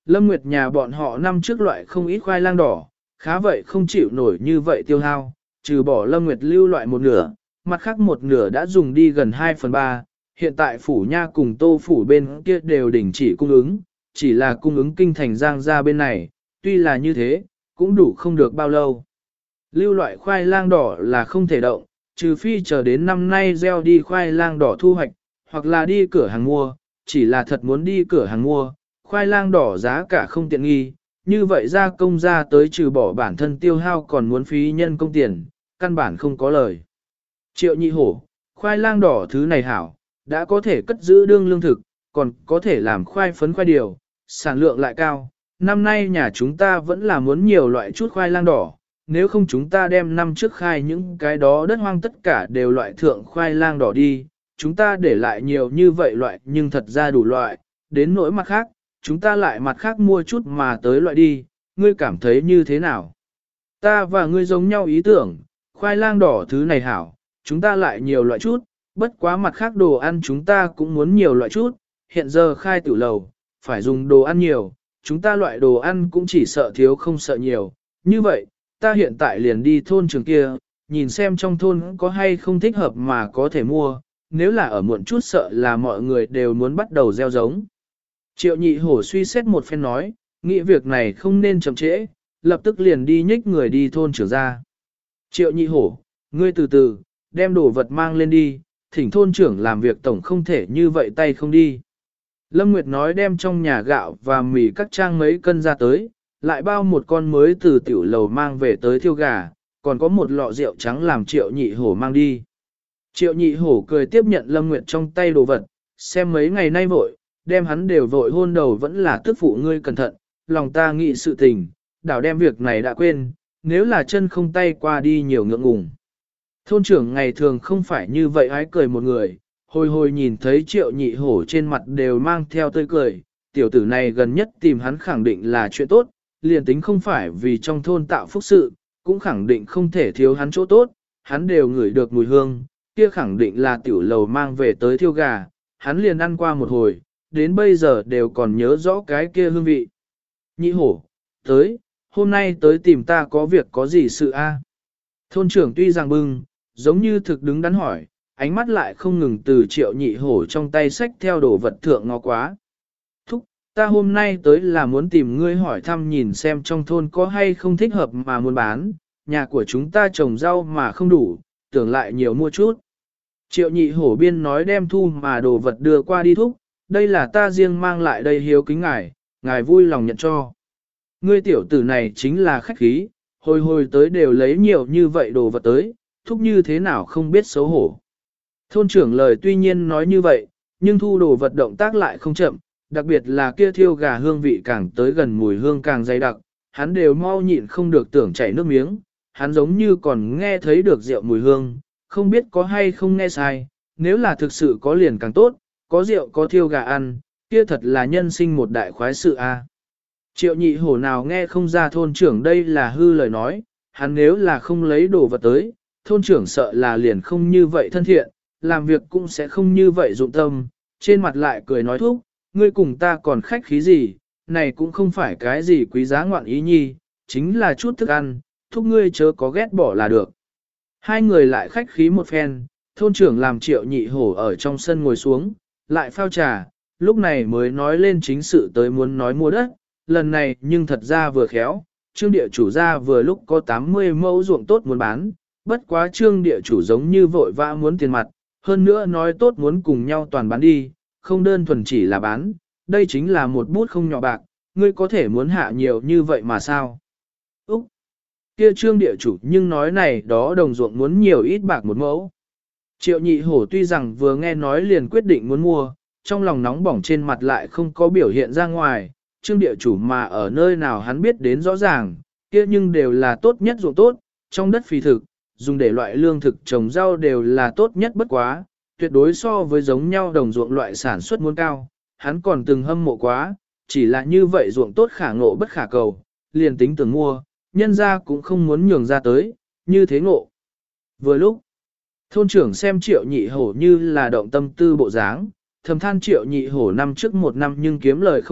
Lâm Nguyệt nhà bọn họ năm trước loại không ít khoai lang đỏ, khá vậy không chịu nổi như vậy tiêu hao, trừ bỏ Lâm Nguyệt lưu loại một nửa, mặt khác một nửa đã dùng đi gần 2/3, hiện tại phủ nha cùng tô phủ bên kia đều đình chỉ cung ứng, chỉ là cung ứng kinh thành Giang ra bên này, tuy là như thế, cũng đủ không được bao lâu. Lưu loại khoai lang đỏ là không thể động, trừ phi chờ đến năm nay gieo đi khoai lang đỏ thu hoạch, hoặc là đi cửa hàng mua, chỉ là thật muốn đi cửa hàng mua, khoai lang đỏ giá cả không tiện nghi, như vậy gia công ra tới trừ bỏ bản thân tiêu hao còn muốn phí nhân công tiền, căn bản không có lời. Triệu Nhị Hổ, khoai lang đỏ thứ này hảo, đã có thể cất giữ đương lương thực, còn có thể làm khoai phấn khoai điều, sản lượng lại cao. Năm nay nhà chúng ta vẫn là muốn nhiều loại chút khoai lang đỏ, nếu không chúng ta đem năm trước khai những cái đó đất hoang tất cả đều loại thượng khoai lang đỏ đi, chúng ta để lại nhiều như vậy loại nhưng thật ra đủ loại, đến nỗi mặt khác, chúng ta lại mặt khác mua chút mà tới loại đi, ngươi cảm thấy như thế nào? Ta và ngươi giống nhau ý tưởng, khoai lang đỏ thứ này hảo, chúng ta lại nhiều loại chút, bất quá mặt khác đồ ăn chúng ta cũng muốn nhiều loại chút, hiện giờ khai tử lầu, phải dùng đồ ăn nhiều, chúng ta loại đồ ăn cũng chỉ sợ thiếu không sợ nhiều, như vậy, ta hiện tại liền đi thôn trường kia, nhìn xem trong thôn có hay không thích hợp mà có thể mua, nếu là ở muộn chút sợ là mọi người đều muốn bắt đầu gieo giống. Triệu Nhị Hổ suy xét một phen nói, nghĩ việc này không nên chậm trễ, lập tức liền đi nhích người đi thôn trưởng ra. Triệu Nhị Hổ, ngươi từ từ, đem đồ vật mang lên đi, thỉnh thôn trưởng làm việc tổng không thể như vậy tay không đi. Lâm Nguyệt nói đem trong nhà gạo và mì cắt trang mấy cân ra tới, lại bao một con mới từ tiểu lầu mang về tới thiêu gà, còn có một lọ rượu trắng làm Triệu Nhị Hổ mang đi. Triệu Nhị Hổ cười tiếp nhận Lâm Nguyệt trong tay đồ vật, xem mấy ngày nay vội, đem hắn đều vội hôn đầu vẫn là tức phụ ngươi cẩn thận, lòng ta nghĩ sự tình, đảo đem việc này đã quên, nếu là chân không tay qua đi nhiều ngượng ngùng. Thôn trưởng ngày thường không phải như vậy ái cười một người, hồi hồi nhìn thấy Triệu Nhị Hổ trên mặt đều mang theo tươi cười, tiểu tử này gần nhất tìm hắn khẳng định là chuyện tốt, liền tính không phải vì trong thôn tạo phúc sự, cũng khẳng định không thể thiếu hắn chỗ tốt, hắn đều ngửi được mùi hương, kia khẳng định là tiểu lầu mang về tới thiêu gà, hắn liền ăn qua một hồi, đến bây giờ đều còn nhớ rõ cái kia hương vị. Nhị Hổ, tới, hôm nay tới tìm ta có việc có gì sự a? Thôn trưởng tuy rằng bưng, giống như thực đứng đắn hỏi, ánh mắt lại không ngừng từ Triệu Nhị Hổ trong tay sách theo đồ vật thượng ngó quá. Thúc, ta hôm nay tới là muốn tìm ngươi hỏi thăm nhìn xem trong thôn có hay không thích hợp mà muốn bán, nhà của chúng ta trồng rau mà không đủ, tưởng lại nhiều mua chút. Triệu Nhị Hổ biên nói đem thu mà đồ vật đưa qua đi thúc, đây là ta riêng mang lại đây hiếu kính ngài vui lòng nhận cho. Ngươi tiểu tử này chính là khách khí, hồi hồi tới đều lấy nhiều như vậy đồ vật tới, thúc như thế nào không biết xấu hổ. Thôn trưởng lời tuy nhiên nói như vậy, nhưng thu đồ vật động tác lại không chậm, đặc biệt là kia thiêu gà hương vị càng tới gần mùi hương càng dày đặc, hắn đều mau nhịn không được tưởng chảy nước miếng, hắn giống như còn nghe thấy được rượu mùi hương, không biết có hay không nghe sai, nếu là thực sự có liền càng tốt, có rượu có thiêu gà ăn, kia thật là nhân sinh một đại khoái sự a. Triệu Nhị Hổ nào nghe không ra thôn trưởng đây là hư lời nói, hắn nếu là không lấy đồ vật tới, thôn trưởng sợ là liền không như vậy thân thiện, làm việc cũng sẽ không như vậy dụng tâm, trên mặt lại cười nói thúc, ngươi cùng ta còn khách khí gì, này cũng không phải cái gì quý giá ngoạn ý nhi, chính là chút thức ăn, thúc ngươi chớ có ghét bỏ là được. Hai người lại khách khí một phen, thôn trưởng làm Triệu Nhị Hổ ở trong sân ngồi xuống, lại phao trà, lúc này mới nói lên chính sự tới muốn nói mua đất, lần này nhưng thật ra vừa khéo, trương địa chủ ra vừa lúc có 80 mẫu ruộng tốt muốn bán, bất quá trương địa chủ giống như vội vã muốn tiền mặt, hơn nữa nói tốt muốn cùng nhau toàn bán đi, không đơn thuần chỉ là bán, đây chính là một bút không nhỏ bạc, ngươi có thể muốn hạ nhiều như vậy mà sao? Úc! Kia trương địa chủ nhưng nói này đó đồng ruộng muốn nhiều ít bạc một mẫu. Triệu Nhị Hổ tuy rằng vừa nghe nói liền quyết định muốn mua, trong lòng nóng bỏng trên mặt lại không có biểu hiện ra ngoài, trương địa chủ mà ở nơi nào hắn biết đến rõ ràng, kia nhưng đều là tốt nhất ruộng tốt, trong đất phì thực, dùng để loại lương thực trồng rau đều là tốt nhất bất quá, tuyệt đối so với giống nhau đồng ruộng loại sản xuất muốn cao, hắn còn từng hâm mộ quá, chỉ là như vậy ruộng tốt khả ngộ bất khả cầu, liền tính tưởng mua, nhân ra cũng không muốn nhường ra tới, như thế ngộ. Vừa lúc, thôn trưởng xem Triệu Nhị Hổ như là động tâm tư bộ dáng, thầm than Triệu Nhị Hổ năm trước một năm nhưng kiếm lời không ít,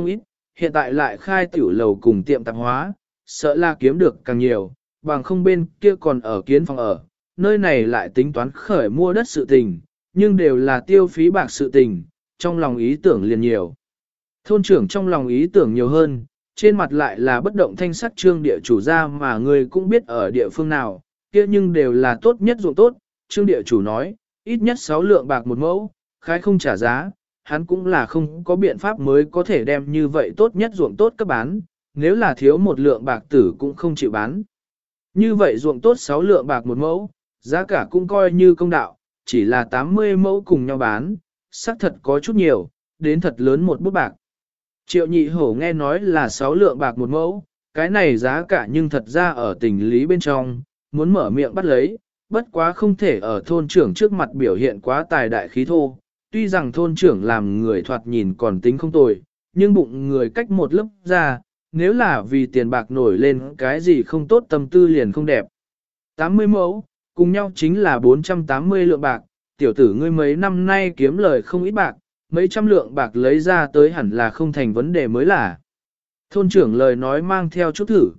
hiện tại lại khai tiểu lầu cùng tiệm tạp hóa, sợ là kiếm được càng nhiều, bằng không bên kia còn ở kiến phòng ở, nơi này lại tính toán khởi mua đất sự tình, nhưng đều là tiêu phí bạc sự tình, trong lòng ý tưởng liền nhiều. Thôn trưởng trong lòng ý tưởng nhiều hơn, trên mặt lại là bất động thanh sắc trương địa chủ ra mà người cũng biết ở địa phương nào, kia nhưng đều là tốt nhất ruộng tốt, trương địa chủ nói, ít nhất 6 lượng bạc một mẫu, khái không trả giá, hắn cũng là không có biện pháp mới có thể đem như vậy tốt nhất ruộng tốt cấp bán, nếu là thiếu 1 lượng bạc tử cũng không chịu bán. Như vậy ruộng tốt 6 lượng bạc một mẫu, giá cả cũng coi như công đạo, chỉ là 80 mẫu cùng nhau bán, xác thật có chút nhiều, đến thật lớn một bút bạc. Triệu nhị hổ nghe nói là 6 lượng bạc một mẫu, cái này giá cả nhưng thật ra ở tình lý bên trong, muốn mở miệng bắt lấy, bất quá không thể ở thôn trưởng trước mặt biểu hiện quá tài đại khí thô. Tuy rằng thôn trưởng làm người thoạt nhìn còn tính không tồi, nhưng bụng người cách một lớp ra, nếu là vì tiền bạc nổi lên cái gì không tốt tâm tư liền không đẹp. 80 mẫu, cùng nhau chính là 480 lượng bạc, tiểu tử ngươi mấy năm nay kiếm lời không ít bạc, mấy trăm lượng bạc lấy ra tới hẳn là không thành vấn đề mới là. Thôn trưởng lời nói mang theo chút thử.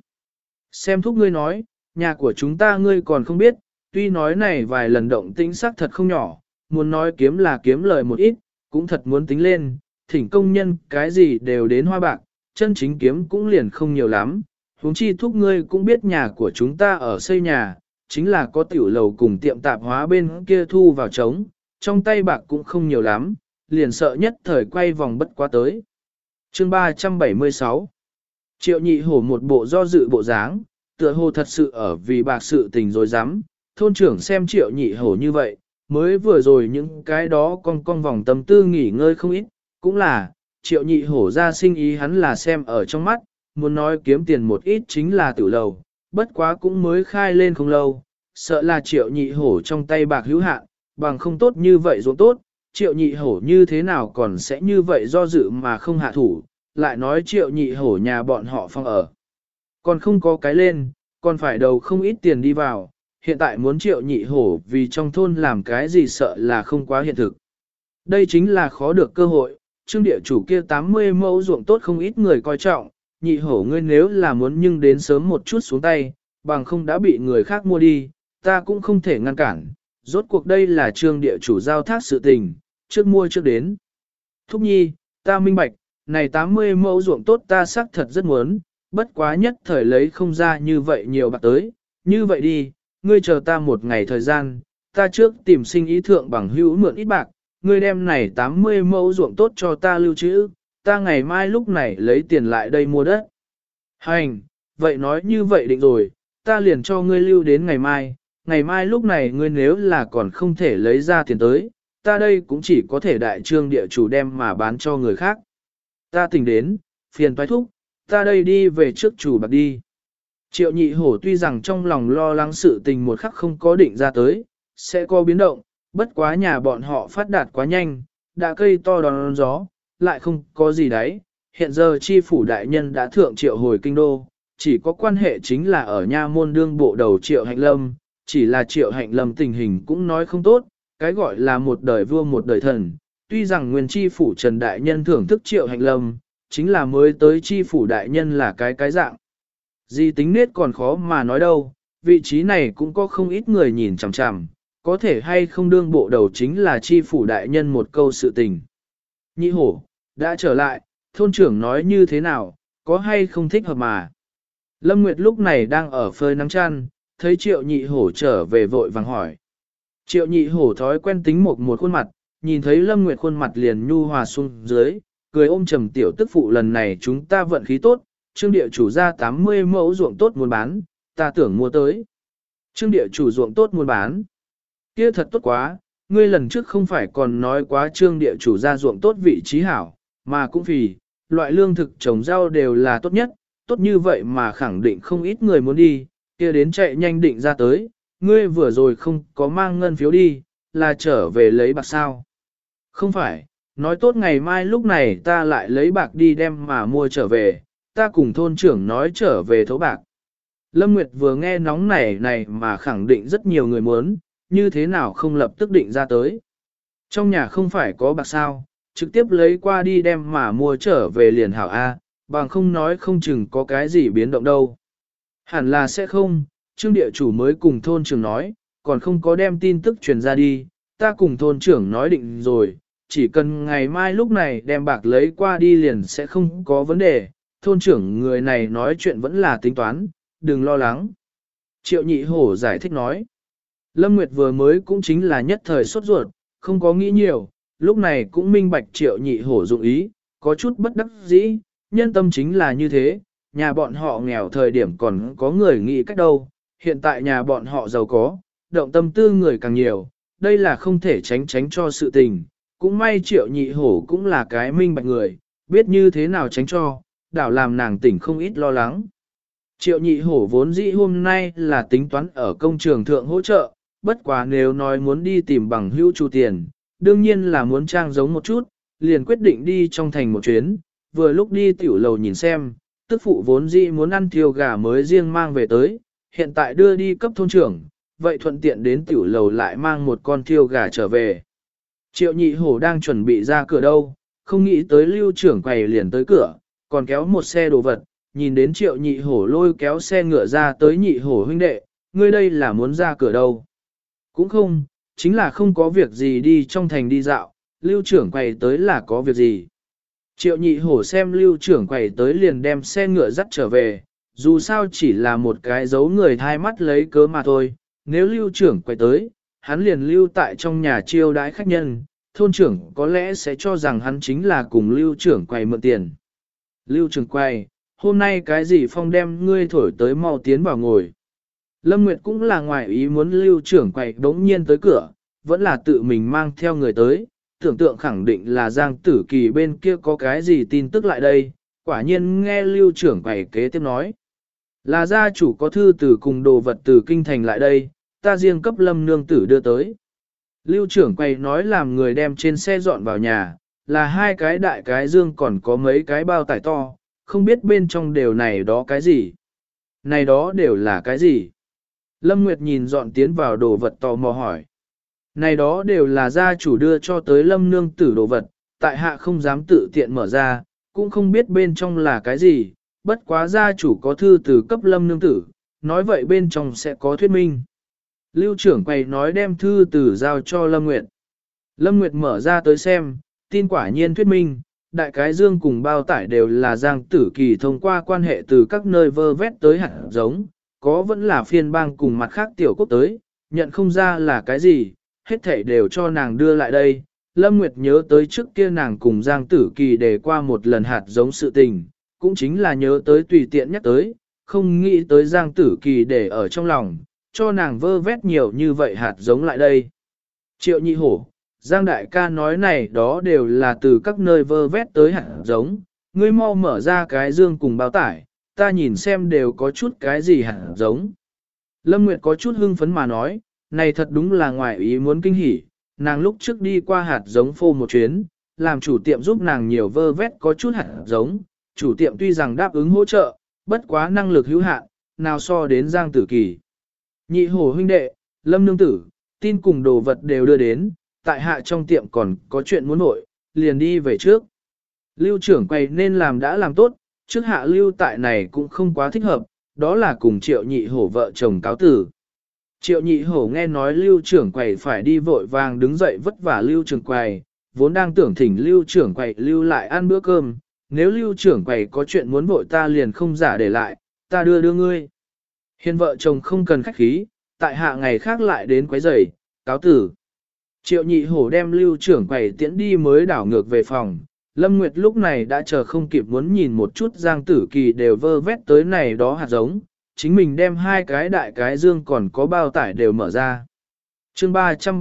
Xem thúc ngươi nói, nhà của chúng ta ngươi còn không biết, tuy nói này vài lần động tĩnh sắc thật không nhỏ, muốn nói kiếm là kiếm lời một ít, cũng thật muốn tính lên, thỉnh công nhân cái gì đều đến hoa bạc, chân chính kiếm cũng liền không nhiều lắm. Huống chi thúc ngươi cũng biết nhà của chúng ta ở xây nhà, chính là có tiểu lầu cùng tiệm tạp hóa bên kia thu vào trống, trong tay bạc cũng không nhiều lắm, liền sợ nhất thời quay vòng bất quá tới. Chương 376 Triệu nhị hổ một bộ do dự bộ dáng, tựa hồ thật sự ở vì bạc sự tình rồi dám, thôn trưởng xem triệu nhị hổ như vậy, mới vừa rồi những cái đó con vòng tâm tư nghỉ ngơi không ít, cũng là, triệu nhị hổ ra sinh ý hắn là xem ở trong mắt, muốn nói kiếm tiền một ít chính là tiểu lầu, bất quá cũng mới khai lên không lâu, sợ là triệu nhị hổ trong tay bạc hữu hạn, bằng không tốt như vậy ruộng tốt, triệu nhị hổ như thế nào còn sẽ như vậy do dự mà không hạ thủ, lại nói triệu nhị hổ nhà bọn họ phong ở. Còn không có cái lên, còn phải đầu không ít tiền đi vào, hiện tại muốn triệu nhị hổ vì trong thôn làm cái gì sợ là không quá hiện thực. Đây chính là khó được cơ hội, trương địa chủ kia 80 mẫu ruộng tốt không ít người coi trọng, nhị hổ ngươi nếu là muốn nhưng đến sớm một chút xuống tay, bằng không đã bị người khác mua đi, ta cũng không thể ngăn cản, rốt cuộc đây là trương địa chủ giao thác sự tình, trước mua trước đến. Thúc nhi, ta minh bạch, này 80 mẫu ruộng tốt ta xác thật rất muốn, bất quá nhất thời lấy không ra như vậy nhiều bạc tới, như vậy đi, ngươi chờ ta một ngày thời gian, ta trước tìm sinh ý thượng bằng hữu mượn ít bạc, ngươi đem này 80 mẫu ruộng tốt cho ta lưu trữ, ta ngày mai lúc này lấy tiền lại đây mua đất. Hành, vậy nói như vậy định rồi, ta liền cho ngươi lưu đến ngày mai lúc này ngươi nếu là còn không thể lấy ra tiền tới, ta đây cũng chỉ có thể đại trương địa chủ đem mà bán cho người khác. Ta tỉnh đến, phiền toái thúc, ta đây đi về trước chủ bạc đi. Triệu nhị hổ tuy rằng trong lòng lo lắng sự tình một khắc không có định ra tới, sẽ có biến động, bất quá nhà bọn họ phát đạt quá nhanh, đã cây to đón gió, lại không có gì đấy. Hiện giờ chi phủ đại nhân đã thượng triệu hồi kinh đô, chỉ có quan hệ chính là ở nha môn đương bộ đầu triệu hạnh lâm, chỉ là triệu hạnh lâm tình hình cũng nói không tốt, cái gọi là một đời vua một đời thần. Tuy rằng nguyên chi phủ Trần Đại Nhân thưởng thức triệu hạnh lâm, chính là mới tới chi phủ đại nhân là cái dạng. Gì tính nết còn khó mà nói đâu, vị trí này cũng có không ít người nhìn chằm chằm, có thể hay không đương bộ đầu chính là chi phủ đại nhân một câu sự tình. Nhị hổ, đã trở lại, thôn trưởng nói như thế nào, có hay không thích hợp mà. Lâm Nguyệt lúc này đang ở phơi nắng chăn, thấy triệu nhị hổ trở về vội vàng hỏi. Triệu nhị hổ thói quen tính một khuôn mặt, nhìn thấy Lâm Nguyệt khuôn mặt liền nhu hòa xuống dưới, cười ôm trầm tiểu tức phụ lần này chúng ta vận khí tốt, trương địa chủ ra 80 mẫu ruộng tốt muốn bán, ta tưởng mua tới. Trương địa chủ ruộng tốt muốn bán. Kia thật tốt quá, ngươi lần trước không phải còn nói quá trương địa chủ ra ruộng tốt vị trí hảo, mà cũng vì, loại lương thực trồng rau đều là tốt nhất, tốt như vậy mà khẳng định không ít người muốn đi, kia đến chạy nhanh định ra tới, ngươi vừa rồi không có mang ngân phiếu đi, là trở về lấy bạc sao. Không phải, nói tốt ngày mai lúc này ta lại lấy bạc đi đem mà mua trở về, ta cùng thôn trưởng nói trở về thấu bạc. Lâm Nguyệt vừa nghe nóng này mà khẳng định rất nhiều người muốn, như thế nào không lập tức định ra tới. Trong nhà không phải có bạc sao, trực tiếp lấy qua đi đem mà mua trở về liền hảo A, bằng không nói không chừng có cái gì biến động đâu. Hẳn là sẽ không, Trương địa chủ mới cùng thôn trưởng nói, còn không có đem tin tức truyền ra đi, ta cùng thôn trưởng nói định rồi, chỉ cần ngày mai lúc này đem bạc lấy qua đi liền sẽ không có vấn đề, thôn trưởng người này nói chuyện vẫn là tính toán, đừng lo lắng. Triệu nhị hổ giải thích nói, Lâm Nguyệt vừa mới cũng chính là nhất thời sốt ruột, không có nghĩ nhiều, lúc này cũng minh bạch triệu nhị hổ dụng ý, có chút bất đắc dĩ, nhân tâm chính là như thế, nhà bọn họ nghèo thời điểm còn có người nghĩ cách đâu, hiện tại nhà bọn họ giàu có, động tâm tư người càng nhiều, đây là không thể tránh cho sự tình, cũng may triệu nhị hổ cũng là cái minh bạch người, biết như thế nào tránh cho, đảo làm nàng tỉnh không ít lo lắng. Triệu nhị hổ vốn dĩ hôm nay là tính toán ở công trường thượng hỗ trợ, bất quá nếu nói muốn đi tìm bằng hữu chu tiền, đương nhiên là muốn trang giống một chút, liền quyết định đi trong thành một chuyến, vừa lúc đi tiểu lầu nhìn xem, tức phụ vốn dĩ muốn ăn thiêu gà mới riêng mang về tới, hiện tại đưa đi cấp thôn trưởng, vậy thuận tiện đến tiểu lầu lại mang một con thiêu gà trở về. Triệu nhị hổ đang chuẩn bị ra cửa đâu, không nghĩ tới lưu trưởng quầy liền tới cửa, còn kéo một xe đồ vật, nhìn đến triệu nhị hổ lôi kéo xe ngựa ra tới nhị hổ huynh đệ, ngươi đây là muốn ra cửa đâu. Cũng không, chính là không có việc gì đi trong thành đi dạo, lưu trưởng quầy tới là có việc gì. Triệu nhị hổ xem lưu trưởng quầy tới liền đem xe ngựa dắt trở về, dù sao chỉ là một cái dấu người thai mắt lấy cớ mà thôi, nếu lưu trưởng quầy tới, hắn liền lưu tại trong nhà chiêu đãi khách nhân, thôn trưởng có lẽ sẽ cho rằng hắn chính là cùng lưu trưởng quầy mượn tiền. Lưu trưởng quầy, hôm nay cái gì phong đem ngươi thổi tới mau tiến vào ngồi. Lâm Nguyệt cũng là ngoài ý muốn lưu trưởng quầy đống nhiên tới cửa, vẫn là tự mình mang theo người tới, tưởng tượng khẳng định là Giang Tử Kỳ bên kia có cái gì tin tức lại đây, quả nhiên nghe lưu trưởng quầy kế tiếp nói. Là gia chủ có thư từ cùng đồ vật từ kinh thành lại đây, ta riêng cấp Lâm nương tử đưa tới. Lưu trưởng quầy nói làm người đem trên xe dọn vào nhà, là hai cái đại cái dương còn có mấy cái bao tải to, không biết bên trong đều này đó cái gì. Này đó đều là cái gì? Lâm Nguyệt nhìn dọn tiến vào đồ vật tò mò hỏi. Này đó đều là gia chủ đưa cho tới Lâm nương tử đồ vật, tại hạ không dám tự tiện mở ra, cũng không biết bên trong là cái gì, bất quá gia chủ có thư từ cấp Lâm nương tử, nói vậy bên trong sẽ có thuyết minh. Lưu trưởng quầy nói đem thư từ giao cho Lâm Nguyệt. Lâm Nguyệt mở ra tới xem, tin quả nhiên thuyết minh, đại cái dương cùng bao tải đều là Giang Tử Kỳ thông qua quan hệ từ các nơi vơ vét tới hạt giống, có vẫn là phiên bang cùng mặt khác tiểu quốc tới, nhận không ra là cái gì, hết thảy đều cho nàng đưa lại đây. Lâm Nguyệt nhớ tới trước kia nàng cùng Giang Tử Kỳ để qua một lần hạt giống sự tình, cũng chính là nhớ tới tùy tiện nhắc tới, không nghĩ tới Giang Tử Kỳ để ở trong lòng, cho nàng vơ vét nhiều như vậy hạt giống lại đây. Triệu nhị hổ, Giang đại ca nói này đó đều là từ các nơi vơ vét tới hạt giống, ngươi mau mở ra cái dương cùng bao tải, ta nhìn xem đều có chút cái gì hạt giống. Lâm Nguyệt có chút hưng phấn mà nói, này thật đúng là ngoài ý muốn kinh hỉ, nàng lúc trước đi qua hạt giống phô một chuyến, làm chủ tiệm giúp nàng nhiều vơ vét có chút hạt giống, chủ tiệm tuy rằng đáp ứng hỗ trợ, bất quá năng lực hữu hạn, nào so đến Giang Tử Kỳ. Nhị hổ huynh đệ, Lâm nương tử, tin cùng đồ vật đều đưa đến, tại hạ trong tiệm còn có chuyện muốn nội, liền đi về trước. Lưu trưởng quầy nên làm đã làm tốt, trước hạ lưu tại này cũng không quá thích hợp, đó là cùng triệu nhị hổ vợ chồng cáo tử. Triệu nhị hổ nghe nói lưu trưởng quầy phải đi vội vàng đứng dậy vất vả lưu trưởng quầy, vốn đang tưởng thỉnh lưu trưởng quầy lưu lại ăn bữa cơm, nếu lưu trưởng quầy có chuyện muốn vội ta liền không giả để lại, ta đưa ngươi. Hiền vợ chồng không cần khách khí, tại hạ ngày khác lại đến quấy rầy, cáo tử. Triệu nhị hổ đem lưu trưởng quầy tiễn đi mới đảo ngược về phòng, Lâm Nguyệt lúc này đã chờ không kịp muốn nhìn một chút Giang Tử Kỳ đều vơ vét tới này đó hạt giống, chính mình đem hai cái đại cái dương còn có bao tải đều mở ra. Chương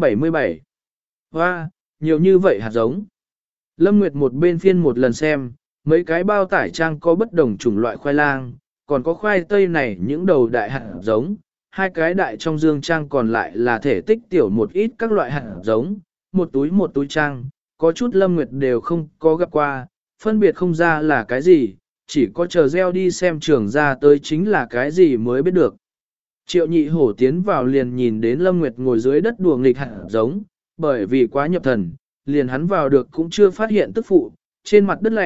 377 Hoa, nhiều như vậy hạt giống. Lâm Nguyệt một bên phiên một lần xem, mấy cái bao tải trang có bất đồng chủng loại khoai lang, còn có khoai tây này những đầu đại hạt giống, hai cái đại trong dương trang còn lại là thể tích tiểu một ít các loại hạt giống, một túi trang, có chút Lâm Nguyệt đều không có gặp qua, phân biệt không ra là cái gì, chỉ có chờ gieo đi xem trường ra tới chính là cái gì mới biết được. Triệu nhị hổ tiến vào liền nhìn đến Lâm Nguyệt ngồi dưới đất đùa nghịch hạt giống, bởi vì quá nhập thần, liền hắn vào được cũng chưa phát hiện tức phụ, trên mặt đất lạnh,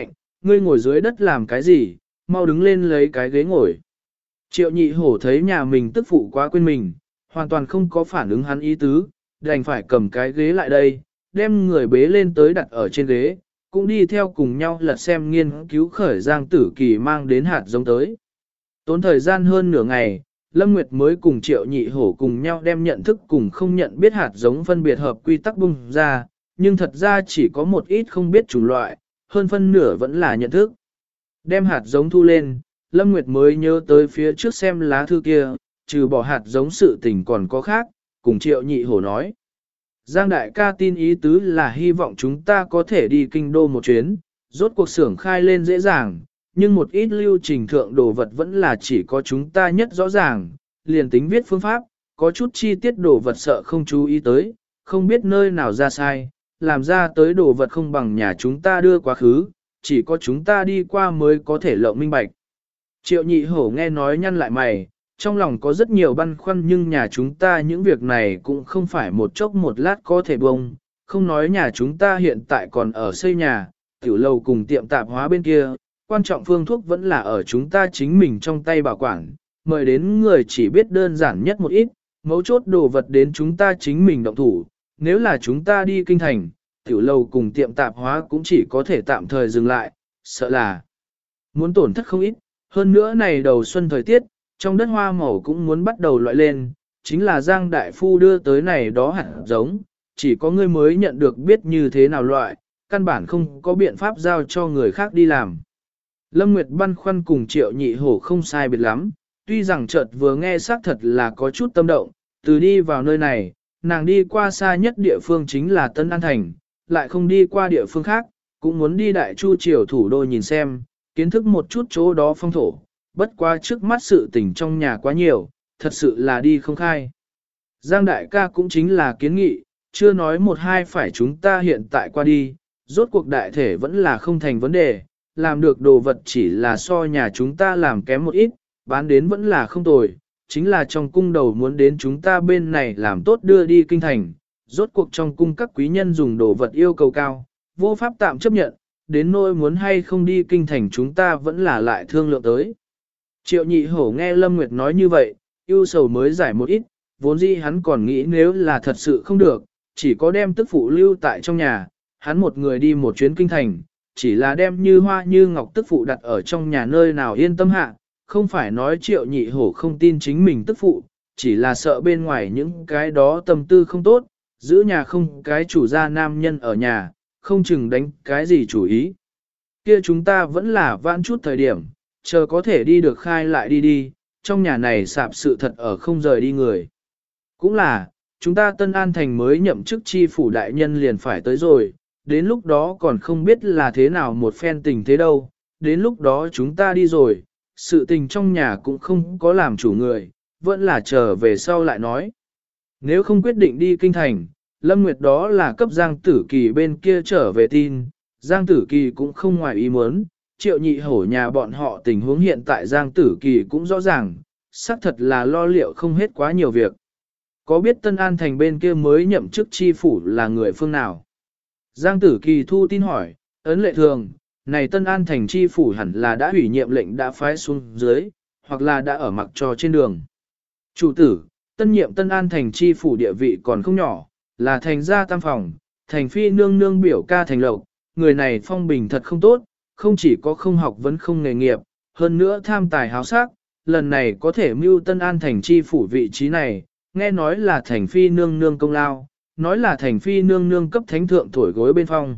ngươi ngồi dưới đất làm cái gì, mau đứng lên lấy cái ghế ngồi. Triệu nhị hổ thấy nhà mình tức phụ quá quên mình, hoàn toàn không có phản ứng hắn ý tứ, đành phải cầm cái ghế lại đây, đem người bế lên tới đặt ở trên ghế, cũng đi theo cùng nhau lật xem nghiên cứu khởi Giang Tử Kỳ mang đến hạt giống tới. Tốn thời gian hơn nửa ngày, Lâm Nguyệt mới cùng Triệu Nhị Hổ cùng nhau đem nhận thức cùng không nhận biết hạt giống phân biệt hợp quy tắc bung ra, nhưng thật ra chỉ có một ít không biết chủng loại, hơn phân nửa vẫn là nhận thức. Đem hạt giống thu lên, Lâm Nguyệt mới nhớ tới phía trước xem lá thư kia, trừ bỏ hạt giống sự tình còn có khác, cùng Triệu Nhị Hổ nói. Giang đại ca tin ý tứ là hy vọng chúng ta có thể đi kinh đô một chuyến, rốt cuộc xưởng khai lên dễ dàng, nhưng một ít lưu trình thượng đồ vật vẫn là chỉ có chúng ta nhất rõ ràng, liền tính viết phương pháp, có chút chi tiết đồ vật sợ không chú ý tới, không biết nơi nào ra sai, làm ra tới đồ vật không bằng nhà chúng ta đưa quá khứ, chỉ có chúng ta đi qua mới có thể lộng minh bạch. Triệu Nhị Hổ nghe nói nhăn lại mày, trong lòng có rất nhiều băn khoăn nhưng nhà chúng ta những việc này cũng không phải một chốc một lát có thể bông, không nói nhà chúng ta hiện tại còn ở xây nhà, tiểu lầu cùng tiệm tạp hóa bên kia, quan trọng phương thuốc vẫn là ở chúng ta chính mình trong tay bảo quản, mời đến người chỉ biết đơn giản nhất một ít, mấu chốt đồ vật đến chúng ta chính mình động thủ, nếu là chúng ta đi kinh thành, tiểu lầu cùng tiệm tạp hóa cũng chỉ có thể tạm thời dừng lại, sợ là muốn tổn thất không ít, hơn nữa này đầu xuân thời tiết, trong đất hoa màu cũng muốn bắt đầu loại lên, chính là Giang Đại Phu đưa tới này đó hạt giống, chỉ có ngươi mới nhận được biết như thế nào loại, căn bản không có biện pháp giao cho người khác đi làm. Lâm Nguyệt băn khoăn cùng Triệu Nhị Hổ không sai biệt lắm, tuy rằng chợt vừa nghe xác thật là có chút tâm động, từ đi vào nơi này, nàng đi qua xa nhất địa phương chính là Tân An Thành, lại không đi qua địa phương khác, cũng muốn đi Đại Chu Triều thủ đô nhìn xem, kiến thức một chút chỗ đó phong thổ, bất quá trước mắt sự tình trong nhà quá nhiều, thật sự là đi không khai. Giang đại ca cũng chính là kiến nghị, chưa nói một hai phải chúng ta hiện tại qua đi, rốt cuộc đại thể vẫn là không thành vấn đề, làm được đồ vật chỉ là so nhà chúng ta làm kém một ít, bán đến vẫn là không tồi, chính là trong cung đầu muốn đến chúng ta bên này làm tốt đưa đi kinh thành, rốt cuộc trong cung các quý nhân dùng đồ vật yêu cầu cao, vô pháp tạm chấp nhận, đến nỗi muốn hay không đi kinh thành chúng ta vẫn là lại thương lượng tới. Triệu Nhị Hổ nghe Lâm Nguyệt nói như vậy, ưu sầu mới giải một ít, vốn dĩ hắn còn nghĩ nếu là thật sự không được, chỉ có đem tức phụ lưu tại trong nhà, hắn một người đi một chuyến kinh thành, chỉ là đem Như Hoa Như Ngọc tức phụ đặt ở trong nhà nơi nào yên tâm hạ, không phải nói Triệu Nhị Hổ không tin chính mình tức phụ, chỉ là sợ bên ngoài những cái đó tâm tư không tốt, giữ nhà không cái chủ gia nam nhân ở nhà, không chừng đánh cái gì chủ ý. Kia chúng ta vẫn là vãn chút thời điểm, chờ có thể đi được khai lại đi đi, trong nhà này sạp sự thật ở không rời đi người. Cũng là, chúng ta Tân An Thành mới nhậm chức chi phủ đại nhân liền phải tới rồi, đến lúc đó còn không biết là thế nào một phen tình thế đâu, đến lúc đó chúng ta đi rồi, sự tình trong nhà cũng không có làm chủ người, vẫn là chờ về sau lại nói. Nếu không quyết định đi kinh thành, Lâm Nguyệt đó là cấp Giang Tử Kỳ bên kia trở về tin, Giang Tử Kỳ cũng không ngoài ý muốn, Triệu Nhị Hổ nhà bọn họ tình huống hiện tại Giang Tử Kỳ cũng rõ ràng, xác thật là lo liệu không hết quá nhiều việc. Có biết Tân An Thành bên kia mới nhậm chức chi phủ là người phương nào? Giang Tử Kỳ thu tin hỏi, ấn lệ thường, này Tân An Thành chi phủ hẳn là đã hủy nhiệm lệnh đã phái xuống dưới, hoặc là đã ở mặc trò trên đường. Chủ tử, tân nhiệm Tân An Thành chi phủ địa vị còn không nhỏ, là thành gia tam phòng, thành phi nương nương biểu ca thành lộc, người này phong bình thật không tốt, không chỉ có không học vẫn không nghề nghiệp, hơn nữa tham tài háo sắc, lần này có thể mưu Tân An Thành chi phủ vị trí này, nghe nói là thành phi nương nương công lao, nói là thành phi nương nương cấp thánh thượng thổi gối bên phong.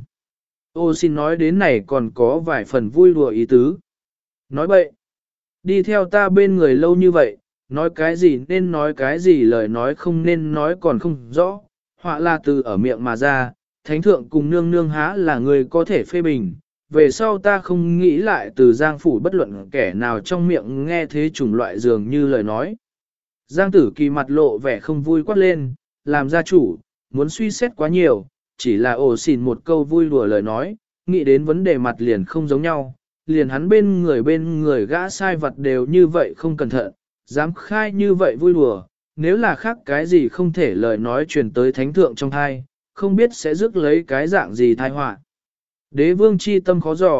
Ô xin nói đến này còn có vài phần vui đùa ý tứ. Nói bậy, đi theo ta bên người lâu như vậy, nói cái gì nên nói cái gì lời nói không nên nói còn không rõ, họa là từ ở miệng mà ra, thánh thượng cùng nương nương há là người có thể phê bình, về sau ta không nghĩ lại từ Giang phủ bất luận kẻ nào trong miệng nghe thế chủng loại dường như lời nói. Giang Tử Kỳ mặt lộ vẻ không vui quát lên, làm gia chủ, muốn suy xét quá nhiều, chỉ là ổ xỉn một câu vui đùa lời nói, nghĩ đến vấn đề mặt liền không giống nhau, liền hắn bên người gã sai vật đều như vậy không cẩn thận, dám khai như vậy vui đùa, nếu là khác cái gì không thể lời nói truyền tới thánh thượng trong thai, không biết sẽ rước lấy cái dạng gì tai họa. Đế vương chi tâm khó dò,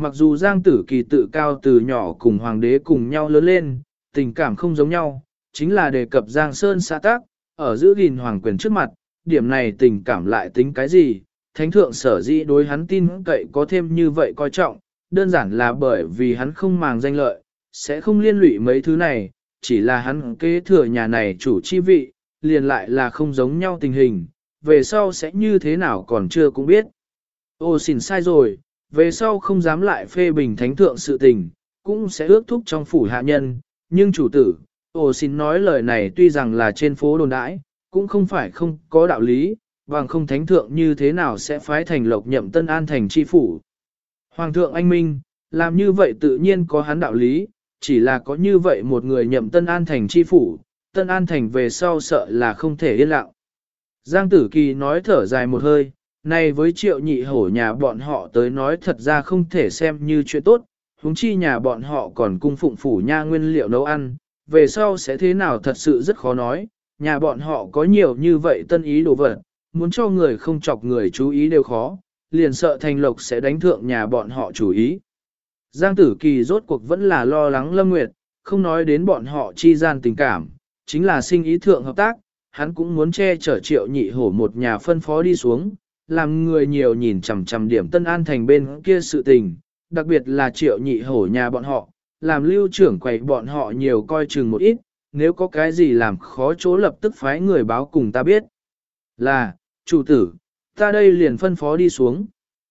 Mặc dù Giang Tử Kỳ tự cao từ nhỏ cùng hoàng đế cùng nhau lớn lên, tình cảm không giống nhau, chính là đề cập Giang Sơn xã tác, ở giữ gìn hoàng quyền trước mặt, điểm này tình cảm lại tính cái gì, thánh thượng sở dĩ đối hắn tin cậy có thêm như vậy coi trọng, đơn giản là bởi vì hắn không màng danh lợi, sẽ không liên lụy mấy thứ này, chỉ là hắn kế thừa nhà này chủ chi vị, liền lại là không giống nhau tình hình, về sau sẽ như thế nào còn chưa cũng biết. Ô xin sai rồi, về sau không dám lại phê bình thánh thượng sự tình, cũng sẽ ước thúc trong phủ hạ nhân, nhưng chủ tử, ô xin nói lời này tuy rằng là trên phố đồn đãi, cũng không phải không có đạo lý, bằng không thánh thượng như thế nào sẽ phái Thành Lộc nhậm Tân An thành chi phủ. Hoàng thượng anh minh, làm như vậy tự nhiên có hắn đạo lý, chỉ là có như vậy một người nhậm Tân An thành chi phủ, Tân An thành về sau sợ là không thể yên lặng. Giang Tử Kỳ nói thở dài một hơi, này với Triệu Nhị Hổ nhà bọn họ tới nói thật ra không thể xem như chuyện tốt, huống chi nhà bọn họ còn cung phụng phủ nha nguyên liệu nấu ăn, về sau sẽ thế nào thật sự rất khó nói, nhà bọn họ có nhiều như vậy tân ý đồ vật, muốn cho người không chọc người chú ý đều khó, liền sợ Thành Lộc sẽ đánh thượng nhà bọn họ chủ ý. Giang Tử Kỳ rốt cuộc vẫn là lo lắng Lâm Nguyệt, không nói đến bọn họ chi gian tình cảm, chính là sinh ý thượng hợp tác, hắn cũng muốn che chở Triệu Nhị Hổ một nhà phân phó đi xuống, làm người nhiều nhìn chằm chằm điểm Tân An thành bên kia sự tình, đặc biệt là Triệu Nhị Hổ nhà bọn họ, làm lưu trưởng quầy bọn họ nhiều coi chừng một ít, nếu có cái gì làm khó chỗ lập tức phái người báo cùng ta biết. Là, chủ tử, ta đây liền phân phó đi xuống.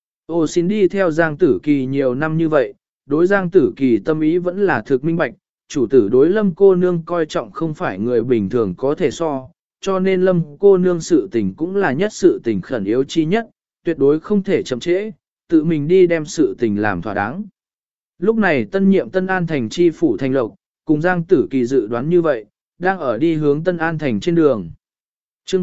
Ô xin đi theo Giang Tử Kỳ nhiều năm như vậy, đối Giang Tử Kỳ tâm ý vẫn là thực minh bạch, chủ tử đối Lâm cô nương coi trọng không phải người bình thường có thể so, cho nên Lâm cô nương sự tình cũng là nhất sự tình khẩn yếu chi nhất, tuyệt đối không thể chậm trễ, tự mình đi đem sự tình làm thỏa đáng. Lúc này tân nhiệm Tân An thành chi phủ Thành Lộc, cùng Giang Tử Kỳ dự đoán như vậy, đang ở đi hướng Tân An thành trên đường. Chương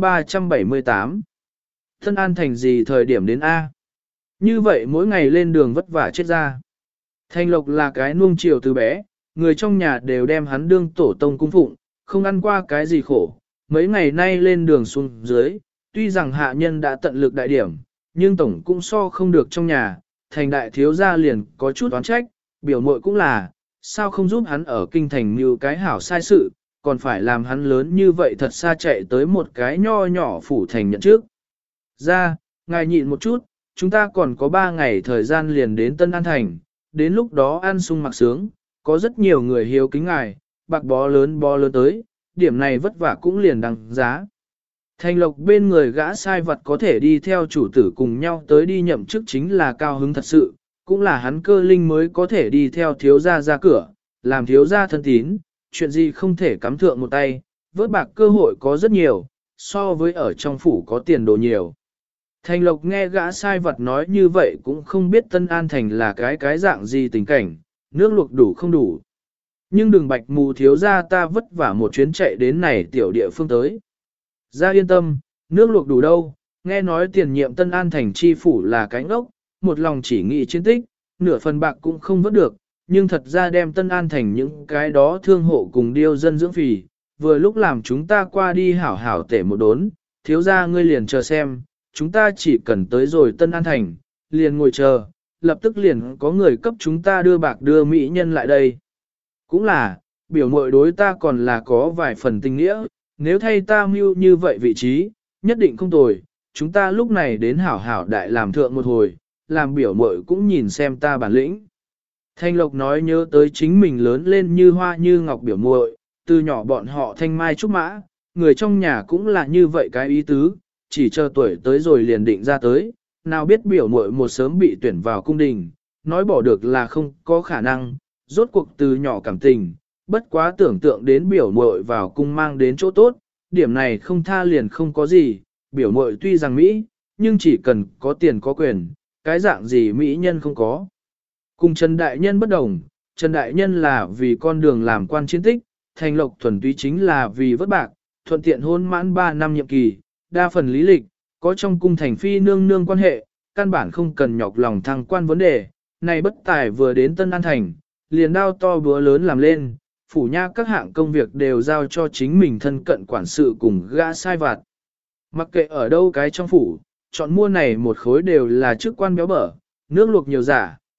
378 Tân An thành gì thời điểm đến A? Như vậy mỗi ngày lên đường vất vả chết ra. Thành Lộc là cái nuông chiều từ bé, người trong nhà đều đem hắn đương tổ tông cung phụng, không ăn qua cái gì khổ. Mấy ngày nay lên đường xuống dưới, tuy rằng hạ nhân đã tận lực đại điểm, nhưng tổng cũng so không được trong nhà, thành đại thiếu gia liền có chút oán trách, biểu muội cũng là, sao không giúp hắn ở kinh thành mưu cái hảo sai sự, còn phải làm hắn lớn như vậy thật xa chạy tới một cái nho nhỏ phủ thành nhận trước. Ra, ngài nhịn một chút, chúng ta còn có 3 ngày thời gian liền đến Tân An Thành, đến lúc đó ăn sung mặc sướng, có rất nhiều người hiếu kính ngài, bạc bó lớn tới, điểm này vất vả cũng liền đăng giá. Thành Lộc bên người gã sai vật có thể đi theo chủ tử cùng nhau tới đi nhậm chức chính là cao hứng thật sự, cũng là hắn cơ linh mới có thể đi theo thiếu gia ra cửa, làm thiếu gia thân tín, chuyện gì không thể cắm thượng một tay, vớt bạc cơ hội có rất nhiều, so với ở trong phủ có tiền đồ nhiều. Thành Lộc nghe gã sai vật nói như vậy cũng không biết Tân An Thành là cái dạng gì tình cảnh, nước luộc đủ không đủ. Nhưng đừng bạch mù thiếu gia ta vất vả một chuyến chạy đến này tiểu địa phương tới. Ra yên tâm, nước luộc đủ đâu, nghe nói tiền nhiệm Tân An Thành chi phủ là cái ngốc, một lòng chỉ nghĩ chiến tích, nửa phần bạc cũng không vớt được, nhưng thật ra đem Tân An Thành những cái đó thương hộ cùng điêu dân dưỡng phì, vừa lúc làm chúng ta qua đi hảo hảo tể một đốn, thiếu gia ngươi liền chờ xem, chúng ta chỉ cần tới rồi Tân An Thành, liền ngồi chờ, lập tức liền có người cấp chúng ta đưa bạc đưa mỹ nhân lại đây. Cũng là, biểu muội đối ta còn là có vài phần tình nghĩa, nếu thay ta mưu như vậy vị trí, nhất định không tồi, chúng ta lúc này đến hảo hảo đại làm thượng một hồi, làm biểu muội cũng nhìn xem ta bản lĩnh. Thanh Lộc nói nhớ tới chính mình lớn lên như hoa như ngọc biểu muội, từ nhỏ bọn họ thanh mai trúc mã, người trong nhà cũng là như vậy cái ý tứ, chỉ chờ tuổi tới rồi liền định ra tới, nào biết biểu muội một sớm bị tuyển vào cung đình, nói bỏ được là không có khả năng, rốt cuộc từ nhỏ cảm tình, bất quá tưởng tượng đến biểu muội vào cung mang đến chỗ tốt, điểm này không tha liền không có gì, biểu muội tuy rằng Mỹ, nhưng chỉ cần có tiền có quyền, cái dạng gì Mỹ nhân không có. Cùng Trần Đại Nhân bất đồng, Trần Đại Nhân là vì con đường làm quan chiến tích, Thành Lộc thuần túy chính là vì vất bạc, thuận tiện hôn mãn 3 năm nhiệm kỳ, đa phần lý lịch, có trong cung thành phi nương nương quan hệ, căn bản không cần nhọc lòng thăng quan vấn đề, này bất tài vừa đến Tân An Thành, liền đao to búa lớn làm lên, phủ nha các hạng công việc đều giao cho chính mình thân cận quản sự cùng gã sai vặt. Mặc kệ ở đâu cái trong phủ, chọn mua này một khối đều là chức quan béo bở, nước luộc nhiều giả,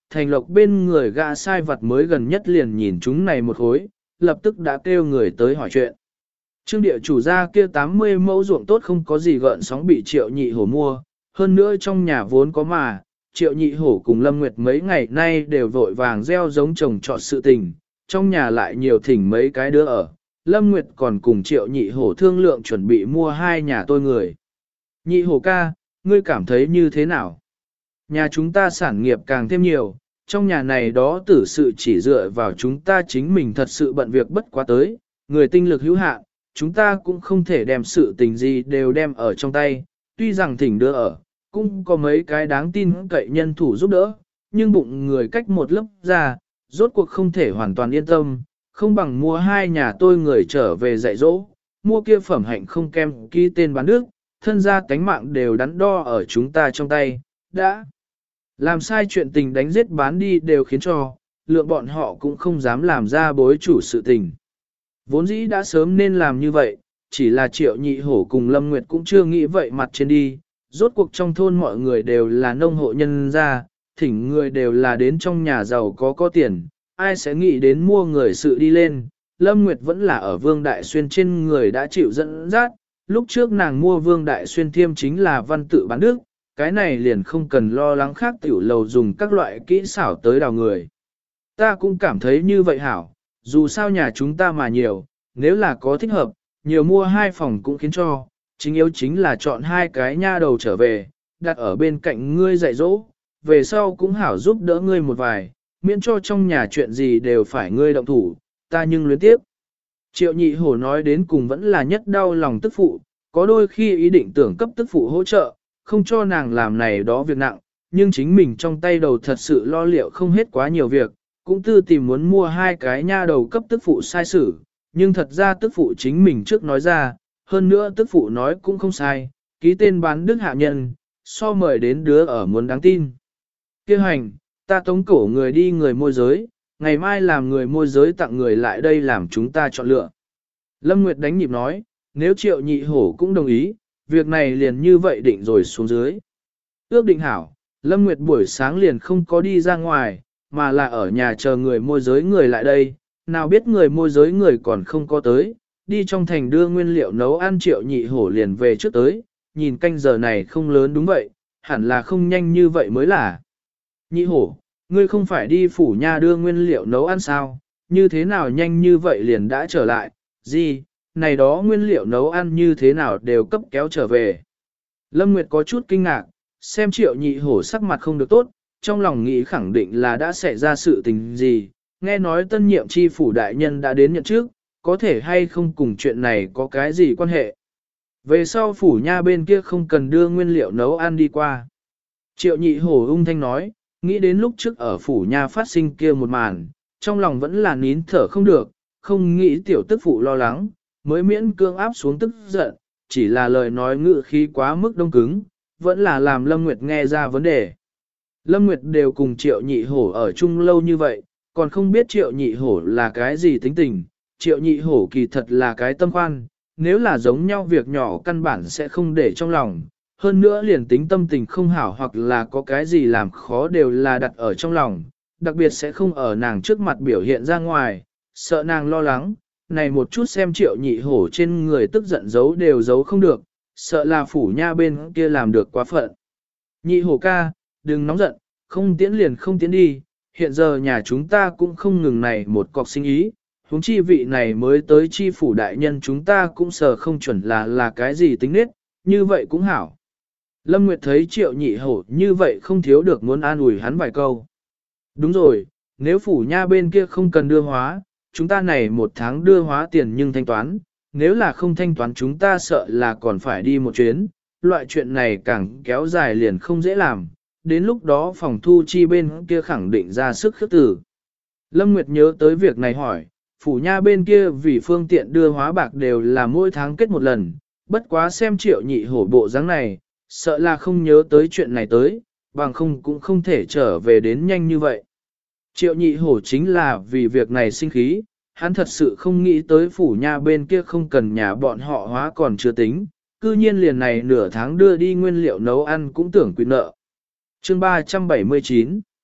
Thành Lộc bên người gã sai vật mới gần nhất liền nhìn chúng này một khối, lập tức đã kêu người tới hỏi chuyện. Trương địa chủ gia kia 80 mẫu ruộng tốt không có gì gợn sóng bị Triệu Nhị Hổ mua, hơn nữa trong nhà vốn có mà, Triệu Nhị Hổ cùng Lâm Nguyệt mấy ngày nay đều vội vàng gieo giống trồng trọt sự tình, trong nhà lại nhiều thỉnh mấy cái đứa ở, Lâm Nguyệt còn cùng Triệu Nhị Hổ thương lượng chuẩn bị mua hai nhà tôi người. Nhị Hổ ca, ngươi cảm thấy như thế nào? Nhà chúng ta sản nghiệp càng thêm nhiều, trong nhà này đó tử sự chỉ dựa vào chúng ta chính mình thật sự bận việc bất quá tới, người tinh lực hữu hạn, chúng ta cũng không thể đem sự tình gì đều đem ở trong tay, tuy rằng thỉnh đưa ở, cũng có mấy cái đáng tin cậy nhân thủ giúp đỡ, nhưng bụng người cách một lớp ra, rốt cuộc không thể hoàn toàn yên tâm, không bằng mua hai nhà tôi người trở về dạy dỗ, mua kia phẩm hạnh không kem ký tên bán nước, thân gia tánh mạng đều đắn đo ở chúng ta trong tay, đã làm sai chuyện tình đánh giết bán đi đều khiến cho, lượng bọn họ cũng không dám làm ra bối chủ sự tình. Vốn dĩ đã sớm nên làm như vậy, chỉ là Triệu Nhị Hổ cùng Lâm Nguyệt cũng chưa nghĩ vậy mặt trên đi, rốt cuộc trong thôn mọi người đều là nông hộ nhân gia, thỉnh người đều là đến trong nhà giàu có tiền, ai sẽ nghĩ đến mua người sự đi lên. Lâm Nguyệt vẫn là ở Vương Đại Xuyên trên người đã chịu dẫn dắt, lúc trước nàng mua Vương Đại Xuyên thiêm chính là văn tự bán đức, cái này liền không cần lo lắng khác tiểu lầu dùng các loại kỹ xảo tới đào người. Ta cũng cảm thấy như vậy hảo, dù sao nhà chúng ta mà nhiều, nếu là có thích hợp, nhiều mua hai phòng cũng khiến cho, chính yếu chính là chọn hai cái nha đầu trở về, đặt ở bên cạnh ngươi dạy dỗ, về sau cũng hảo giúp đỡ ngươi một vài, miễn cho trong nhà chuyện gì đều phải ngươi động thủ, ta nhưng luyến tiếp. Triệu Nhị Hổ nói đến cùng vẫn là nhất đau lòng tức phụ, có đôi khi ý định tưởng cấp tức phụ hỗ trợ, không cho nàng làm này đó việc nặng, nhưng chính mình trong tay đầu thật sự lo liệu không hết quá nhiều việc, cũng tư tìm muốn mua hai cái nha đầu cấp tức phụ sai sử, nhưng thật ra tức phụ chính mình trước nói ra, hơn nữa tức phụ nói cũng không sai, ký tên bán đức hạ nhân, so mời đến đứa ở muốn đáng tin. Kêu hành, ta tống cổ người đi người môi giới, ngày mai làm người môi giới tặng người lại đây làm chúng ta chọn lựa. Lâm Nguyệt đánh nhịp nói, nếu Triệu Nhị Hổ cũng đồng ý, việc này liền như vậy định rồi xuống dưới. Ước định hảo, Lâm Nguyệt buổi sáng liền không có đi ra ngoài, mà là ở nhà chờ người môi giới người lại đây, nào biết người môi giới người còn không có tới, đi trong thành đưa nguyên liệu nấu ăn Triệu Nhị Hổ liền về trước tới, nhìn canh giờ này không lớn đúng vậy, hẳn là không nhanh như vậy mới là. Nhị Hổ, ngươi không phải đi phủ nha đưa nguyên liệu nấu ăn sao, như thế nào nhanh như vậy liền đã trở lại, gì, này đó nguyên liệu nấu ăn như thế nào đều cấp kéo trở về. Lâm Nguyệt có chút kinh ngạc, xem Triệu Nhị Hổ sắc mặt không được tốt, trong lòng nghĩ khẳng định là đã xảy ra sự tình gì, nghe nói tân nhiệm chi phủ đại nhân đã đến nhận trước, có thể hay không cùng chuyện này có cái gì quan hệ. Về sau phủ nha bên kia không cần đưa nguyên liệu nấu ăn đi qua. Triệu Nhị Hổ ung thanh nói, nghĩ đến lúc trước ở phủ nha phát sinh kia một màn, trong lòng vẫn là nín thở không được, không nghĩ tiểu tức phụ lo lắng, mới miễn cương áp xuống tức giận, chỉ là lời nói ngự khí quá mức đông cứng, vẫn là làm Lâm Nguyệt nghe ra vấn đề. Lâm Nguyệt đều cùng Triệu Nhị Hổ ở chung lâu như vậy, còn không biết Triệu Nhị Hổ là cái gì tính tình, Triệu Nhị Hổ kỳ thật là cái tâm khoan, nếu là giống nhau việc nhỏ căn bản sẽ không để trong lòng, hơn nữa liền tính tâm tình không hảo hoặc là có cái gì làm khó đều là đặt ở trong lòng, đặc biệt sẽ không ở nàng trước mặt biểu hiện ra ngoài, sợ nàng lo lắng, này một chút xem Triệu Nhị Hổ trên người tức giận giấu đều giấu không được, sợ là phủ nha bên kia làm được quá phận. Nhị Hổ ca, đừng nóng giận, không tiễn liền không tiễn đi, hiện giờ nhà chúng ta cũng không ngừng này một cọc sinh ý, huống chi vị này mới tới chi phủ đại nhân chúng ta cũng sợ không chuẩn là cái gì tính nết, như vậy cũng hảo. Lâm Nguyệt thấy Triệu Nhị Hổ như vậy không thiếu được muốn an ủi hắn vài câu. Đúng rồi, nếu phủ nha bên kia không cần đưa hóa, chúng ta này một tháng đưa hóa tiền nhưng thanh toán, nếu là không thanh toán chúng ta sợ là còn phải đi một chuyến, loại chuyện này càng kéo dài liền không dễ làm, đến lúc đó phòng thu chi bên kia khẳng định ra sức khước tử. Lâm Nguyệt nhớ tới việc này hỏi, phủ nha bên kia vì phương tiện đưa hóa bạc đều là mỗi tháng kết một lần, bất quá xem Triệu Nhị Hổ bộ dáng này, sợ là không nhớ tới chuyện này tới, bằng không cũng không thể trở về đến nhanh như vậy. Triệu Nhị Hổ chính là vì việc này sinh khí, hắn thật sự không nghĩ tới phủ nha bên kia không cần nhà bọn họ hóa còn chưa tính, cư nhiên liền này nửa tháng đưa đi nguyên liệu nấu ăn cũng tưởng quy nợ. Chương 379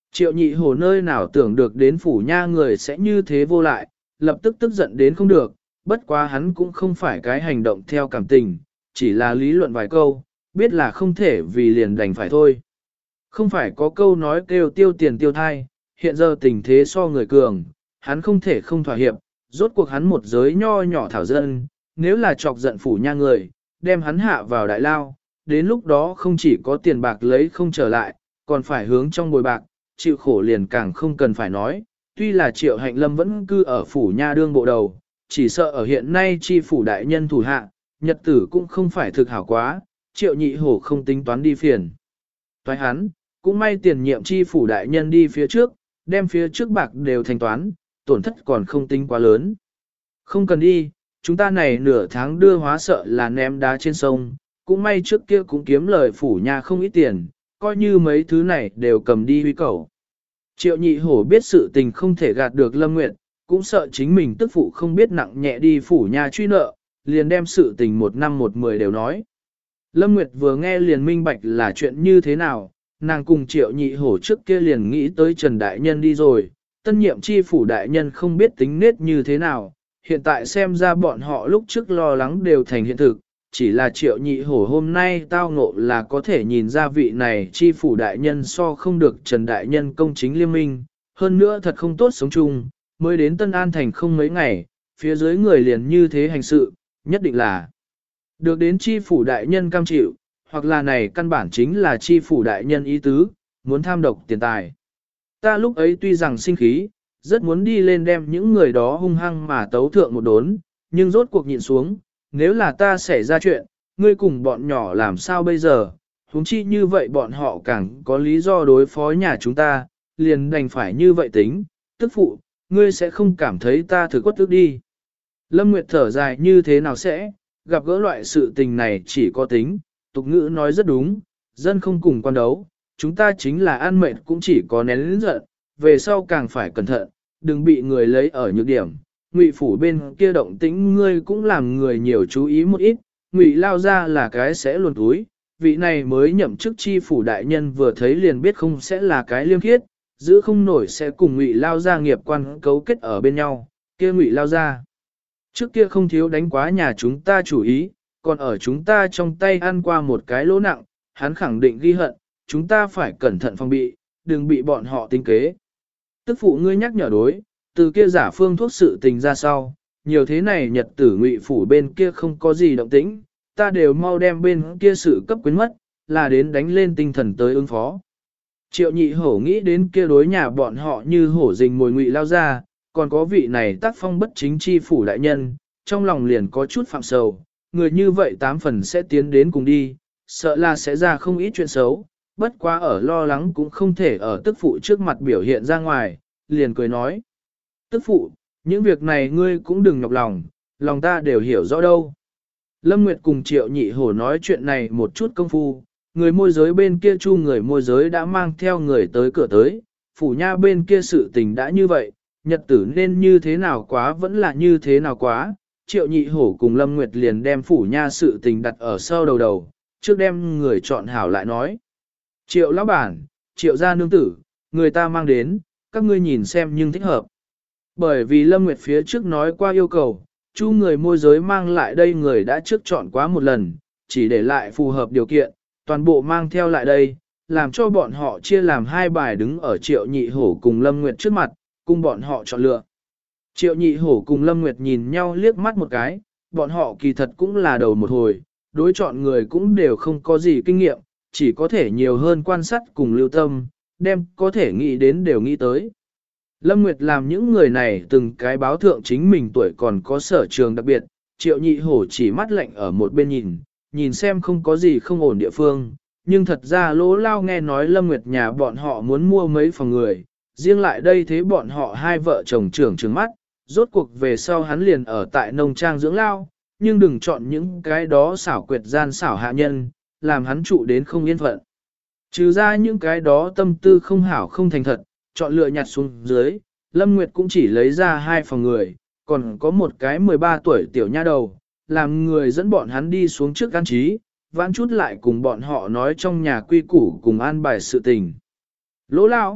Triệu nhị hổ nơi nào tưởng được đến phủ nha người sẽ như thế vô lại, lập tức tức giận đến không được, bất quá hắn cũng không phải cái hành động theo cảm tình, chỉ là lý luận vài câu, biết là không thể vì liền đành phải thôi. Không phải có câu nói kêu tiêu tiền tiêu thai, hiện giờ tình thế so người cường, hắn không thể không thỏa hiệp, rốt cuộc hắn một giới nho nhỏ thảo dân, nếu là chọc giận phủ nha người, đem hắn hạ vào đại lao, đến lúc đó không chỉ có tiền bạc lấy không trở lại, còn phải hướng trong bồi bạc, chịu khổ liền càng không cần phải nói. Tuy là Triệu Hạnh Lâm vẫn cư ở phủ nha đương bộ đầu, chỉ sợ ở hiện nay chi phủ đại nhân thủ hạ, nhật tử cũng không phải thực hảo quá, Triệu nhị hổ không tính toán đi phiền. Toái hắn, cũng may tiền nhiệm chi phủ đại nhân đi phía trước, đem phía trước bạc đều thanh toán, tổn thất còn không tính quá lớn. Không cần đi, chúng ta này nửa tháng đưa hóa sợ là ném đá trên sông, cũng may trước kia cũng kiếm lời phủ nha không ít tiền, coi như mấy thứ này đều cầm đi huy cầu. Triệu nhị hổ biết sự tình không thể gạt được Lâm Nguyệt, cũng sợ chính mình tức phụ không biết nặng nhẹ đi phủ nha truy nợ, liền đem sự tình 1 năm 1 10 đều nói. Lâm Nguyệt vừa nghe liền minh bạch là chuyện như thế nào, nàng cùng Triệu nhị hổ trước kia liền nghĩ tới Trần Đại Nhân đi rồi, tân nhiệm chi phủ đại nhân không biết tính nết như thế nào, hiện tại xem ra bọn họ lúc trước lo lắng đều thành hiện thực, chỉ là Triệu nhị hổ hôm nay tao ngộ là có thể nhìn ra vị này chi phủ đại nhân so không được Trần Đại Nhân công chính liêm minh, hơn nữa thật không tốt sống chung, mới đến Tân An Thành không mấy ngày, phía dưới người liền như thế hành sự, nhất định là được đến chi phủ đại nhân cam chịu, hoặc là này căn bản chính là chi phủ đại nhân ý tứ, muốn tham độc tiền tài. Ta lúc ấy tuy rằng sinh khí, rất muốn đi lên đem những người đó hung hăng mà tấu thượng một đốn, nhưng rốt cuộc nhịn xuống, nếu là ta xảy ra chuyện, ngươi cùng bọn nhỏ làm sao bây giờ, huống chi như vậy bọn họ càng có lý do đối phó nhà chúng ta, liền đành phải như vậy tính, tức phụ, ngươi sẽ không cảm thấy ta thử quất tức đi. Lâm Nguyệt thở dài như thế nào sẽ, gặp gỡ loại sự tình này chỉ có tính, tục ngữ nói rất đúng, dân không cùng quan đấu, chúng ta chính là an mệnh cũng chỉ có nén lĩnh giận, về sau càng phải cẩn thận, đừng bị người lấy ở nhược điểm. Ngụy phủ bên kia động tĩnh ngươi cũng làm người nhiều chú ý một ít, Ngụy lao ra là cái sẽ luồn túi, vị này mới nhậm chức chi phủ đại nhân vừa thấy liền biết không sẽ là cái liêm khiết, giữ không nổi sẽ cùng Ngụy lao ra nghiệp quan cấu kết ở bên nhau, kia Ngụy lao ra. Trước kia không thiếu đánh quá nhà chúng ta chủ ý, còn ở chúng ta trong tay ăn qua một cái lỗ nặng, hắn khẳng định ghi hận, chúng ta phải cẩn thận phòng bị, đừng bị bọn họ tính kế. Tức phụ ngươi nhắc nhở đối, từ kia giả phương thuốc sự tình ra sau, nhiều thế này nhật tử Ngụy phủ bên kia không có gì động tĩnh, ta đều mau đem bên kia sự cấp quyến mất, là đến đánh lên tinh thần tới ứng phó. Triệu nhị hổ nghĩ đến kia đối nhà bọn họ như hổ rình mồi Ngụy lao ra, còn có vị này tác phong bất chính chi phủ đại nhân, trong lòng liền có chút phạm sầu, người như vậy 8 phần sẽ tiến đến cùng đi, sợ là sẽ ra không ít chuyện xấu, bất quá ở lo lắng cũng không thể ở tức phụ trước mặt biểu hiện ra ngoài, liền cười nói. Tức phụ, những việc này ngươi cũng đừng nhọc lòng, lòng ta đều hiểu rõ đâu. Lâm Nguyệt cùng Triệu nhị hổ nói chuyện này một chút công phu, người môi giới bên kia chu người môi giới đã mang theo người tới cửa tới, phủ nha bên kia sự tình đã như vậy, nhật tử nên như thế nào quá vẫn là như thế nào quá. Triệu nhị hổ cùng Lâm Nguyệt liền đem phủ nha sự tình đặt ở sau đầu, trước đem người chọn hảo lại nói. Triệu lão bản, Triệu gia nương tử, người ta mang đến, các ngươi nhìn xem nhưng thích hợp. Bởi vì Lâm Nguyệt phía trước nói qua yêu cầu, chu người môi giới mang lại đây người đã trước chọn quá một lần, chỉ để lại phù hợp điều kiện, toàn bộ mang theo lại đây, làm cho bọn họ chia làm 2 bài đứng ở Triệu nhị hổ cùng Lâm Nguyệt trước mặt, cùng bọn họ chọn lựa. Triệu nhị hổ cùng Lâm Nguyệt nhìn nhau liếc mắt một cái, bọn họ kỳ thật cũng là đầu một hồi, đối chọn người cũng đều không có gì kinh nghiệm, chỉ có thể nhiều hơn quan sát cùng lưu tâm, đem có thể nghĩ đến đều nghĩ tới. Lâm Nguyệt làm những người này từng cái báo thượng chính mình tuổi còn có sở trường đặc biệt, Triệu nhị hổ chỉ mắt lạnh ở một bên nhìn xem không có gì không ổn địa phương, nhưng thật ra Lỗ Lao nghe nói Lâm Nguyệt nhà bọn họ muốn mua mấy phòng người, riêng lại đây thế bọn họ 2 vợ chồng trưởng trừng mắt, rốt cuộc về sau hắn liền ở tại nông trang dưỡng lao, nhưng đừng chọn những cái đó xảo quyệt gian xảo hạ nhân, làm hắn trụ đến không yên phận. Trừ ra những cái đó tâm tư không hảo không thành thật, chọn lựa nhặt xuống dưới, Lâm Nguyệt cũng chỉ lấy ra 2 phòng người, còn có một cái 13 tuổi tiểu nha đầu, làm người dẫn bọn hắn đi xuống trước an trí, vãn chút lại cùng bọn họ nói trong nhà quy củ cùng an bài sự tình. Lỗ Lao,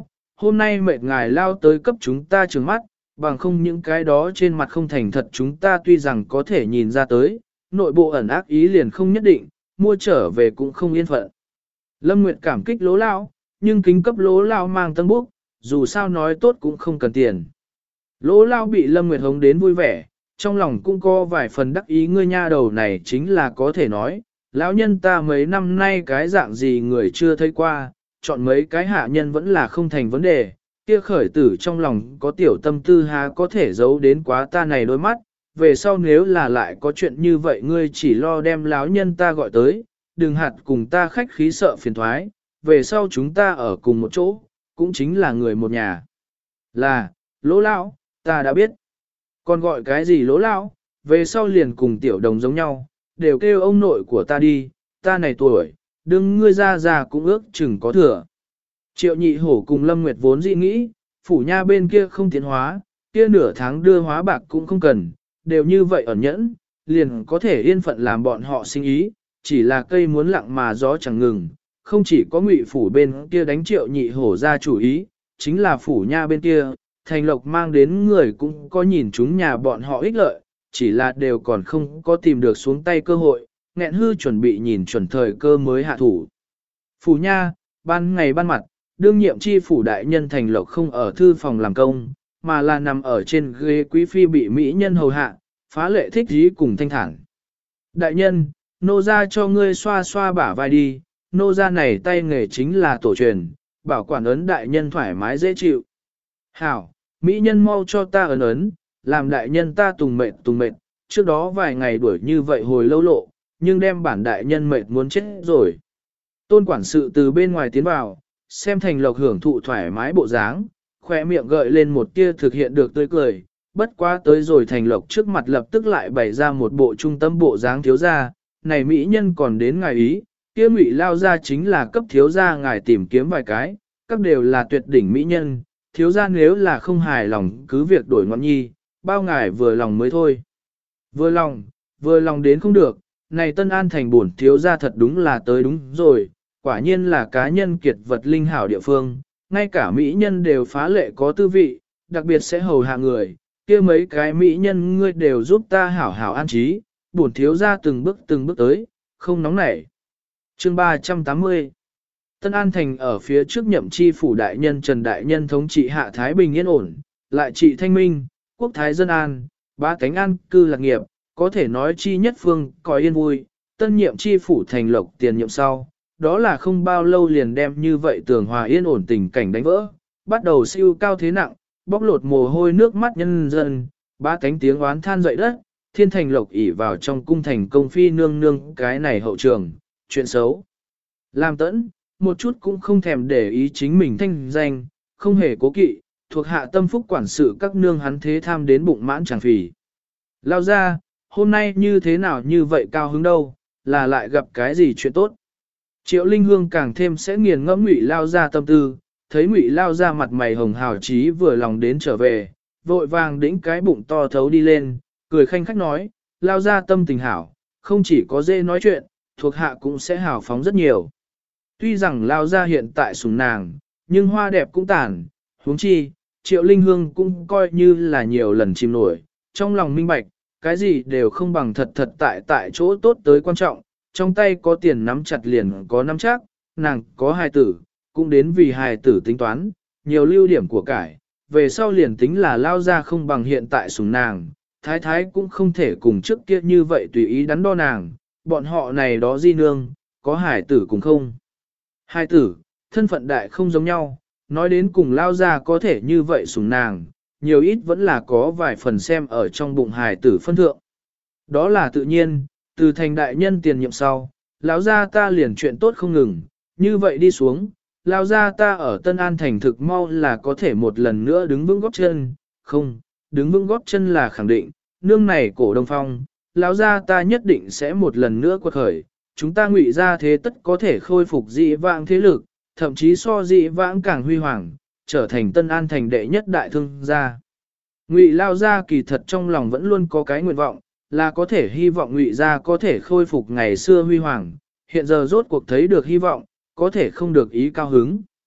hôm nay mệt ngài lao tới cấp chúng ta trừng mắt, bằng không những cái đó trên mặt không thành thật chúng ta tuy rằng có thể nhìn ra tới, nội bộ ẩn ác ý liền không nhất định, mua trở về cũng không yên phận. Lâm Nguyệt cảm kích Lỗ Lao, nhưng kính cấp Lỗ Lao mang tân búc, dù sao nói tốt cũng không cần tiền. Lỗ Lao bị Lâm Nguyệt hống đến vui vẻ, trong lòng cũng có vài phần đắc ý ngươi nha đầu này chính là có thể nói, lão nhân ta mấy năm nay cái dạng gì người chưa thấy qua, chọn mấy cái hạ nhân vẫn là không thành vấn đề, kia khởi tử trong lòng có tiểu tâm tư há có thể giấu đến quá ta này đôi mắt, về sau nếu là lại có chuyện như vậy ngươi chỉ lo đem lão nhân ta gọi tới, đừng hạt cùng ta khách khí sợ phiền thoái, về sau chúng ta ở cùng một chỗ, cũng chính là người một nhà. Là, Lỗ Lão, ta đã biết. Còn gọi cái gì Lỗ Lão, về sau liền cùng tiểu đồng giống nhau, đều kêu ông nội của ta đi, ta này tuổi, đừng ngươi ra già cũng ước chừng có thừa. Triệu Nhị Hổ cùng Lâm Nguyệt vốn dị nghĩ, phủ nha bên kia không tiến hóa, kia nửa tháng đưa hóa bạc cũng không cần, đều như vậy ẩn nhẫn, liền có thể yên phận làm bọn họ sinh ý, chỉ là cây muốn lặng mà gió chẳng ngừng, không chỉ có Ngụy phủ bên kia đánh Triệu Nhị Hổ ra chủ ý, chính là phủ nha bên kia, Thành Lộc mang đến người cũng có nhìn chúng nhà bọn họ ích lợi, chỉ là đều còn không có tìm được xuống tay cơ hội, nghẹn hư chuẩn bị nhìn chuẩn thời cơ mới hạ thủ. Phủ nha, ban ngày ban mặt, đương nhiệm chi phủ đại nhân Thành Lộc không ở thư phòng làm công, mà là nằm ở trên ghế quý phi bị mỹ nhân hầu hạ, phá lệ thích dí cùng thanh thản. Đại nhân, nô ra cho ngươi xoa xoa bả vai đi, nô ra này tay nghề chính là tổ truyền, bảo quản ấn đại nhân thoải mái dễ chịu. Hảo, mỹ nhân mau cho ta ấn ấn, làm đại nhân ta tùng mệt, trước đó vài ngày đuổi như vậy hồi lâu lộ, nhưng đem bản đại nhân mệt muốn chết rồi. Tôn quản sự từ bên ngoài tiến vào, xem Thành Lộc hưởng thụ thoải mái bộ dáng, khỏe miệng gợi lên một tia thực hiện được tươi cười, bất quá tới rồi Thành Lộc trước mặt lập tức lại bày ra một bộ trung tâm bộ dáng thiếu gia, này mỹ nhân còn đến ngài ý, kia Ngụy lao ra chính là cấp thiếu gia ngài tìm kiếm vài cái, các đều là tuyệt đỉnh mỹ nhân, thiếu gia nếu là không hài lòng cứ việc đổi ngọn nhi, bao ngài vừa lòng mới thôi. Vừa lòng đến không được, này Tân An thành bổn thiếu gia thật đúng là tới đúng rồi, quả nhiên là cá nhân kiệt vật linh hảo địa phương, ngay cả mỹ nhân đều phá lệ có tư vị, đặc biệt sẽ hầu hạ người, kia mấy cái mỹ nhân ngươi đều giúp ta hảo hảo an trí, bổn thiếu gia từng bước tới, không nóng nảy. Chương 380 Tân An Thành ở phía trước nhậm chi phủ đại nhân Trần Đại Nhân thống trị hạ Thái Bình yên ổn, lại trị thanh minh, quốc thái dân an, ba cánh an cư lạc nghiệp, có thể nói chi nhất phương có yên vui, tân nhiệm chi phủ thành lộc tiền nhiệm sau, đó là không bao lâu liền đem như vậy tường hòa yên ổn tình cảnh đánh vỡ, bắt đầu siêu cao thế nặng, bóc lột mồ hôi nước mắt nhân dân, ba cánh tiếng oán than dậy đất, thiên thành lộc ỉ vào trong cung thành công phi nương nương cái này hậu trường, chuyện xấu. Làm tẫn, một chút cũng không thèm để ý chính mình thanh danh, không hề cố kỵ, thuộc hạ tâm phúc quản sự các nương hắn thế tham đến bụng mãn chẳng phì. Lao ra, hôm nay như thế nào như vậy cao hứng đâu, là lại gặp cái gì chuyện tốt. Triệu Linh Hương càng thêm sẽ nghiền ngẫm Ngụy Lao ra tâm tư, thấy Ngụy Lao ra mặt mày hồng hào trí vừa lòng đến trở về, vội vàng đĩnh cái bụng to thấu đi lên, cười khanh khách nói, Lao ra tâm tình hảo, không chỉ có dễ nói chuyện, thuộc hạ cũng sẽ hào phóng rất nhiều. Tuy rằng Lao ra hiện tại sủng nàng, nhưng hoa đẹp cũng tàn, huống chi, Triệu Linh Hương cũng coi như là nhiều lần chìm nổi, trong lòng minh bạch, cái gì đều không bằng thật thật tại chỗ tốt tới quan trọng, trong tay có tiền nắm chặt liền có nắm chắc, nàng có hài tử, cũng đến vì hài tử tính toán, nhiều lưu điểm của cải, về sau liền tính là Lao ra không bằng hiện tại sủng nàng, thái thái cũng không thể cùng trước kia như vậy tùy ý đắn đo nàng, bọn họ này đó di nương, có hài tử cũng không. Hài tử, thân phận đại không giống nhau, nói đến cùng Lao ra có thể như vậy sủng nàng, nhiều ít vẫn là có vài phần xem ở trong bụng hài tử phân thượng. Đó là tự nhiên, từ thành đại nhân tiền nhiệm sau, lão gia ta liền chuyện tốt không ngừng, như vậy đi xuống, lão gia ta ở Tân An thành thực mau là có thể một lần nữa đứng vững góp chân, không, đứng vững góp chân là khẳng định, nương này cổ Đông Phong, lão gia ta nhất định sẽ một lần nữa quật khởi, chúng ta Ngụy gia thế tất có thể khôi phục dị vãng thế lực, thậm chí so dị vãng càng huy hoàng, trở thành Tân An thành đệ nhất đại thương gia. Ngụy Lao gia kỳ thật trong lòng vẫn luôn có cái nguyện vọng, là có thể hy vọng Ngụy gia có thể khôi phục ngày xưa huy hoàng, hiện giờ rốt cuộc thấy được hy vọng, có thể không được ý cao hứng.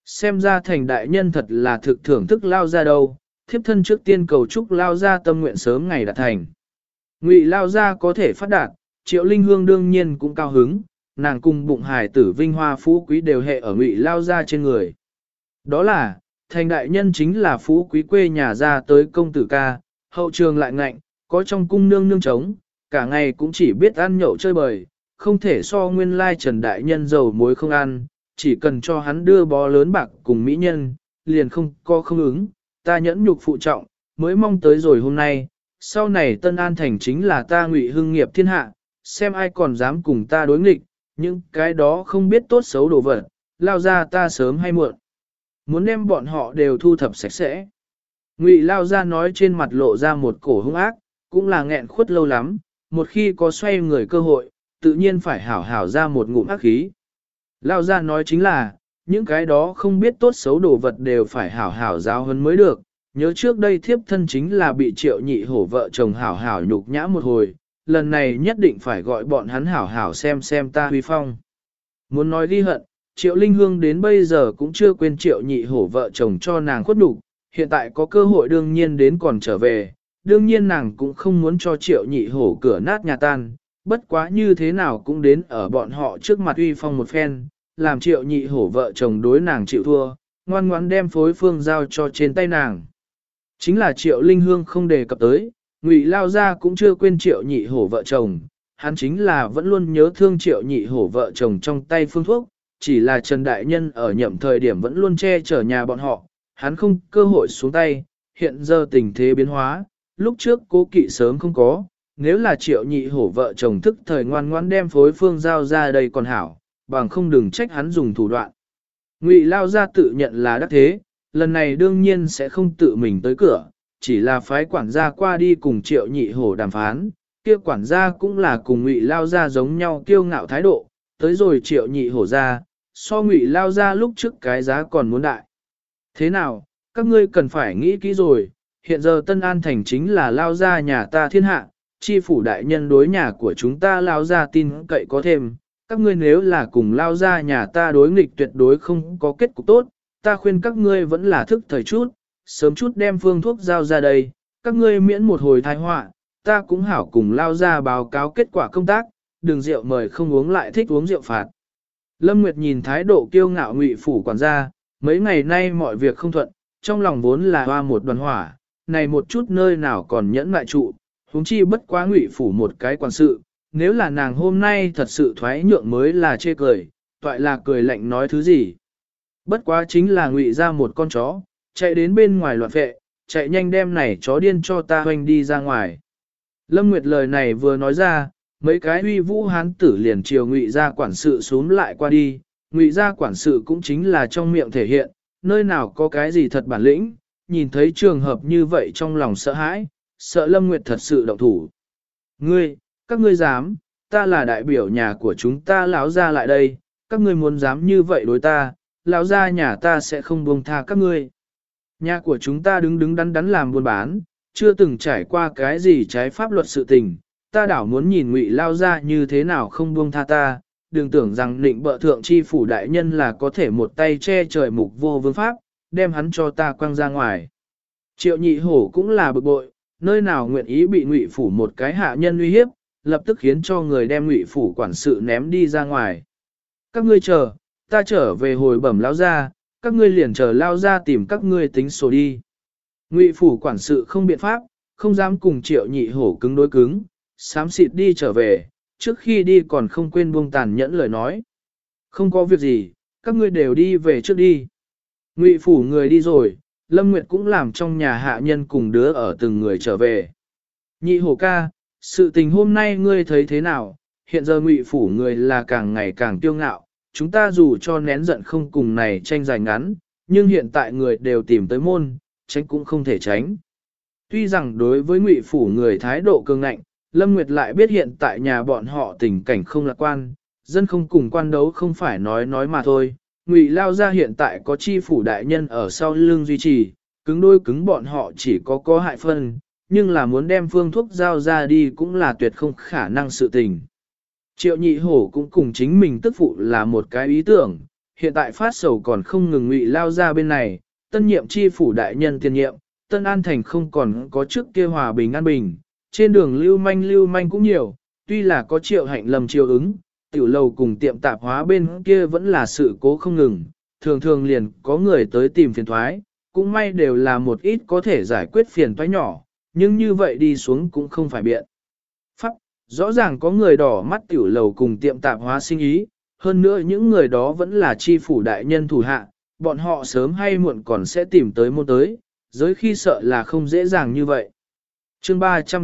Xem ra thành đại nhân thật là thực thưởng thức lao ra đâu, thiếp thân trước tiên cầu chúc lao ra tâm nguyện sớm ngày đạt thành. Ngụy lao ra có thể phát đạt, Triệu Linh Hương đương nhiên cũng cao hứng, nàng cùng bụng hải tử vinh hoa phú quý đều hệ ở Ngụy lao ra trên người. Đó là, thành đại nhân chính là phú quý quê nhà ra tới công tử ca, hậu trường lại ngạnh, có trong cung nương nương trống, cả ngày cũng chỉ biết ăn nhậu chơi bời, không thể so nguyên lai Trần đại nhân dầu muối không ăn, chỉ cần cho hắn đưa bó lớn bạc cùng mỹ nhân, liền không có không ứng, ta nhẫn nhục phụ trọng, mới mong tới rồi hôm nay, sau này Tân An Thành chính là ta Ngụy hưng nghiệp thiên hạ, xem ai còn dám cùng ta đối nghịch, những cái đó không biết tốt xấu đồ vật, lao ra ta sớm hay muộn. Muốn đem bọn họ đều thu thập sạch sẽ. Ngụy lao ra nói trên mặt lộ ra một cổ hung ác, cũng là nghẹn khuất lâu lắm, một khi có xoay người cơ hội, tự nhiên phải hảo hảo ra một ngụm ác khí. Lao ra nói chính là, những cái đó không biết tốt xấu đồ vật đều phải hảo hảo giáo huấn mới được. Nhớ trước đây thiếp thân chính là bị Triệu Nhị Hổ vợ chồng hảo hảo nhục nhã một hồi, lần này nhất định phải gọi bọn hắn hảo hảo xem ta huy phong. Muốn nói ghi hận, Triệu Linh Hương đến bây giờ cũng chưa quên Triệu Nhị Hổ vợ chồng cho nàng khuất nhục, hiện tại có cơ hội đương nhiên đến còn trở về, đương nhiên nàng cũng không muốn cho Triệu Nhị Hổ cửa nát nhà tan, bất quá như thế nào cũng đến ở bọn họ trước mặt uy phong một phen, làm Triệu Nhị Hổ vợ chồng đối nàng chịu thua, ngoan ngoãn đem phối phương giao cho trên tay nàng. Chính là Triệu Linh Hương không đề cập tới, Ngụy lao ra cũng chưa quên Triệu Nhị Hổ vợ chồng, hắn chính là vẫn luôn nhớ thương Triệu Nhị Hổ vợ chồng trong tay phương thuốc, chỉ là Trần Đại Nhân ở nhậm thời điểm vẫn luôn che chở nhà bọn họ, hắn không cơ hội xuống tay, hiện giờ tình thế biến hóa, lúc trước cố kỵ sớm không có, nếu là Triệu Nhị Hổ vợ chồng thức thời ngoan ngoãn đem phối phương giao ra đây còn hảo, bằng không đừng trách hắn dùng thủ đoạn. Ngụy lao ra tự nhận là đắc thế, lần này đương nhiên sẽ không tự mình tới cửa, chỉ là phái quản gia qua đi cùng Triệu Nhị Hổ đàm phán, kia quản gia cũng là cùng Ngụy lao ra giống nhau kiêu ngạo thái độ, tới rồi Triệu Nhị Hổ ra, so Ngụy lao ra lúc trước cái giá còn muốn đại. Thế nào, các ngươi cần phải nghĩ kỹ rồi, hiện giờ Tân An Thành chính là lao ra nhà ta thiên hạ, chi phủ đại nhân đối nhà của chúng ta lao ra tin cậy có thêm, các ngươi nếu là cùng lao ra nhà ta đối nghịch tuyệt đối không có kết cục tốt, ta khuyên các ngươi vẫn là thức thời chút, sớm chút đem phương thuốc giao ra đây, các ngươi miễn một hồi tai họa, ta cũng hảo cùng lao ra báo cáo kết quả công tác, đừng rượu mời không uống lại thích uống rượu phạt. Lâm Nguyệt nhìn thái độ kiêu ngạo Ngụy phủ quản gia, mấy ngày nay mọi việc không thuận, trong lòng vốn là hoa một đoàn hỏa, này một chút nơi nào còn nhẫn lại trụ, huống chi bất quá Ngụy phủ một cái quản sự, nếu là nàng hôm nay thật sự thoái nhượng mới là chê cười, toại là cười lạnh nói thứ gì. Bất quá chính là Ngụy ra một con chó, chạy đến bên ngoài loạn vệ, chạy nhanh đem này chó điên cho ta hoành đi ra ngoài. Lâm Nguyệt lời này vừa nói ra, mấy cái uy vũ hán tử liền chiều Ngụy ra quản sự xuống lại qua đi, Ngụy ra quản sự cũng chính là trong miệng thể hiện, nơi nào có cái gì thật bản lĩnh, nhìn thấy trường hợp như vậy trong lòng sợ hãi, sợ Lâm Nguyệt thật sự động thủ. Các ngươi dám, ta là đại biểu nhà của chúng ta lão ra lại đây, các ngươi muốn dám như vậy đối ta, lão ra nhà ta sẽ không buông tha các ngươi. Nhà của chúng ta đứng đứng đắn đắn làm buôn bán, chưa từng trải qua cái gì trái pháp luật sự tình, ta đảo muốn nhìn Ngụy lao ra như thế nào không buông tha ta, đừng tưởng rằng định bợ thượng chi phủ đại nhân là có thể một tay che trời mục vô vương pháp, đem hắn cho ta quăng ra ngoài. Triệu Nhị Hổ cũng là bực bội, nơi nào nguyện ý bị Ngụy phủ một cái hạ nhân uy hiếp, lập tức khiến cho người đem Ngụy phủ quản sự ném đi ra ngoài. Các ngươi chờ, ta trở về hồi bẩm lao ra, các ngươi liền chờ lao ra tìm các ngươi tính sổ đi. Ngụy phủ quản sự không biện pháp, không dám cùng Triệu Nhị Hổ cứng đối cứng, xám xịt đi trở về, trước khi đi còn không quên buông tàn nhẫn lời nói. Không có việc gì, các ngươi đều đi về trước đi. Ngụy phủ người đi rồi, Lâm Nguyệt cũng làm trong nhà hạ nhân cùng đứa ở từng người trở về. Nhị Hổ ca, sự tình hôm nay ngươi thấy thế nào? Hiện giờ Ngụy phủ người là càng ngày càng kiêu ngạo, chúng ta dù cho nén giận không cùng này tranh giành ngắn, nhưng hiện tại người đều tìm tới môn, tránh cũng không thể tránh. Tuy rằng đối với Ngụy phủ người thái độ cường ngạnh, Lâm Nguyệt lại biết hiện tại nhà bọn họ tình cảnh không lạc quan, dân không cùng quan đấu không phải nói mà thôi. Ngụy lao ra hiện tại có chi phủ đại nhân ở sau lưng duy trì, cứng đôi cứng bọn họ chỉ có hại phân, nhưng là muốn đem phương thuốc giao ra đi cũng là tuyệt không khả năng sự tình. Triệu Nhị Hổ cũng cùng chính mình tức phụ là một cái ý tưởng, hiện tại phát sầu còn không ngừng ngụy lao ra bên này, tân nhiệm chi phủ đại nhân tiền nhiệm, Tân An Thành không còn có trước kia hòa bình an bình, trên đường lưu manh cũng nhiều, tuy là có Triệu Hạnh lầm chiều ứng, tiểu lầu cùng tiệm tạp hóa bên kia vẫn là sự cố không ngừng, thường thường liền có người tới tìm phiền thoái, cũng may đều là một ít có thể giải quyết phiền toái nhỏ, nhưng như vậy đi xuống cũng không phải biện pháp. Rõ ràng có người đỏ mắt tiểu lầu cùng tiệm tạp hóa sinh ý, hơn nữa những người đó vẫn là chi phủ đại nhân thủ hạ, bọn họ sớm hay muộn còn sẽ tìm tới môn tới, giới khi sợ là không dễ dàng như vậy. Chương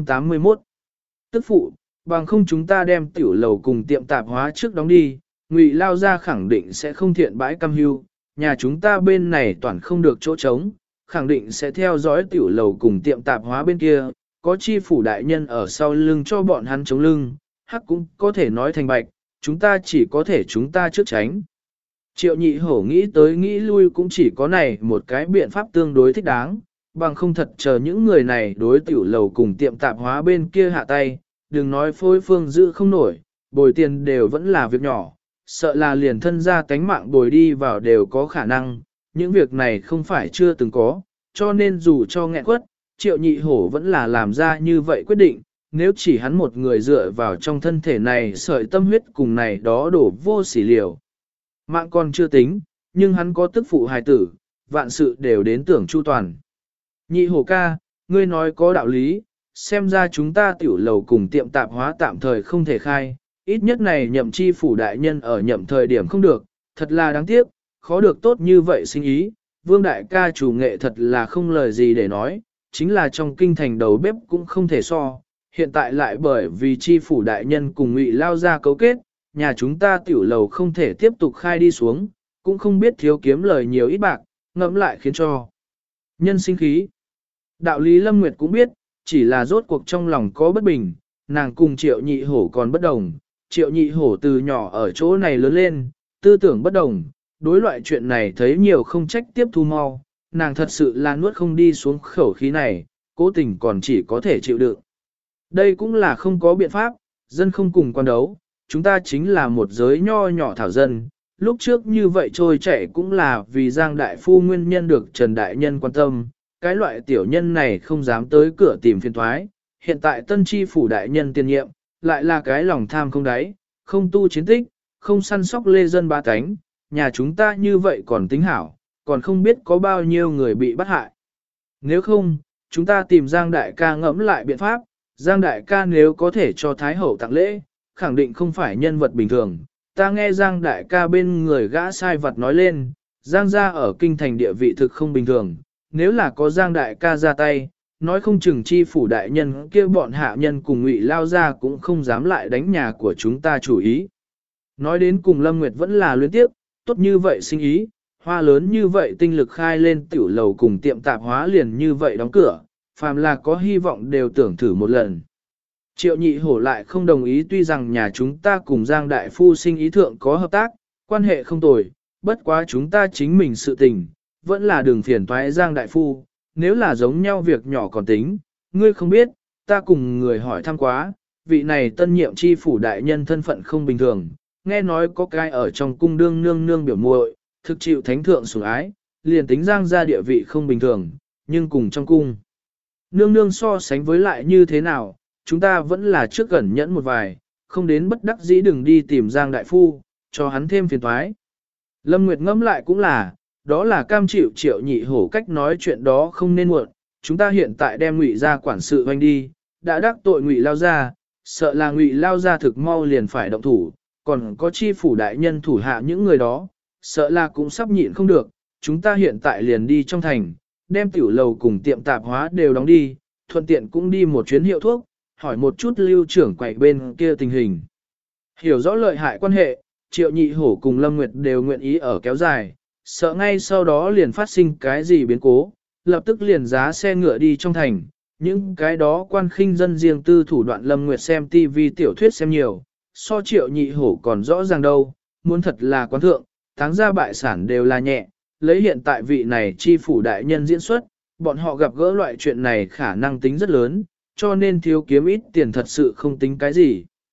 381 Tức phụ, bằng không chúng ta đem tiểu lầu cùng tiệm tạp hóa trước đóng đi, Ngụy lao ra khẳng định sẽ không thiện bãi cam hưu, nhà chúng ta bên này toàn không được chỗ trống, khẳng định sẽ theo dõi tiểu lầu cùng tiệm tạp hóa bên kia, có chi phủ đại nhân ở sau lưng cho bọn hắn chống lưng, hắc cũng có thể nói thành bạch, chúng ta chỉ có thể chúng ta trước tránh. Triệu nhị hổ nghĩ tới nghĩ lui cũng chỉ có này một cái biện pháp tương đối thích đáng, bằng không thật chờ những người này đối tiểu lầu cùng tiệm tạp hóa bên kia hạ tay, đừng nói phôi phương giữ không nổi, bồi tiền đều vẫn là việc nhỏ, sợ là liền thân ra tánh mạng bồi đi vào đều có khả năng, những việc này không phải chưa từng có, cho nên dù cho nghẹn quất, triệu nhị hổ vẫn là làm ra như vậy quyết định, nếu chỉ hắn một người dựa vào trong thân thể này sợi tâm huyết cùng này đó đổ vô sỉ liều. Mạng còn chưa tính, nhưng hắn có tức phụ hài tử, vạn sự đều đến tưởng chu toàn. Nhị hổ ca, ngươi nói có đạo lý, xem ra chúng ta tiểu lầu cùng tiệm tạp hóa tạm thời không thể khai, ít nhất này nhậm chi phủ đại nhân ở nhậm thời điểm không được, thật là đáng tiếc, khó được tốt như vậy sinh ý, vương đại ca chủ nghệ thật là không lời gì để nói, chính là trong kinh thành đầu bếp cũng không thể so, hiện tại lại bởi vì chi phủ đại nhân cùng Ngụy lao ra cấu kết, nhà chúng ta tiểu lầu không thể tiếp tục khai đi xuống, cũng không biết thiếu kiếm lời nhiều ít bạc, ngẫm lại khiến cho nhân sinh khí. Đạo lý Lâm Nguyệt cũng biết, chỉ là rốt cuộc trong lòng có bất bình, nàng cùng Triệu Nhị Hổ còn bất đồng, Triệu Nhị Hổ từ nhỏ ở chỗ này lớn lên, tư tưởng bất đồng, đối loại chuyện này thấy nhiều không trách tiếp thu mau, nàng thật sự là nuốt không đi xuống khẩu khí này, cố tình còn chỉ có thể chịu đựng. Đây cũng là không có biện pháp, dân không cùng quan đấu, chúng ta chính là một giới nho nhỏ thảo dân, lúc trước như vậy trôi chảy cũng là vì Giang Đại Phu nguyên nhân được Trần Đại Nhân quan tâm, cái loại tiểu nhân này không dám tới cửa tìm phiền thoái, hiện tại tân chi phủ đại nhân tiền nhiệm, lại là cái lòng tham không đáy, không tu chiến tích, không săn sóc lê dân ba cánh, nhà chúng ta như vậy còn tính hảo, còn không biết có bao nhiêu người bị bắt hại. Nếu không, chúng ta tìm Giang Đại ca ngẫm lại biện pháp, Giang Đại ca nếu có thể cho Thái Hậu tặng lễ, khẳng định không phải nhân vật bình thường. Ta nghe Giang Đại ca bên người gã sai vật nói lên, Giang gia ở kinh thành địa vị thực không bình thường, nếu là có Giang Đại ca ra tay, nói không chừng chi phủ đại nhân kia bọn hạ nhân cùng Ngụy lao ra cũng không dám lại đánh nhà của chúng ta chủ ý. Nói đến cùng Lâm Nguyệt vẫn là luyến tiếp, tốt như vậy sinh ý, hoa lớn như vậy tinh lực khai lên tiểu lầu cùng tiệm tạp hóa liền như vậy đóng cửa, phàm là có hy vọng đều tưởng thử một lần. Triệu nhị hổ lại không đồng ý, tuy rằng nhà chúng ta cùng Giang Đại Phu sinh ý thượng có hợp tác, quan hệ không tồi, bất quá chúng ta chính mình sự tình, vẫn là đường phiền toái Giang Đại Phu, nếu là giống nhau việc nhỏ còn tính, ngươi không biết, ta cùng người hỏi thăm quá, vị này tân nhiệm chi phủ đại nhân thân phận không bình thường, nghe nói có cái ở trong cung đương nương nương biểu muội, thực chịu thánh thượng sủng ái, liền tính Giang gia địa vị không bình thường, nhưng cùng trong cung. Nương nương so sánh với lại như thế nào, chúng ta vẫn là trước gần nhẫn một vài, không đến bất đắc dĩ đừng đi tìm Giang Đại Phu, cho hắn thêm phiền toái. Lâm Nguyệt ngẫm lại cũng là, đó là cam chịu Triệu nhị hổ cách nói chuyện đó không nên muộn, chúng ta hiện tại đem Ngụy gia quản sự hoành đi, đã đắc tội Ngụy lao gia, sợ là Ngụy lao gia thực mau liền phải động thủ, còn có chi phủ đại nhân thủ hạ những người đó, sợ là cũng sắp nhịn không được, chúng ta hiện tại liền đi trong thành, đem tiểu lầu cùng tiệm tạp hóa đều đóng đi, thuận tiện cũng đi một chuyến hiệu thuốc, hỏi một chút lưu trưởng quậy bên kia tình hình. Hiểu rõ lợi hại quan hệ, Triệu nhị hổ cùng Lâm Nguyệt đều nguyện ý ở kéo dài, sợ ngay sau đó liền phát sinh cái gì biến cố, lập tức liền giá xe ngựa đi trong thành, những cái đó quan khinh dân riêng tư thủ đoạn Lâm Nguyệt xem TV tiểu thuyết xem nhiều, so Triệu nhị hổ còn rõ ràng đâu, muốn thật là quán thượng, táng ra bại sản đều là nhẹ, lấy hiện tại vị này chi phủ đại nhân diễn xuất, bọn họ gặp gỡ loại chuyện này khả năng tính rất lớn, cho nên thiếu kiếm ít tiền thật sự không tính cái gì.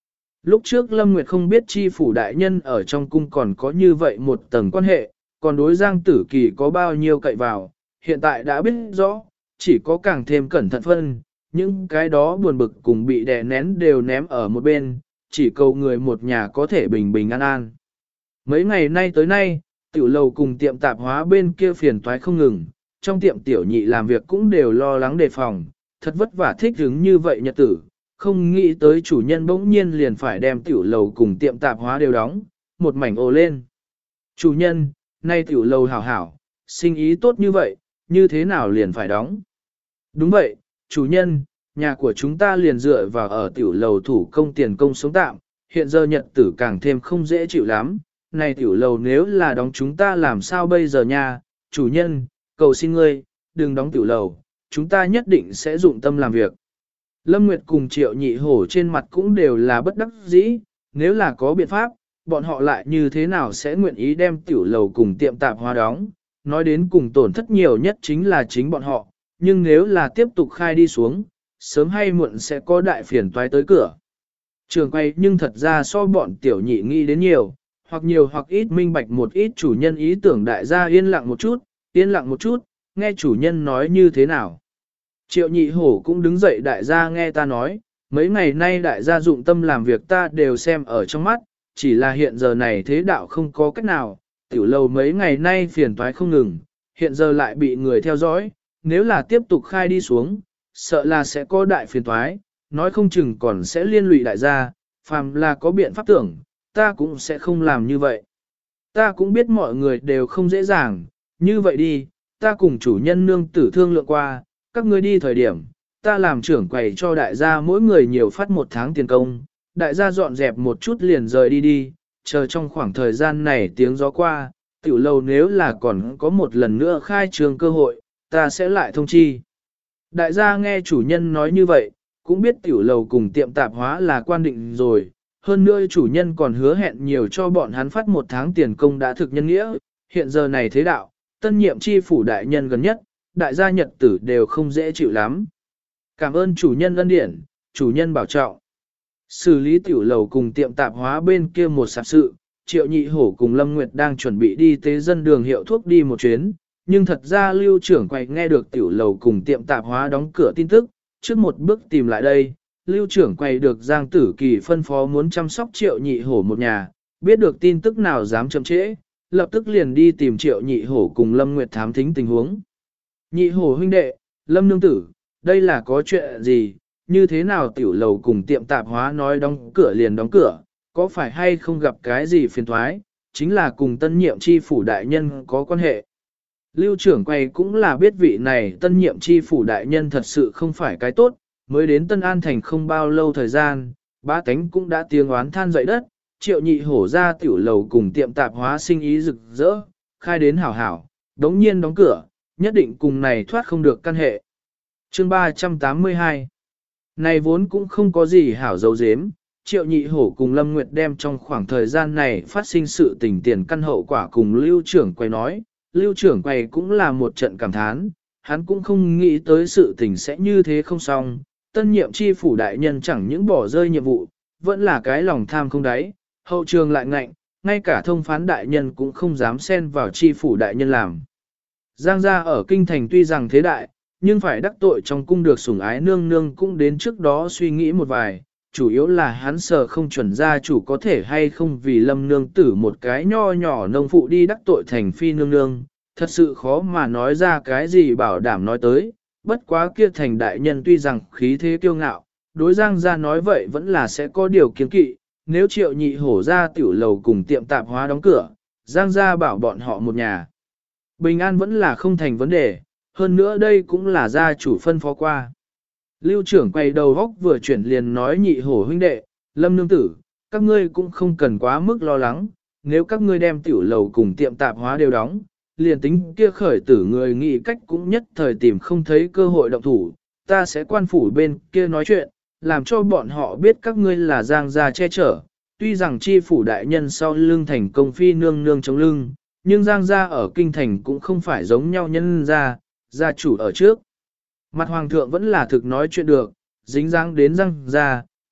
Lúc trước Lâm Nguyệt không biết chi phủ đại nhân ở trong cung còn có như vậy một tầng quan hệ, còn đối Giang Tử Kỳ có bao nhiêu cậy vào, hiện tại đã biết rõ, chỉ có càng thêm cẩn thận phân, những cái đó buồn bực cùng bị đè nén đều ném ở một bên, chỉ cầu người một nhà có thể bình bình an an. Mấy ngày nay tới nay, tiểu lầu cùng tiệm tạp hóa bên kia phiền toái không ngừng, trong tiệm tiểu nhị làm việc cũng đều lo lắng đề phòng, thật vất vả thích hứng như vậy nhật tử, không nghĩ tới chủ nhân bỗng nhiên liền phải đem tiểu lầu cùng tiệm tạp hóa đều đóng, một mảnh ồ lên. Chủ nhân, nay tiểu lầu hảo hảo, sinh ý tốt như vậy, như thế nào liền phải đóng? Đúng vậy, chủ nhân, nhà của chúng ta liền dựa vào ở tiểu lầu thủ công tiền công sống tạm, hiện giờ nhật tử càng thêm không dễ chịu lắm, này tiểu lầu nếu là đóng chúng ta làm sao bây giờ nha, chủ nhân, cầu xin ngươi, đừng đóng tiểu lầu, chúng ta nhất định sẽ dụng tâm làm việc. Lâm Nguyệt cùng Triệu Nhị Hổ trên mặt cũng đều là bất đắc dĩ, nếu là có biện pháp, bọn họ lại như thế nào sẽ nguyện ý đem tiểu lầu cùng tiệm tạp hóa đóng, nói đến cùng tổn thất nhiều nhất chính là chính bọn họ, nhưng nếu là tiếp tục khai đi xuống, sớm hay muộn sẽ có đại phiền toái tới cửa. Trường quay nhưng thật ra so bọn tiểu nhị nghĩ đến nhiều hoặc ít minh bạch một ít chủ nhân ý tưởng đại gia yên lặng một chút, nghe chủ nhân nói như thế nào. Triệu Nhị Hổ cũng đứng dậy đại gia nghe ta nói, mấy ngày nay đại gia dụng tâm làm việc ta đều xem ở trong mắt, chỉ là hiện giờ này thế đạo không có cách nào, tiểu lầu mấy ngày nay phiền toái không ngừng, hiện giờ lại bị người theo dõi, nếu là tiếp tục khai đi xuống, sợ là sẽ có đại phiền toái, nói không chừng còn sẽ liên lụy đại gia, phàm là có biện pháp tưởng, ta cũng sẽ không làm như vậy. Ta cũng biết mọi người đều không dễ dàng, như vậy đi, ta cùng chủ nhân nương tử thương lượng qua, các ngươi đi thời điểm, ta làm trưởng quầy cho đại gia mỗi người nhiều phát 1 tháng tiền công, đại gia dọn dẹp một chút liền rời đi, chờ trong khoảng thời gian này tiếng gió qua, tiểu lầu nếu là còn có một lần nữa khai trương cơ hội, ta sẽ lại thông chi. Đại gia nghe chủ nhân nói như vậy, cũng biết tiểu lầu cùng tiệm tạp hóa là quan định rồi, hơn nữa chủ nhân còn hứa hẹn nhiều cho bọn hắn phát 1 tháng tiền công đã thực nhân nghĩa, hiện giờ này thế đạo, tân nhiệm chi phủ đại nhân gần nhất, đại gia nhật tử đều không dễ chịu lắm. Cảm ơn chủ nhân ân điển, chủ nhân bảo trọng. Xử lý tiểu lầu cùng tiệm tạp hóa bên kia một sạp sự, Triệu Nhị Hổ cùng Lâm Nguyệt đang chuẩn bị đi tế dân đường hiệu thuốc đi một chuyến, nhưng thật ra lưu trưởng quầy nghe được tiểu lầu cùng tiệm tạp hóa đóng cửa tin tức, trước một bước tìm lại đây, lưu trưởng quầy được Giang Tử Kỳ phân phó muốn chăm sóc Triệu Nhị Hổ một nhà, biết được tin tức nào dám chậm trễ, lập tức liền đi tìm Triệu Nhị Hổ cùng Lâm Nguyệt thám thính tình huống. Nhị Hổ huynh đệ, Lâm nương tử, đây là có chuyện gì, như thế nào tiểu lầu cùng tiệm tạp hóa nói đóng cửa liền đóng cửa, có phải hay không gặp cái gì phiền thoái, chính là cùng tân nhiệm chi phủ đại nhân có quan hệ. Lưu trưởng quầy cũng là biết vị này tân nhiệm chi phủ đại nhân thật sự không phải cái tốt, mới đến Tân An Thành không bao lâu thời gian, bá tánh cũng đã tiếng oán than dậy đất, Triệu Nhị Hổ ra tiểu lầu cùng tiệm tạp hóa sinh ý rực rỡ, khai đến hảo hảo, đống nhiên đóng cửa, nhất định cùng này thoát không được căn hệ. Chương 382 Này vốn cũng không có gì hảo dấu dếm, Triệu Nhị Hổ cùng Lâm Nguyệt đem trong khoảng thời gian này phát sinh sự tình tiền căn hậu quả cùng Lưu trưởng quầy nói, Lưu trưởng quầy cũng là một trận cảm thán, hắn cũng không nghĩ tới sự tình sẽ như thế không xong, tân nhiệm chi phủ đại nhân chẳng những bỏ rơi nhiệm vụ, vẫn là cái lòng tham không đáy, hậu trường lại ngạnh, ngay cả thông phán đại nhân cũng không dám xen vào chi phủ đại nhân làm. Giang gia ở kinh thành tuy rằng thế đại, nhưng phải đắc tội trong cung được sủng ái nương nương cũng đến trước đó suy nghĩ một vài, chủ yếu là hắn sợ không chuẩn gia chủ có thể hay không vì Lâm nương tử một cái nho nhỏ nông phụ đi đắc tội thành phi nương nương, thật sự khó mà nói ra cái gì bảo đảm nói tới, bất quá kia thành đại nhân tuy rằng khí thế kiêu ngạo, đối Giang gia nói vậy vẫn là sẽ có điều kiến kỵ, nếu Triệu Nhị Hổ ra tiểu lầu cùng tiệm tạp hóa đóng cửa, Giang gia bảo bọn họ một nhà. Bình an vẫn là không thành vấn đề, hơn nữa đây cũng là gia chủ phân phó qua. Lưu trưởng quay đầu góc vừa chuyển liền nói Nhị Hổ huynh đệ, Lâm nương tử, các ngươi cũng không cần quá mức lo lắng, nếu các ngươi đem tiểu lầu cùng tiệm tạp hóa đều đóng, liền tính kia khởi tử người nghĩ cách cũng nhất thời tìm không thấy cơ hội động thủ, ta sẽ quan phủ bên kia nói chuyện, làm cho bọn họ biết các ngươi là Giang gia che chở, tuy rằng chi phủ đại nhân sau lưng thành công phi nương nương chống lưng, nhưng Giang gia ở kinh thành cũng không phải giống nhau nhân gia, gia chủ ở trước. Mặt hoàng thượng vẫn là thực nói chuyện được, dính dáng đến Giang gia,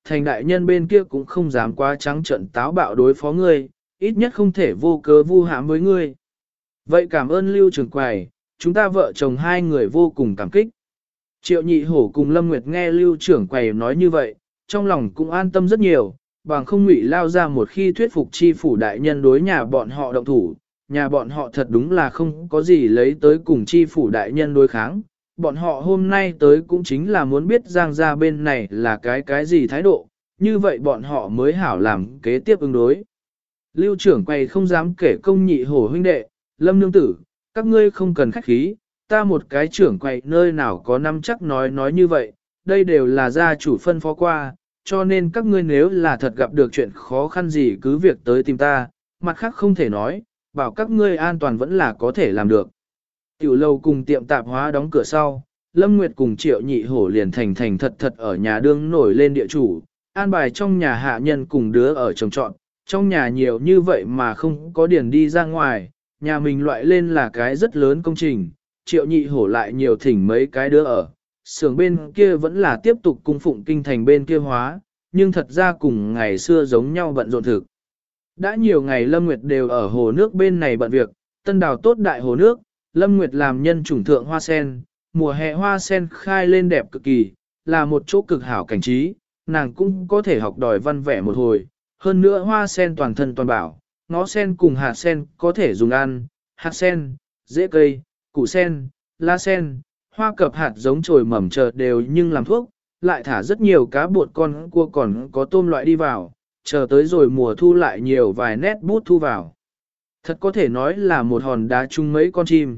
thành đại nhân bên kia cũng không dám quá trắng trợn táo bạo đối phó ngươi, ít nhất không thể vô cớ vu hãm với ngươi. Vậy cảm ơn Lưu trưởng quầy, chúng ta vợ chồng hai người vô cùng cảm kích. Triệu Nhị Hổ cùng Lâm Nguyệt nghe Lưu trưởng quầy nói như vậy, trong lòng cũng an tâm rất nhiều, bằng không ngụy lao ra một khi thuyết phục chi phủ đại nhân đối nhà bọn họ động thủ, nhà bọn họ thật đúng là không có gì lấy tới cùng chi phủ đại nhân đối kháng. Bọn họ hôm nay tới cũng chính là muốn biết Giang gia bên này là cái gì thái độ, như vậy bọn họ mới hảo làm kế tiếp ứng đối. Lưu trưởng quầy không dám kể công Nhị Hổ huynh đệ, Lâm nương tử, các ngươi không cần khách khí, ta một cái trưởng quầy nơi nào có nắm chắc nói như vậy, đây đều là gia chủ phân phó qua, cho nên các ngươi nếu là thật gặp được chuyện khó khăn gì cứ việc tới tìm ta, mặt khác không thể nói, bảo các ngươi an toàn vẫn là có thể làm được. Tiểu lâu cùng tiệm tạp hóa đóng cửa sau, Lâm Nguyệt cùng Triệu Nhị Hổ liền thành thật ở nhà đương nổi lên địa chủ, an bài trong nhà hạ nhân cùng đứa ở trồng trọn, trong nhà nhiều như vậy mà không có điền đi ra ngoài, nhà mình loại lên là cái rất lớn công trình, Triệu Nhị Hổ lại nhiều thỉnh mấy cái đứa ở, xưởng bên kia vẫn là tiếp tục cung phụng kinh thành bên kia hóa, nhưng thật ra cùng ngày xưa giống nhau bận rộn thực. Đã nhiều ngày Lâm Nguyệt đều ở hồ nước bên này bận việc, tân đào tốt đại hồ nước, Lâm Nguyệt làm nhân chủng thượng hoa sen, mùa hè hoa sen khai lên đẹp cực kỳ, là một chỗ cực hảo cảnh trí, nàng cũng có thể học đòi văn vẽ một hồi, hơn nữa hoa sen toàn thân toàn bảo, ngó sen cùng hạt sen có thể dùng ăn, hạt sen, rễ cây, củ sen, lá sen, hoa cập hạt giống trồi mầm chợt đều nhưng làm thuốc, lại thả rất nhiều cá bột con cua còn có tôm loại đi vào, chờ tới rồi mùa thu lại nhiều vài nét bút thu vào. Thật có thể nói là một hòn đá chung mấy con chim.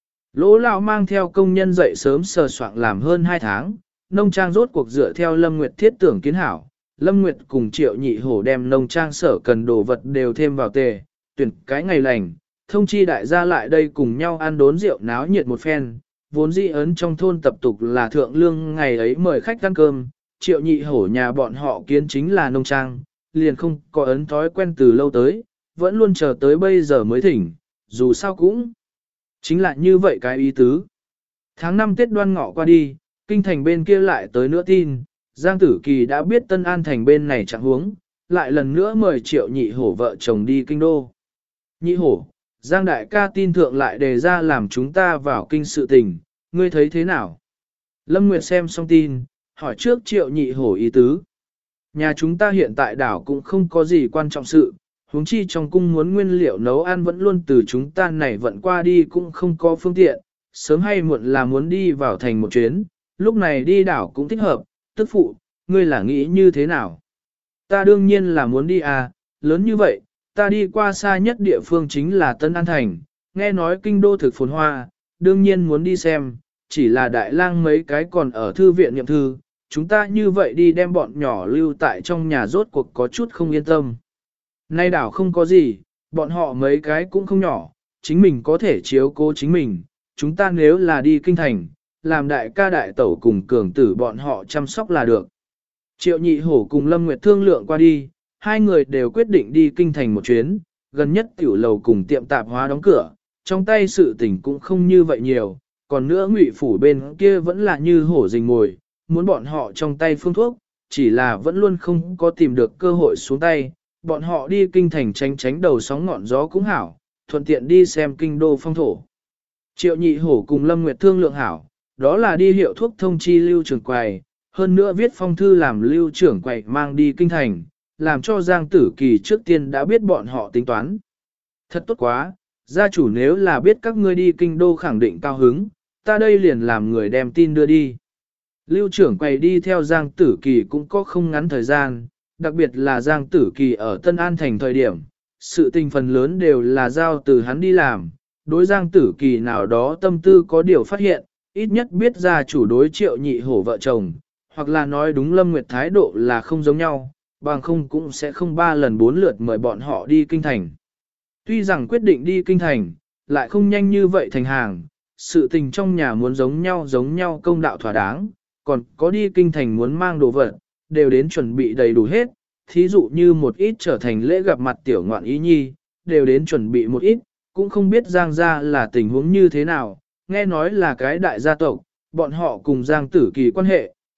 Lỗ lão mang theo công nhân dậy sớm sờ soạng làm hơn 2 tháng, nông trang rốt cuộc dựa theo Lâm Nguyệt thiết tưởng kiến hảo. Lâm Nguyệt cùng Triệu Nhị Hổ đem nông trang sở cần đồ vật đều thêm vào tề, tuyển cái ngày lành, thông chi đại gia lại đây cùng nhau ăn đốn rượu náo nhiệt một phen. Vốn dĩ ấn trong thôn tập tục là thượng lương ngày ấy mời khách ăn cơm, Triệu Nhị Hổ nhà bọn họ kiến chính là nông trang, liền không có ấn thói quen từ lâu tới, vẫn luôn chờ tới bây giờ mới thỉnh, dù sao cũng chính là như vậy cái ý tứ. Tháng 5 Tết Đoan Ngọ qua đi, kinh thành bên kia lại tới nữa tin, Giang Tử Kỳ đã biết Tân An thành bên này trạng huống, lại lần nữa mời Triệu Nhị Hổ vợ chồng đi kinh đô. Nhị Hổ, Giang đại ca tin thượng lại đề ra làm chúng ta vào kinh sự tình, ngươi thấy thế nào? Lâm Nguyệt xem xong tin, hỏi trước Triệu Nhị Hổ ý tứ. Nhà chúng ta hiện tại đảo cũng không có gì quan trọng sự, huống chi trong cung muốn nguyên liệu nấu ăn vẫn luôn từ chúng ta này vận qua đi cũng không có phương tiện, sớm hay muộn là muốn đi vào thành một chuyến, lúc này đi đảo cũng thích hợp, tức phụ, ngươi là nghĩ như thế nào? Ta đương nhiên là muốn đi à, lớn như vậy, ta đi qua xa nhất địa phương chính là Tân An Thành, nghe nói kinh đô thực phồn hoa, đương nhiên muốn đi xem, chỉ là đại lang mấy cái còn ở thư viện niệm thư, chúng ta như vậy đi đem bọn nhỏ lưu tại trong nhà rốt cuộc có chút không yên tâm. Nay đảo không có gì, bọn họ mấy cái cũng không nhỏ, chính mình có thể chiếu cố chính mình, chúng ta nếu là đi kinh thành, làm đại ca đại tẩu cùng cường tử bọn họ chăm sóc là được. Triệu Nhị Hổ cùng Lâm Nguyệt thương lượng qua đi, hai người đều quyết định đi kinh thành một chuyến, gần nhất tiểu lầu cùng tiệm tạp hóa đóng cửa, trong tay sự tình cũng không như vậy nhiều, còn nữa Ngụy phủ bên kia vẫn là như hổ rình mồi, muốn bọn họ trong tay phương thuốc, chỉ là vẫn luôn không có tìm được cơ hội xuống tay, bọn họ đi kinh thành tránh đầu sóng ngọn gió cũng hảo, thuận tiện đi xem kinh đô phong thổ. Triệu Nhị Hổ cùng Lâm Nguyệt thương lượng hảo, đó là đi hiệu thuốc thông chi Lưu trưởng quầy, hơn nữa viết phong thư làm Lưu trưởng quầy mang đi kinh thành, làm cho Giang Tử Kỳ trước tiên đã biết bọn họ tính toán. Thật tốt quá, gia chủ nếu là biết các ngươi đi kinh đô khẳng định cao hứng, ta đây liền làm người đem tin đưa đi. Lưu trưởng quầy đi theo Giang Tử Kỳ cũng có không ngắn thời gian, đặc biệt là Giang Tử Kỳ ở Tân An thành thời điểm, sự tình phần lớn đều là giao từ hắn đi làm, đối Giang Tử Kỳ nào đó tâm tư có điều phát hiện, ít nhất biết gia chủ đối Triệu Nhị Hổ vợ chồng, hoặc là nói đúng Lâm Nguyệt thái độ là không giống nhau, bằng không cũng sẽ không 3 lần 4 lượt mời bọn họ đi kinh thành. Tuy rằng quyết định đi kinh thành, lại không nhanh như vậy thành hàng, sự tình trong nhà muốn giống nhau công đạo thỏa đáng, còn có đi kinh thành muốn mang đồ vật, đều đến chuẩn bị đầy đủ hết, thí dụ như một ít trở thành lễ gặp mặt tiểu ngoạn ý nhi, đều đến chuẩn bị một ít, cũng không biết Giang gia là tình huống như thế nào, nghe nói là cái đại gia tộc, bọn họ cùng Giang Tử Kỳ quan hệ,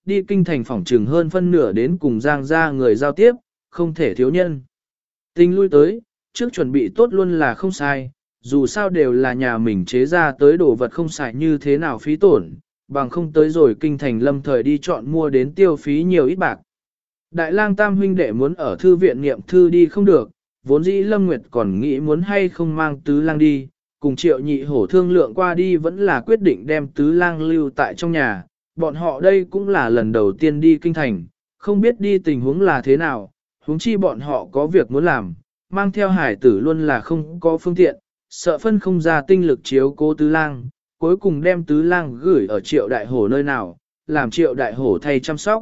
đi kinh thành phỏng trừng hơn phân nửa đến cùng Giang gia người giao tiếp, không thể thiếu nhân. Tình lui tới, trước chuẩn bị tốt luôn là không sai, dù sao đều là nhà mình chế ra tới đồ vật không xài như thế nào phí tổn, bằng không tới rồi kinh thành lâm thời đi chọn mua đến tiêu phí nhiều ít bạc. Đại lang tam huynh đệ muốn ở thư viện niệm thư đi không được, vốn dĩ Lâm Nguyệt còn nghĩ muốn hay không mang tứ lang đi, cùng triệu nhị hổ thương lượng qua đi vẫn là quyết định đem tứ lang lưu tại trong nhà, bọn họ đây cũng là lần đầu tiên đi kinh thành, không biết đi tình huống là thế nào, huống chi bọn họ có việc muốn làm, mang theo hải tử luôn là không có phương tiện, sợ phân không ra tinh lực chiếu cố tứ lang, cuối cùng đem tứ lang gửi ở triệu đại hổ nơi nào, làm triệu đại hổ thay chăm sóc.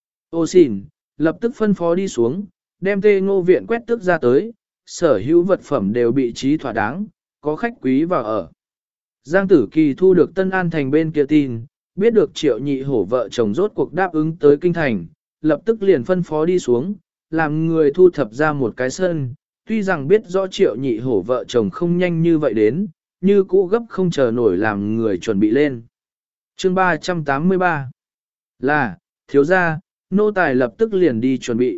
Ô xỉn, lập tức phân phó đi xuống, đem Tê Ngô viện quét tước ra tới, sở hữu vật phẩm đều bị trí thỏa đáng, có khách quý vào ở. Giang Tử Kỳ thu được Tân An Thành bên kia tin, biết được triệu nhị hổ vợ chồng rốt cuộc đáp ứng tới kinh thành, lập tức liền phân phó đi xuống, làm người thu thập ra một cái sân, tuy rằng biết rõ triệu nhị hổ vợ chồng không nhanh như vậy đến, như cũ gấp không chờ nổi làm người chuẩn bị lên. Chương 383 là, thiếu gia, nô tài lập tức liền đi chuẩn bị.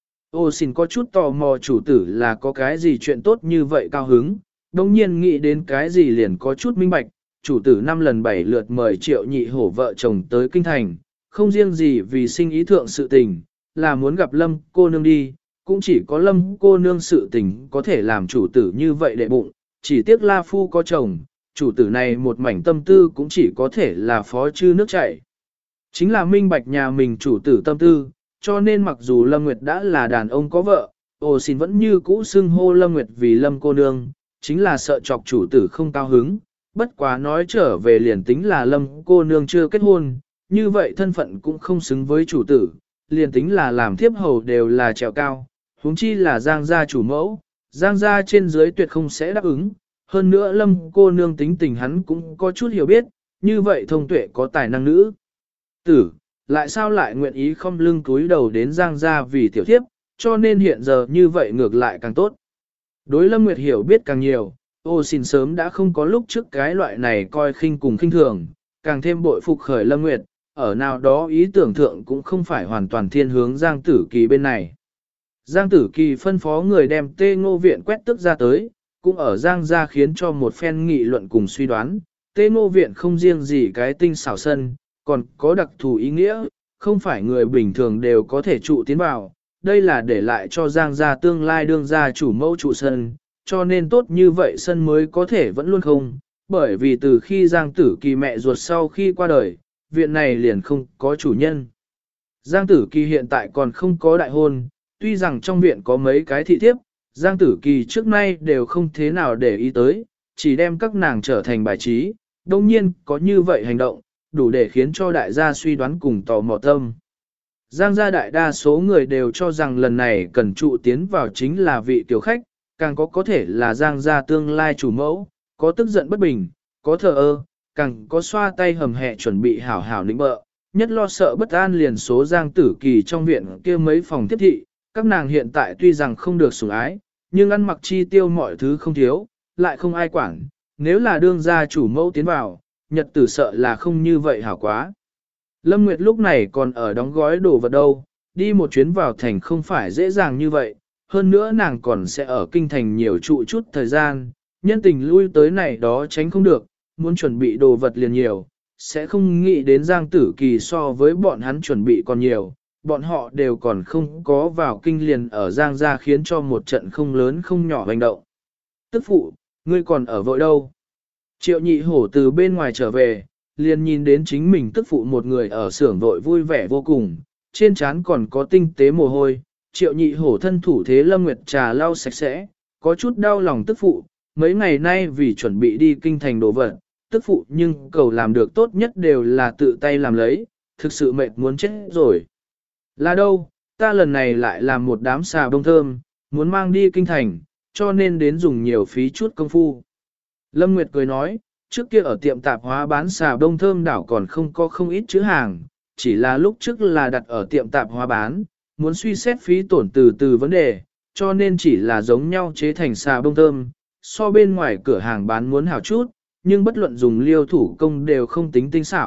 Ô xin có chút tò mò chủ tử là có cái gì chuyện tốt như vậy cao hứng, đồng nhiên nghĩ đến cái gì liền có chút minh bạch, chủ tử 5 lần 7 lượt mời triệu nhị hổ vợ chồng tới kinh thành, không riêng gì vì sinh ý thượng sự tình, là muốn gặp Lâm cô nương đi, cũng chỉ có Lâm cô nương sự tình có thể làm chủ tử như vậy để bụng, chỉ tiếc La Phu có chồng, chủ tử này một mảnh tâm tư cũng chỉ có thể là phó chư nước chảy. Chính là minh bạch nhà mình chủ tử tâm tư, cho nên mặc dù Lâm Nguyệt đã là đàn ông có vợ, ô xin vẫn như cũ xưng hô Lâm Nguyệt vì Lâm cô nương, chính là sợ chọc chủ tử không cao hứng, bất quá nói trở về liền tính là Lâm cô nương chưa kết hôn, như vậy thân phận cũng không xứng với chủ tử, liền tính là làm thiếp hầu đều là trèo cao, huống chi là Giang gia chủ mẫu, Giang gia trên dưới tuyệt không sẽ đáp ứng, hơn nữa Lâm cô nương tính tình hắn cũng có chút hiểu biết, như vậy thông tuệ có tài năng nữ tử, lại sao lại nguyện ý không lưng cúi đầu đến Giang gia vì tiểu thiếp, cho nên hiện giờ như vậy ngược lại càng tốt. Đối Lâm Nguyệt hiểu biết càng nhiều, ô xin sớm đã không có lúc trước cái loại này coi khinh cùng khinh thường, càng thêm bội phục khởi Lâm Nguyệt, ở nào đó ý tưởng thượng cũng không phải hoàn toàn thiên hướng Giang Tử Kỳ bên này. Giang Tử Kỳ phân phó người đem Tê Ngô viện quét tước ra tới, cũng ở Giang gia khiến cho một phen nghị luận cùng suy đoán, Tê Ngô viện không riêng gì cái tinh xảo sân, còn có đặc thù ý nghĩa, không phải người bình thường đều có thể trụ tiến vào, đây là để lại cho Giang gia tương lai đương gia chủ mẫu trụ sân, cho nên tốt như vậy sân mới có thể vẫn luôn không, bởi vì từ khi Giang Tử Kỳ mẹ ruột sau khi qua đời, viện này liền không có chủ nhân. Giang Tử Kỳ hiện tại còn không có đại hôn, tuy rằng trong viện có mấy cái thị thiếp, Giang Tử Kỳ trước nay đều không thế nào để ý tới, chỉ đem các nàng trở thành bài trí, đồng nhiên có như vậy hành động, đủ để khiến cho đại gia suy đoán cùng tò mò tâm. Giang gia đại đa số người đều cho rằng lần này cần trụ tiến vào chính là vị tiểu khách, càng có thể là Giang gia tương lai chủ mẫu, có tức giận bất bình, có thờ ơ, càng có xoa tay hầm hẹ chuẩn bị hảo hảo nịnh bợ, nhất lo sợ bất an liền số Giang Tử Kỳ trong viện kia mấy phòng tiếp thị, các nàng hiện tại tuy rằng không được sủng ái, nhưng ăn mặc chi tiêu mọi thứ không thiếu, lại không ai quản, nếu là đương gia chủ mẫu tiến vào, nhật tử sợ là không như vậy hảo quá. Lâm Nguyệt lúc này còn ở đóng gói đồ vật đâu, đi một chuyến vào thành không phải dễ dàng như vậy, hơn nữa nàng còn sẽ ở kinh thành nhiều trụ chút thời gian, nhân tình lui tới này đó tránh không được, muốn chuẩn bị đồ vật liền nhiều, sẽ không nghĩ đến Giang Tử Kỳ so với bọn hắn chuẩn bị còn nhiều, bọn họ đều còn không có vào kinh liền ở Giang gia khiến cho một trận không lớn không nhỏ hành động. Tức phụ, ngươi còn ở vội đâu? Triệu nhị hổ từ bên ngoài trở về, liền nhìn đến chính mình tức phụ một người ở xưởng vội vui vẻ vô cùng, trên trán còn có tinh tế mồ hôi, triệu nhị hổ thân thủ thế Lâm Nguyệt trà lau sạch sẽ, có chút đau lòng tức phụ, mấy ngày nay vì chuẩn bị đi kinh thành đồ vật, tức phụ nhưng cầu làm được tốt nhất đều là tự tay làm lấy, thực sự mệt muốn chết rồi. Là đâu, ta lần này lại làm một đám xà bông thơm, muốn mang đi kinh thành, cho nên đến dùng nhiều phí chút công phu. Lâm Nguyệt cười nói, trước kia ở tiệm tạp hóa bán xà bông thơm đảo còn không có không ít chữ hàng, chỉ là lúc trước là đặt ở tiệm tạp hóa bán, muốn suy xét phí tổn từ vấn đề, cho nên chỉ là giống nhau chế thành xà bông thơm, so bên ngoài cửa hàng bán muốn hảo chút, nhưng bất luận dùng liêu thủ công đều không tính tinh xảo,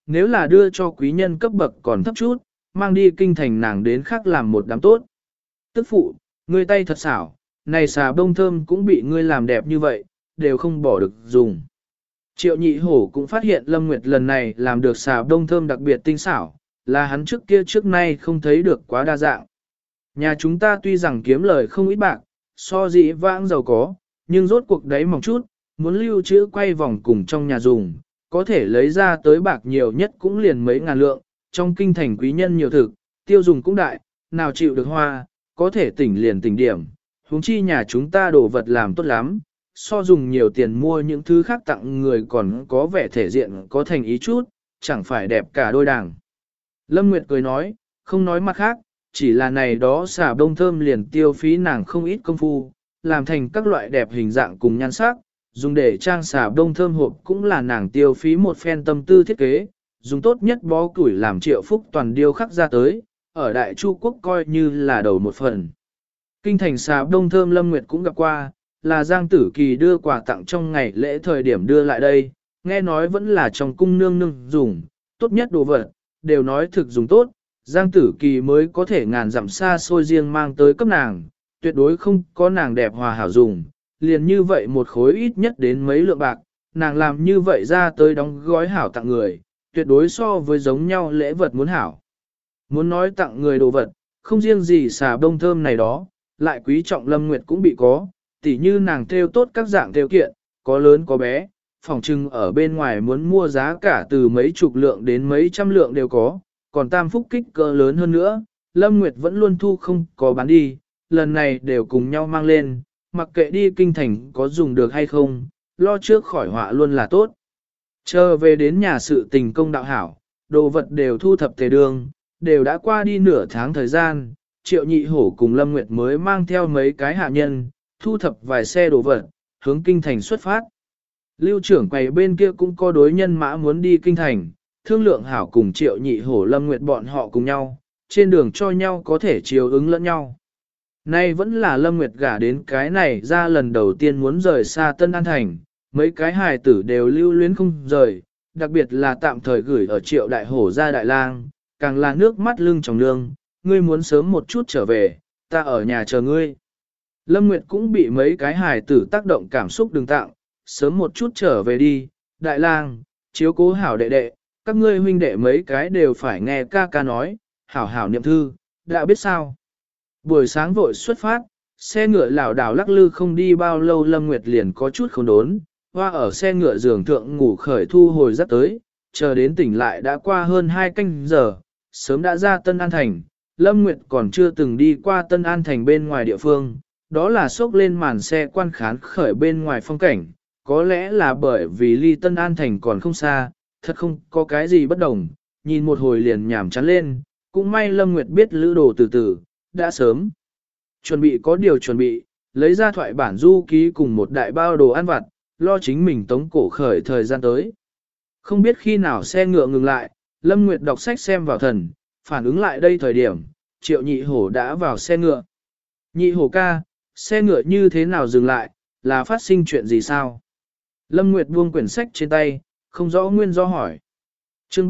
nếu là đưa cho quý nhân cấp bậc còn thấp chút, mang đi kinh thành nàng đến khác làm một đám tốt. Tức phụ, ngươi tay thật xảo, này xà bông thơm cũng bị ngươi làm đẹp như vậy, đều không bỏ được dùng. Triệu nhị hổ cũng phát hiện Lâm Nguyệt lần này làm được xà bông thơm đặc biệt tinh xảo, là hắn trước kia trước nay không thấy được quá đa dạng. Nhà chúng ta tuy rằng kiếm lời không ít bạc, so dĩ vãng giàu có, nhưng rốt cuộc đấy mỏng chút, muốn lưu trữ quay vòng cùng trong nhà dùng, có thể lấy ra tới bạc nhiều nhất cũng liền mấy ngàn lượng, trong kinh thành quý nhân nhiều thực, tiêu dùng cũng đại, nào chịu được hoa, có thể tỉnh liền tỉnh điểm, huống chi nhà chúng ta đồ vật làm tốt lắm, so dùng nhiều tiền mua những thứ khác tặng người còn có vẻ thể diện có thành ý chút, chẳng phải đẹp cả đôi đảng. Lâm Nguyệt cười nói, không nói mặt khác, chỉ là này đó xà bông thơm liền tiêu phí nàng không ít công phu, làm thành các loại đẹp hình dạng cùng nhan sắc, dùng để trang xà bông thơm hộp cũng là nàng tiêu phí một phen tâm tư thiết kế, dùng tốt nhất bó củi làm Triệu Phúc toàn điêu khắc ra tới, ở Đại Chu Quốc coi như là đầu một phần. Kinh thành xà bông thơm Lâm Nguyệt cũng gặp qua, là Giang Tử Kỳ đưa quà tặng trong ngày lễ thời điểm đưa lại đây, nghe nói vẫn là trong cung nương nương dùng, tốt nhất đồ vật, đều nói thực dùng tốt, Giang Tử Kỳ mới có thể ngàn dặm xa xôi riêng mang tới cấp nàng, tuyệt đối không có nàng đẹp hòa hảo dùng, liền như vậy một khối ít nhất đến mấy lượng bạc, nàng làm như vậy ra tới đóng gói hảo tặng người, tuyệt đối so với giống nhau lễ vật muốn hảo. Muốn nói tặng người đồ vật, không riêng gì xà bông thơm này đó, lại quý trọng Lâm Nguyệt cũng bị có, tỉ như nàng thêu tốt các dạng thêu kiện, có lớn có bé, phòng trưng ở bên ngoài muốn mua giá cả từ mấy chục lượng đến mấy trăm lượng đều có, còn tam phúc kích cỡ lớn hơn nữa, Lâm Nguyệt vẫn luôn thu không có bán đi, lần này đều cùng nhau mang lên, mặc kệ đi kinh thành có dùng được hay không, lo trước khỏi họa luôn là tốt. Chờ về đến nhà sự tình công đạo hảo, đồ vật đều thu thập tề đường, đều đã qua đi nửa tháng thời gian, Triệu Nhị Hổ cùng Lâm Nguyệt mới mang theo mấy cái hạ nhân, thu thập vài xe đồ vật, hướng kinh thành xuất phát. Lưu trưởng quầy bên kia cũng có đối nhân mã muốn đi kinh thành, thương lượng hảo cùng Triệu Nhị Hổ Lâm Nguyệt bọn họ cùng nhau, trên đường cho nhau có thể chiều ứng lẫn nhau. Nay vẫn là Lâm Nguyệt gả đến cái này ra lần đầu tiên muốn rời xa Tân An Thành, mấy cái hài tử đều lưu luyến không rời, đặc biệt là tạm thời gửi ở Triệu Đại Hổ ra Đại Lang, càng là nước mắt lưng tròng nương, ngươi muốn sớm một chút trở về, ta ở nhà chờ ngươi. Lâm Nguyệt cũng bị mấy cái hài tử tác động cảm xúc đừng tặng, sớm một chút trở về đi, Đại Lang, chiếu cố hảo đệ đệ, các ngươi huynh đệ mấy cái đều phải nghe ca ca nói, hảo hảo niệm thư, đã biết sao. Buổi sáng vội xuất phát, xe ngựa lảo đảo lắc lư không đi bao lâu Lâm Nguyệt liền có chút không đốn, hoa ở xe ngựa giường thượng ngủ khởi thu hồi giấc tới, chờ đến tỉnh lại đã qua hơn 2 canh giờ, sớm đã ra Tân An Thành, Lâm Nguyệt còn chưa từng đi qua Tân An Thành bên ngoài địa phương, đó là xốc lên màn xe quan khán khởi bên ngoài phong cảnh, có lẽ là bởi vì ly Tân An Thành còn không xa, thật không có cái gì bất đồng, nhìn một hồi liền nhảm chán lên, cũng may Lâm Nguyệt biết lữ đồ từ từ, đã sớm. Chuẩn bị có điều chuẩn bị, lấy ra thoại bản du ký cùng một đại bao đồ ăn vặt, lo chính mình tống cổ khởi thời gian tới. Không biết khi nào xe ngựa ngừng lại, Lâm Nguyệt đọc sách xem vào thần, phản ứng lại đây thời điểm, Triệu Nhị Hổ đã vào xe ngựa. Nhị Hổ ca, xe ngựa như thế nào dừng lại, là phát sinh chuyện gì sao? Lâm Nguyệt buông quyển sách trên tay, không rõ nguyên do hỏi. Chương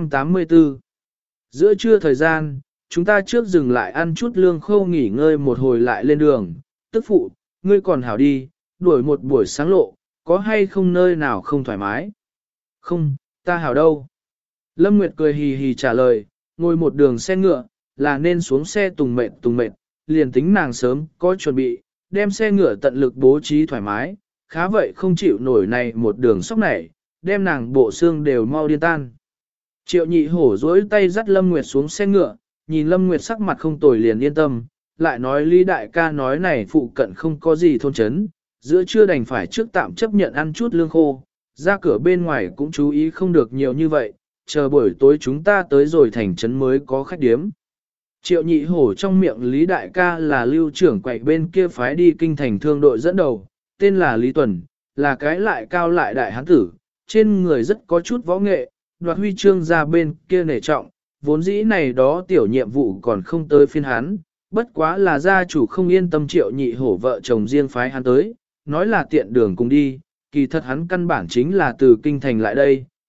384 Giữa trưa thời gian, chúng ta trước dừng lại ăn chút lương khô nghỉ ngơi một hồi lại lên đường. Tức phụ, ngươi còn hảo đi, đuổi một buổi sáng lộ, có hay không nơi nào không thoải mái? Không, ta hảo đâu. Lâm Nguyệt cười hì hì trả lời, ngồi một đường xe ngựa, là nên xuống xe tùng mệt, liền tính nàng sớm có chuẩn bị, đem xe ngựa tận lực bố trí thoải mái, khá vậy không chịu nổi này một đường sóc nảy, đem nàng bộ xương đều mau điên tan. Triệu Nhị Hổ dối tay dắt Lâm Nguyệt xuống xe ngựa, nhìn Lâm Nguyệt sắc mặt không tồi liền yên tâm, lại nói Lý Đại ca nói này phụ cận không có gì thôn chấn, giữa trưa đành phải trước tạm chấp nhận ăn chút lương khô, ra cửa bên ngoài cũng chú ý không được nhiều như vậy, chờ buổi tối chúng ta tới rồi thành trấn mới có khách điếm. Triệu Nhị Hổ trong miệng Lý Đại ca là lưu trưởng quậy bên kia phái đi kinh thành thương đội dẫn đầu, tên là Lý Tuần, là cái lại cao lại đại hán tử, trên người rất có chút võ nghệ, đoạt huy chương ra bên kia nể trọng, vốn dĩ này đó tiểu nhiệm vụ còn không tới phiên hắn, bất quá là gia chủ không yên tâm Triệu Nhị Hổ vợ chồng riêng phái hắn tới, nói là tiện đường cùng đi, kỳ thật hắn căn bản chính là từ kinh thành lại đây,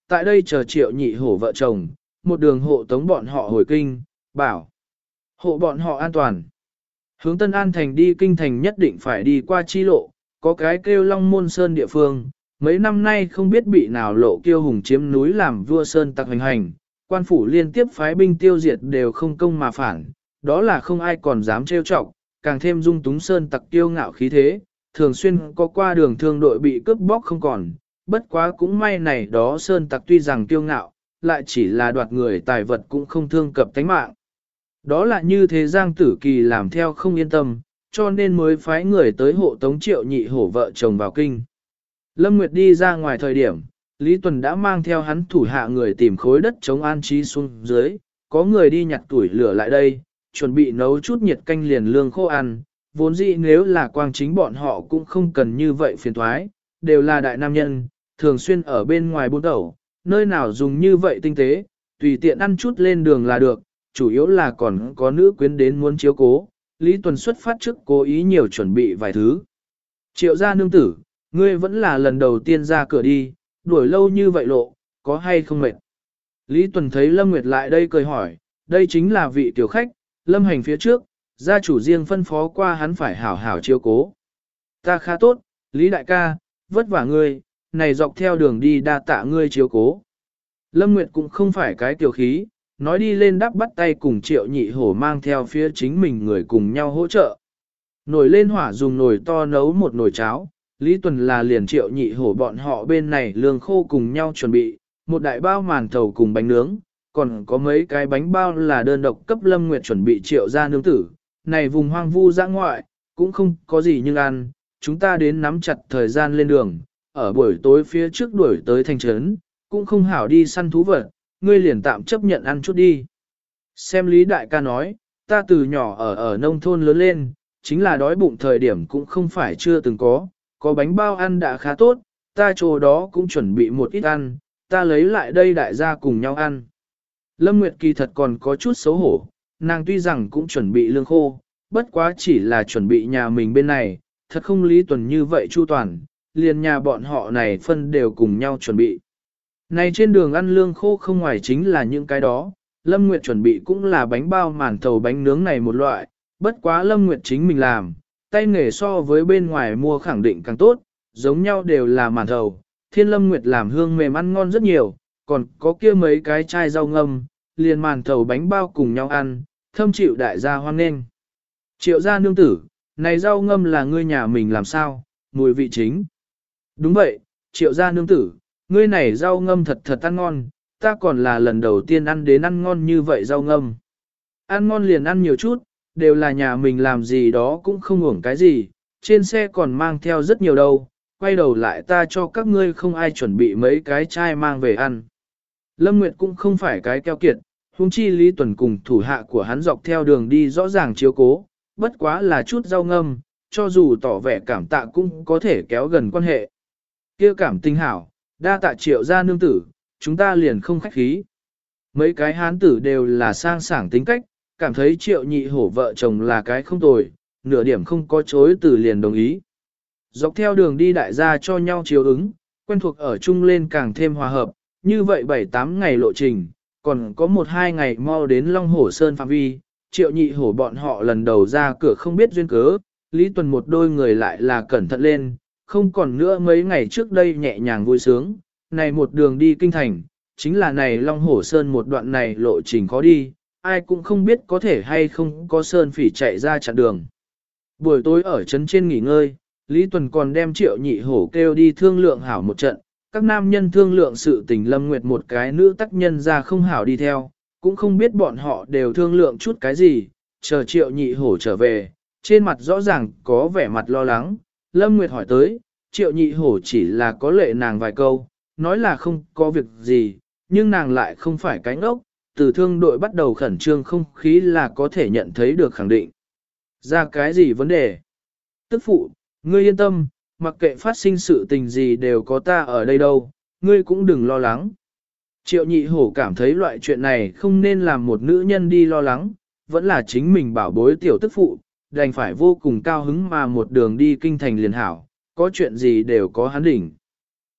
tại đây chờ Triệu Nhị Hổ vợ chồng, một đường hộ tống bọn họ hồi kinh, bảo hộ bọn họ an toàn. Hướng Tân An thành đi kinh thành nhất định phải đi qua chi lộ, có cái kêu Long Môn Sơn địa phương, mấy năm nay không biết bị nào lộ kiêu hùng chiếm núi làm vua Sơn tặc hành hành, quan phủ liên tiếp phái binh tiêu diệt đều không công mà phản, đó là không ai còn dám trêu chọc, càng thêm dung túng Sơn tặc kiêu ngạo khí thế, thường xuyên có qua đường thương đội bị cướp bóc không còn, bất quá cũng may này đó Sơn tặc tuy rằng kiêu ngạo, lại chỉ là đoạt người tài vật cũng không thương cập tánh mạng. Đó là như thế Giang Tử Kỳ làm theo không yên tâm, cho nên mới phái người tới hộ tống Triệu Nhị Hổ vợ chồng vào kinh. Lâm Nguyệt đi ra ngoài thời điểm, Lý Tuần đã mang theo hắn thủ hạ người tìm khối đất chống an trí xuống dưới, có người đi nhặt tuổi lửa lại đây, chuẩn bị nấu chút nhiệt canh liền lương khô ăn, vốn dĩ nếu là quang chính bọn họ cũng không cần như vậy phiền thoái, đều là đại nam nhân, thường xuyên ở bên ngoài buôn đầu, nơi nào dùng như vậy tinh tế, tùy tiện ăn chút lên đường là được, chủ yếu là còn có nữ quyến đến muốn chiếu cố, Lý Tuần xuất phát trước cố ý nhiều chuẩn bị vài thứ. Triệu gia nương tử, ngươi vẫn là lần đầu tiên ra cửa đi, đuổi lâu như vậy lộ, có hay không mệt? Lý Tuần thấy Lâm Nguyệt lại đây cười hỏi, đây chính là vị tiểu khách, Lâm Hành phía trước, gia chủ riêng phân phó qua hắn phải hảo hảo chiếu cố. Ta khá tốt, Lý đại ca, vất vả ngươi, này dọc theo đường đi đa tạ ngươi chiếu cố. Lâm Nguyệt cũng không phải cái tiểu khí, nói đi lên đắp bắt tay cùng Triệu Nhị Hổ mang theo phía chính mình người cùng nhau hỗ trợ. Nồi lên hỏa dùng nồi to nấu một nồi cháo, Lý Tuần là liền Triệu Nhị Hổ bọn họ bên này lương khô cùng nhau chuẩn bị, một đại bao màn thầu cùng bánh nướng, còn có mấy cái bánh bao là đơn độc cấp Lâm Nguyệt chuẩn bị Triệu gia nương tử. Này vùng hoang vu dã ngoại, cũng không có gì nhưng ăn, chúng ta đến nắm chặt thời gian lên đường, ở buổi tối phía trước đuổi tới thành trấn, cũng không hảo đi săn thú vật, ngươi liền tạm chấp nhận ăn chút đi. Xem Lý đại ca nói, ta từ nhỏ ở nông thôn lớn lên, chính là đói bụng thời điểm cũng không phải chưa từng có bánh bao ăn đã khá tốt, ta chỗ đó cũng chuẩn bị một ít ăn, ta lấy lại đây đại gia cùng nhau ăn. Lâm Nguyệt kỳ thật còn có chút xấu hổ, nàng tuy rằng cũng chuẩn bị lương khô, bất quá chỉ là chuẩn bị nhà mình bên này, thật không Lý Tuần như vậy chu toàn, liền nhà bọn họ này phân đều cùng nhau chuẩn bị. Này trên đường ăn lương khô không ngoài chính là những cái đó, Lâm Nguyệt chuẩn bị cũng là bánh bao màn thầu bánh nướng này một loại, bất quá Lâm Nguyệt chính mình làm, tay nghề so với bên ngoài mua khẳng định càng tốt, giống nhau đều là màn thầu, Thiên Lâm Nguyệt làm hương mềm ăn ngon rất nhiều, còn có kia mấy cái chai rau ngâm, liền màn thầu bánh bao cùng nhau ăn, thâm chịu đại gia hoan nghênh. Triệu gia nương tử, này rau ngâm là ngươi nhà mình làm sao, mùi vị chính. Đúng vậy, Triệu gia nương tử, ngươi này rau ngâm thật thật ăn ngon, ta còn là lần đầu tiên ăn đến ăn ngon như vậy rau ngâm. Ăn ngon liền ăn nhiều chút, đều là nhà mình làm gì đó cũng không uổng cái gì, trên xe còn mang theo rất nhiều đâu, quay đầu lại ta cho các ngươi không ai chuẩn bị mấy cái chai mang về ăn. Lâm Nguyệt cũng không phải cái keo kiệt, huống chi Lý Tuần cùng thủ hạ của hắn dọc theo đường đi rõ ràng chiếu cố, bất quá là chút rau ngâm, cho dù tỏ vẻ cảm tạ cũng có thể kéo gần quan hệ. Kia cảm tình hảo, đa tạ Triệu gia nương tử, chúng ta liền không khách khí. Mấy cái hán tử đều là sang sảng tính cách, cảm thấy Triệu Nhị Hổ vợ chồng là cái không tồi, nửa điểm không có chối từ liền đồng ý. Dọc theo đường đi đại gia cho nhau chiếu ứng, quen thuộc ở chung lên càng thêm hòa hợp, như vậy 7-8 ngày lộ trình, còn có 1-2 ngày mau đến Long Hổ Sơn phạm vi, Triệu Nhị Hổ bọn họ lần đầu ra cửa không biết duyên cớ, Lý Tuần một đôi người lại là cẩn thận lên, không còn nữa mấy ngày trước đây nhẹ nhàng vui sướng, này một đường đi kinh thành, chính là này Long Hổ Sơn một đoạn này lộ trình khó đi, ai cũng không biết có thể hay không có Sơn Phỉ chạy ra chặn đường. Buổi tối ở trấn trên nghỉ ngơi, Lý Tuần còn đem Triệu Nhị Hổ kêu đi thương lượng hảo một trận, các nam nhân thương lượng sự tình Lâm Nguyệt một cái nữ tác nhân ra không hảo đi theo, cũng không biết bọn họ đều thương lượng chút cái gì, chờ Triệu Nhị Hổ trở về, trên mặt rõ ràng có vẻ mặt lo lắng, Lâm Nguyệt hỏi tới, Triệu Nhị Hổ chỉ là có lệ nàng vài câu, nói là không có việc gì, nhưng nàng lại không phải cái ngốc, từ thương đội bắt đầu khẩn trương không khí là có thể nhận thấy được khẳng định. Ra cái gì vấn đề? Tức phụ, ngươi yên tâm, mặc kệ phát sinh sự tình gì đều có ta ở đây đâu, ngươi cũng đừng lo lắng. Triệu Nhị Hổ cảm thấy loại chuyện này không nên làm một nữ nhân đi lo lắng, vẫn là chính mình bảo bối tiểu tức phụ, đành phải vô cùng cao hứng mà một đường đi kinh thành liền hảo, có chuyện gì đều có hắn đỉnh.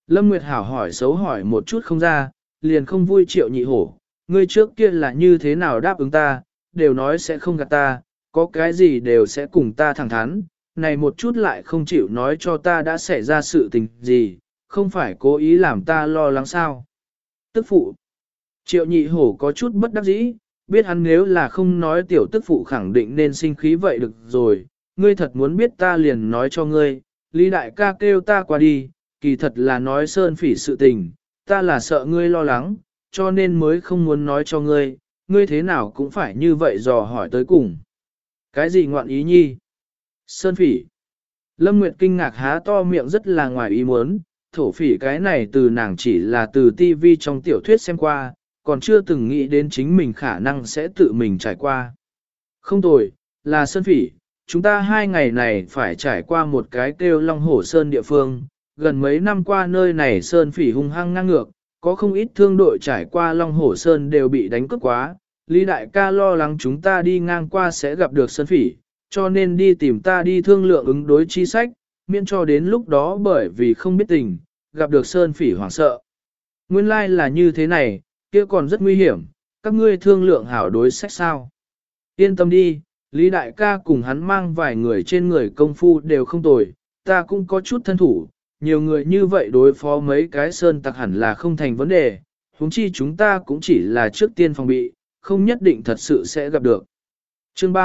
Lâm Nguyệt Hảo hỏi xấu hỏi một chút không ra, liền không vui Triệu Nhị Hổ, ngươi trước kia là như thế nào đáp ứng ta, đều nói sẽ không gạt ta, có cái gì đều sẽ cùng ta thẳng thắn, này một chút lại không chịu nói cho ta đã xảy ra sự tình gì, không phải cố ý làm ta lo lắng sao. Tức phụ, Triệu Nhị Hổ có chút bất đắc dĩ, biết hắn nếu là không nói tiểu tức phụ khẳng định nên sinh khí vậy được rồi, ngươi thật muốn biết ta liền nói cho ngươi, Lý đại ca kêu ta qua đi, kỳ thật là nói Sơn Phỉ sự tình, ta là sợ ngươi lo lắng, cho nên mới không muốn nói cho ngươi, ngươi thế nào cũng phải như vậy dò hỏi tới cùng. Cái gì ngoạn ý nhi? Sơn Phỉ. Lâm Nguyệt kinh ngạc há to miệng rất là ngoài ý muốn, thổ phỉ cái này từ nàng chỉ là từ TV trong tiểu thuyết xem qua, còn chưa từng nghĩ đến chính mình khả năng sẽ tự mình trải qua. Không tồi, là Sơn Phỉ, chúng ta 2 ngày này phải trải qua một cái kêu Long Hổ Sơn địa phương, gần mấy năm qua nơi này Sơn Phỉ hung hăng ngang ngược, có không ít thương đội trải qua Long Hổ Sơn đều bị đánh cướp quá, Lý đại ca lo lắng chúng ta đi ngang qua sẽ gặp được Sơn Phỉ, cho nên đi tìm ta đi thương lượng ứng đối chi sách, miễn cho đến lúc đó bởi vì không biết tình, gặp được Sơn Phỉ hoảng sợ. Nguyên lai là như thế này, kia còn rất nguy hiểm, các ngươi thương lượng hảo đối sách sao. Yên tâm đi, Lý đại ca cùng hắn mang vài người trên người công phu đều không tồi, ta cũng có chút thân thủ, nhiều người như vậy đối phó mấy cái sơn tặc hẳn là không thành vấn đề, huống chi chúng ta cũng chỉ là trước tiên phòng bị, không nhất định thật sự sẽ gặp được. Chương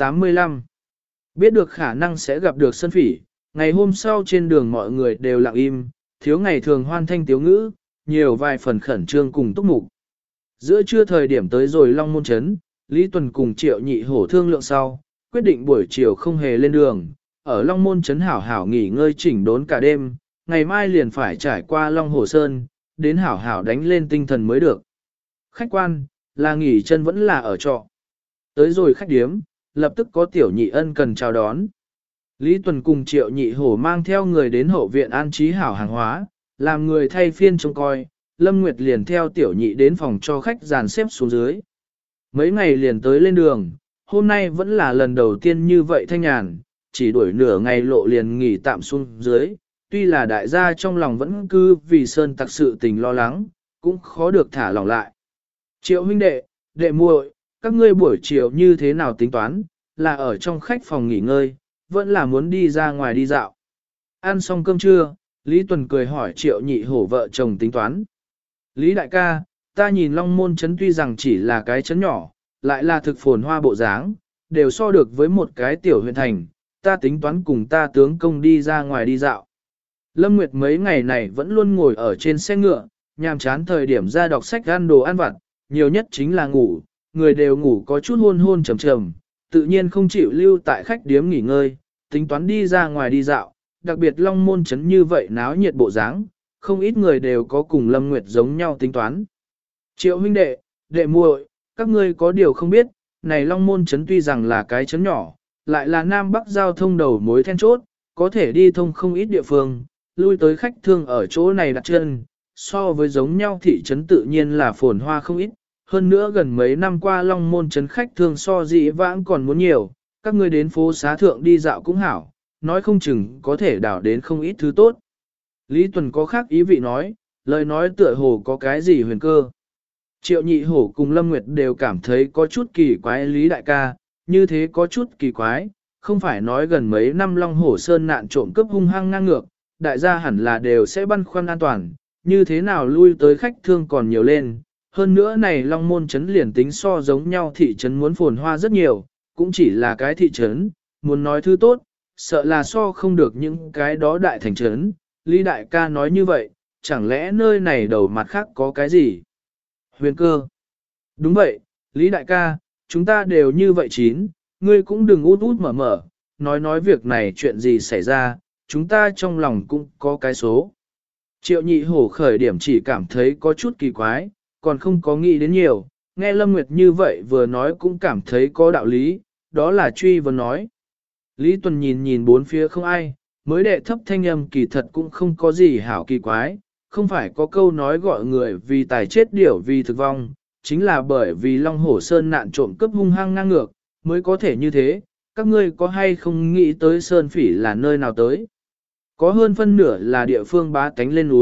385 Biết được khả năng sẽ gặp được Sơn Phỉ, ngày hôm sau trên đường mọi người đều lặng im, thiếu ngày thường hoan thanh tiếu ngữ, nhiều vài phần khẩn trương cùng túc mục. Giữa trưa thời điểm tới rồi Long Môn Trấn, Lý Tuần cùng Triệu Nhị Hổ thương lượng sau, quyết định buổi chiều không hề lên đường, ở Long Môn Trấn hảo hảo nghỉ ngơi chỉnh đốn cả đêm, ngày mai liền phải trải qua Long Hồ Sơn, đến hảo hảo đánh lên tinh thần mới được. Khách quan, là nghỉ chân vẫn là ở trọ. Tới rồi khách điếm, lập tức có Tiểu Nhị Ân cần chào đón. Lý Tuần cùng Triệu Nhị Hổ mang theo người đến hậu viện an trí hảo hàng hóa, làm người thay phiên trông coi, Lâm Nguyệt liền theo Tiểu Nhị đến phòng cho khách dàn xếp xuống dưới. Mấy ngày liền tới lên đường, hôm nay vẫn là lần đầu tiên như vậy thanh nhàn, chỉ đuổi nửa ngày lộ liền nghỉ tạm xuống dưới, tuy là đại gia trong lòng vẫn cứ vì Sơn tặc sự tình lo lắng, cũng khó được thả lòng lại. Triệu huynh đệ, đệ muội, các ngươi buổi chiều như thế nào tính toán, là ở trong khách phòng nghỉ ngơi, vẫn là muốn đi ra ngoài đi dạo. Ăn xong cơm trưa, Lý Tuần cười hỏi Triệu Nhị Hổ vợ chồng tính toán. Lý đại ca, ta nhìn Long Môn Trấn tuy rằng chỉ là cái trấn nhỏ, lại là thực phồn hoa bộ dáng, đều so được với một cái tiểu huyện thành, ta tính toán cùng ta tướng công đi ra ngoài đi dạo. Lâm Nguyệt mấy ngày này vẫn luôn ngồi ở trên xe ngựa, nhàm chán thời điểm ra đọc sách ăn đồ ăn vặt, nhiều nhất chính là ngủ, người đều ngủ có chút hôn hôn trầm trầm, tự nhiên không chịu lưu tại khách điếm nghỉ ngơi, tính toán đi ra ngoài đi dạo, đặc biệt Long Môn Trấn như vậy náo nhiệt bộ dáng, không ít người đều có cùng Lâm Nguyệt giống nhau tính toán. Triệu huynh đệ, đệ muội, các ngươi có điều không biết, này Long Môn Trấn tuy rằng là cái trấn nhỏ, lại là Nam Bắc giao thông đầu mối then chốt, có thể đi thông không ít địa phương, lui tới khách thương ở chỗ này đặt chân, so với giống nhau thị trấn tự nhiên là phồn hoa không ít, hơn nữa gần mấy năm qua Long Môn Trấn khách thương so dị vãng còn muốn nhiều, các ngươi đến phố xá thượng đi dạo cũng hảo, nói không chừng có thể đảo đến không ít thứ tốt. Lý Tuần có khác ý vị nói, lời nói tựa hồ có cái gì huyền cơ. Triệu Nhị Hổ cùng Lâm Nguyệt đều cảm thấy có chút kỳ quái Lý đại ca, như thế có chút kỳ quái, không phải nói gần mấy năm Long Hổ Sơn nạn trộm cướp hung hăng ngang ngược, đại gia hẳn là đều sẽ băn khoăn an toàn, như thế nào lui tới khách thương còn nhiều lên. Hơn nữa này Long Môn Trấn liền tính so giống nhau thị trấn muốn phồn hoa rất nhiều, cũng chỉ là cái thị trấn, muốn nói thứ tốt, sợ là so không được những cái đó đại thành trấn. Lý đại ca nói như vậy, chẳng lẽ nơi này đầu mặt khác có cái gì? Huyền cơ. Đúng vậy, Lý đại ca, chúng ta đều như vậy chín, ngươi cũng đừng út út mở mở, nói việc này chuyện gì xảy ra, chúng ta trong lòng cũng có cái số. Triệu Nhị Hổ khởi điểm chỉ cảm thấy có chút kỳ quái, còn không có nghĩ đến nhiều, nghe Lâm Nguyệt như vậy vừa nói cũng cảm thấy có đạo lý, đó là truy vấn nói. Lý Tuần nhìn nhìn bốn phía không ai, mới đệ thấp thanh âm kỳ thật cũng không có gì hảo kỳ quái, không phải có câu nói gọi người vì tài chết điểu vì thực vong, chính là bởi vì Long Hổ Sơn nạn trộm cướp hung hăng ngang ngược, mới có thể như thế, các ngươi có hay không nghĩ tới Sơn Phỉ là nơi nào tới? Có hơn phân nửa là địa phương bá tánh lên núi,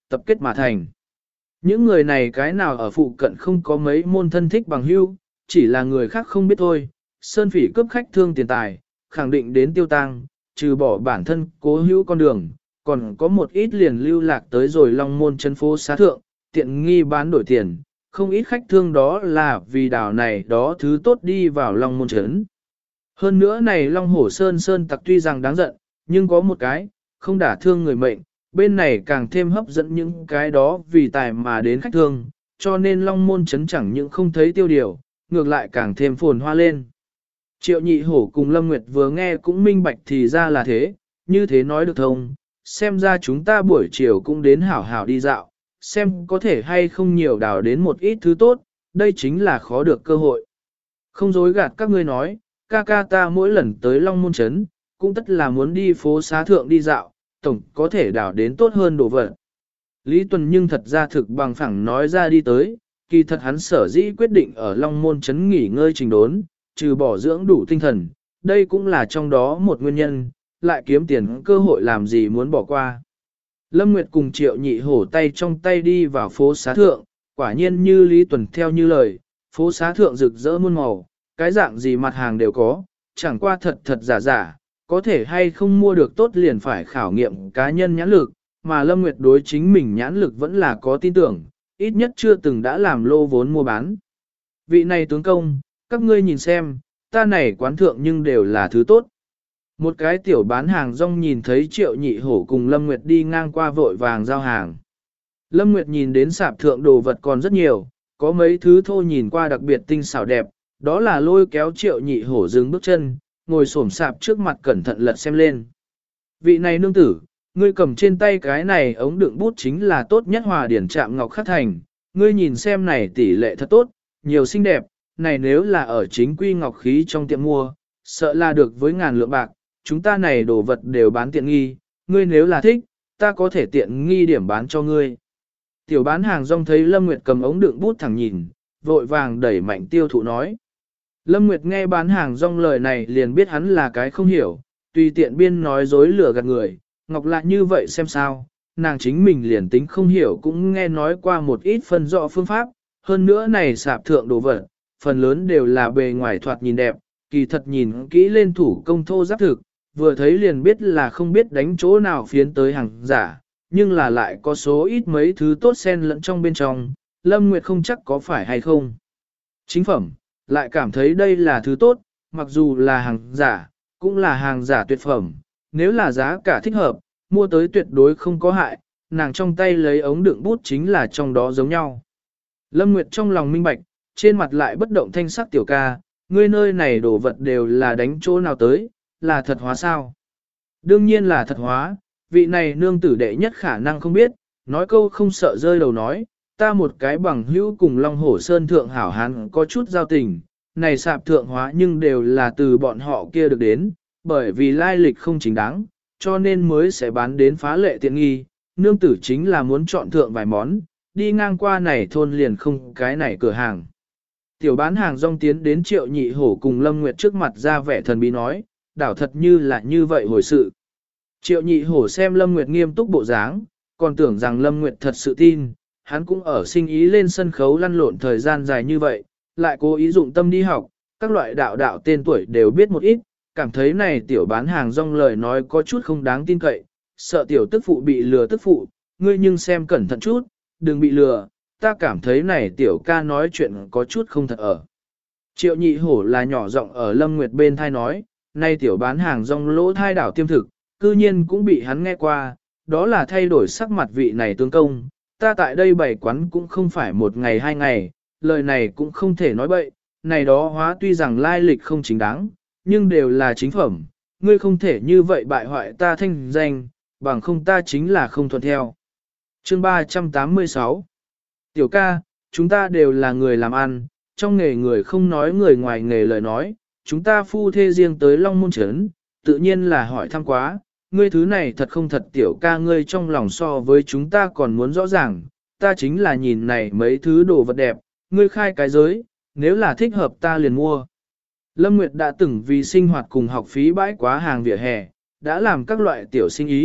tập kết mà thành. Những người này cái nào ở phụ cận không có mấy môn thân thích bằng hữu, chỉ là người khác không biết thôi. Sơn Phỉ cướp khách thương tiền tài, khẳng định đến tiêu tang, trừ bỏ bản thân cố hữu con đường, còn có một ít liền lưu lạc tới rồi Long Môn chân phố xá thượng, tiện nghi bán đổi tiền, không ít khách thương đó là vì đảo này đó thứ tốt đi vào Long Môn trấn. Hơn nữa này Long Hổ Sơn tặc tuy rằng đáng giận, nhưng có một cái, không đả thương người mệnh, bên này càng thêm hấp dẫn những cái đó vì tài mà đến khách thương, cho nên Long Môn trấn chẳng những không thấy tiêu điều, ngược lại càng thêm phồn hoa lên. Triệu Nhị Hổ cùng Lâm Nguyệt vừa nghe cũng minh bạch thì ra là thế, như thế nói được thông, xem ra chúng ta buổi chiều cũng đến hảo hảo đi dạo, xem có thể hay không nhiều đào đến một ít thứ tốt, đây chính là khó được cơ hội. Không dối gạt các ngươi nói, ca ca ta mỗi lần tới Long Môn Trấn, cũng tất là muốn đi phố xá thượng đi dạo, tổng có thể đào đến tốt hơn đồ vật. Lý Tuần nhưng thật ra thực bằng phẳng nói ra đi tới, kỳ thật hắn sở dĩ quyết định ở Long Môn Trấn nghỉ ngơi trình đốn, trừ bỏ dưỡng đủ tinh thần, đây cũng là trong đó một nguyên nhân, lại kiếm tiền cơ hội làm gì muốn bỏ qua. Lâm Nguyệt cùng Triệu Nhị Hổ tay trong tay đi vào phố xá thượng, quả nhiên như Lý Tuần theo như lời, phố xá thượng rực rỡ muôn màu, cái dạng gì mặt hàng đều có, chẳng qua thật thật giả giả, có thể hay không mua được tốt liền phải khảo nghiệm cá nhân nhãn lực, mà Lâm Nguyệt đối chính mình nhãn lực vẫn là có tin tưởng, ít nhất chưa từng đã làm lô vốn mua bán. Vị này tướng công, các ngươi nhìn xem, ta này quán thượng nhưng đều là thứ tốt. Một cái tiểu bán hàng rong nhìn thấy Triệu Nhị Hổ cùng Lâm Nguyệt đi ngang qua vội vàng giao hàng. Lâm Nguyệt nhìn đến sạp thượng đồ vật còn rất nhiều, có mấy thứ thô nhìn qua đặc biệt tinh xảo đẹp, đó là lôi kéo Triệu Nhị Hổ dừng bước chân, ngồi xổm sạp trước mặt cẩn thận lật xem lên. Vị này nương tử, ngươi cầm trên tay cái này ống đựng bút chính là tốt nhất Hòa Điển Trạm Ngọc Khắc Thành, ngươi nhìn xem này tỷ lệ thật tốt, nhiều xinh đẹp, này nếu là ở chính quy ngọc khí trong tiệm mua, sợ là được với ngàn lượng bạc, chúng ta này đồ vật đều bán tiện nghi, ngươi nếu là thích, ta có thể tiện nghi điểm bán cho ngươi. Tiểu bán hàng rong thấy Lâm Nguyệt cầm ống đựng bút thẳng nhìn, vội vàng đẩy mạnh tiêu thụ nói. Lâm Nguyệt nghe bán hàng rong lời này liền biết hắn là cái không hiểu, tùy tiện biên nói dối lừa gạt người, Ngọc lại như vậy xem sao, nàng chính mình liền tính không hiểu cũng nghe nói qua một ít phân rõ phương pháp, hơn nữa này sạp thượng đồ vật, phần lớn đều là bề ngoài thoạt nhìn đẹp, kỳ thật nhìn kỹ lên thủ công thô giáp thực, vừa thấy liền biết là không biết đánh chỗ nào phiến tới hàng giả, nhưng là lại có số ít mấy thứ tốt xen lẫn trong bên trong, Lâm Nguyệt không chắc có phải hay không. Chính phẩm, lại cảm thấy đây là thứ tốt, mặc dù là hàng giả, cũng là hàng giả tuyệt phẩm, nếu là giá cả thích hợp, mua tới tuyệt đối không có hại, nàng trong tay lấy ống đựng bút chính là trong đó giống nhau. Lâm Nguyệt trong lòng minh bạch, trên mặt lại bất động thanh sắc tiểu ca, ngươi nơi này đồ vật đều là đánh chỗ nào tới, là thật hóa sao? Đương nhiên là thật hóa, vị này nương tử đệ nhất khả năng không biết, nói câu không sợ rơi đầu nói, ta một cái bằng hữu cùng Long Hổ Sơn thượng hảo hán có chút giao tình, này sạp thượng hóa nhưng đều là từ bọn họ kia được đến, bởi vì lai lịch không chính đáng, cho nên mới sẽ bán đến phá lệ tiện nghi, nương tử chính là muốn chọn thượng vài món, đi ngang qua này thôn liền không cái này cửa hàng. Tiểu bán hàng rong tiến đến Triệu Nhị Hổ cùng Lâm Nguyệt trước mặt ra vẻ thần bí nói, đảo thật như là như vậy hồi sự. Triệu Nhị Hổ xem Lâm Nguyệt nghiêm túc bộ dáng, còn tưởng rằng Lâm Nguyệt thật sự tin, hắn cũng ở sinh ý lên sân khấu lăn lộn thời gian dài như vậy, lại cố ý dụng tâm đi học, các loại đạo tên tuổi đều biết một ít, cảm thấy này tiểu bán hàng rong lời nói có chút không đáng tin cậy, sợ tiểu tức phụ bị lừa tức phụ, ngươi nhưng xem cẩn thận chút, đừng bị lừa, ta cảm thấy này tiểu ca nói chuyện có chút không thật ở. Triệu Nhị Hổ là nhỏ giọng ở Lâm Nguyệt bên thai nói, nay tiểu bán hàng rong lỗ thai đảo tiêm thực, cư nhiên cũng bị hắn nghe qua, đó là thay đổi sắc mặt vị này tướng công, ta tại đây bày quán cũng không phải một ngày hai ngày, lời này cũng không thể nói bậy, này đó hóa tuy rằng lai lịch không chính đáng, nhưng đều là chính phẩm, ngươi không thể như vậy bại hoại ta thanh danh, bằng không ta chính là không thuận theo. Chương 386 Tiểu ca, chúng ta đều là người làm ăn, trong nghề người không nói người ngoài nghề lời nói, chúng ta phu thê riêng tới Long Môn Trấn, tự nhiên là hỏi thăm quá, ngươi thứ này thật không thật tiểu ca ngươi trong lòng so với chúng ta còn muốn rõ ràng, ta chính là nhìn này mấy thứ đồ vật đẹp, ngươi khai cái giới, nếu là thích hợp ta liền mua. Lâm Nguyệt đã từng vì sinh hoạt cùng học phí bãi quá hàng vỉa hè, đã làm các loại tiểu sinh ý,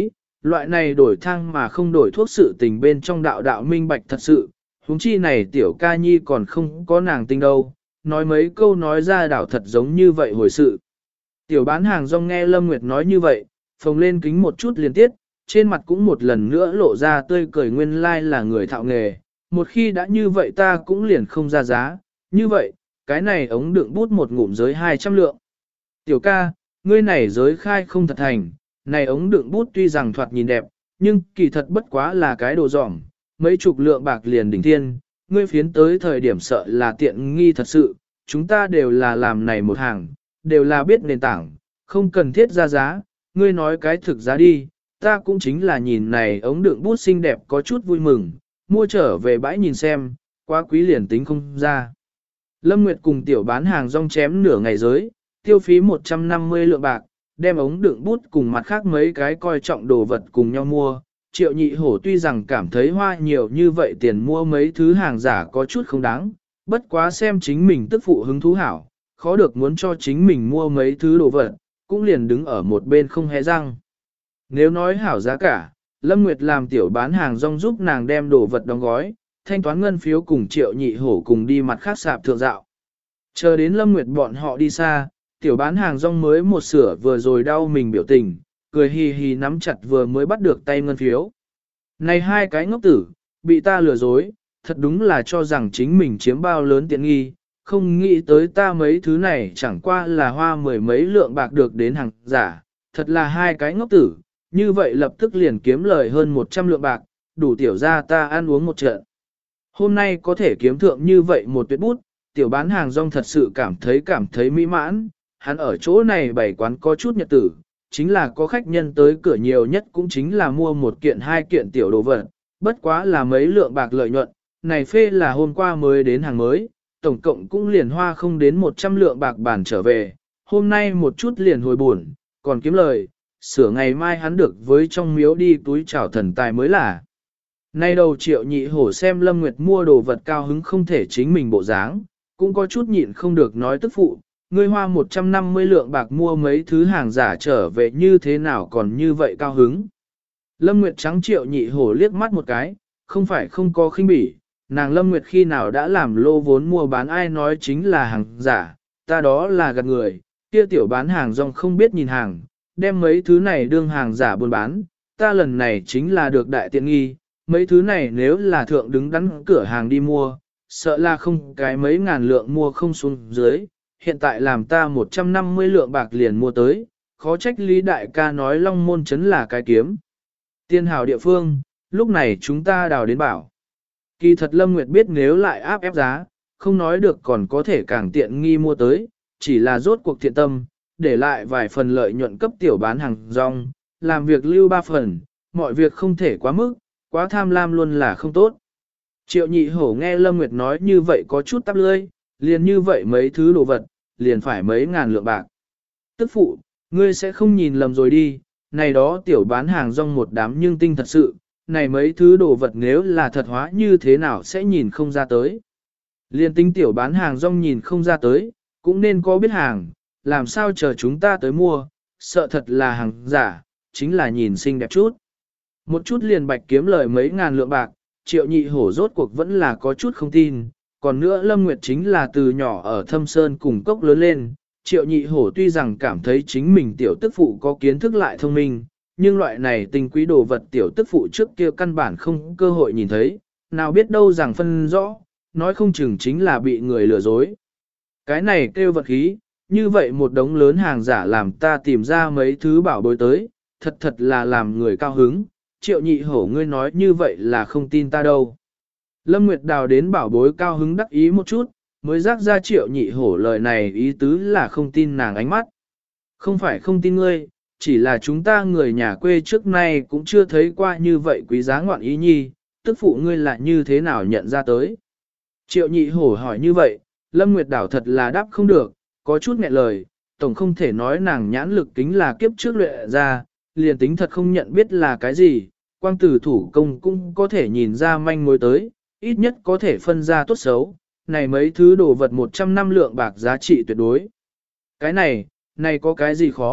loại này đổi thang mà không đổi thuốc sự tình bên trong đạo đạo minh bạch thật sự, huống chi này tiểu ca nhi còn không có nàng tinh đâu, nói mấy câu nói ra đảo thật giống như vậy hồi sự. Tiểu bán hàng rong nghe Lâm Nguyệt nói như vậy, phồng lên kính một chút liên tiếp, trên mặt cũng một lần nữa lộ ra tươi cười nguyên lai là người thạo nghề, một khi đã như vậy ta cũng liền không ra giá, như vậy, cái này ống đựng bút một ngụm giới 200 lượng. Tiểu ca, ngươi này giới khai không thật thành, này ống đựng bút tuy rằng thoạt nhìn đẹp, nhưng kỳ thật bất quá là cái đồ dỏng, mấy chục lượng bạc liền đỉnh thiên, ngươi phiến tới thời điểm sợ là tiện nghi thật sự, chúng ta đều là làm này một hàng, đều là biết nền tảng, không cần thiết ra giá, ngươi nói cái thực giá đi, ta cũng chính là nhìn này ống đựng bút xinh đẹp có chút vui mừng, mua trở về bãi nhìn xem, quá quý liền tính không ra. Lâm Nguyệt cùng tiểu bán hàng rong chém nửa ngày giới, tiêu phí 150 lượng bạc, đem ống đựng bút cùng mặt khác mấy cái coi trọng đồ vật cùng nhau mua. Triệu nhị hổ tuy rằng cảm thấy hoa nhiều như vậy tiền mua mấy thứ hàng giả có chút không đáng, bất quá xem chính mình tức phụ hứng thú hảo, khó được muốn cho chính mình mua mấy thứ đồ vật, cũng liền đứng ở một bên không hé răng. Nếu nói hảo giá cả, Lâm Nguyệt làm tiểu bán hàng rong giúp nàng đem đồ vật đóng gói, thanh toán ngân phiếu cùng triệu nhị hổ cùng đi mặt khác sạp thượng dạo. Chờ đến Lâm Nguyệt bọn họ đi xa, tiểu bán hàng rong mới một sửa vừa rồi đau mình biểu tình, cười hì hì nắm chặt vừa mới bắt được tay ngân phiếu. Này hai cái ngốc tử, bị ta lừa dối, thật đúng là cho rằng chính mình chiếm bao lớn tiện nghi, không nghĩ tới ta mấy thứ này chẳng qua là hoa mười mấy lượng bạc được đến hàng giả, thật là hai cái ngốc tử, như vậy lập tức liền kiếm lời hơn 100 lượng bạc, đủ tiểu ra ta ăn uống một trận. Hôm nay có thể kiếm thượng như vậy một tuyệt bút, tiểu bán hàng rong thật sự cảm thấy mỹ mãn, hắn ở chỗ này bày quán có chút nhật tử, chính là có khách nhân tới cửa nhiều nhất cũng chính là mua một kiện hai kiện tiểu đồ vật, bất quá là mấy lượng bạc lợi nhuận, này phê là hôm qua mới đến hàng mới, tổng cộng cũng liền hoa không đến 100 lượng bạc bản trở về, hôm nay một chút liền hồi buồn, còn kiếm lời, sửa ngày mai hắn được với trong miếu đi túi chảo thần tài mới là. Nay đầu triệu nhị hổ xem Lâm Nguyệt mua đồ vật cao hứng không thể chính mình bộ dáng, cũng có chút nhịn không được nói tức phụ, ngươi hoa 150 lượng bạc mua mấy thứ hàng giả trở về như thế nào còn như vậy cao hứng. Lâm Nguyệt trắng triệu nhị hổ liếc mắt một cái, không phải không có khinh bỉ, nàng Lâm Nguyệt khi nào đã làm lô vốn mua bán ai nói chính là hàng giả, ta đó là gạt người, kia tiểu bán hàng rong không biết nhìn hàng, đem mấy thứ này đương hàng giả buôn bán, ta lần này chính là được đại tiện nghi, mấy thứ này nếu là thượng đứng đắn cửa hàng đi mua, sợ là không cái mấy ngàn lượng mua không xuống dưới, hiện tại làm ta 150 lượng bạc liền mua tới, khó trách Lý Đại ca nói Long Môn Trấn là cái kiếm. Tiên hào địa phương, lúc này chúng ta đào đến bảo. Kỳ thật Lâm Nguyệt biết nếu lại áp ép giá, không nói được còn có thể càng tiện nghi mua tới, chỉ là rốt cuộc thiện tâm, để lại vài phần lợi nhuận cấp tiểu bán hàng rong, làm việc lưu ba phần, mọi việc không thể quá mức, quá tham lam luôn là không tốt. Triệu nhị hổ nghe Lâm Nguyệt nói như vậy có chút tắp lươi, liền như vậy mấy thứ đồ vật, liền phải mấy ngàn lượng bạc. Tức phụ, ngươi sẽ không nhìn lầm rồi đi, này đó tiểu bán hàng rong một đám nhưng tinh thật sự, này mấy thứ đồ vật nếu là thật hóa như thế nào sẽ nhìn không ra tới. Liên tinh tiểu bán hàng rong nhìn không ra tới, cũng nên có biết hàng, làm sao chờ chúng ta tới mua, sợ thật là hàng giả, chính là nhìn xinh đẹp chút. Một chút liền bạch kiếm lời mấy ngàn lượng bạc, triệu nhị hổ rốt cuộc vẫn là có chút không tin, còn nữa Lâm Nguyệt chính là từ nhỏ ở Thâm Sơn cùng cốc lớn lên, triệu nhị hổ tuy rằng cảm thấy chính mình tiểu tức phụ có kiến thức lại thông minh, nhưng loại này tinh quý đồ vật tiểu tức phụ trước kia căn bản không cơ hội nhìn thấy, nào biết đâu rằng phân rõ, nói không chừng chính là bị người lừa dối. Cái này kêu vật khí, như vậy một đống lớn hàng giả làm ta tìm ra mấy thứ bảo bối tới, thật là làm người cao hứng, triệu nhị hổ ngươi nói như vậy là không tin ta đâu. Lâm Nguyệt đào đến bảo bối cao hứng đắc ý một chút, mới rác ra triệu nhị hổ lời này ý tứ là không tin nàng ánh mắt. Không phải không tin ngươi, chỉ là chúng ta người nhà quê trước nay cũng chưa thấy qua như vậy quý giá ngoạn ý nhi, tức phụ ngươi lại như thế nào nhận ra tới. Triệu nhị hổ hỏi như vậy, Lâm Nguyệt đảo thật là đáp không được, có chút nghẹn lời, tổng không thể nói nàng nhãn lực kính là kiếp trước luyện ra, liền tính thật không nhận biết là cái gì, quang tử thủ công cũng có thể nhìn ra manh mối tới, ít nhất có thể phân ra tốt xấu, này mấy thứ đồ vật 100 năm lượng bạc giá trị tuyệt đối. Cái này có cái gì khó,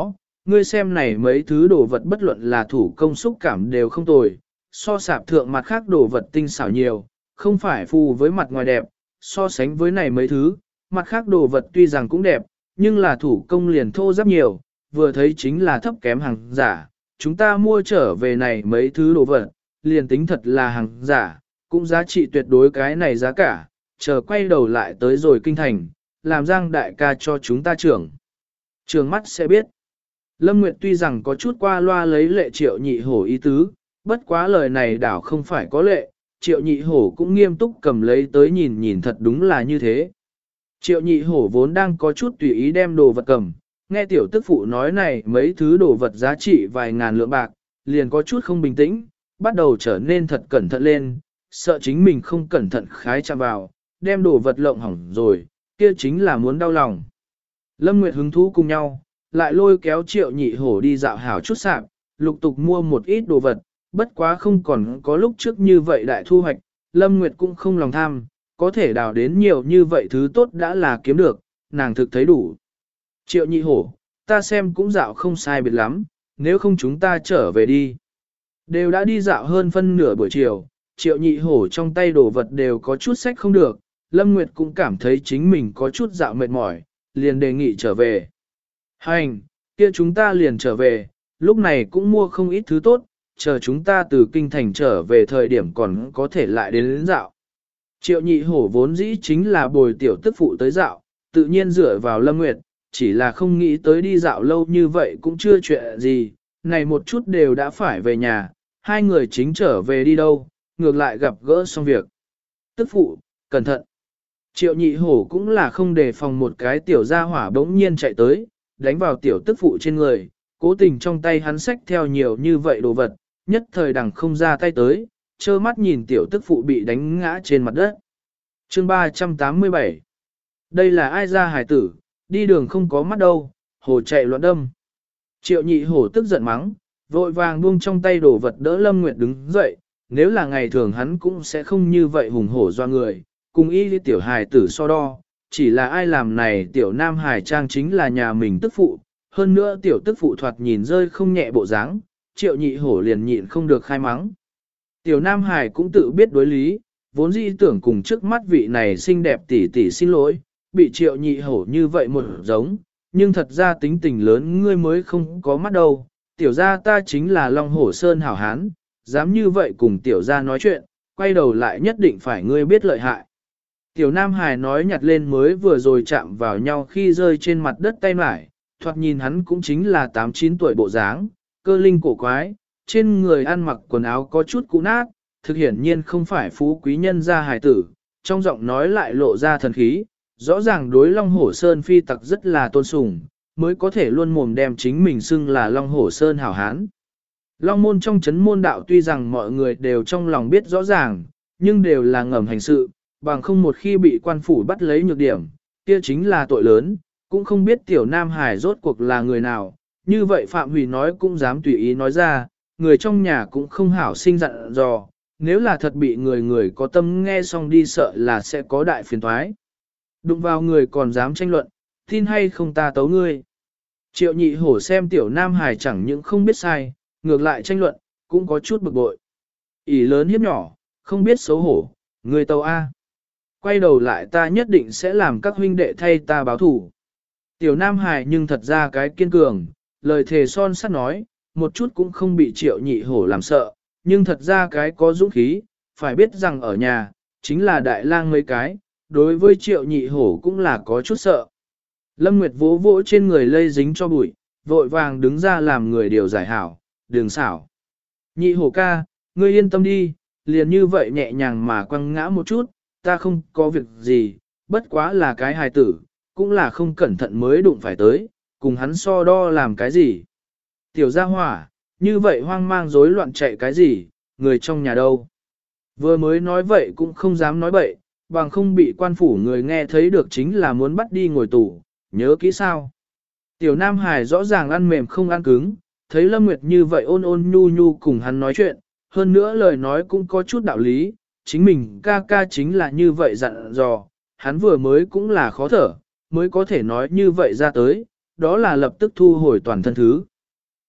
ngươi xem này mấy thứ đồ vật bất luận là thủ công xúc cảm đều không tồi, so sạp thượng mặt khác đồ vật tinh xảo nhiều, không phải phù với mặt ngoài đẹp, so sánh với này mấy thứ, mặt khác đồ vật tuy rằng cũng đẹp, nhưng là thủ công liền thô ráp nhiều, vừa thấy chính là thấp kém hàng giả, chúng ta mua trở về này mấy thứ đồ vật, liền tính thật là hàng giả, cũng giá trị tuyệt đối cái này giá cả, chờ quay đầu lại tới rồi kinh thành, làm Giang đại ca cho chúng ta trưởng mắt sẽ biết. Lâm Nguyệt tuy rằng có chút qua loa lấy lệ Triệu Nhị Hổ ý tứ, bất quá lời này đảo không phải có lệ, Triệu Nhị Hổ cũng nghiêm túc cầm lấy tới nhìn nhìn thật đúng là như thế. Triệu Nhị Hổ vốn đang có chút tùy ý đem đồ vật cầm, nghe tiểu tức phụ nói này mấy thứ đồ vật giá trị vài ngàn lượng bạc, liền có chút không bình tĩnh, bắt đầu trở nên thật cẩn thận lên, sợ chính mình không cẩn thận khái chạm vào, đem đồ vật lộng hỏng rồi, kia chính là muốn đau lòng. Lâm Nguyệt hứng thú cùng nhau, lại lôi kéo Triệu Nhị Hổ đi dạo hảo chút sạp, lục tục mua một ít đồ vật, bất quá không còn có lúc trước như vậy đại thu hoạch, Lâm Nguyệt cũng không lòng tham, có thể đào đến nhiều như vậy thứ tốt đã là kiếm được, nàng thực thấy đủ. Triệu Nhị Hổ, ta xem cũng dạo không sai biệt lắm, nếu không chúng ta trở về đi. Đều đã đi dạo hơn phân nửa buổi chiều, Triệu Nhị Hổ trong tay đồ vật đều có chút sách không được, Lâm Nguyệt cũng cảm thấy chính mình có chút dạo mệt mỏi, liền đề nghị trở về. Hành, kia chúng ta liền trở về, lúc này cũng mua không ít thứ tốt, chờ chúng ta từ kinh thành trở về thời điểm còn có thể lại đến dạo. Triệu Nhị Hổ vốn dĩ chính là bồi tiểu tức phụ tới dạo, tự nhiên dựa vào Lâm Nguyệt, chỉ là không nghĩ tới đi dạo lâu như vậy cũng chưa chuyện gì, này một chút đều đã phải về nhà, hai người chính trở về đi đâu, ngược lại gặp gỡ xong việc. Tức phụ, cẩn thận. Triệu Nhị Hổ cũng là không đề phòng một cái tiểu gia hỏa bỗng nhiên chạy tới, đánh vào tiểu tức phụ trên người, cố tình trong tay hắn xách theo nhiều như vậy đồ vật, nhất thời đằng không ra tay tới, trơ mắt nhìn tiểu tức phụ bị đánh ngã trên mặt đất. Chương 387. Đây là ai ra hải tử, đi đường không có mắt đâu, hồ chạy loạn đâm. Triệu Nhị Hổ tức giận mắng, vội vàng buông trong tay đồ vật đỡ Lâm Nguyệt đứng dậy, nếu là ngày thường hắn cũng sẽ không như vậy hùng hổ doa người, cùng y tiểu hài tử so đo, chỉ là ai làm này tiểu nam hài trang chính là nhà mình tức phụ, hơn nữa tiểu tức phụ thoạt nhìn rơi không nhẹ bộ dáng, Triệu Nhị Hổ liền nhịn không được khai mắng. Tiểu nam hài cũng tự biết đối lý, vốn dĩ tưởng cùng trước mắt vị này xinh đẹp tỷ tỷ xin lỗi, bị Triệu Nhị Hổ như vậy một giống, nhưng thật ra tính tình lớn ngươi mới không có mắt đâu, tiểu gia ta chính là Long Hổ Sơn hảo hán, dám như vậy cùng tiểu gia nói chuyện, quay đầu lại nhất định phải ngươi biết lợi hại. Tiểu Nam Hải nói nhặt lên mới vừa rồi chạm vào nhau khi rơi trên mặt đất tay mải, thoạt nhìn hắn cũng chính là 8-9 tuổi bộ dáng, cơ linh cổ quái, trên người ăn mặc quần áo có chút cũ nát, thực hiển nhiên không phải phú quý nhân gia hài tử, trong giọng nói lại lộ ra thần khí, rõ ràng đối Long Hổ Sơn phi tặc rất là tôn sùng, mới có thể luôn mồm đem chính mình xưng là Long Hổ Sơn hảo hán. Long môn trong chấn môn đạo tuy rằng mọi người đều trong lòng biết rõ ràng, nhưng đều là ngầm hành sự, bằng không một khi bị quan phủ bắt lấy nhược điểm, kia chính là tội lớn, cũng không biết tiểu Nam Hải rốt cuộc là người nào, như vậy Phạm Hủy nói cũng dám tùy ý nói ra, người trong nhà cũng không hảo sinh dặn dò, nếu là thật bị người có tâm nghe xong đi sợ là sẽ có đại phiền toái. Đụng vào người còn dám tranh luận, tin hay không ta tấu ngươi. Triệu Nhị Hổ xem tiểu Nam Hải chẳng những không biết sai, ngược lại tranh luận, cũng có chút bực bội. ỷ lớn hiếp nhỏ, không biết xấu hổ, người tàu A. Quay đầu lại ta nhất định sẽ làm các huynh đệ thay ta báo thủ. Tiểu Nam Hải nhưng thật ra cái kiên cường, lời thề son sắt nói, một chút cũng không bị Triệu Nhị Hổ làm sợ, nhưng thật ra cái có dũng khí, phải biết rằng ở nhà, chính là đại lang mấy cái, đối với Triệu Nhị Hổ cũng là có chút sợ. Lâm Nguyệt vỗ vỗ trên người lây dính cho bụi, vội vàng đứng ra làm người điều giải hảo, đường xảo. Nhị Hổ ca, ngươi yên tâm đi, liền như vậy nhẹ nhàng mà quăng ngã một chút, ta không có việc gì, bất quá là cái hài tử, cũng là không cẩn thận mới đụng phải tới, cùng hắn so đo làm cái gì. Tiểu gia hỏa, như vậy hoang mang rối loạn chạy cái gì, người trong nhà đâu. Vừa mới nói vậy cũng không dám nói bậy, bằng không bị quan phủ người nghe thấy được chính là muốn bắt đi ngồi tù, nhớ kỹ sao. Tiểu Nam Hải rõ ràng ăn mềm không ăn cứng, thấy Lâm Nguyệt như vậy ôn ôn nhu nhu cùng hắn nói chuyện, hơn nữa lời nói cũng có chút đạo lý, chính mình ca ca chính là như vậy dặn dò, hắn vừa mới cũng là khó thở, mới có thể nói như vậy ra tới, đó là lập tức thu hồi toàn thân thứ.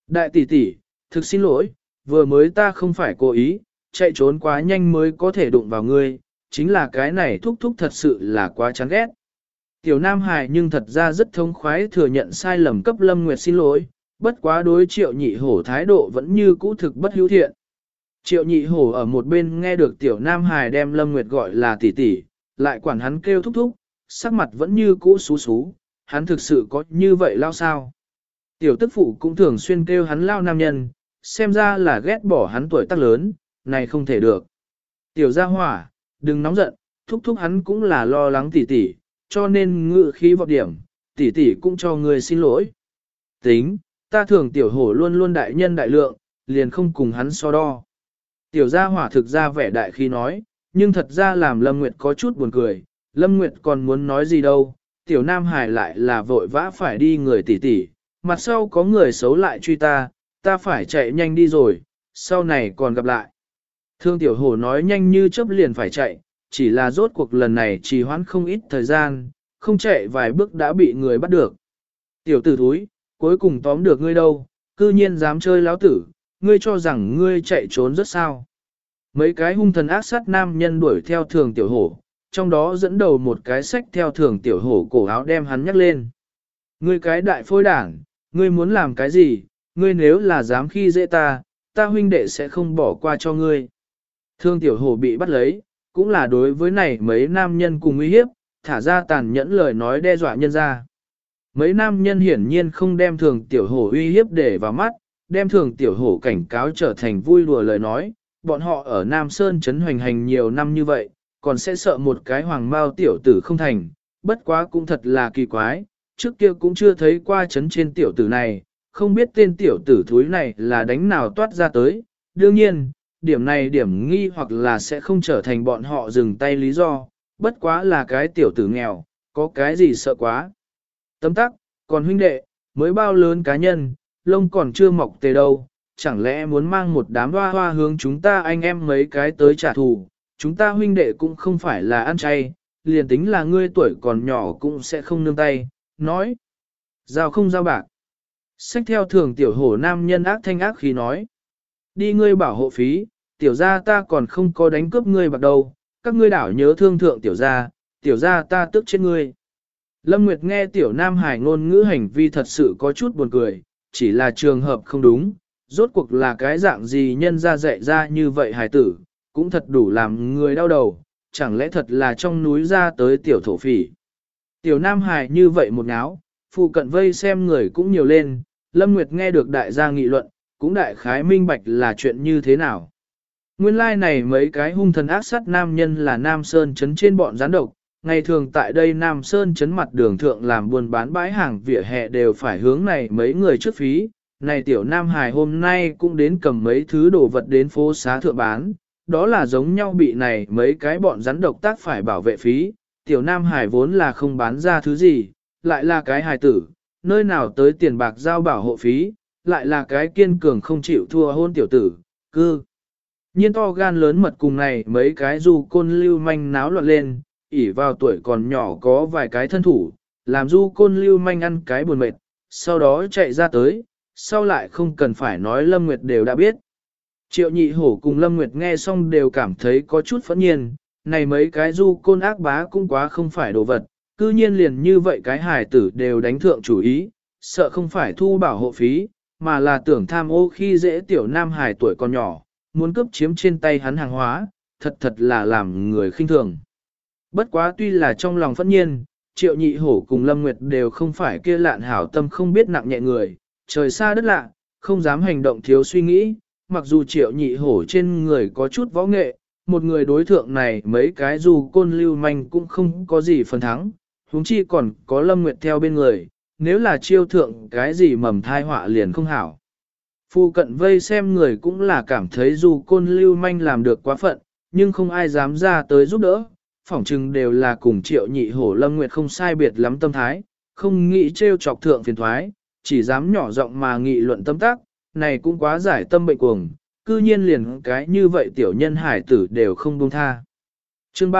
Đại tỷ tỷ, thực xin lỗi, vừa mới ta không phải cố ý, chạy trốn quá nhanh mới có thể đụng vào ngươi, chính là cái này thúc thúc thật sự là quá chán ghét. Tiểu Nam Hải nhưng thật ra rất thông khoái thừa nhận sai lầm cấp Lâm Nguyệt xin lỗi, bất quá đối Triệu Nhị Hổ thái độ vẫn như cũ thực bất hữu thiện. Triệu Nhị Hổ ở một bên nghe được Tiểu Nam Hải đem Lâm Nguyệt gọi là tỷ tỷ, lại quản hắn kêu thúc thúc, sắc mặt vẫn như cũ xú xú, hắn thực sự có như vậy lao sao. Tiểu tức phụ cũng thường xuyên kêu hắn lao nam nhân, xem ra là ghét bỏ hắn tuổi tác lớn, này không thể được. Tiểu gia hỏa, đừng nóng giận, thúc thúc hắn cũng là lo lắng tỷ tỷ, cho nên ngự khí vọt điểm, tỷ tỷ cũng cho người xin lỗi. Tính, ta thường tiểu hổ luôn luôn đại nhân đại lượng, liền không cùng hắn so đo. Tiểu gia hỏa thực ra vẻ đại khi nói, nhưng thật ra làm Lâm Nguyệt có chút buồn cười, Lâm Nguyệt còn muốn nói gì đâu, tiểu Nam Hải lại là vội vã phải đi người tỷ tỷ, mặt sau có người xấu lại truy ta, ta phải chạy nhanh đi rồi, sau này còn gặp lại. Thương tiểu hổ nói nhanh như chớp liền phải chạy, chỉ là rốt cuộc lần này trì hoãn không ít thời gian, không chạy vài bước đã bị người bắt được. Tiểu tử thúi, cuối cùng tóm được ngươi đâu, cư nhiên dám chơi láo tử, ngươi cho rằng ngươi chạy trốn rất sao. Mấy cái hung thần ác sát nam nhân đuổi theo thường tiểu hổ, trong đó dẫn đầu một cái sách theo thường tiểu hổ cổ áo đem hắn nhắc lên. Ngươi cái đại phôi đảng, ngươi muốn làm cái gì, ngươi nếu là dám khi dễ ta, ta huynh đệ sẽ không bỏ qua cho ngươi. Thương tiểu hổ bị bắt lấy, cũng là đối với này mấy nam nhân cùng uy hiếp, thả ra tàn nhẫn lời nói đe dọa nhân ra. Mấy nam nhân hiển nhiên không đem thường tiểu hổ uy hiếp để vào mắt, đem thường tiểu hổ cảnh cáo trở thành vui đùa lời nói, bọn họ ở Nam Sơn trấn hoành hành nhiều năm như vậy, còn sẽ sợ một cái hoàng mao tiểu tử không thành, bất quá cũng thật là kỳ quái, trước kia cũng chưa thấy qua trấn trên tiểu tử này, không biết tên tiểu tử thúi này là đánh nào toát ra tới, đương nhiên, điểm này điểm nghi hoặc là sẽ không trở thành bọn họ dừng tay lý do, bất quá là cái tiểu tử nghèo, có cái gì sợ quá. Tấm tắc, còn huynh đệ, mới bao lớn cá nhân, lông còn chưa mọc tề đâu, chẳng lẽ muốn mang một đám hoa hoa hướng chúng ta anh em mấy cái tới trả thù, chúng ta huynh đệ cũng không phải là ăn chay, liền tính là ngươi tuổi còn nhỏ cũng sẽ không nương tay, nói. Giao không giao bạc. Xách theo thường tiểu hổ nam nhân ác thanh ác khí nói. Đi ngươi bảo hộ phí, tiểu gia ta còn không có đánh cướp ngươi bạc đâu, các ngươi đảo nhớ thương thượng tiểu gia ta tức chết ngươi. Lâm Nguyệt nghe tiểu nam hải ngôn ngữ hành vi thật sự có chút buồn cười, chỉ là trường hợp không đúng, rốt cuộc là cái dạng gì nhân ra dạy ra như vậy hài tử, cũng thật đủ làm người đau đầu, chẳng lẽ thật là trong núi ra tới tiểu thổ phỉ. Tiểu nam hải như vậy một náo, phụ cận vây xem người cũng nhiều lên, Lâm Nguyệt nghe được đại gia nghị luận, cũng đại khái minh bạch là chuyện như thế nào. Nguyên lai like này mấy cái hung thần ác sát nam nhân là Nam Sơn trấn trên bọn gián độc, ngày thường tại đây Nam Sơn trấn mặt đường thượng làm buôn bán bãi hàng vỉa hè đều phải hướng này mấy người trước phí. Này tiểu Nam Hải hôm nay cũng đến cầm mấy thứ đồ vật đến phố xá thượng bán, đó là giống nhau bị này mấy cái bọn rắn độc tác phải bảo vệ phí. Tiểu Nam Hải vốn là không bán ra thứ gì, lại là cái hài tử, nơi nào tới tiền bạc giao bảo hộ phí, lại là cái kiên cường không chịu thua hôn tiểu tử, cư. Nhiên to gan lớn mật cùng này mấy cái du côn lưu manh náo loạn lên, ỉ vào tuổi còn nhỏ có vài cái thân thủ, làm du côn lưu manh ăn cái buồn mệt, sau đó chạy ra tới, sau lại không cần phải nói Lâm Nguyệt đều đã biết. Triệu Nhị Hổ cùng Lâm Nguyệt nghe xong đều cảm thấy có chút phẫn nhiên, này mấy cái du côn ác bá cũng quá không phải đồ vật, cư nhiên liền như vậy cái hài tử đều đánh thượng chủ ý, sợ không phải thu bảo hộ phí, mà là tưởng tham ô khi dễ tiểu nam hài tuổi còn nhỏ, muốn cướp chiếm trên tay hắn hàng hóa, thật thật là làm người khinh thường. Bất quá tuy là trong lòng phẫn nhiên, Triệu Nhị Hổ cùng Lâm Nguyệt đều không phải kia lạn hảo tâm không biết nặng nhẹ người, trời xa đất lạ, không dám hành động thiếu suy nghĩ, mặc dù Triệu Nhị Hổ trên người có chút võ nghệ, một người đối thượng này mấy cái dù côn lưu manh cũng không có gì phần thắng, huống chi còn có Lâm Nguyệt theo bên người, nếu là chiêu thượng cái gì mầm thai họa liền không hảo. Phu cận vây xem người cũng là cảm thấy dù côn lưu manh làm được quá phận, nhưng không ai dám ra tới giúp đỡ, phỏng chừng đều là cùng Triệu Nhị Hổ Lâm Nguyệt không sai biệt lắm tâm thái, không nghĩ trêu chọc thượng phiền thoái, chỉ dám nhỏ giọng mà nghị luận tâm tác, này cũng quá giải tâm bệnh cuồng, cư nhiên liền cái như vậy tiểu nhân hải tử đều không buông tha. Chương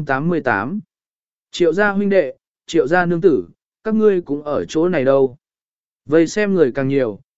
388 Triệu gia huynh đệ, Triệu gia nương tử, các ngươi cũng ở chỗ này đâu. Vây xem người càng nhiều,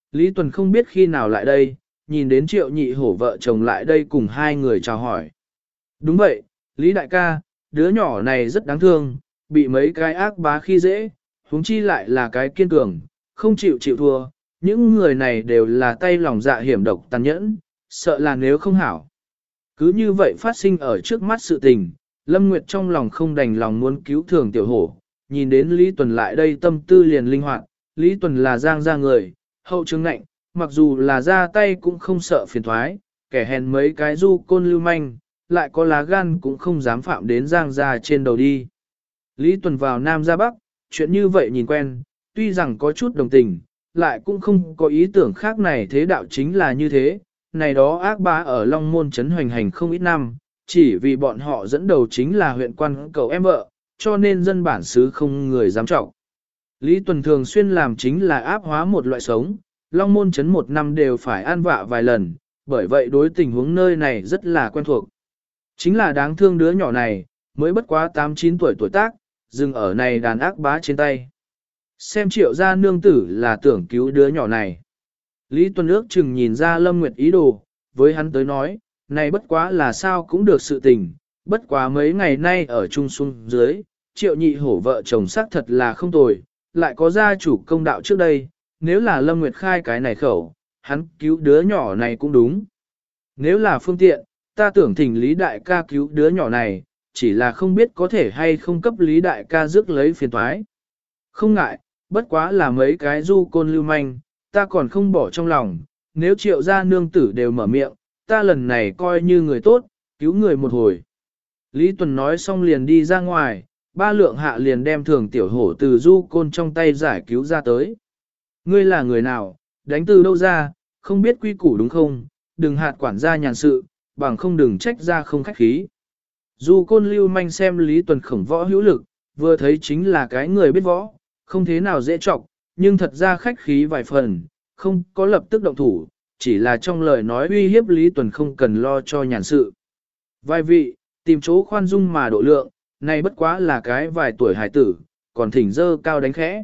Lý Tuần không biết khi nào lại đây, nhìn đến Triệu Nhị Hổ vợ chồng lại đây cùng hai người chào hỏi. Đúng vậy, Lý đại ca, đứa nhỏ này rất đáng thương, bị mấy cái ác bá khi dễ, huống chi lại là cái kiên cường, không chịu chịu thua. Những người này đều là tay lòng dạ hiểm độc tàn nhẫn, sợ là nếu không hảo. Cứ như vậy phát sinh ở trước mắt sự tình, Lâm Nguyệt trong lòng không đành lòng muốn cứu Thường Tiểu Hổ, nhìn đến Lý Tuần lại đây tâm tư liền linh hoạt, Lý Tuần là giang ra người, hậu chứng ngạnh, mặc dù là ra tay cũng không sợ phiền thoái, kẻ hèn mấy cái du côn lưu manh, lại có lá gan cũng không dám phạm đến giang ra trên đầu đi. Lý Tuần vào Nam ra Bắc, chuyện như vậy nhìn quen, tuy rằng có chút đồng tình, lại cũng không có ý tưởng khác này thế đạo chính là như thế, này đó ác bá ở Long Môn Trấn hoành hành không ít năm, chỉ vì bọn họ dẫn đầu chính là huyện quan cậu em vợ, cho nên dân bản xứ không người dám trọng. Lý Tuần thường xuyên làm chính là áp hóa một loại sống, Long Môn Trấn một năm đều phải an vạ vài lần, bởi vậy đối tình huống nơi này rất là quen thuộc. Chính là đáng thương đứa nhỏ này, mới bất quá 8-9 tuổi tuổi tác, dừng ở này đàn ác bá trên tay. Xem Triệu gia nương tử là tưởng cứu đứa nhỏ này. Lý Tuần ước chừng nhìn ra Lâm Nguyệt ý đồ, với hắn tới nói, này bất quá là sao cũng được sự tình, bất quá mấy ngày nay ở Trung Xuân dưới, Triệu Nhị Hổ vợ chồng xác thật là không tồi, lại có gia chủ công đạo trước đây, nếu là Lâm Nguyệt khai cái này khẩu, hắn cứu đứa nhỏ này cũng đúng. Nếu là phương tiện, ta tưởng thỉnh Lý Đại ca cứu đứa nhỏ này, chỉ là không biết có thể hay không cấp Lý Đại ca rước lấy phiền toái. Không ngại, bất quá là mấy cái du côn lưu manh, ta còn không bỏ trong lòng, nếu Triệu gia nương tử đều mở miệng, ta lần này coi như người tốt, cứu người một hồi. Lý Tuần nói xong liền đi ra ngoài, ba lượng hạ liền đem Thường Tiểu Hổ từ du côn trong tay giải cứu ra tới. Ngươi là người nào, đánh từ đâu ra, không biết quy củ đúng không, đừng hạt quản gia nhàn sự, bằng không đừng trách ra không khách khí. Du côn lưu manh xem Lý Tuần khổng võ hữu lực, vừa thấy chính là cái người biết võ, không thế nào dễ trọng, nhưng thật ra khách khí vài phần, không có lập tức động thủ, chỉ là trong lời nói uy hiếp Lý Tuần không cần lo cho nhàn sự. Vài vị, tìm chỗ khoan dung mà độ lượng, này bất quá là cái vài tuổi hải tử, còn thỉnh dơ cao đánh khẽ.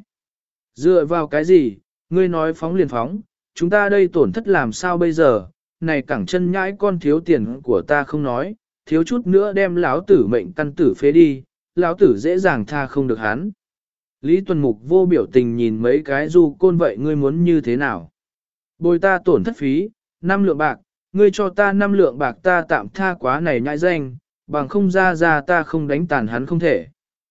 Dựa vào cái gì, ngươi nói phóng liền phóng, chúng ta đây tổn thất làm sao bây giờ, này cẳng chân nhãi con thiếu tiền của ta không nói, thiếu chút nữa đem lão tử mệnh căn tử phế đi, lão tử dễ dàng tha không được hắn. Lý Tuần Mục vô biểu tình nhìn mấy cái du côn vậy ngươi muốn như thế nào? Bồi ta tổn thất phí, 5 lượng bạc, ngươi cho ta 5 lượng bạc ta tạm tha quá này nhãi danh, bằng không ra ta không đánh tàn hắn không thể.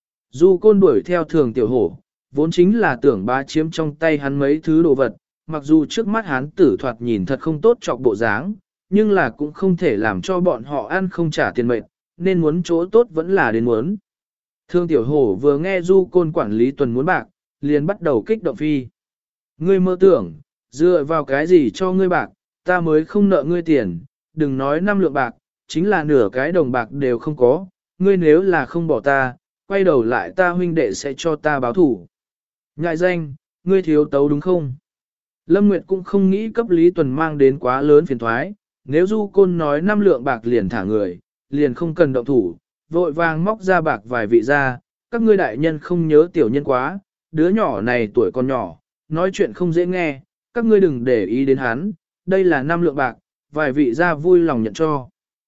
Du côn đuổi theo Thường Tiểu Hổ, vốn chính là tưởng bá chiếm trong tay hắn mấy thứ đồ vật, mặc dù trước mắt hắn tử thoạt nhìn thật không tốt trọc bộ dáng, nhưng là cũng không thể làm cho bọn họ ăn không trả tiền mệnh, nên muốn chỗ tốt vẫn là đến muốn. Thường Tiểu Hổ vừa nghe du côn quản lý Tuần muốn bạc, liền bắt đầu kích động phi. Ngươi mơ tưởng, dựa vào cái gì cho ngươi bạc, ta mới không nợ ngươi tiền, đừng nói 5 lượng bạc, chính là nửa cái đồng bạc đều không có, ngươi nếu là không bỏ ta, quay đầu lại ta huynh đệ sẽ cho ta báo thủ. Ngại danh, ngươi thiếu tấu đúng không? Lâm Nguyệt cũng không nghĩ cấp Lý Tuần mang đến quá lớn phiền thoái, nếu du côn nói 5 lượng bạc liền thả người, liền không cần động thủ, vội vàng móc ra bạc vài vị ra, các ngươi đại nhân không nhớ tiểu nhân quá, đứa nhỏ này tuổi còn nhỏ, nói chuyện không dễ nghe, các ngươi đừng để ý đến hắn, đây là 5 lượng bạc, vài vị ra vui lòng nhận cho.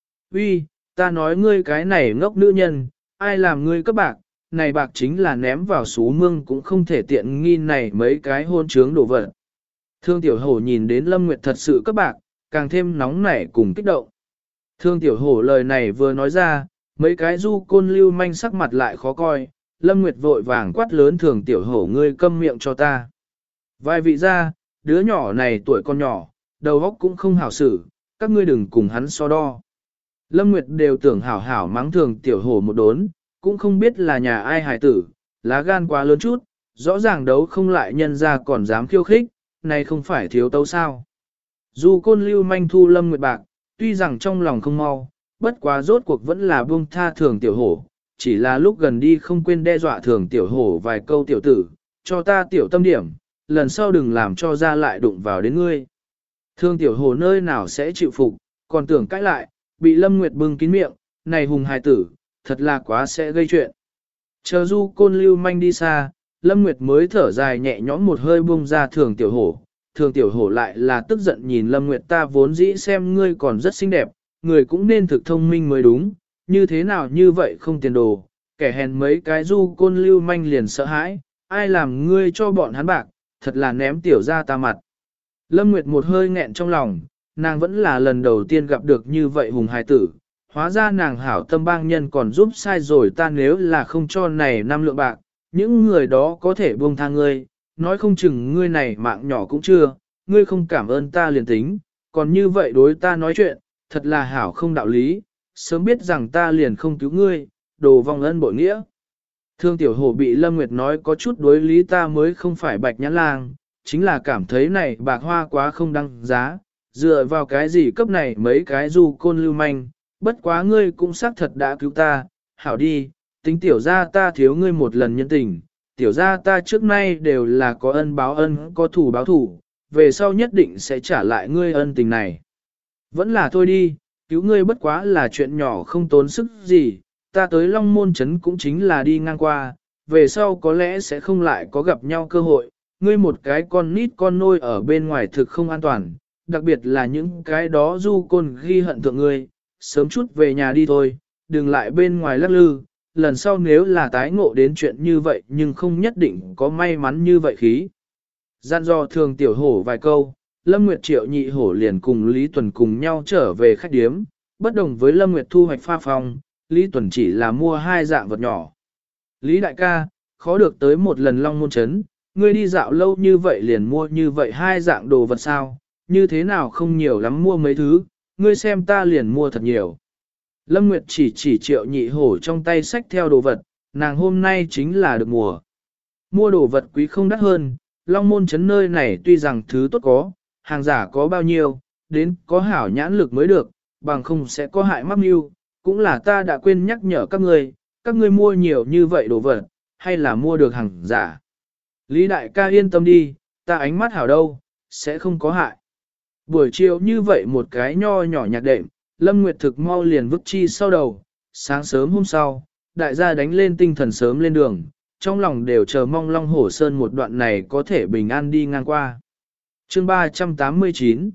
Uy, ta nói ngươi cái này ngốc nữ nhân, ai làm ngươi cấp bạc, này bạc chính là ném vào sú mương cũng không thể tiện nghi này mấy cái hôn trướng đổ vật. Thương Tiểu Hổ nhìn đến Lâm Nguyệt thật sự cấp bạc, càng thêm nóng nảy cùng kích động. Thương Tiểu Hổ lời này vừa nói ra, mấy cái du côn lưu manh sắc mặt lại khó coi, Lâm Nguyệt vội vàng quát lớn Thường Tiểu Hổ ngươi câm miệng cho ta. Vài vị ra, đứa nhỏ này tuổi con nhỏ, đầu óc cũng không hảo xử, các ngươi đừng cùng hắn so đo. Lâm Nguyệt đều tưởng hảo hảo mắng Thường Tiểu Hổ một đốn, cũng không biết là nhà ai hài tử, lá gan quá lớn chút, rõ ràng đấu không lại nhân ra còn dám khiêu khích, này không phải thiếu tấu sao. Dù côn lưu manh thu Lâm Nguyệt bạc, tuy rằng trong lòng không mau, bất quá rốt cuộc vẫn là buông tha Thường Tiểu Hổ, chỉ là lúc gần đi không quên đe dọa Thường Tiểu Hổ vài câu tiểu tử, cho ta tiểu tâm điểm, lần sau đừng làm cho ra lại đụng vào đến ngươi. Thường Tiểu Hổ nơi nào sẽ chịu phục, còn tưởng cãi lại, bị Lâm Nguyệt bưng kín miệng, này hùng hài tử, thật là quá sẽ gây chuyện. Chờ du côn lưu manh đi xa, Lâm Nguyệt mới thở dài nhẹ nhõm một hơi buông ra Thường Tiểu Hổ, thường tiểu hổ lại là tức giận nhìn Lâm Nguyệt ta vốn dĩ xem ngươi còn rất xinh đẹp, người cũng nên thực thông minh mới đúng, như thế nào như vậy không tiền đồ, kẻ hèn mấy cái du côn lưu manh liền sợ hãi, ai làm ngươi cho bọn hắn bạc, thật là ném tiểu ra ta mặt. Lâm Nguyệt một hơi nghẹn trong lòng, nàng vẫn là lần đầu tiên gặp được như vậy hùng hài tử, hóa ra nàng hảo tâm bang nhân còn giúp sai rồi ta nếu là không cho này 5 lượng bạc, những người đó có thể buông tha ngươi, nói không chừng ngươi này mạng nhỏ cũng chưa, ngươi không cảm ơn ta liền tính, còn như vậy đối ta nói chuyện, thật là hảo không đạo lý, sớm biết rằng ta liền không cứu ngươi, đồ vong ân bội nghĩa. Thương tiểu hổ bị Lâm Nguyệt nói có chút đối lý ta mới không phải bạch nhãn lang, chính là cảm thấy này bạc hoa quá không đăng giá, dựa vào cái gì cấp này mấy cái du côn lưu manh, bất quá ngươi cũng xác thật đã cứu ta, hảo đi, tính tiểu ra ta thiếu ngươi một lần nhân tình, tiểu ra ta trước nay đều là có ân báo ân, có thủ báo thủ, về sau nhất định sẽ trả lại ngươi ân tình này. Vẫn là thôi đi, cứu ngươi bất quá là chuyện nhỏ không tốn sức gì, ta tới Long Môn Trấn cũng chính là đi ngang qua, về sau có lẽ sẽ không lại có gặp nhau cơ hội, ngươi một cái con nít con nôi ở bên ngoài thực không an toàn, đặc biệt là những cái đó du côn ghi hận thượng ngươi, sớm chút về nhà đi thôi, đừng lại bên ngoài lắc lư, lần sau nếu là tái ngộ đến chuyện như vậy nhưng không nhất định có may mắn như vậy khí. Gian do thường tiểu hổ vài câu, Lâm Nguyệt Triệu nhị hổ liền cùng Lý Tuần cùng nhau trở về khách điếm, bất đồng với Lâm Nguyệt thu hoạch pha phòng, Lý Tuần chỉ là mua 2 dạng vật nhỏ. Lý đại ca, khó được tới một lần Long Môn Trấn, ngươi đi dạo lâu như vậy liền mua như vậy 2 dạng đồ vật sao, như thế nào không nhiều lắm mua mấy thứ, ngươi xem ta liền mua thật nhiều. Lâm Nguyệt chỉ Triệu nhị hổ trong tay sách theo đồ vật, nàng hôm nay chính là được mùa. Mua đồ vật quý không đắt hơn, Long Môn Trấn nơi này tuy rằng thứ tốt có, hàng giả có bao nhiêu, đến có hảo nhãn lực mới được, bằng không sẽ có hại mắc mưu, cũng là ta đã quên nhắc nhở các ngươi mua nhiều như vậy đồ vật, hay là mua được hàng giả. Lý đại ca yên tâm đi, ta ánh mắt hảo đâu, sẽ không có hại. Buổi chiều như vậy một cái nho nhỏ nhạc đệm, Lâm Nguyệt thực mau liền vứt chi sau đầu, sáng sớm hôm sau, đại gia đánh lên tinh thần sớm lên đường, trong lòng đều chờ mong Long Hổ Sơn một đoạn này có thể bình an đi ngang qua. Chương 389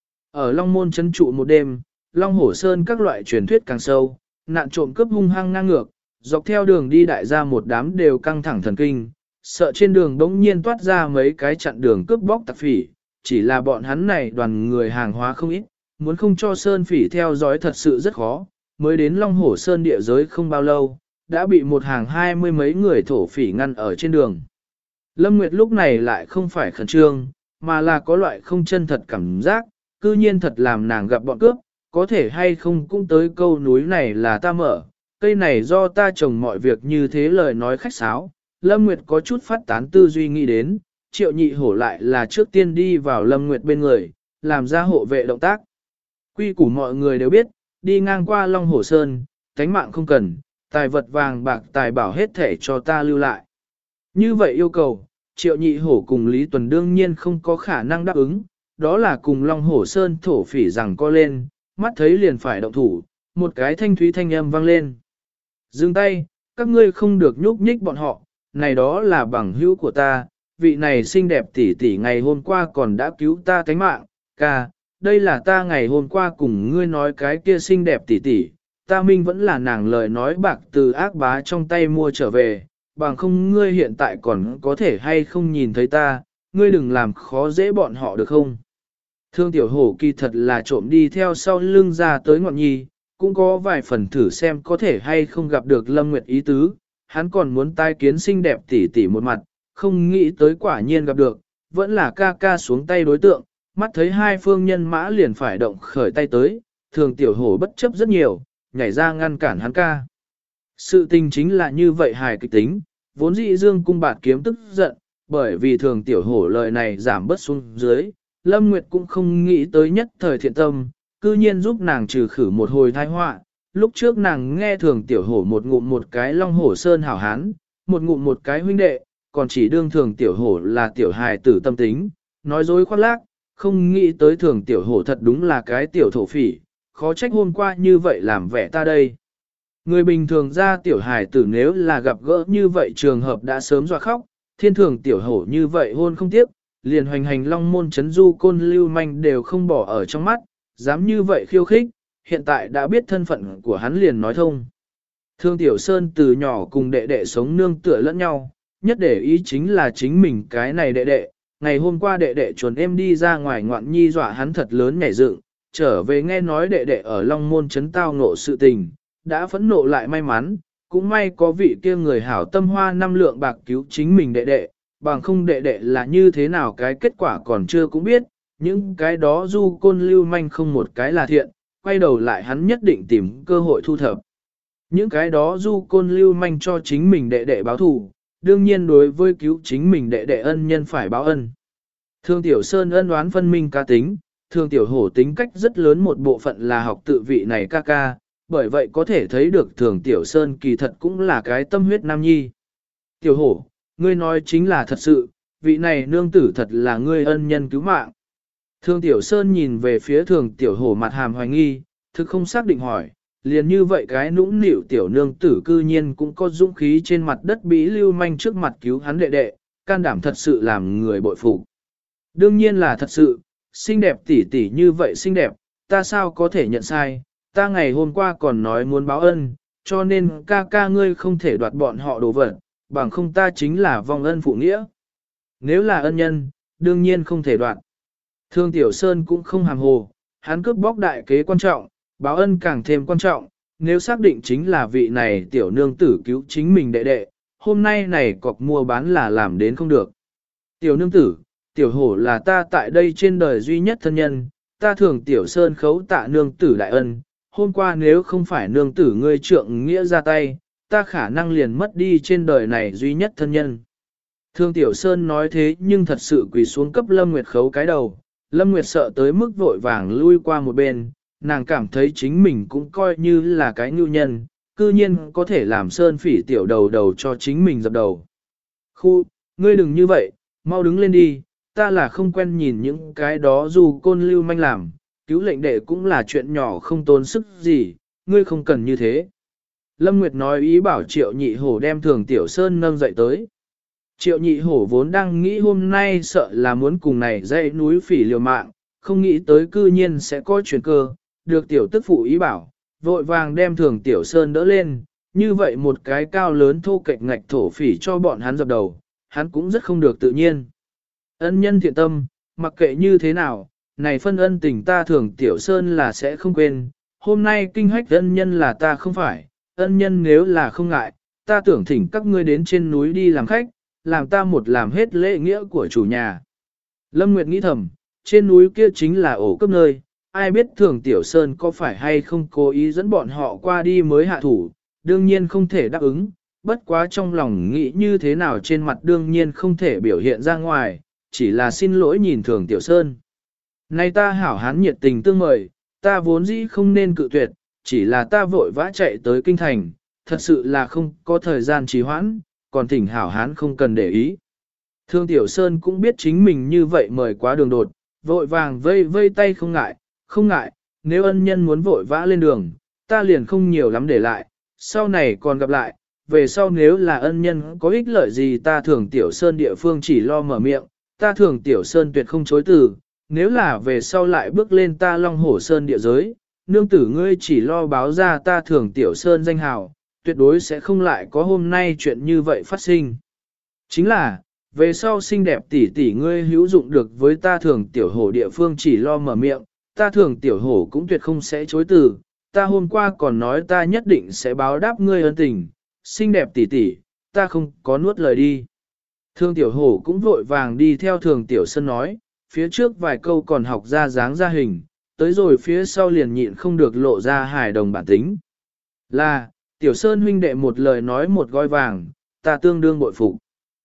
Ở Long Môn trấn trụ một đêm, Long Hổ Sơn các loại truyền thuyết càng sâu, nạn trộm cướp hung hăng ngang ngược, dọc theo đường đi đại gia một đám đều căng thẳng thần kinh, sợ trên đường đống nhiên toát ra mấy cái chặn đường cướp bóc tặc phỉ, chỉ là bọn hắn này đoàn người hàng hóa không ít, muốn không cho Sơn phỉ theo dõi thật sự rất khó, mới đến Long Hổ Sơn địa giới không bao lâu, đã bị một hàng 20 mấy người thổ phỉ ngăn ở trên đường. Lâm Nguyệt lúc này lại không phải khẩn trương, mà là có loại không chân thật cảm giác, cư nhiên thật làm nàng gặp bọn cướp, có thể hay không cũng tới câu núi này là ta mở, cây này do ta trồng mọi việc như thế lời nói khách sáo. Lâm Nguyệt có chút phát tán tư duy nghĩ đến, Triệu nhị hổ lại là trước tiên đi vào Lâm Nguyệt bên người, làm ra hộ vệ động tác. Quy củ mọi người đều biết, đi ngang qua Long Hổ Sơn, tánh mạng không cần, tài vật vàng bạc tài bảo hết thể cho ta lưu lại. Như vậy yêu cầu, Triệu nhị hổ cùng Lý Tuần đương nhiên không có khả năng đáp ứng, đó là cùng Long Hổ Sơn thổ phỉ rằng co lên, mắt thấy liền phải động thủ, một cái thanh thúy thanh âm vang lên. Dừng tay, các ngươi không được nhúc nhích bọn họ, này đó là bằng hữu của ta, vị này xinh đẹp tỷ tỷ ngày hôm qua còn đã cứu ta tánh mạng, ca, đây là ta ngày hôm qua cùng ngươi nói cái kia xinh đẹp tỷ tỷ, ta minh vẫn là nàng lời nói bạc từ ác bá trong tay mua trở về, bằng không ngươi hiện tại còn có thể hay không nhìn thấy ta, ngươi đừng làm khó dễ bọn họ được không? Thương tiểu hổ kỳ thật là trộm đi theo sau lưng ra tới ngọn nhi, cũng có vài phần thử xem có thể hay không gặp được Lâm Nguyệt ý tứ, hắn còn muốn tai kiến xinh đẹp tỉ tỉ một mặt, không nghĩ tới quả nhiên gặp được, vẫn là ca ca xuống tay đối tượng, mắt thấy hai phương nhân mã liền phải động khởi tay tới, thường tiểu hổ bất chấp rất nhiều, nhảy ra ngăn cản hắn ca. Sự tình chính là như vậy hài kịch tính, vốn dĩ dương cung bạt kiếm tức giận, bởi vì thường tiểu hổ lời này giảm bớt xuống dưới, Lâm Nguyệt cũng không nghĩ tới nhất thời thiện tâm, cư nhiên giúp nàng trừ khử một hồi tai họa. Lúc trước nàng nghe thường tiểu hổ một ngụm một cái Long Hổ Sơn hảo hán, một ngụm một cái huynh đệ, còn chỉ đương thường tiểu hổ là tiểu hài tử tâm tính, nói dối khoác lác, không nghĩ tới thường tiểu hổ thật đúng là cái tiểu thổ phỉ, khó trách hôm qua như vậy làm vẻ ta đây. Người bình thường ra tiểu hài tử nếu là gặp gỡ như vậy trường hợp đã sớm dọa khóc, thiên thường tiểu hổ như vậy hôn không tiếc, liền hoành hành long môn chấn du côn lưu manh đều không bỏ ở trong mắt, dám như vậy khiêu khích, hiện tại đã biết thân phận của hắn liền nói thông. Thương Tiểu Sơn từ nhỏ cùng đệ đệ sống nương tựa lẫn nhau, nhất để ý chính là chính mình cái này đệ đệ. Ngày hôm qua đệ đệ chuồn em đi ra ngoài ngoạn nhi dọa hắn thật lớn nhảy dựng, trở về nghe nói đệ đệ ở Long Môn chấn tao ngộ sự tình, đã phẫn nộ lại may mắn, cũng may có vị kia người hảo tâm hoa 5 lượng bạc cứu chính mình đệ đệ, bằng không đệ đệ là như thế nào cái kết quả còn chưa cũng biết, những cái đó du côn lưu manh không một cái là thiện, quay đầu lại hắn nhất định tìm cơ hội thu thập. Những cái đó du côn lưu manh cho chính mình đệ đệ báo thù, đương nhiên đối với cứu chính mình đệ đệ ân nhân phải báo ân. Thương Tiểu Sơn ân oán phân minh cá tính, Thương Tiểu Hổ tính cách rất lớn một bộ phận là học tự vị này ca ca, bởi vậy có thể thấy được Thương Tiểu Sơn kỳ thật cũng là cái tâm huyết nam nhi. Tiểu Hổ, ngươi nói chính là thật sự, vị này nương tử thật là ngươi ân nhân cứu mạng. Thương Tiểu Sơn nhìn về phía Thường Tiểu Hổ mặt hàm hoài nghi, thực không xác định hỏi, liền như vậy cái nũng nịu tiểu nương tử cư nhiên cũng có dũng khí trên mặt đất bí lưu manh trước mặt cứu hắn đệ đệ, can đảm thật sự làm người bội phục. Đương nhiên là thật sự, xinh đẹp tỉ tỉ như vậy xinh đẹp, ta sao có thể nhận sai, ta ngày hôm qua còn nói muốn báo ân, cho nên ca ca ngươi không thể đoạt bọn họ đồ vật, bằng không ta chính là vong ân phụ nghĩa. Nếu là ân nhân, đương nhiên không thể đoạt. Thương Tiểu Sơn cũng không hàm hồ, hắn cướp bóc đại kế quan trọng, báo ân càng thêm quan trọng, nếu xác định chính là vị này tiểu nương tử cứu chính mình đệ đệ, hôm nay này cọc mua bán là làm đến không được. Tiểu nương tử, tiểu hổ là ta tại đây trên đời duy nhất thân nhân, ta thường Tiểu Sơn khấu tạ nương tử đại ân, hôm qua nếu không phải nương tử ngươi trượng nghĩa ra tay, ta khả năng liền mất đi trên đời này duy nhất thân nhân. Thương Tiểu Sơn nói thế nhưng thật sự quỳ xuống cấp Lâm Nguyệt khấu cái đầu, Lâm Nguyệt sợ tới mức vội vàng lui qua một bên, nàng cảm thấy chính mình cũng coi như là cái nhu nhân, cư nhiên có thể làm Sơn Phỉ tiểu đầu đầu cho chính mình dập đầu. Khu, ngươi đừng như vậy, mau đứng lên đi, ta là không quen nhìn những cái đó dù côn lưu manh làm, cứu lệnh đệ cũng là chuyện nhỏ không tốn sức gì, ngươi không cần như thế. Lâm Nguyệt nói ý bảo Triệu Nhị Hổ đem Thường Tiểu Sơn nâng dậy tới. Triệu Nhị Hổ vốn đang nghĩ hôm nay sợ là muốn cùng này dãy núi phỉ liều mạng, không nghĩ tới cư nhiên sẽ có chuyển cơ, được tiểu tức phụ ý bảo, vội vàng đem Thường Tiểu Sơn đỡ lên, như vậy một cái cao lớn thô kệch ngạch thổ phỉ cho bọn hắn dập đầu, hắn cũng rất không được tự nhiên. Ân nhân thiện tâm, mặc kệ như thế nào, này phân ân tình ta Thường Tiểu Sơn là sẽ không quên, hôm nay kinh hách ân nhân là ta không phải, ân nhân nếu là không ngại, ta tưởng thỉnh các ngươi đến trên núi đi làm khách, làm ta một làm hết lễ nghĩa của chủ nhà. Lâm Nguyệt nghĩ thầm, trên núi kia chính là ổ cấp nơi, ai biết Thường Tiểu Sơn có phải hay không cố ý dẫn bọn họ qua đi mới hạ thủ, đương nhiên không thể đáp ứng, bất quá trong lòng nghĩ như thế nào trên mặt đương nhiên không thể biểu hiện ra ngoài, chỉ là xin lỗi nhìn Thường Tiểu Sơn. Này ta hảo hán nhiệt tình tương mời, ta vốn dĩ không nên cự tuyệt, chỉ là ta vội vã chạy tới kinh thành, thật sự là không có thời gian trì hoãn, còn thỉnh hảo hán không cần để ý. Thương Tiểu Sơn cũng biết chính mình như vậy mời quá đường đột, vội vàng vây vây tay không ngại, nếu ân nhân muốn vội vã lên đường, ta liền không nhiều lắm để lại, sau này còn gặp lại, về sau nếu là ân nhân có ích lợi gì ta Thường Tiểu Sơn địa phương chỉ lo mở miệng, ta Thường Tiểu Sơn tuyệt không chối từ, nếu là về sau lại bước lên ta Long Hổ Sơn địa giới, nương tử ngươi chỉ lo báo ra ta Thường Tiểu Sơn danh hào, tuyệt đối sẽ không lại có hôm nay chuyện như vậy phát sinh. Chính là, về sau xinh đẹp tỷ tỷ ngươi hữu dụng được với ta Thường Tiểu Hổ địa phương chỉ lo mở miệng, ta Thường Tiểu Hổ cũng tuyệt không sẽ chối từ, ta hôm qua còn nói ta nhất định sẽ báo đáp ngươi ân tình, xinh đẹp tỷ tỷ, ta không có nuốt lời đi. Thường Tiểu Hổ cũng vội vàng đi theo Thường Tiểu Sơn nói, phía trước vài câu còn học ra dáng ra hình, tới rồi phía sau liền nhịn không được lộ ra hài đồng bản tính. Là, Tiểu Sơn huynh đệ một lời nói một gói vàng, ta tương đương bội phục.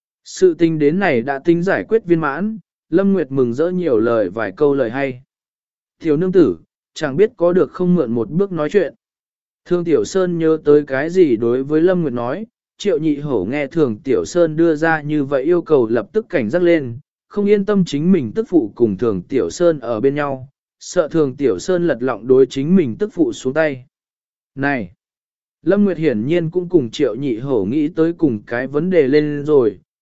Sự tình đến này đã tính giải quyết viên mãn, Lâm Nguyệt mừng rỡ nhiều lời vài câu lời hay. Tiểu nương tử, chẳng biết có được không mượn một bước nói chuyện. Thương Tiểu Sơn nhớ tới cái gì đối với Lâm Nguyệt nói, Triệu Nhị Hổ nghe Thường Tiểu Sơn đưa ra như vậy yêu cầu lập tức cảnh giác lên, không yên tâm chính mình tức phụ cùng Thường Tiểu Sơn ở bên nhau, sợ Thường Tiểu Sơn lật lọng đối chính mình tức phụ xuống tay. Này! Lâm Nguyệt hiển nhiên cũng cùng Triệu Nhị Hổ nghĩ tới cùng cái vấn đề lên rồi,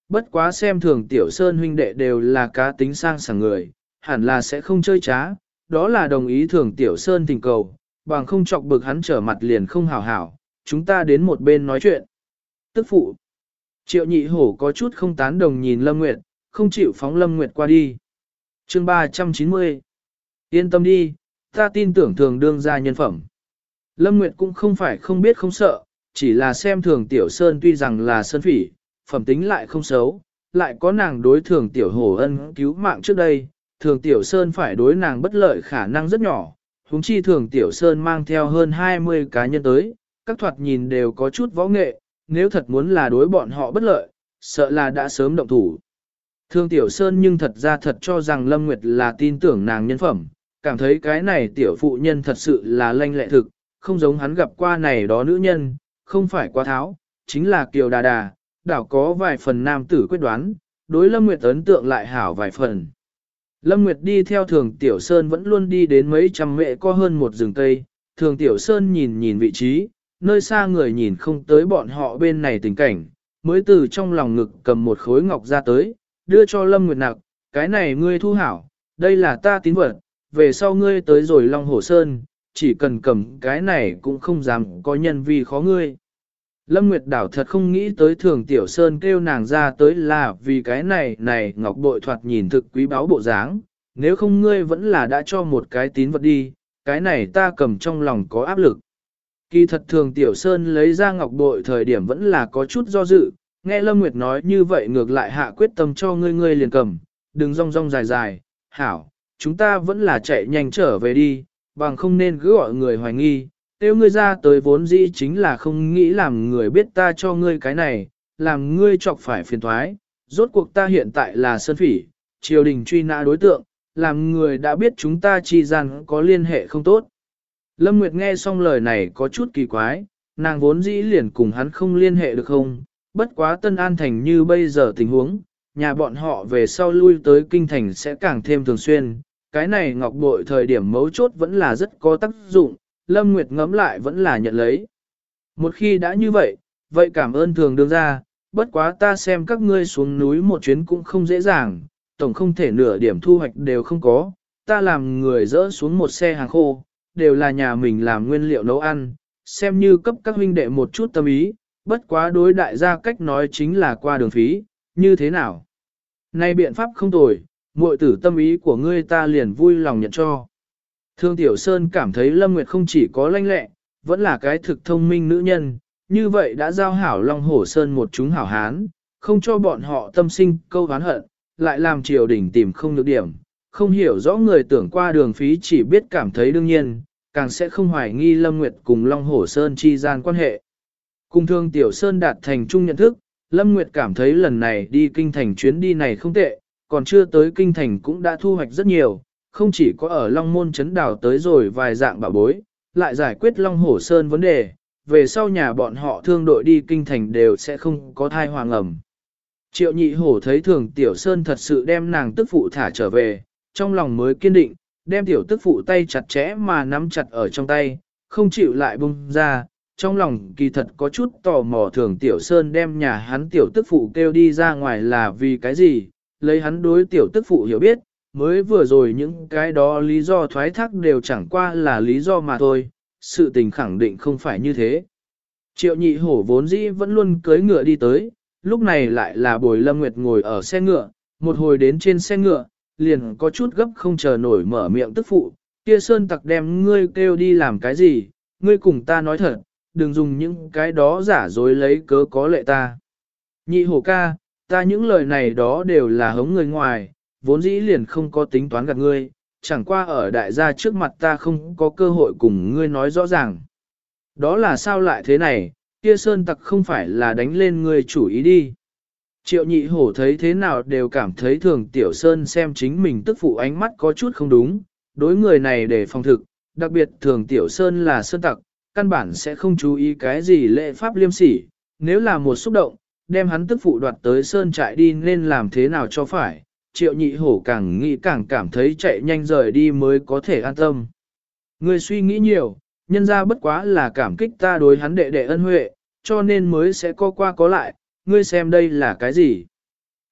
bất quá xem thường Tiểu Sơn huynh đệ đều là cá tính sang sảng người, hẳn là sẽ không chơi trá, đó là đồng ý thường Tiểu Sơn tình cầu, bằng không chọc bực hắn trở mặt liền không hảo hảo, chúng ta đến một bên nói chuyện. Tức phụ, Triệu Nhị Hổ có chút không tán đồng nhìn Lâm Nguyệt, không chịu phóng Lâm Nguyệt qua đi. Chương 390. Yên tâm đi, ta tin tưởng thường đương gia nhân phẩm. Lâm Nguyệt cũng không phải không biết không sợ, chỉ là xem thường Tiểu Sơn tuy rằng là sơn phỉ, phẩm tính lại không xấu, lại có nàng đối thường Tiểu Hổ ân cứu mạng trước đây, thường Tiểu Sơn phải đối nàng bất lợi khả năng rất nhỏ, huống chi thường Tiểu Sơn mang theo hơn 20 cá nhân tới, các thoạt nhìn đều có chút võ nghệ, nếu thật muốn là đối bọn họ bất lợi, sợ là đã sớm động thủ. Thường Tiểu Sơn nhưng thật ra thật cho rằng Lâm Nguyệt là tin tưởng nàng nhân phẩm, cảm thấy cái này tiểu phụ nhân thật sự là lanh lẹ thực, không giống hắn gặp qua này đó nữ nhân, không phải quá tháo, chính là kiều đà đà, đảo có vài phần nam tử quyết đoán, đối Lâm Nguyệt ấn tượng lại hảo vài phần. Lâm Nguyệt đi theo Thường Tiểu Sơn vẫn luôn đi đến mấy trăm mệ có hơn một rừng cây, Thường Tiểu Sơn nhìn nhìn vị trí, nơi xa người nhìn không tới bọn họ bên này tình cảnh, mới từ trong lòng ngực cầm một khối ngọc ra tới, đưa cho Lâm Nguyệt nặc, cái này ngươi thu hảo, đây là ta tín vật, về sau ngươi tới rồi Long Hổ Sơn, chỉ cần cầm cái này cũng không dám có nhân vi khó ngươi. Lâm Nguyệt đảo thật không nghĩ tới Thường Tiểu Sơn kêu nàng ra tới là vì cái này ngọc bội thoạt nhìn thực quý báu bộ dáng, nếu không ngươi vẫn là đã cho một cái tín vật đi, cái này ta cầm trong lòng có áp lực. Kỳ thật Thường Tiểu Sơn lấy ra ngọc bội thời điểm vẫn là có chút do dự, nghe Lâm Nguyệt nói như vậy ngược lại hạ quyết tâm cho ngươi liền cầm, đừng rong rong dài dài, hảo, chúng ta vẫn là chạy nhanh trở về đi, bằng không nên cứ gọi người hoài nghi, tiêu ngươi ra tới vốn dĩ chính là không nghĩ làm người biết ta cho ngươi cái này, làm ngươi chọc phải phiền thoái, rốt cuộc ta hiện tại là sơn phỉ, triều đình truy nã đối tượng, làm người đã biết chúng ta chi gian có liên hệ không tốt. Lâm Nguyệt nghe xong lời này có chút kỳ quái, nàng vốn dĩ liền cùng hắn không liên hệ được không, bất quá Tân An Thành như bây giờ tình huống, nhà bọn họ về sau lui tới kinh thành sẽ càng thêm thường xuyên, cái này ngọc bội thời điểm mấu chốt vẫn là rất có tác dụng, Lâm Nguyệt ngẫm lại vẫn là nhận lấy. Một khi đã như vậy, vậy cảm ơn thường đương ra, bất quá ta xem các ngươi xuống núi một chuyến cũng không dễ dàng, tổng không thể nửa điểm thu hoạch đều không có, ta làm người dỡ xuống một xe hàng khô, đều là nhà mình làm nguyên liệu nấu ăn, xem như cấp các huynh đệ một chút tâm ý, bất quá đối đại gia cách nói chính là qua đường phí, như thế nào? Nay biện pháp không tồi, muội tử tâm ý của ngươi ta liền vui lòng nhận cho. Thương Tiểu Sơn cảm thấy Lâm Nguyệt không chỉ có lanh lẹ, vẫn là cái thực thông minh nữ nhân, như vậy đã giao hảo Long Hổ Sơn một chúng hảo hán, không cho bọn họ tâm sinh câu oán hận, lại làm triều đình tìm không được điểm, không hiểu rõ người tưởng qua đường phí chỉ biết cảm thấy đương nhiên, càng sẽ không hoài nghi Lâm Nguyệt cùng Long Hổ Sơn chi gian quan hệ. Cùng Thương Tiểu Sơn đạt thành chung nhận thức, Lâm Nguyệt cảm thấy lần này đi kinh thành chuyến đi này không tệ, còn chưa tới kinh thành cũng đã thu hoạch rất nhiều, không chỉ có ở Long Môn Trấn đảo tới rồi vài dạng bảo bối, lại giải quyết Long Hổ Sơn vấn đề, về sau nhà bọn họ thương đội đi kinh thành đều sẽ không có thai hoàng ẩm. Triệu Nhị Hổ thấy Thường Tiểu Sơn thật sự đem nàng tức phụ thả trở về, trong lòng mới kiên định, đem tiểu tức phụ tay chặt chẽ mà nắm chặt ở trong tay, không chịu lại bung ra. Trong lòng kỳ thật có chút tò mò Thường Tiểu Sơn đem nhà hắn tiểu tức phụ kêu đi ra ngoài là vì cái gì, lấy hắn đối tiểu tức phụ hiểu biết, mới vừa rồi những cái đó lý do thoái thác đều chẳng qua là lý do mà thôi, sự tình khẳng định không phải như thế. Triệu Nhị Hổ vốn dĩ vẫn luôn cưới ngựa đi tới, lúc này lại là Bồi Lâm Nguyệt ngồi ở xe ngựa, một hồi đến trên xe ngựa, liền có chút gấp không chờ nổi mở miệng tức phụ, kia Sơn tặc đem ngươi kêu đi làm cái gì, ngươi cùng ta nói thật, đừng dùng những cái đó giả dối lấy cớ có lệ ta. Nhị Hổ ca, ta những lời này đó đều là hống người ngoài, vốn dĩ liền không có tính toán gạt ngươi, chẳng qua ở đại gia trước mặt ta không có cơ hội cùng ngươi nói rõ ràng. Đó là sao lại thế này, kia Sơn tặc không phải là đánh lên ngươi chủ ý đi. Triệu Nhị Hổ thấy thế nào đều cảm thấy Thường Tiểu Sơn xem chính mình tức phụ ánh mắt có chút không đúng, đối người này để phòng thực, đặc biệt Thường Tiểu Sơn là Sơn tặc, căn bản sẽ không chú ý cái gì lễ pháp liêm sỉ, nếu là một xúc động, đem hắn tức phụ đoạt tới Sơn trại đi nên làm thế nào cho phải, Triệu Nhị Hổ càng nghĩ càng cảm thấy chạy nhanh rời đi mới có thể an tâm. Ngươi suy nghĩ nhiều, nhân ra bất quá là cảm kích ta đối hắn đệ đệ ân huệ, cho nên mới sẽ có qua có lại, ngươi xem đây là cái gì?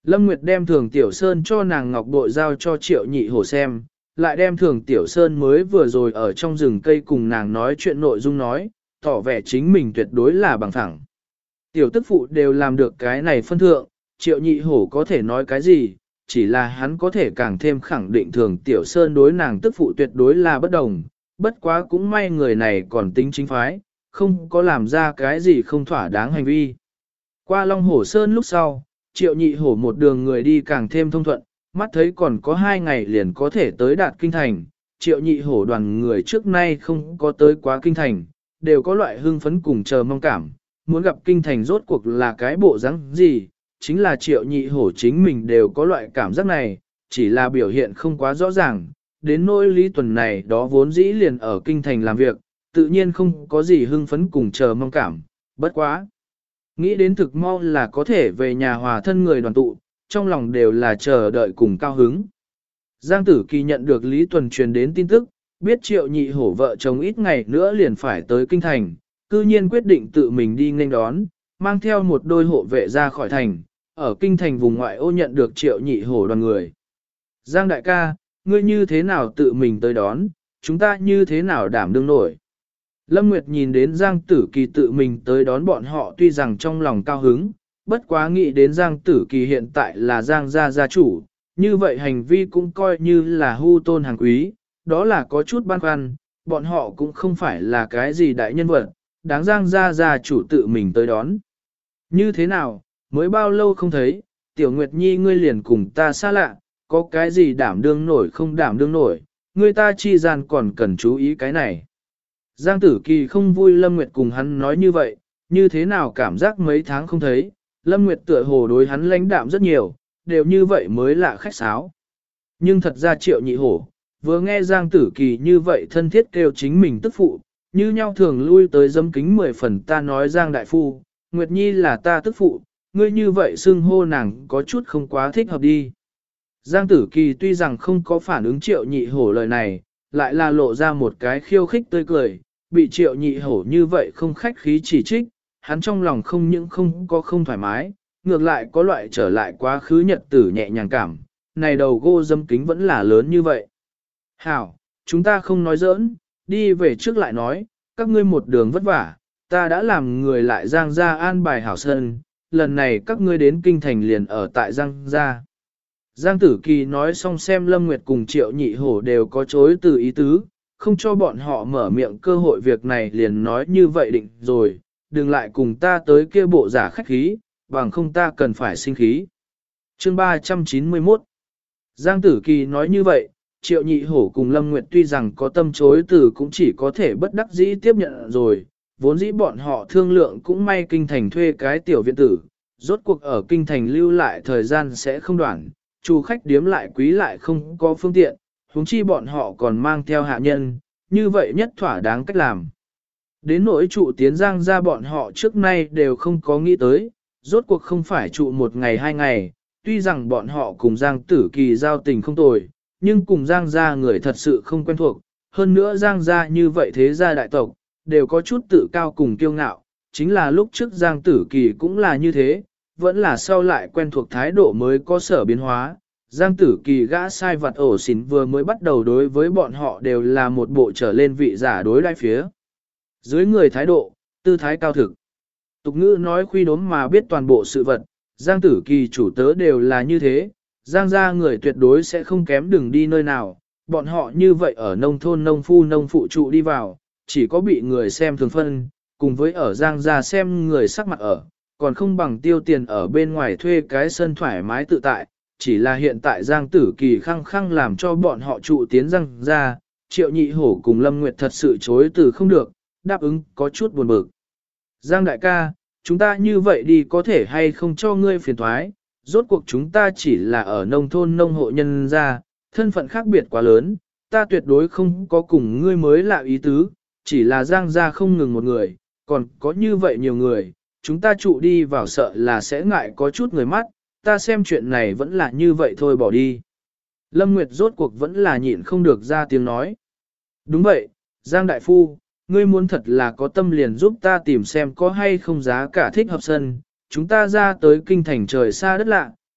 Lâm Nguyệt đem Thường Tiểu Sơn cho nàng ngọc bội giao cho Triệu Nhị Hổ xem, lại đem Thường Tiểu Sơn mới vừa rồi ở trong rừng cây cùng nàng nói chuyện nội dung nói, tỏ vẻ chính mình tuyệt đối là bằng thẳng. Tiểu tức phụ đều làm được cái này phân thượng, Triệu Nhị Hổ có thể nói cái gì, chỉ là hắn có thể càng thêm khẳng định Thường Tiểu Sơn đối nàng tức phụ tuyệt đối là bất đồng, bất quá cũng may người này còn tính chính phái, không có làm ra cái gì không thỏa đáng hành vi. Qua Long Hổ Sơn lúc sau, Triệu Nhị Hổ một đường người đi càng thêm thông thuận, mắt thấy còn có 2 ngày liền có thể tới đạt kinh thành. Triệu Nhị Hổ đoàn người trước nay không có tới quá kinh thành, đều có loại hưng phấn cùng chờ mong cảm, muốn gặp kinh thành rốt cuộc là cái bộ dáng gì, chính là Triệu Nhị Hổ chính mình đều có loại cảm giác này, chỉ là biểu hiện không quá rõ ràng. Đến nỗi Lý Tuần này đó vốn dĩ liền ở kinh thành làm việc, tự nhiên không có gì hưng phấn cùng chờ mong cảm, bất quá. Nghĩ đến thực mau là có thể về nhà hòa thân người đoàn tụ, trong lòng đều là chờ đợi cùng cao hứng. Giang Tử Kỳ nhận được Lý Tuần truyền đến tin tức, biết Triệu Nhị Hổ vợ chồng ít ngày nữa liền phải tới kinh thành, cư nhiên quyết định tự mình đi nghênh đón, mang theo một đôi hộ vệ ra khỏi thành, ở kinh thành vùng ngoại ô nhận được Triệu Nhị Hổ đoàn người. Giang đại ca, ngươi như thế nào tự mình tới đón, chúng ta như thế nào đảm đương nổi. Lâm Nguyệt nhìn đến Giang Tử Kỳ tự mình tới đón bọn họ tuy rằng trong lòng cao hứng, bất quá nghĩ đến Giang Tử Kỳ hiện tại là Giang gia gia chủ, như vậy hành vi cũng coi như là hưu tôn hàng quý, đó là có chút băn khoăn, bọn họ cũng không phải là cái gì đại nhân vật, đáng Giang gia gia chủ tự mình tới đón. Như thế nào, mới bao lâu không thấy, Tiểu Nguyệt Nhi ngươi liền cùng ta xa lạ, có cái gì đảm đương nổi không đảm đương nổi, người ta chi gian còn cần chú ý cái này. Giang Tử Kỳ không vui Lâm Nguyệt cùng hắn nói như vậy, như thế nào cảm giác mấy tháng không thấy, Lâm Nguyệt tựa hồ đối hắn lãnh đạm rất nhiều, đều như vậy mới lạ khách sáo. Nhưng thật ra Triệu Nhị Hổ, vừa nghe Giang Tử Kỳ như vậy thân thiết kêu chính mình tức phụ, như nhau thường lui tới dâm kính 10 phần ta nói Giang Đại Phu, Nguyệt Nhi là ta tức phụ, ngươi như vậy xưng hô nàng có chút không quá thích hợp đi. Giang Tử Kỳ tuy rằng không có phản ứng Triệu Nhị Hổ lời này, lại là lộ ra một cái khiêu khích tươi cười, bị Triệu Nhị Hổ như vậy không khách khí chỉ trích, hắn trong lòng không những không có không thoải mái, ngược lại có loại trở lại quá khứ nhật tử nhẹ nhàng cảm, này đầu gô dâm kính vẫn là lớn như vậy. Hảo, chúng ta không nói giỡn, đi về trước lại nói, các ngươi một đường vất vả, ta đã làm người lại Giang gia an bài hảo sơn, lần này các ngươi đến kinh thành liền ở tại Giang gia. Giang Tử Kỳ nói xong xem Lâm Nguyệt cùng Triệu Nhị Hổ đều có chối từ ý tứ, không cho bọn họ mở miệng cơ hội việc này liền nói như vậy định rồi, đừng lại cùng ta tới kia bộ giả khách khí, bằng không ta cần phải sinh khí. Chương 391 Giang Tử Kỳ nói như vậy, Triệu Nhị Hổ cùng Lâm Nguyệt tuy rằng có tâm chối từ cũng chỉ có thể bất đắc dĩ tiếp nhận rồi, vốn dĩ bọn họ thương lượng cũng may kinh thành thuê cái tiểu viện tử, rốt cuộc ở kinh thành lưu lại thời gian sẽ không đoạn, chủ khách điếm lại quý lại không có phương tiện, huống chi bọn họ còn mang theo hạ nhân, như vậy nhất thỏa đáng cách làm. Đến nỗi trụ tiến Giang ra bọn họ trước nay đều không có nghĩ tới, rốt cuộc không phải trụ 1 ngày 2 ngày, tuy rằng bọn họ cùng Giang Tử Kỳ giao tình không tồi, nhưng cùng Giang gia người thật sự không quen thuộc, hơn nữa Giang gia như vậy thế gia đại tộc, đều có chút tự cao cùng kiêu ngạo, chính là lúc trước Giang Tử Kỳ cũng là như thế, vẫn là sau lại quen thuộc thái độ mới có sở biến hóa. Giang Tử Kỳ gã sai vặt ổ xỉn vừa mới bắt đầu đối với bọn họ đều là một bộ trở lên vị giả đối đai phía. Dưới người thái độ, tư thái cao thực. Tục ngữ nói khuy đốm mà biết toàn bộ sự vật, Giang Tử Kỳ chủ tớ đều là như thế, Giang gia người tuyệt đối sẽ không kém đường đi nơi nào, bọn họ như vậy ở nông thôn nông phu nông phụ trụ đi vào, chỉ có bị người xem thường phân, cùng với ở Giang gia xem người sắc mặt ở, còn không bằng tiêu tiền ở bên ngoài thuê cái sân thoải mái tự tại, chỉ là hiện tại Giang Tử Kỳ khăng khăng làm cho bọn họ trụ tiến Giang gia, Triệu Nhị Hổ cùng Lâm Nguyệt thật sự chối từ không được, đáp ứng có chút buồn bực. Giang đại ca, chúng ta như vậy đi có thể hay không cho ngươi phiền thoái, rốt cuộc chúng ta chỉ là ở nông thôn nông hộ nhân gia, thân phận khác biệt quá lớn, ta tuyệt đối không có cùng ngươi mới lạ ý tứ, chỉ là Giang gia không ngừng một người, còn có như vậy nhiều người, chúng ta trụ đi vào sợ là sẽ ngại có chút người mắt, ta xem chuyện này vẫn là như vậy thôi bỏ đi. Lâm Nguyệt rốt cuộc vẫn là nhịn không được ra tiếng nói. Đúng vậy, Giang Đại Phu, ngươi muốn thật là có tâm liền giúp ta tìm xem có hay không giá cả thích hợp sân, chúng ta ra tới kinh thành trời xa đất lạ,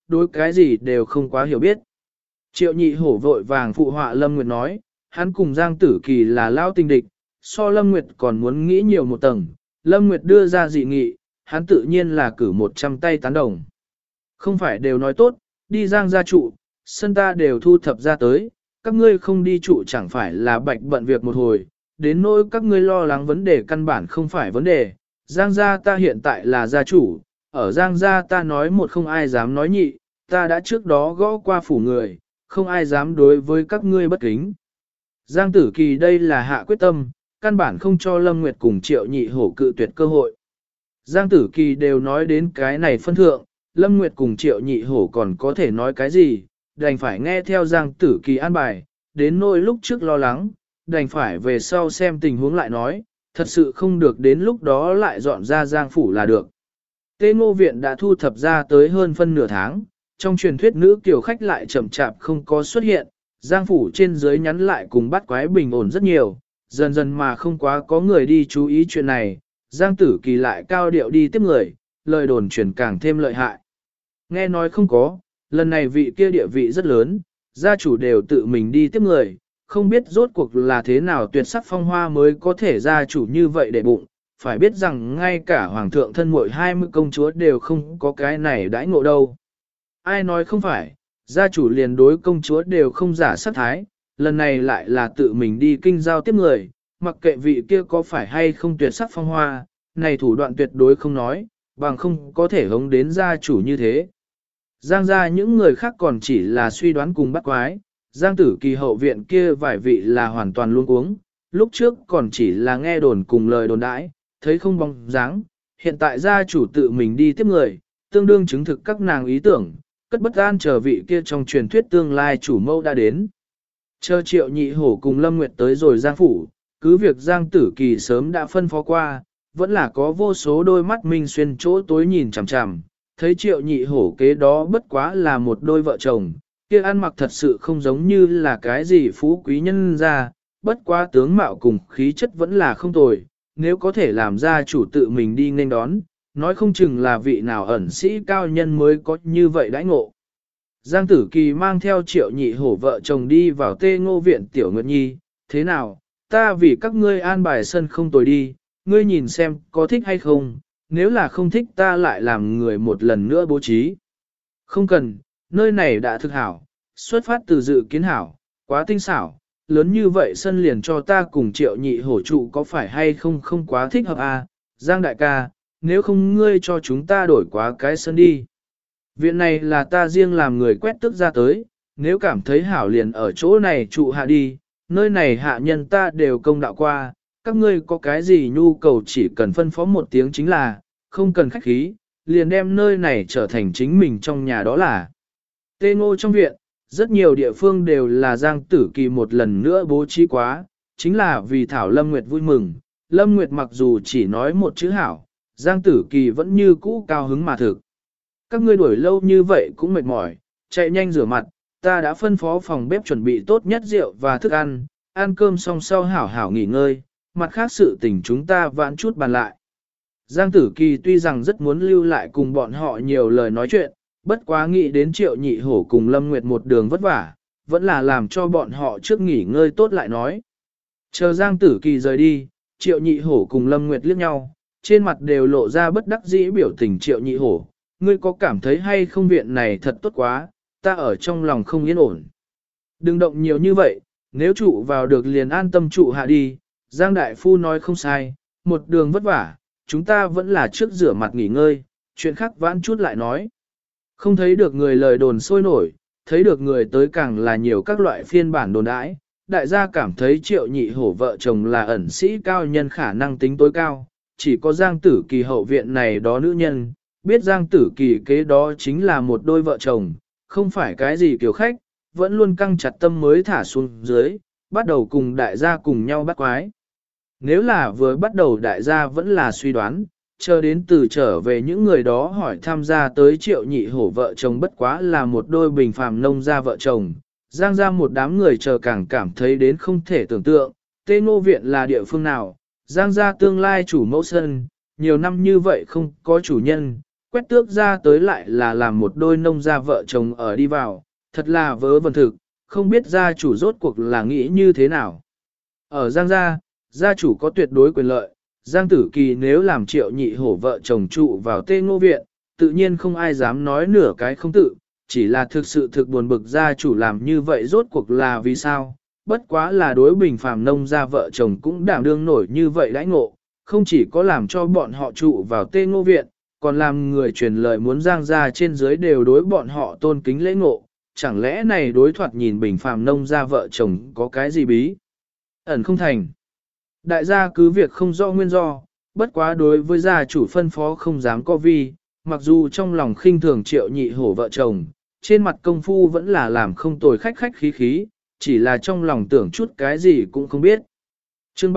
đối cái gì đều không quá hiểu biết. Triệu nhị hổ vội vàng phụ họa Lâm Nguyệt nói, hắn cùng Giang Tử Kỳ là lao tình địch, so Lâm Nguyệt còn muốn nghĩ nhiều một tầng. Lâm Nguyệt đưa ra dị nghị, hắn tự nhiên là cử 100 tay tán đồng. Không phải đều nói tốt, đi Giang gia trụ, sân ta đều thu thập ra tới, các ngươi không đi trụ chẳng phải là bạch bận việc một hồi, đến nỗi các ngươi lo lắng vấn đề căn bản không phải vấn đề. Giang gia ta hiện tại là gia chủ, ở Giang gia ta nói một không ai dám nói nhị, ta đã trước đó gõ qua phủ người, không ai dám đối với các ngươi bất kính. Giang Tử Kỳ đây là hạ quyết tâm, căn bản không cho Lâm Nguyệt cùng Triệu nhị hổ cự tuyệt cơ hội. Giang Tử Kỳ đều nói đến cái này phân thượng, Lâm Nguyệt cùng Triệu nhị hổ còn có thể nói cái gì, đành phải nghe theo Giang Tử Kỳ an bài, đến nỗi lúc trước lo lắng, đành phải về sau xem tình huống lại nói, thật sự không được đến lúc đó lại dọn ra Giang phủ là được. Tê Ngô Viện đã thu thập ra tới hơn phân nửa tháng, trong truyền thuyết nữ kiều khách lại chậm chạp không có xuất hiện, Giang phủ trên dưới nhắn lại cùng bắt quái bình ổn rất nhiều, dần dần mà không quá có người đi chú ý chuyện này, Giang Tử Kỳ lại cao điệu đi tiếp người, lời đồn truyền càng thêm lợi hại. Nghe nói không có, lần này vị kia địa vị rất lớn, gia chủ đều tự mình đi tiếp người, không biết rốt cuộc là thế nào tuyệt sắc phong hoa mới có thể gia chủ như vậy để bụng, phải biết rằng ngay cả hoàng thượng thân muội 20 công chúa đều không có cái này đãi ngộ đâu. Ai nói không phải, gia chủ liền đối công chúa đều không giả sát thái, lần này lại là tự mình đi kinh giao tiếp người, mặc kệ vị kia có phải hay không tuyệt sắc phong hoa, này thủ đoạn tuyệt đối không nói, bằng không có thể hống đến gia chủ như thế. Giang gia những người khác còn chỉ là suy đoán cùng bắt quái, Giang Tử Kỳ hậu viện kia vài vị là hoàn toàn luống cuống, lúc trước còn chỉ là nghe đồn cùng lời đồn đãi, thấy không bóng dáng, hiện tại gia chủ tự mình đi tiếp người, tương đương chứng thực các nàng ý tưởng, cất bất an chờ vị kia trong truyền thuyết tương lai chủ mâu đã đến. Chờ Triệu nhị hổ cùng Lâm Nguyệt tới rồi Giang phủ, cứ việc Giang Tử Kỳ sớm đã phân phó qua, vẫn là có vô số đôi mắt minh xuyên chỗ tối nhìn chằm chằm, thấy Triệu nhị hổ kế đó bất quá là một đôi vợ chồng, kia ăn mặc thật sự không giống như là cái gì phú quý nhân ra, bất quá tướng mạo cùng khí chất vẫn là không tồi, nếu có thể làm ra chủ tự mình đi nên đón, nói không chừng là vị nào ẩn sĩ cao nhân mới có như vậy đãi ngộ. Giang Tử Kỳ mang theo Triệu nhị hổ vợ chồng đi vào Tê Ngô Viện Tiểu Nguyệt Nhi, thế nào, ta vì các ngươi an bài sân không tồi đi, ngươi nhìn xem có thích hay không, nếu là không thích ta lại làm người một lần nữa bố trí. Không cần, nơi này đã thực hảo, xuất phát từ dự kiến hảo, quá tinh xảo, lớn như vậy sân liền cho ta cùng Triệu nhị hổ trụ có phải hay không không quá thích hợp à, Giang đại ca, nếu không ngươi cho chúng ta đổi quá cái sân đi. Viện này là ta riêng làm người quét tước ra tới, nếu cảm thấy hảo liền ở chỗ này trụ hạ đi, nơi này hạ nhân ta đều công đạo qua, các ngươi có cái gì nhu cầu chỉ cần phân phó một tiếng chính là, không cần khách khí, liền đem nơi này trở thành chính mình trong nhà đó là. Tê Ngô trong viện, rất nhiều địa phương đều là Giang Tử Kỳ một lần nữa bố trí quá, chính là vì Thảo Lâm Nguyệt vui mừng. Lâm Nguyệt mặc dù chỉ nói một chữ hảo, Giang Tử Kỳ vẫn như cũ cao hứng mà thực. Các ngươi đuổi lâu như vậy cũng mệt mỏi, chạy nhanh rửa mặt, ta đã phân phó phòng bếp chuẩn bị tốt nhất rượu và thức ăn, ăn cơm xong sau hảo hảo nghỉ ngơi, mặt khác sự tình chúng ta vãn chút bàn lại. Giang Tử Kỳ tuy rằng rất muốn lưu lại cùng bọn họ nhiều lời nói chuyện, bất quá nghĩ đến Triệu nhị hổ cùng Lâm Nguyệt một đường vất vả, vẫn là làm cho bọn họ trước nghỉ ngơi tốt lại nói. Chờ Giang Tử Kỳ rời đi, Triệu nhị hổ cùng Lâm Nguyệt liếc nhau, trên mặt đều lộ ra bất đắc dĩ biểu tình. Triệu nhị hổ, ngươi có cảm thấy hay không viện này thật tốt quá, ta ở trong lòng không yên ổn. Đừng động nhiều như vậy, nếu trụ vào được liền an tâm trụ hạ đi, Giang Đại Phu nói không sai, một đường vất vả, chúng ta vẫn là trước rửa mặt nghỉ ngơi, chuyện khác vãn chút lại nói. Không thấy được người lời đồn sôi nổi, thấy được người tới càng là nhiều các loại phiên bản đồn đãi, đại gia cảm thấy Triệu nhị hổ vợ chồng là ẩn sĩ cao nhân khả năng tính tối cao, chỉ có Giang Tử Kỳ hậu viện này đó nữ nhân, biết Giang Tử Kỳ kế đó chính là một đôi vợ chồng, không phải cái gì kiểu khách, vẫn luôn căng chặt tâm mới thả xuống dưới, bắt đầu cùng đại gia cùng nhau bắt quái. Nếu là vừa bắt đầu đại gia vẫn là suy đoán, chờ đến từ trở về những người đó hỏi tham gia tới Triệu nhị hổ vợ chồng bất quá là một đôi bình phàm nông gia vợ chồng, Giang ra một đám người chờ càng cảm thấy đến không thể tưởng tượng, Tê Ngô Viện là địa phương nào, Giang ra tương lai chủ mẫu sân, nhiều năm như vậy không có chủ nhân, quét tước ra tới lại là làm một đôi nông gia vợ chồng ở đi vào, thật là vớ vẩn thực, không biết gia chủ rốt cuộc là nghĩ như thế nào. Ở Giang gia, gia chủ có tuyệt đối quyền lợi, Giang Tử Kỳ nếu làm Triệu Nhị Hổ vợ chồng trụ vào Tê Ngô Viện, tự nhiên không ai dám nói nửa cái không tự, chỉ là thực sự thực buồn bực gia chủ làm như vậy rốt cuộc là vì sao, bất quá là đối bình phàm nông gia vợ chồng cũng đảm đương nổi như vậy đãi ngộ, không chỉ có làm cho bọn họ trụ vào Tê Ngô Viện, còn làm người truyền lời muốn Giang gia trên dưới đều đối bọn họ tôn kính lễ ngộ, chẳng lẽ này đối thoạt nhìn bình phàm nông gia vợ chồng có cái gì bí? Ẩn không thành. Đại gia cứ việc không rõ nguyên do, bất quá đối với gia chủ phân phó không dám có vi, mặc dù trong lòng khinh thường Triệu Nhị Hổ vợ chồng, trên mặt công phu vẫn là làm không tồi khách khách khí khí, chỉ là trong lòng tưởng chút cái gì cũng không biết. Chương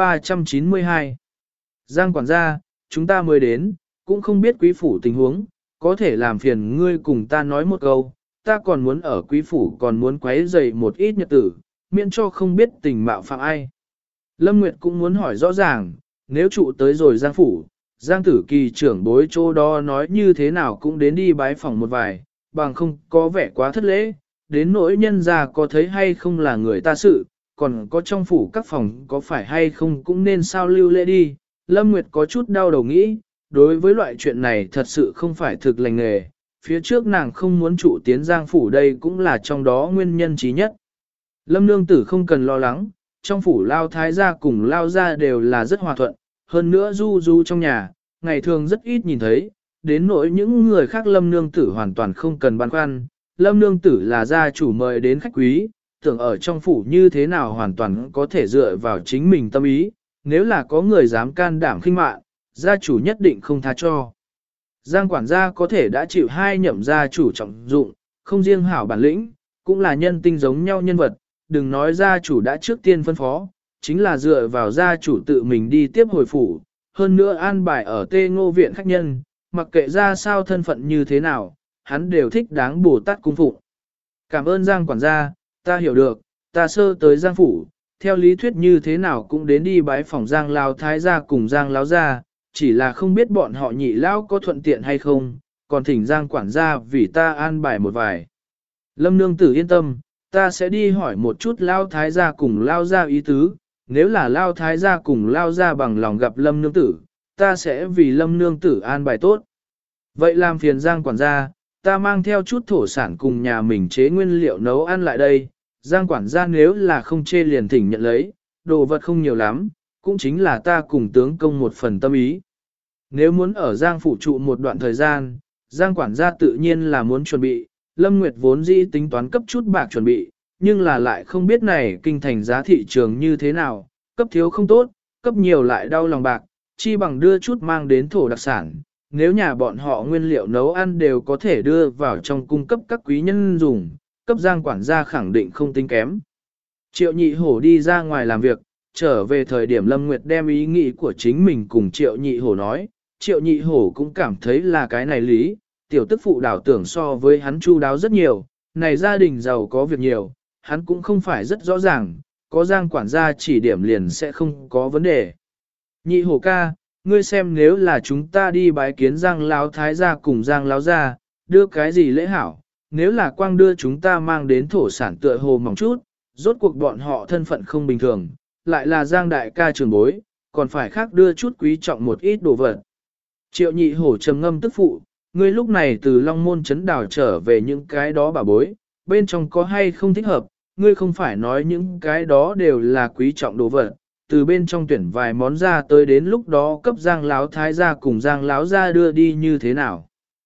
392 Giang quản gia, chúng ta mới đến, cũng không biết quý phủ tình huống, có thể làm phiền ngươi cùng ta nói một câu, ta còn muốn ở quý phủ còn muốn quấy rầy một ít nhật tử, miễn cho không biết tình mạo phạm ai. Lâm Nguyệt cũng muốn hỏi rõ ràng, nếu trụ tới rồi Giang phủ, Giang Tử Kỳ trưởng bối chỗ đó nói như thế nào cũng đến đi bái phòng một vài, bằng không có vẻ quá thất lễ, đến nỗi nhân ra có thấy hay không là người ta sự, còn có trong phủ các phòng có phải hay không cũng nên sao lưu lễ đi. Lâm Nguyệt có chút đau đầu nghĩ, đối với loại chuyện này thật sự không phải thực lành nghề, phía trước nàng không muốn trụ tiến Giang phủ đây cũng là trong đó nguyên nhân trí nhất. Lâm nương tử không cần lo lắng, trong phủ lao thái gia cùng lao gia đều là rất hòa thuận, hơn nữa du du trong nhà, ngày thường rất ít nhìn thấy, đến nỗi những người khác lâm nương tử hoàn toàn không cần băn khoăn, lâm nương tử là gia chủ mời đến khách quý, tưởng ở trong phủ như thế nào hoàn toàn có thể dựa vào chính mình tâm ý, nếu là có người dám can đảm khinh mạn, gia chủ nhất định không tha cho. Giang quản gia có thể đã chịu hai nhậm gia chủ trọng dụng, không riêng hảo bản lĩnh, cũng là nhân tinh giống nhau nhân vật, đừng nói gia chủ đã trước tiên phân phó, chính là dựa vào gia chủ tự mình đi tiếp hồi phủ, hơn nữa an bài ở Tê Ngô Viện khách nhân, mặc kệ ra sao thân phận như thế nào, hắn đều thích đáng Bồ Tát cung phụng. Cảm ơn Giang quản gia, ta hiểu được, ta sơ tới Giang phủ, theo lý thuyết như thế nào cũng đến đi bái phòng Giang Lão Thái gia cùng Giang Lão gia, chỉ là không biết bọn họ nhị lão có thuận tiện hay không, còn thỉnh Giang quản gia vì ta an bài một vài. Lâm nương tử yên tâm, ta sẽ đi hỏi một chút Lão Thái gia cùng Lão gia ý tứ, nếu là Lão Thái gia cùng Lão gia bằng lòng gặp Lâm nương tử, ta sẽ vì Lâm nương tử an bài tốt. Vậy làm phiền Giang quản gia, ta mang theo chút thổ sản cùng nhà mình chế nguyên liệu nấu ăn lại đây, Giang quản gia nếu là không chê liền thỉnh nhận lấy, đồ vật không nhiều lắm, cũng chính là ta cùng tướng công một phần tâm ý. Nếu muốn ở Giang phủ trụ một đoạn thời gian, Giang quản gia tự nhiên là muốn chuẩn bị, Lâm Nguyệt vốn dĩ tính toán cấp chút bạc chuẩn bị, nhưng là lại không biết này kinh thành giá thị trường như thế nào, cấp thiếu không tốt, cấp nhiều lại đau lòng bạc, chi bằng đưa chút mang đến thổ đặc sản. Nếu nhà bọn họ nguyên liệu nấu ăn đều có thể đưa vào trong cung cấp các quý nhân dùng, cấp Giang quản gia khẳng định không tính kém. Triệu Nhị Hổ đi ra ngoài làm việc, trở về thời điểm Lâm Nguyệt đem ý nghĩ của chính mình cùng Triệu Nhị Hổ nói, Triệu Nhị Hổ cũng cảm thấy là cái này lý, tiểu tức phụ đảo tưởng so với hắn chu đáo rất nhiều, này gia đình giàu có việc nhiều, hắn cũng không phải rất rõ ràng, có Giang quản gia chỉ điểm liền sẽ không có vấn đề. Nhị Hổ ca, ngươi xem nếu là chúng ta đi bái kiến Giang Lão Thái gia cùng Giang Lão gia, đưa cái gì lễ hảo, nếu là quang đưa chúng ta mang đến thổ sản tựa hồ mỏng chút, rốt cuộc bọn họ thân phận không bình thường, lại là Giang đại ca trường bối, còn phải khác đưa chút quý trọng một ít đồ vật. Triệu Nhị Hổ trầm ngâm tức phụ, ngươi lúc này từ Long Môn Trấn đảo trở về những cái đó bà bối, bên trong có hay không thích hợp, ngươi không phải nói những cái đó đều là quý trọng đồ vật, từ bên trong tuyển vài món ra tới đến lúc đó cấp Giang Lão Thái gia cùng Giang Lão gia đưa đi như thế nào.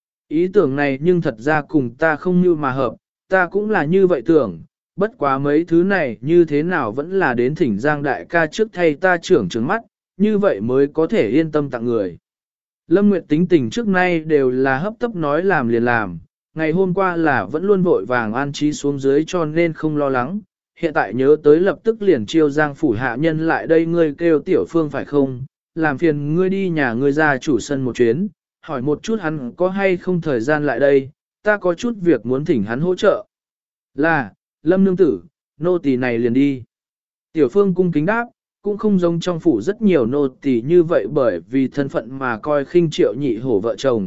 Ý tưởng này nhưng thật ra cùng ta không như mà hợp, ta cũng là như vậy tưởng, bất quá mấy thứ này như thế nào vẫn là đến thỉnh Giang đại ca trước thay ta trưởng trứng mắt, như vậy mới có thể yên tâm tặng người. Lâm Nguyệt tính tình trước nay đều là hấp tấp nói làm liền làm, ngày hôm qua là vẫn luôn vội vàng an trí xuống dưới cho nên không lo lắng, hiện tại nhớ tới lập tức liền chiêu Giang phủ hạ nhân lại đây ngươi kêu Tiểu Phương phải không, làm phiền ngươi đi nhà ngươi ra chủ sân một chuyến, hỏi một chút hắn có hay không thời gian lại đây, ta có chút việc muốn thỉnh hắn hỗ trợ. Là, Lâm nương tử, nô tỳ này liền đi. Tiểu Phương cung kính đáp, cũng không giống trong phủ rất nhiều nô tỳ như vậy bởi vì thân phận mà coi khinh Triệu Nhị Hổ vợ chồng.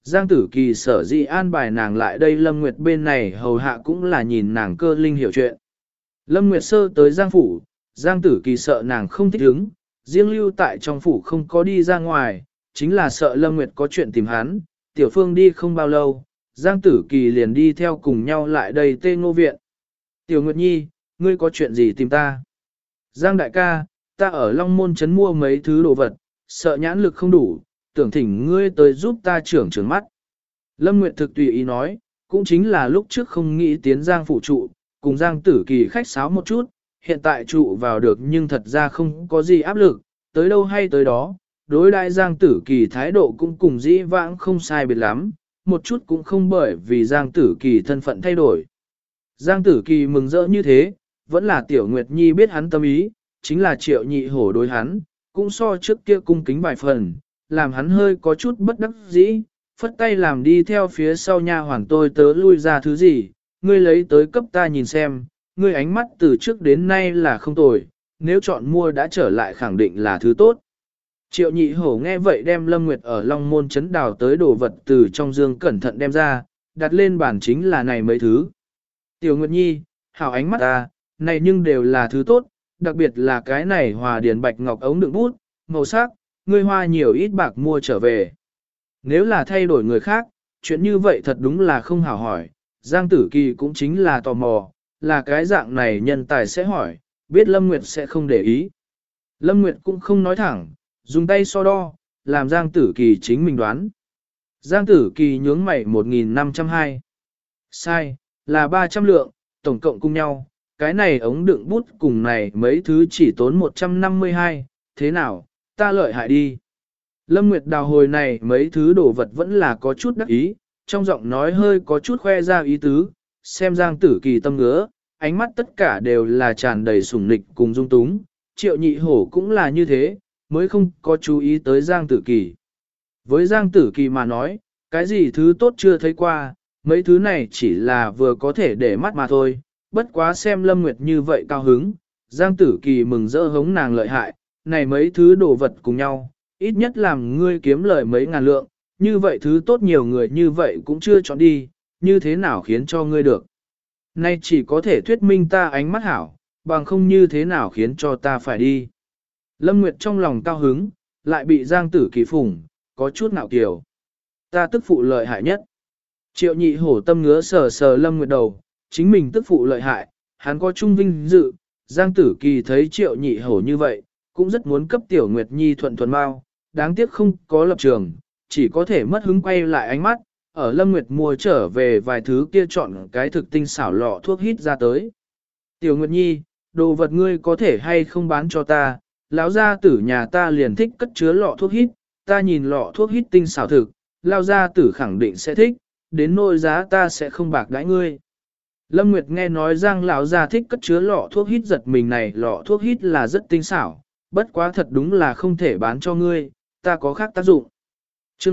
Giang Tử Kỳ sở dĩ an bài nàng lại đây Lâm Nguyệt bên này hầu hạ cũng là nhìn nàng cơ linh hiểu chuyện. Lâm Nguyệt sơ tới Giang phủ, Giang Tử Kỳ sợ nàng không thích ứng, riêng lưu tại trong phủ không có đi ra ngoài, chính là sợ Lâm Nguyệt có chuyện tìm hắn. Tiểu Phương đi không bao lâu, Giang Tử Kỳ liền đi theo cùng nhau lại đây Tê Ngô Viện. Tiểu Nguyệt Nhi, ngươi có chuyện gì tìm ta? Giang đại ca, ta ở Long Môn Trấn mua mấy thứ đồ vật, sợ nhãn lực không đủ, tưởng thỉnh ngươi tới giúp ta trưởng mắt. Lâm Nguyệt thực tùy ý nói, cũng chính là lúc trước không nghĩ tiến Giang phủ trụ, cùng Giang Tử Kỳ khách sáo một chút, hiện tại trụ vào được nhưng thật ra không có gì áp lực, tới đâu hay tới đó, đối đại Giang Tử Kỳ thái độ cũng cùng dĩ vãng không sai biệt lắm, một chút cũng không bởi vì Giang Tử Kỳ thân phận thay đổi. Giang Tử Kỳ mừng rỡ như thế, vẫn là Tiểu Nguyệt Nhi biết hắn tâm ý, chính là Triệu Nhị Hổ đối hắn, cũng so trước kia cung kính vài phần, làm hắn hơi có chút bất đắc dĩ, phất tay làm đi theo phía sau nha hoàn tôi tớ lui ra thứ gì, ngươi lấy tới cấp ta nhìn xem, ngươi ánh mắt từ trước đến nay là không tồi, nếu chọn mua đã trở lại khẳng định là thứ tốt. Triệu Nhị Hổ nghe vậy đem Lâm Nguyệt ở Long Môn Trấn đào tới đồ vật từ trong dương cẩn thận đem ra, đặt lên bàn chính là này mấy thứ. Tiểu Nguyệt Nhi, hảo ánh mắt ta, này nhưng đều là thứ tốt, đặc biệt là cái này hòa điển bạch ngọc ống đựng bút, màu sắc, ngươi hoa nhiều ít bạc mua trở về. Nếu là thay đổi người khác, chuyện như vậy thật đúng là không hảo hỏi, Giang Tử Kỳ cũng chính là tò mò, là cái dạng này nhân tài sẽ hỏi, biết Lâm Nguyệt sẽ không để ý. Lâm Nguyệt cũng không nói thẳng, dùng tay so đo, làm Giang Tử Kỳ chính mình đoán. Giang Tử Kỳ nhướng mày 1.502. Sai, là 300 lượng, tổng cộng cùng nhau, cái này ống đựng bút cùng này mấy thứ chỉ tốn 152, thế nào, ta lợi hại đi. Lâm Nguyệt đào hồi này mấy thứ đồ vật vẫn là có chút đắc ý, trong giọng nói hơi có chút khoe ra ý tứ, xem Giang Tử Kỳ tâm ngứa, ánh mắt tất cả đều là tràn đầy sủng nịch cùng dung túng, Triệu Nhị Hổ cũng là như thế, mới không có chú ý tới Giang Tử Kỳ. Với Giang Tử Kỳ mà nói, cái gì thứ tốt chưa thấy qua, mấy thứ này chỉ là vừa có thể để mắt mà thôi, bất quá xem Lâm Nguyệt như vậy cao hứng, Giang Tử Kỳ mừng rỡ hống nàng lợi hại, này mấy thứ đồ vật cùng nhau, ít nhất làm ngươi kiếm lời mấy ngàn lượng, như vậy thứ tốt nhiều người như vậy cũng chưa chọn đi, như thế nào khiến cho ngươi được. Nay chỉ có thể thuyết minh ta ánh mắt hảo, bằng không như thế nào khiến cho ta phải đi. Lâm Nguyệt trong lòng cao hứng, lại bị Giang Tử Kỳ phủng, có chút ngạo kiều. Ta tức phụ lợi hại nhất. Triệu Nhị Hổ tâm ngứa sờ sờ Lâm Nguyệt đầu, chính mình tức phụ lợi hại, hắn có trung vinh dự. Giang Tử Kỳ thấy Triệu Nhị Hổ như vậy, cũng rất muốn cấp Tiểu Nguyệt Nhi thuận thuần bao, đáng tiếc không có lập trường, chỉ có thể mất hứng quay lại ánh mắt, ở Lâm Nguyệt mua trở về vài thứ kia chọn cái thực tinh xảo lọ thuốc hít ra tới. Tiểu Nguyệt Nhi, đồ vật ngươi có thể hay không bán cho ta, lão gia tử nhà ta liền thích cất chứa lọ thuốc hít, ta nhìn lọ thuốc hít tinh xảo thực, lão gia tử khẳng định sẽ thích, đến nỗi giá ta sẽ không bạc đãi ngươi. Lâm Nguyệt nghe nói Giang lão gia thích cất chứa lọ thuốc hít giật mình này lọ thuốc hít là rất tinh xảo, bất quá thật đúng là không thể bán cho ngươi, ta có khác tác dụng. Chương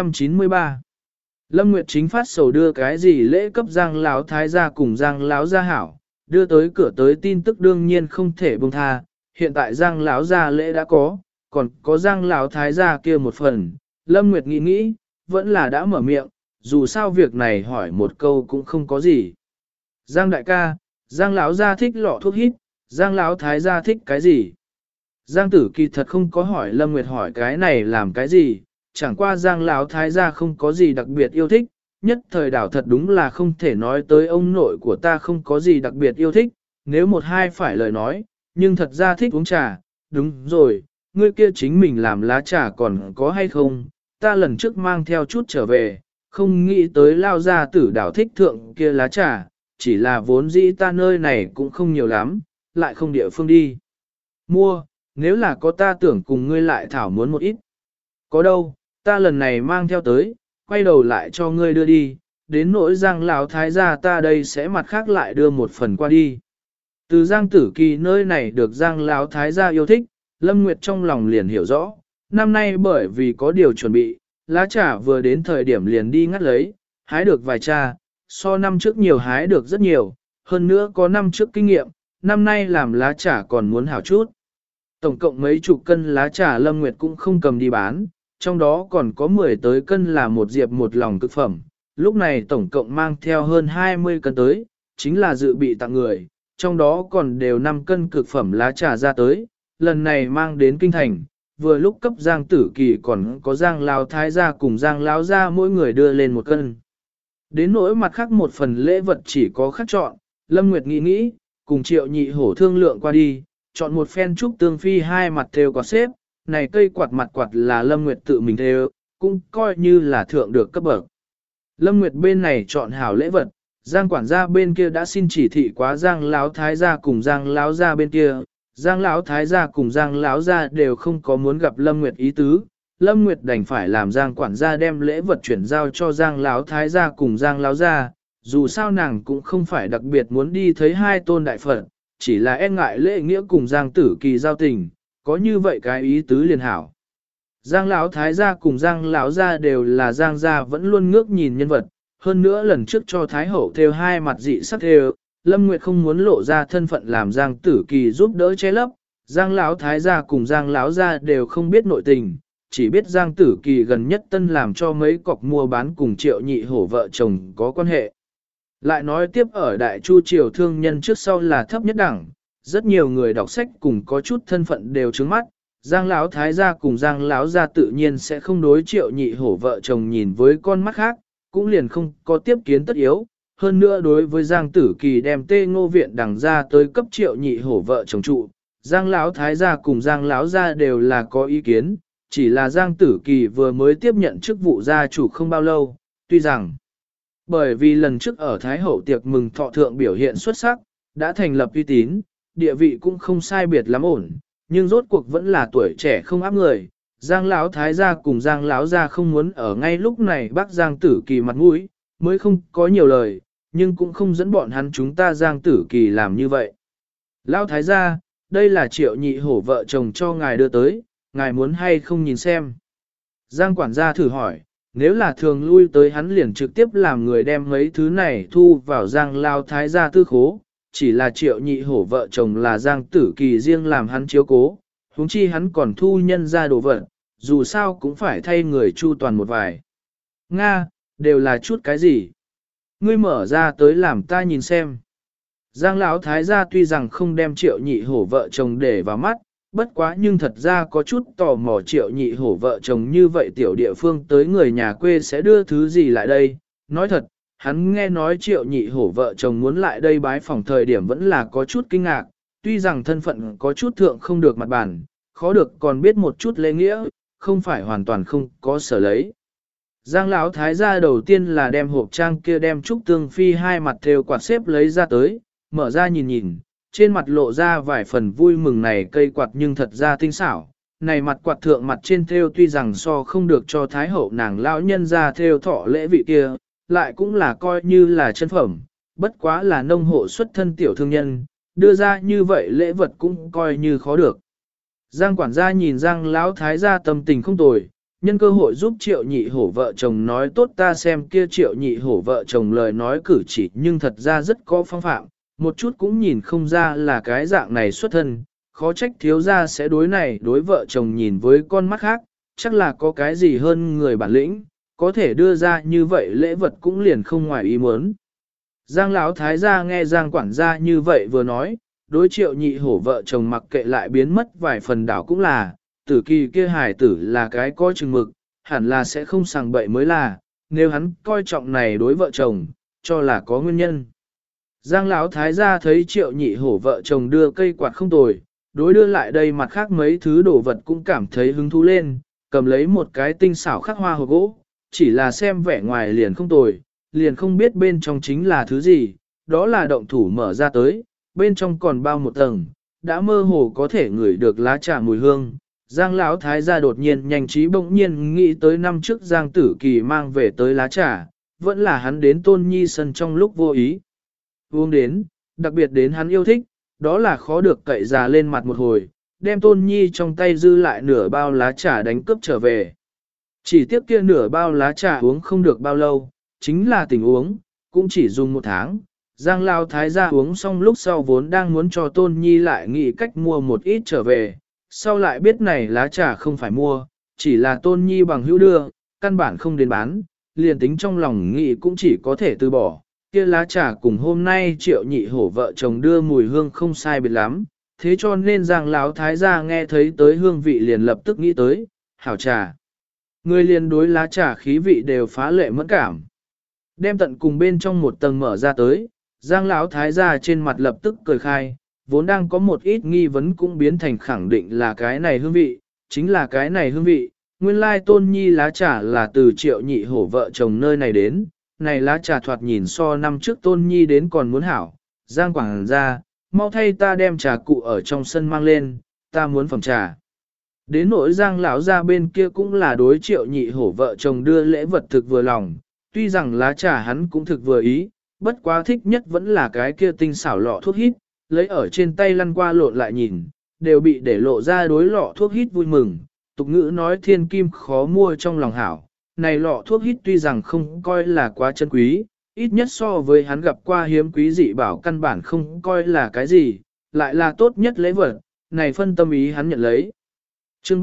393 Lâm Nguyệt chính phát sầu đưa cái gì lễ cấp Giang lão thái gia cùng Giang lão gia hảo, đưa tới cửa tới tin tức đương nhiên không thể buông tha, hiện tại Giang lão gia lễ đã có, còn có Giang lão thái gia kia một phần, Lâm Nguyệt nghĩ nghĩ, vẫn là đã mở miệng, dù sao việc này hỏi một câu cũng không có gì. Giang đại ca, Giang lão gia thích lọ thuốc hít, Giang lão thái gia thích cái gì? Giang Tử Kỳ thật không có hỏi Lâm Nguyệt hỏi cái này làm cái gì, chẳng qua Giang lão thái gia không có gì đặc biệt yêu thích, nhất thời đảo thật đúng là không thể nói tới ông nội của ta không có gì đặc biệt yêu thích, nếu một hai phải lời nói, nhưng thật ra thích uống trà, đúng rồi, ngươi kia chính mình làm lá trà còn có hay không, ta lần trước mang theo chút trở về, không nghĩ tới lao ra tử đảo thích thượng kia lá trà, chỉ là vốn dĩ ta nơi này cũng không nhiều lắm, lại không địa phương đi. Mua, nếu là có ta tưởng cùng ngươi lại thảo muốn một ít. Có đâu, ta lần này mang theo tới, quay đầu lại cho ngươi đưa đi, đến nỗi Giang lão thái gia ta đây sẽ mặt khác lại đưa một phần qua đi. Từ Giang Tử Kỳ nơi này được Giang lão thái gia yêu thích, Lâm Nguyệt trong lòng liền hiểu rõ, năm nay bởi vì có điều chuẩn bị, lá trà vừa đến thời điểm liền đi ngắt lấy, hái được vài trà, so năm trước nhiều hái được rất nhiều, hơn nữa có năm trước kinh nghiệm, năm nay làm lá trà còn muốn hảo chút. Tổng cộng mấy chục cân lá trà Lâm Nguyệt cũng không cầm đi bán, trong đó còn có 10 tới cân là một diệp một lòng cực phẩm, lúc này tổng cộng mang theo hơn 20 cân tới, chính là dự bị tặng người, trong đó còn đều 5 cân cực phẩm lá trà ra tới, lần này mang đến kinh thành, vừa lúc cấp Giang Tử Kỳ còn có Giang Lão Thái gia cùng Giang Lão gia mỗi người đưa lên 1 cân. Đến nỗi mặt khác một phần lễ vật chỉ có khác chọn, Lâm Nguyệt nghĩ, cùng Triệu Nhị Hổ thương lượng qua đi, chọn một phen trúc tương phi hai mặt thêu quạt xếp, này cây quạt mặt quạt là Lâm Nguyệt tự mình thêu, cũng coi như là thượng được cấp bậc. Lâm Nguyệt bên này chọn hảo lễ vật, Giang quản gia bên kia đã xin chỉ thị quá Giang Lão Thái gia cùng Giang Lão gia bên kia, Giang Lão Thái gia cùng Giang Lão gia đều không có muốn gặp Lâm Nguyệt ý tứ, Lâm Nguyệt đành phải làm Giang quản gia đem lễ vật chuyển giao cho Giang Lão Thái gia cùng Giang Lão gia, dù sao nàng cũng không phải đặc biệt muốn đi thấy hai tôn đại Phật, chỉ là e ngại lễ nghĩa cùng Giang Tử Kỳ giao tình, có như vậy cái ý tứ liền hảo. Giang Lão Thái gia cùng Giang Lão gia đều là Giang gia vẫn luôn ngước nhìn nhân vật, hơn nữa lần trước cho Thái Hậu thêu hai mặt dị sắc thêu, Lâm Nguyệt không muốn lộ ra thân phận làm Giang Tử Kỳ giúp đỡ che lấp, Giang Lão Thái gia cùng Giang Lão gia đều không biết nội tình, chỉ biết Giang Tử Kỳ gần nhất tân làm cho mấy cọc mua bán cùng Triệu Nhị Hổ vợ chồng có quan hệ. Lại nói tiếp ở Đại Chu Triều thương nhân trước sau là thấp nhất đẳng, rất nhiều người đọc sách cùng có chút thân phận đều trướng mắt, Giang Lão Thái gia cùng Giang Lão gia tự nhiên sẽ không đối Triệu Nhị Hổ vợ chồng nhìn với con mắt khác, cũng liền không có tiếp kiến tất yếu. Hơn nữa đối với Giang Tử Kỳ đem Tê Ngô Viện đằng ra tới cấp Triệu Nhị Hổ vợ chồng trụ, Giang Lão Thái gia cùng Giang Lão gia đều là có ý kiến, chỉ là Giang Tử Kỳ vừa mới tiếp nhận chức vụ gia chủ không bao lâu, tuy rằng bởi vì lần trước ở Thái Hậu tiệc mừng thọ thượng biểu hiện xuất sắc, đã thành lập uy tín, địa vị cũng không sai biệt lắm ổn, nhưng rốt cuộc vẫn là tuổi trẻ không áp người. Giang Lão Thái gia cùng Giang Lão gia không muốn ở ngay lúc này bác Giang Tử Kỳ mặt mũi, mới không có nhiều lời, nhưng cũng không dẫn bọn hắn chúng ta Giang Tử Kỳ làm như vậy. Lão Thái gia, đây là Triệu Nhị Hổ vợ chồng cho ngài đưa tới, ngài muốn hay không nhìn xem. Giang quản gia thử hỏi, nếu là thường lui tới hắn liền trực tiếp làm người đem mấy thứ này thu vào Giang Lão Thái gia tư khố, chỉ là Triệu Nhị Hổ vợ chồng là Giang Tử Kỳ riêng làm hắn chiếu cố, huống chi hắn còn thu nhân ra đồ vật, dù sao cũng phải thay người chu toàn một vài. Nga, đều là chút cái gì? Ngươi mở ra tới làm ta nhìn xem. Giang Lão Thái gia tuy rằng không đem Triệu Nhị Hổ vợ chồng để vào mắt, bất quá nhưng thật ra có chút tò mò Triệu Nhị Hổ vợ chồng như vậy tiểu địa phương tới người nhà quê sẽ đưa thứ gì lại đây. Nói thật, hắn nghe nói Triệu Nhị Hổ vợ chồng muốn lại đây bái phỏng thời điểm vẫn là có chút kinh ngạc, tuy rằng thân phận có chút thượng không được mặt bản, khó được còn biết một chút lễ nghĩa, không phải hoàn toàn không có sở lấy. Giang Lão Thái gia đầu tiên là đem hộp trang kia đem trúc tương phi hai mặt thêu quạt xếp lấy ra tới, mở ra nhìn nhìn, trên mặt lộ ra vài phần vui mừng này cây quạt nhưng thật ra tinh xảo. Này mặt quạt thượng mặt trên thêu tuy rằng so không được cho Thái Hậu nàng lão nhân ra thêu thọ lễ vị kia, lại cũng là coi như là chân phẩm, bất quá là nông hộ xuất thân tiểu thương nhân, đưa ra như vậy lễ vật cũng coi như khó được. Giang quản gia nhìn Giang Lão Thái gia tâm tình không tồi, nhân cơ hội giúp Triệu Nhị Hổ vợ chồng nói tốt ta xem kia Triệu Nhị Hổ vợ chồng lời nói cử chỉ nhưng thật ra rất có phong phạm, một chút cũng nhìn không ra là cái dạng này xuất thân, khó trách thiếu gia sẽ đối này đối vợ chồng nhìn với con mắt khác, chắc là có cái gì hơn người bản lĩnh, có thể đưa ra như vậy lễ vật cũng liền không ngoài ý muốn. Giang Lão Thái gia nghe Giang quản gia như vậy vừa nói, đối Triệu Nhị Hổ vợ chồng mặc kệ lại biến mất vài phần đảo cũng là, Tử Kỳ kia hài tử là cái coi chừng mực, hẳn là sẽ không sàng bậy mới là, nếu hắn coi trọng này đối vợ chồng, cho là có nguyên nhân. Giang Lão Thái gia thấy Triệu Nhị Hổ vợ chồng đưa cây quạt không tồi, đối đưa lại đây mặt khác mấy thứ đồ vật cũng cảm thấy hứng thú lên, cầm lấy một cái tinh xảo khắc hoa hộp gỗ, chỉ là xem vẻ ngoài liền không tồi, liền không biết bên trong chính là thứ gì, đó là động thủ mở ra tới, bên trong còn bao một tầng, đã mơ hồ có thể ngửi được lá trà mùi hương. Giang Lão Thái gia đột nhiên nhanh trí bỗng nhiên nghĩ tới năm trước Giang Tử Kỳ mang về tới lá trà, vẫn là hắn đến Tôn Nhi sân trong lúc vô ý uống đến, đặc biệt đến hắn yêu thích, đó là khó được cậy già lên mặt một hồi, đem Tôn Nhi trong tay dư lại nửa bao lá trà đánh cướp trở về. Chỉ tiếc kia nửa bao lá trà uống không được bao lâu, chính là tỉnh uống, cũng chỉ dùng một tháng. Giang Lão Thái gia uống xong lúc sau vốn đang muốn cho Tôn Nhi lại nghĩ cách mua một ít trở về, sau lại biết này lá trà không phải mua, chỉ là Tôn Nhi bằng hữu đưa, căn bản không đến bán, liền tính trong lòng nghĩ cũng chỉ có thể từ bỏ. Kia lá trà cùng hôm nay Triệu Nhị Hổ vợ chồng đưa mùi hương không sai biệt lắm, thế cho nên Giang Lão thái gia nghe thấy tới hương vị liền lập tức nghĩ tới, hảo trà. Người liền đối lá trà khí vị đều phá lệ mẫn cảm. Đem tận cùng bên trong một tầng mở ra tới, Giang Lão thái gia trên mặt lập tức cười khai, vốn đang có một ít nghi vấn cũng biến thành khẳng định là cái này hương vị, chính là cái này hương vị. Nguyên lai Tôn Nhi lá trà là từ Triệu Nhị Hổ vợ chồng nơi này đến, này lá trà thoạt nhìn so năm trước Tôn Nhi đến còn muốn hảo. Giang quảng ra, mau thay ta đem trà cụ ở trong sân mang lên, ta muốn phẩm trà. Đến nỗi Giang lão ra bên kia cũng là đối Triệu Nhị Hổ vợ chồng đưa lễ vật thực vừa lòng, tuy rằng lá trà hắn cũng thực vừa ý, bất quá thích nhất vẫn là cái kia tinh xảo lọ thuốc hít, lấy ở trên tay lăn qua lộn lại nhìn, đều bị để lộ ra đối lọ thuốc hít vui mừng. Tục ngữ nói thiên kim khó mua trong lòng hảo, này lọ thuốc hít tuy rằng không coi là quá chân quý, ít nhất so với hắn gặp qua hiếm quý dị bảo căn bản không coi là cái gì, lại là tốt nhất lễ vật, này phân tâm ý hắn nhận lấy. Chương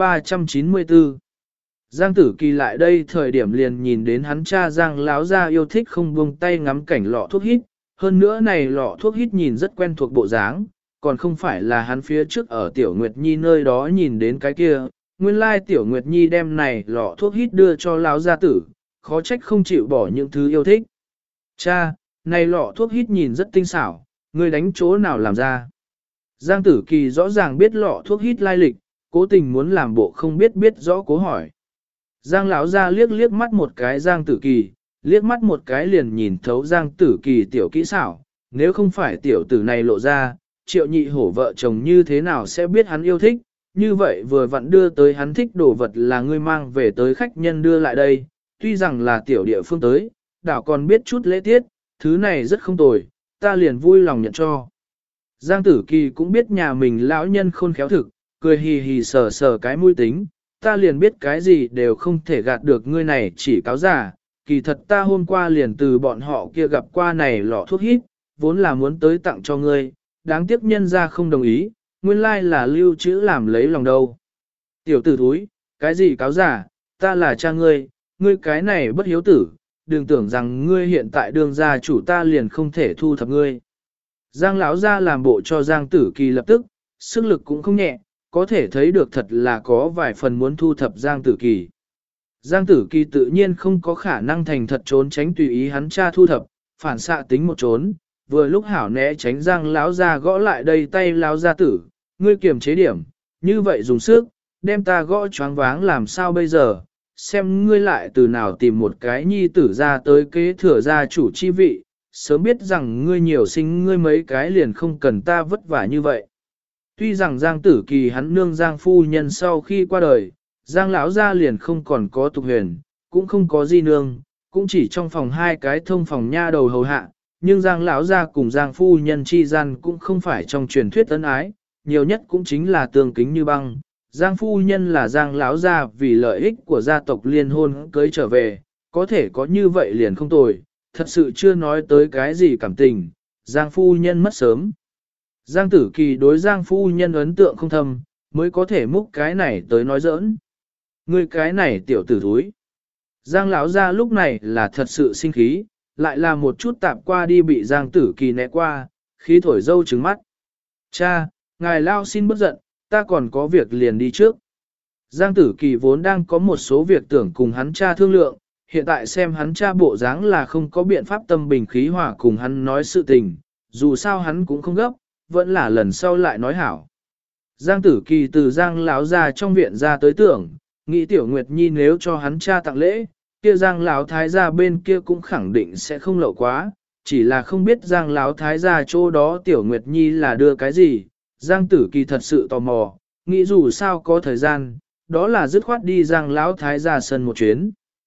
394 Giang Tử Kỳ lại đây thời điểm liền nhìn đến hắn cha Giang lão gia yêu thích không buông tay ngắm cảnh lọ thuốc hít, hơn nữa này lọ thuốc hít nhìn rất quen thuộc bộ dáng, còn không phải là hắn phía trước ở Tiểu Nguyệt Nhi nơi đó nhìn đến cái kia. Nguyên lai Tiểu Nguyệt Nhi đem này lọ thuốc hít đưa cho lão gia tử, khó trách không chịu bỏ những thứ yêu thích. Cha, này lọ thuốc hít nhìn rất tinh xảo, ngươi đánh chỗ nào làm ra? Giang Tử Kỳ rõ ràng biết lọ thuốc hít lai lịch, cố tình muốn làm bộ không biết rõ cố hỏi. Giang lão gia liếc liếc mắt một cái Giang Tử Kỳ, liếc mắt một cái liền nhìn thấu Giang Tử Kỳ tiểu kỹ xảo, nếu không phải tiểu tử này lộ ra, Triệu Nhị Hổ vợ chồng như thế nào sẽ biết hắn yêu thích, như vậy vừa vặn đưa tới hắn thích đồ vật là ngươi mang về tới khách nhân đưa lại đây, tuy rằng là tiểu địa phương tới, đảo còn biết chút lễ tiết, thứ này rất không tồi, ta liền vui lòng nhận cho. Giang Tử Kỳ cũng biết nhà mình lão nhân khôn khéo thực, cười hì hì sờ sờ cái mũi tính, ta liền biết cái gì đều không thể gạt được ngươi này chỉ cáo giả, kỳ thật ta hôm qua liền từ bọn họ kia gặp qua này lọ thuốc hít, vốn là muốn tới tặng cho ngươi, đáng tiếc nhân ra không đồng ý, nguyên lai là lưu trữ làm lấy lòng đâu. Tiểu tử thúi, cái gì cáo giả, ta là cha ngươi, ngươi cái này bất hiếu tử, đừng tưởng rằng ngươi hiện tại đương gia chủ ta liền không thể thu thập ngươi. Giang lão gia làm bộ cho Giang Tử Kỳ lập tức, sức lực cũng không nhẹ, có thể thấy được thật là có vài phần muốn thu thập Giang Tử Kỳ. Giang Tử Kỳ tự nhiên không có khả năng thành thật trốn tránh tùy ý hắn cha thu thập, phản xạ tính một trốn, vừa lúc hảo né tránh Giang lão gia gõ lại đây tay lão gia tử, ngươi kiềm chế điểm, như vậy dùng sức, đem ta gõ choáng váng làm sao bây giờ, xem ngươi lại từ nào tìm một cái nhi tử ra tới kế thừa gia chủ chi vị, sớm biết rằng ngươi nhiều sinh ngươi mấy cái liền không cần ta vất vả như vậy. Tuy rằng Giang Tử Kỳ hắn nương Giang phu nhân sau khi qua đời, Giang lão gia liền không còn có tục huyền, cũng không có di nương, cũng chỉ trong phòng hai cái thông phòng nha đầu hầu hạ, nhưng Giang lão gia cùng Giang phu nhân chi gian cũng không phải trong truyền thuyết ân ái, nhiều nhất cũng chính là tương kính như băng. Giang phu nhân là Giang lão gia vì lợi ích của gia tộc liên hôn cưới trở về, có thể có như vậy liền không tồi, thật sự chưa nói tới cái gì cảm tình, Giang phu nhân mất sớm. Giang Tử Kỳ đối Giang phu nhân ấn tượng không thâm, mới có thể múc cái này tới nói giỡn. Ngươi cái này tiểu tử thúi. Giang lão gia lúc này là thật sự sinh khí, lại là một chút tạp qua đi bị Giang Tử Kỳ né qua, khí thổi dâu trứng mắt. Cha, ngài lao xin bất giận, ta còn có việc liền đi trước. Giang Tử Kỳ vốn đang có một số việc tưởng cùng hắn cha thương lượng, hiện tại xem hắn cha bộ dáng là không có biện pháp tâm bình khí hòa cùng hắn nói sự tình, dù sao hắn cũng không gấp, vẫn là lần sau lại nói hảo. Giang Tử Kỳ từ Giang lão gia trong viện ra tới tưởng, nghĩ Tiểu Nguyệt Nhi nếu cho hắn cha tặng lễ, kia Giang lão thái gia bên kia cũng khẳng định sẽ không lậu quá, chỉ là không biết Giang lão thái gia chỗ đó Tiểu Nguyệt Nhi là đưa cái gì. Giang Tử Kỳ thật sự tò mò, nghĩ dù sao có thời gian, đó là dứt khoát đi Giang lão thái gia sân một chuyến.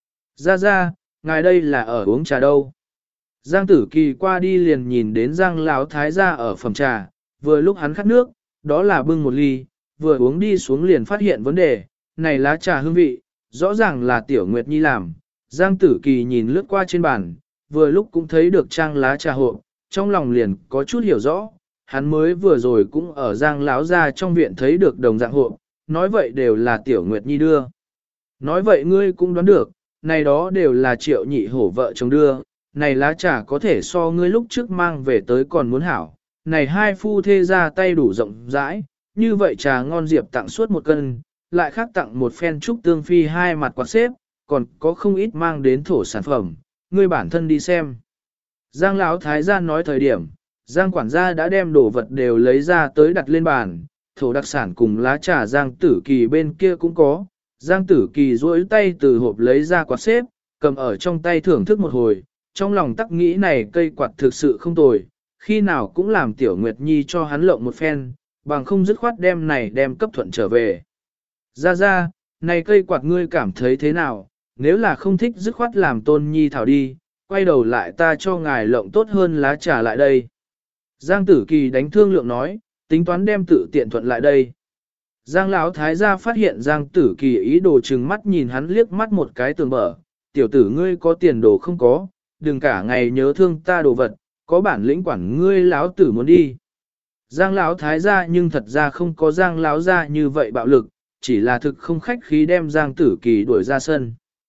Ra, ngài đây là ở uống trà đâu? Giang Tử Kỳ qua đi liền nhìn đến Giang lão thái gia ở phẩm trà, vừa lúc hắn khát nước, đó là bưng một ly, vừa uống đi xuống liền phát hiện vấn đề, này lá trà hương vị, rõ ràng là Tiểu Nguyệt Nhi làm. Giang Tử Kỳ nhìn lướt qua trên bàn, vừa lúc cũng thấy được trang lá trà hộp, trong lòng liền có chút hiểu rõ, hắn mới vừa rồi cũng ở Giang lão gia trong viện thấy được đồng dạng hộp, nói vậy đều là Tiểu Nguyệt Nhi đưa. Nói vậy ngươi cũng đoán được, này đó đều là Triệu Nhị Hổ vợ chồng đưa, này lá trà có thể so ngươi lúc trước mang về tới còn muốn hảo, này hai phu thê ra tay đủ rộng rãi, như vậy trà ngon Diệp tặng suốt một cân, lại khác tặng một phen trúc tương phi hai mặt quạt xếp, còn có không ít mang đến thổ sản phẩm, ngươi bản thân đi xem. Giang Lão Thái gia nói thời điểm, Giang quản gia đã đem đồ vật đều lấy ra tới đặt lên bàn, thổ đặc sản cùng lá trà Giang Tử Kỳ bên kia cũng có. Giang Tử Kỳ duỗi tay từ hộp lấy ra quạt xếp, cầm ở trong tay thưởng thức một hồi, trong lòng tắc nghĩ này cây quạt thực sự không tồi, khi nào cũng làm Tiểu Nguyệt Nhi cho hắn lộng một phen, bằng không dứt khoát đem cấp thuận trở về. Ra, này cây quạt ngươi cảm thấy thế nào, nếu là không thích dứt khoát làm Tôn Nhi thảo đi, quay đầu lại ta cho ngài lộng tốt hơn lá trà lại đây. Giang Tử Kỳ đánh thương lượng nói, tính toán đem tự tiện thuận lại đây. Giang Lão Thái gia phát hiện Giang Tử Kỳ ý đồ trừng mắt nhìn hắn liếc mắt một cái tường mở, tiểu tử ngươi có tiền đồ không có, đừng cả ngày nhớ thương ta đồ vật, có bản lĩnh quản ngươi lão tử muốn đi. Giang Lão Thái gia nhưng thật ra không có Giang Lão gia như vậy bạo lực, chỉ là thực không khách khí đem Giang Tử Kỳ đuổi ra sân.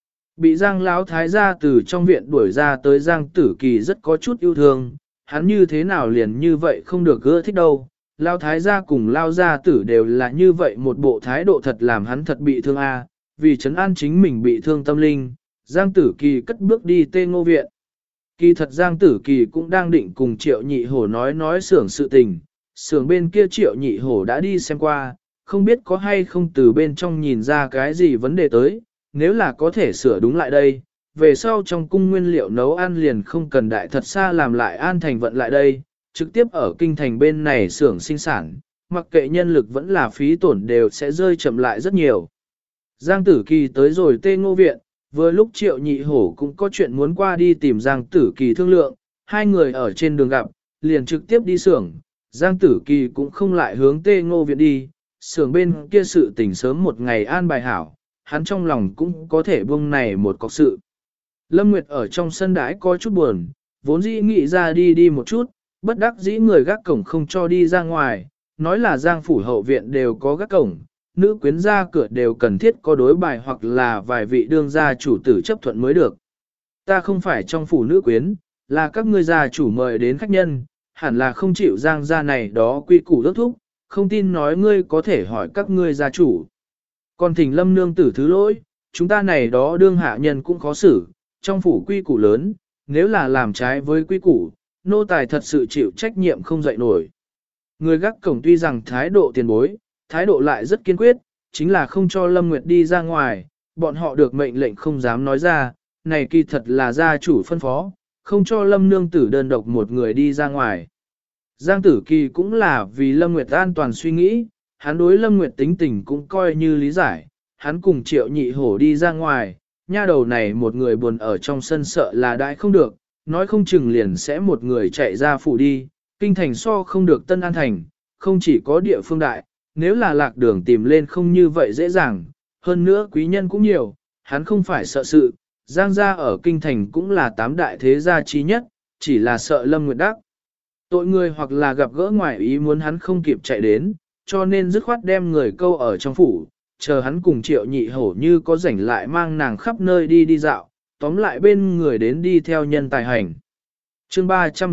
Bị Giang Lão Thái gia từ trong viện đuổi ra tới Giang Tử Kỳ rất có chút yêu thương, hắn như thế nào liền như vậy không được ưa thích đâu. Lão Thái gia cùng Lão gia tử đều là như vậy một bộ thái độ thật làm hắn thật bị thương a. Vì trấn an chính mình bị thương tâm linh, Giang Tử Kỳ cất bước đi Tê Ngô viện. Kỳ thật Giang Tử Kỳ cũng đang định cùng Triệu Nhị Hổ nói xưởng sự tình, xưởng bên kia Triệu Nhị Hổ đã đi xem qua, không biết có hay không từ bên trong nhìn ra cái gì vấn đề tới, nếu là có thể sửa đúng lại đây, về sau trong cung nguyên liệu nấu ăn liền không cần đại thật xa làm lại an thành vận lại đây, trực tiếp ở kinh thành bên này xưởng sinh sản, mặc kệ nhân lực vẫn là phí tổn đều sẽ rơi chậm lại rất nhiều. Giang Tử Kỳ tới rồi Tê Ngô viện, vừa lúc Triệu Nhị Hổ cũng có chuyện muốn qua đi tìm Giang Tử Kỳ thương lượng, hai người ở trên đường gặp, liền trực tiếp đi xưởng, Giang Tử Kỳ cũng không lại hướng Tê Ngô viện đi, xưởng bên kia sự tình sớm một ngày an bài hảo, hắn trong lòng cũng có thể buông này một cọc sự. Lâm Nguyệt ở trong sân đãi có chút buồn, vốn dĩ nghĩ ra đi một chút, bất đắc dĩ người gác cổng không cho đi ra ngoài, nói là Giang phủ hậu viện đều có gác cổng, nữ quyến ra cửa đều cần thiết có đối bài hoặc là vài vị đương gia chủ tử chấp thuận mới được. Ta không phải trong phủ nữ quyến, là các ngươi gia chủ mời đến khách nhân, hẳn là không chịu Giang gia này đó quy củ ước thúc, không tin nói ngươi có thể hỏi các ngươi gia chủ. Còn thỉnh Lâm nương tử thứ lỗi, chúng ta này đó đương hạ nhân cũng khó xử, trong phủ quy củ lớn, nếu là làm trái với quy củ, nô tài thật sự chịu trách nhiệm không dậy nổi. Người gác cổng tuy rằng thái độ tiền bối, thái độ lại rất kiên quyết, chính là không cho Lâm Nguyệt đi ra ngoài, bọn họ được mệnh lệnh không dám nói ra, này kỳ thật là gia chủ phân phó, không cho Lâm nương tử đơn độc một người đi ra ngoài. Giang Tử Kỳ cũng là vì Lâm Nguyệt an toàn suy nghĩ, hắn đối Lâm Nguyệt tính tình cũng coi như lý giải, hắn cùng Triệu Nhị Hổ đi ra ngoài, nha đầu này một người buồn ở trong sân sợ là đãi không được, nói không chừng liền sẽ một người chạy ra phủ đi, kinh thành so không được Tân An Thành, không chỉ có địa phương đại, nếu là lạc đường tìm lên không như vậy dễ dàng, hơn nữa quý nhân cũng nhiều, hắn không phải sợ sự, Giang gia ở kinh thành cũng là tám đại thế gia trí nhất, chỉ là sợ Lâm Nguyệt đắc. Tội người hoặc là gặp gỡ ngoài ý muốn hắn không kịp chạy đến, cho nên dứt khoát đem người câu ở trong phủ, chờ hắn cùng Triệu Nhị Hổ như có rảnh lại mang nàng khắp nơi đi dạo, tóm lại bên người đến đi theo nhân tài hành. Chương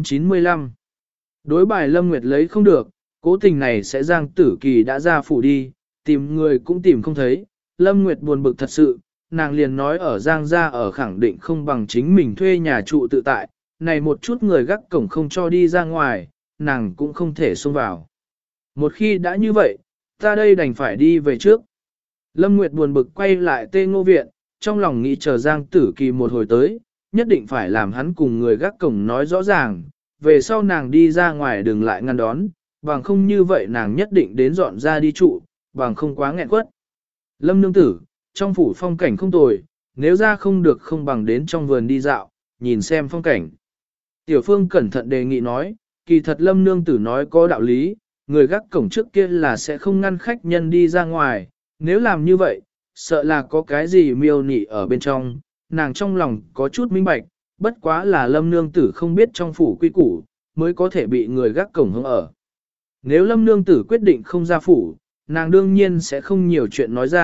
395 Đối bài Lâm Nguyệt lấy không được, cố tình này sẽ Giang Tử Kỳ đã ra phủ đi, tìm người cũng tìm không thấy, Lâm Nguyệt buồn bực thật sự, nàng liền nói ở Giang gia ở khẳng định không bằng chính mình thuê nhà trụ tự tại, này một chút người gác cổng không cho đi ra ngoài, nàng cũng không thể xông vào. Một khi đã như vậy, ta đây đành phải đi về trước. Lâm Nguyệt buồn bực quay lại Tê Ngô viện, trong lòng nghĩ chờ Giang Tử Kỳ một hồi tới, nhất định phải làm hắn cùng người gác cổng nói rõ ràng, về sau nàng đi ra ngoài đừng lại ngăn đón, bằng không như vậy nàng nhất định đến dọn ra đi trụ, bằng không quá nghẹn quất. Lâm nương tử, trong phủ phong cảnh không tồi, nếu ra không được không bằng đến trong vườn đi dạo, nhìn xem phong cảnh. Tiểu Phương cẩn thận đề nghị nói, kỳ thật Lâm nương tử nói có đạo lý, người gác cổng trước kia là sẽ không ngăn khách nhân đi ra ngoài, nếu làm như vậy, sợ là có cái gì miêu nị ở bên trong, nàng trong lòng có chút minh bạch, bất quá là Lâm nương tử không biết trong phủ quy củ, mới có thể bị người gác cổng hướng ở. Nếu Lâm nương tử quyết định không ra phủ, nàng đương nhiên sẽ không nhiều chuyện nói ra,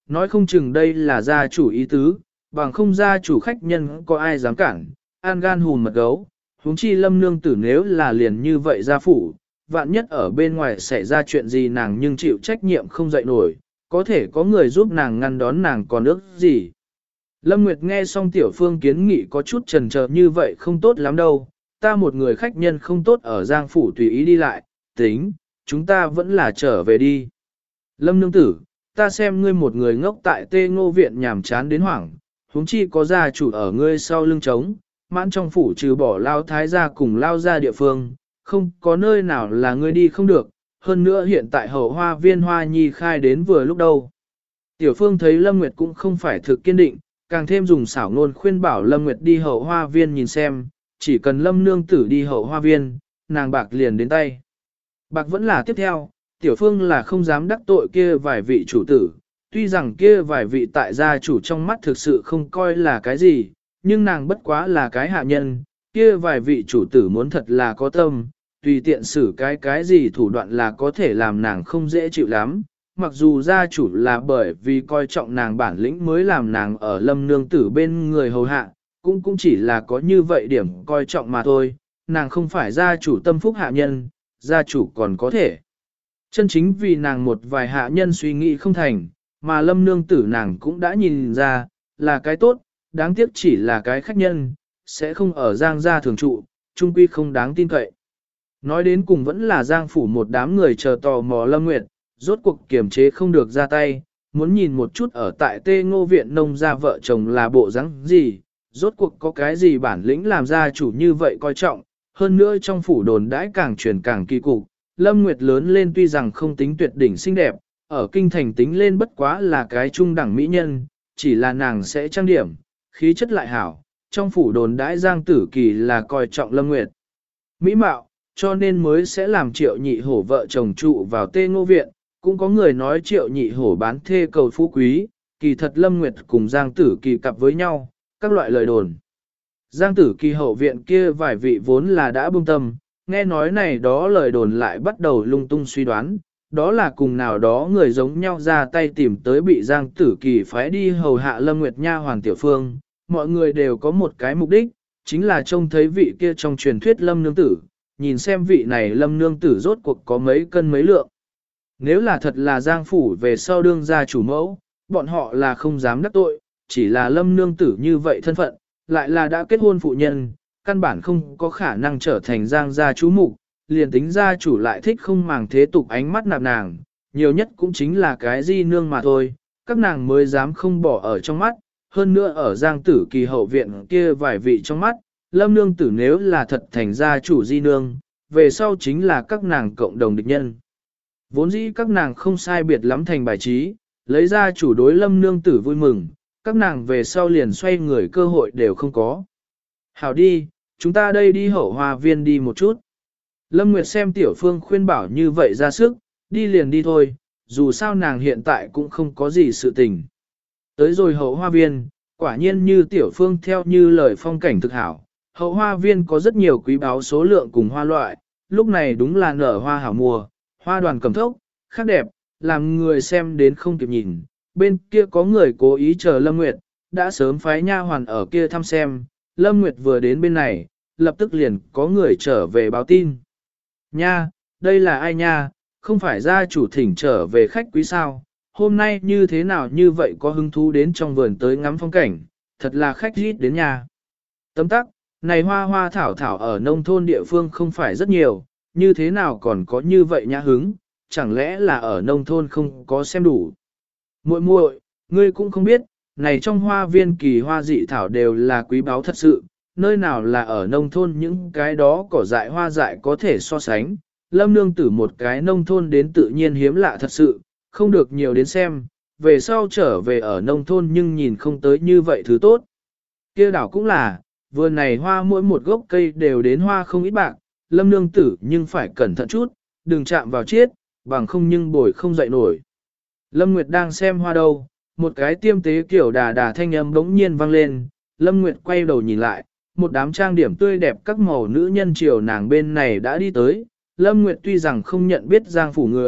nói không chừng đây là gia chủ ý tứ, bằng không gia chủ khách nhân có ai dám cản, an gan hùn mật gấu, huống chi Lâm nương tử nếu là liền như vậy gia phủ, vạn nhất ở bên ngoài xảy ra chuyện gì nàng nhưng chịu trách nhiệm không dậy nổi, có thể có người giúp nàng ngăn đón nàng còn ước gì. Lâm Nguyệt nghe xong Tiểu Phương kiến nghị có chút chần chờ như vậy không tốt lắm đâu, ta một người khách nhân không tốt ở Giang Phủ tùy ý đi lại, tính, chúng ta vẫn là trở về đi. Lâm nương tử, ta xem ngươi một người ngốc tại Tê Ngô Viện nhàm chán đến hoảng, huống chi có gia chủ ở ngươi sau lưng trống, mãn trong phủ trừ bỏ lao thái gia cùng lao ra địa phương, không có nơi nào là ngươi đi không được, hơn nữa hiện tại hậu hoa viên hoa nhi khai đến vừa lúc đâu. Tiểu Phương thấy Lâm Nguyệt cũng không phải thực kiên định, càng thêm dùng xảo ngôn khuyên bảo Lâm Nguyệt đi hậu hoa viên nhìn xem, chỉ cần Lâm nương tử đi hậu hoa viên, nàng bạc liền đến tay. Bạc vẫn là tiếp theo, Tiểu Phương là không dám đắc tội kia vài vị chủ tử, tuy rằng kia vài vị tại gia chủ trong mắt thực sự không coi là cái gì, nhưng nàng bất quá là cái hạ nhân, kia vài vị chủ tử muốn thật là có tâm, tùy tiện xử cái gì thủ đoạn là có thể làm nàng không dễ chịu lắm. Mặc dù gia chủ là bởi vì coi trọng nàng bản lĩnh mới làm nàng ở Lâm nương tử bên người hầu hạ, cũng chỉ là có như vậy điểm coi trọng mà thôi, nàng không phải gia chủ tâm phúc hạ nhân, gia chủ còn có thể. Chân chính vì nàng một vài hạ nhân suy nghĩ không thành, mà Lâm nương tử nàng cũng đã nhìn ra, là cái tốt, đáng tiếc chỉ là cái khách nhân, sẽ không ở Giang gia thường trụ, trung quy không đáng tin cậy. Nói đến cùng vẫn là Giang phủ một đám người chờ tò mò Lâm Nguyệt, rốt cuộc kiềm chế không được ra tay, muốn nhìn một chút ở tại Tê Ngô Viện nông gia vợ chồng là bộ dáng gì, rốt cuộc có cái gì bản lĩnh làm gia chủ như vậy coi trọng, hơn nữa trong phủ đồn đãi càng truyền càng kỳ cục. Lâm Nguyệt lớn lên tuy rằng không tính tuyệt đỉnh xinh đẹp, ở kinh thành tính lên bất quá là cái trung đẳng mỹ nhân, chỉ là nàng sẽ trang điểm, khí chất lại hảo, trong phủ đồn đãi Giang Tử Kỳ là coi trọng Lâm Nguyệt. Mỹ mạo, cho nên mới sẽ làm Triệu Nhị Hổ vợ chồng trụ vào Tê Ngô Viện, cũng có người nói Triệu Nhị Hổ bán thê cầu phú quý, kỳ thật Lâm Nguyệt cùng Giang Tử Kỳ cặp với nhau, các loại lời đồn. Giang Tử Kỳ hậu viện kia vài vị vốn là đã bông tâm, nghe nói này đó lời đồn lại bắt đầu lung tung suy đoán, đó là cùng nào đó người giống nhau ra tay tìm tới bị Giang Tử Kỳ phái đi hầu hạ Lâm Nguyệt Nha Hoàng Tiểu Phương, mọi người đều có một cái mục đích, chính là trông thấy vị kia trong truyền thuyết Lâm Nương Tử, nhìn xem vị này Lâm Nương Tử rốt cuộc có mấy cân mấy lượng. Nếu là thật là Giang Phủ về sau đương gia chủ mẫu, bọn họ là không dám đắc tội, chỉ là Lâm Nương Tử như vậy thân phận, lại là đã kết hôn phụ nhân, căn bản không có khả năng trở thành Giang gia chú mục, liền tính gia chủ lại thích không màng thế tục ánh mắt nạp nàng, nhiều nhất cũng chính là cái di nương mà thôi, các nàng mới dám không bỏ ở trong mắt, hơn nữa ở Giang Tử Kỳ hậu viện kia vài vị trong mắt, Lâm Nương Tử nếu là thật thành gia chủ di nương, về sau chính là các nàng cộng đồng địch nhân. Vốn dĩ các nàng không sai biệt lắm thành bài trí, lấy ra chủ đối Lâm Nương Tử vui mừng, các nàng về sau liền xoay người cơ hội đều không có. Hảo đi, chúng ta đây đi hậu hoa viên đi một chút. Lâm Nguyệt xem Tiểu Phương khuyên bảo như vậy ra sức, đi liền đi thôi, dù sao nàng hiện tại cũng không có gì sự tình. Tới rồi hậu hoa viên, quả nhiên như Tiểu Phương theo như lời phong cảnh thực hảo, hậu hoa viên có rất nhiều quý báu số lượng cùng hoa loại, lúc này đúng là nở hoa hảo mùa, hoa đoàn cầm thốc, khác đẹp, làm người xem đến không kịp nhìn. Bên kia có người cố ý chờ Lâm Nguyệt, đã sớm phái nha hoàn ở kia thăm xem, Lâm Nguyệt vừa đến bên này, lập tức liền có người trở về báo tin. Nha, đây là ai nha, không phải gia chủ thỉnh trở về khách quý sao, hôm nay như thế nào như vậy có hứng thú đến trong vườn tới ngắm phong cảnh, thật là khách rít đến nhà. Tấm tắc, này hoa hoa thảo thảo ở nông thôn địa phương không phải rất nhiều, như thế nào còn có như vậy nhã hứng, chẳng lẽ là ở nông thôn không có xem đủ. Muội muội, ngươi cũng không biết, này trong hoa viên kỳ hoa dị thảo đều là quý báu thật sự, nơi nào là ở nông thôn những cái đó cỏ dại hoa dại có thể so sánh. Lâm Nương Tử một cái nông thôn đến tự nhiên hiếm lạ thật sự, không được nhiều đến xem, về sau trở về ở nông thôn nhưng nhìn không tới như vậy thứ tốt. Kia đảo cũng là, vườn này hoa mỗi một gốc cây đều đến hoa không ít bạc, Lâm Nương Tử nhưng phải cẩn thận chút, đừng chạm vào chiết, bằng không nhưng bồi không dậy nổi. Lâm Nguyệt đang xem hoa đâu, một cái tiêm tế kiểu đà đà thanh âm bỗng nhiên vang lên, Lâm Nguyệt quay đầu nhìn lại, một đám trang điểm tươi đẹp các màu nữ nhân chiều nàng bên này đã đi tới. Lâm Nguyệt tuy rằng không nhận biết Giang phủ người,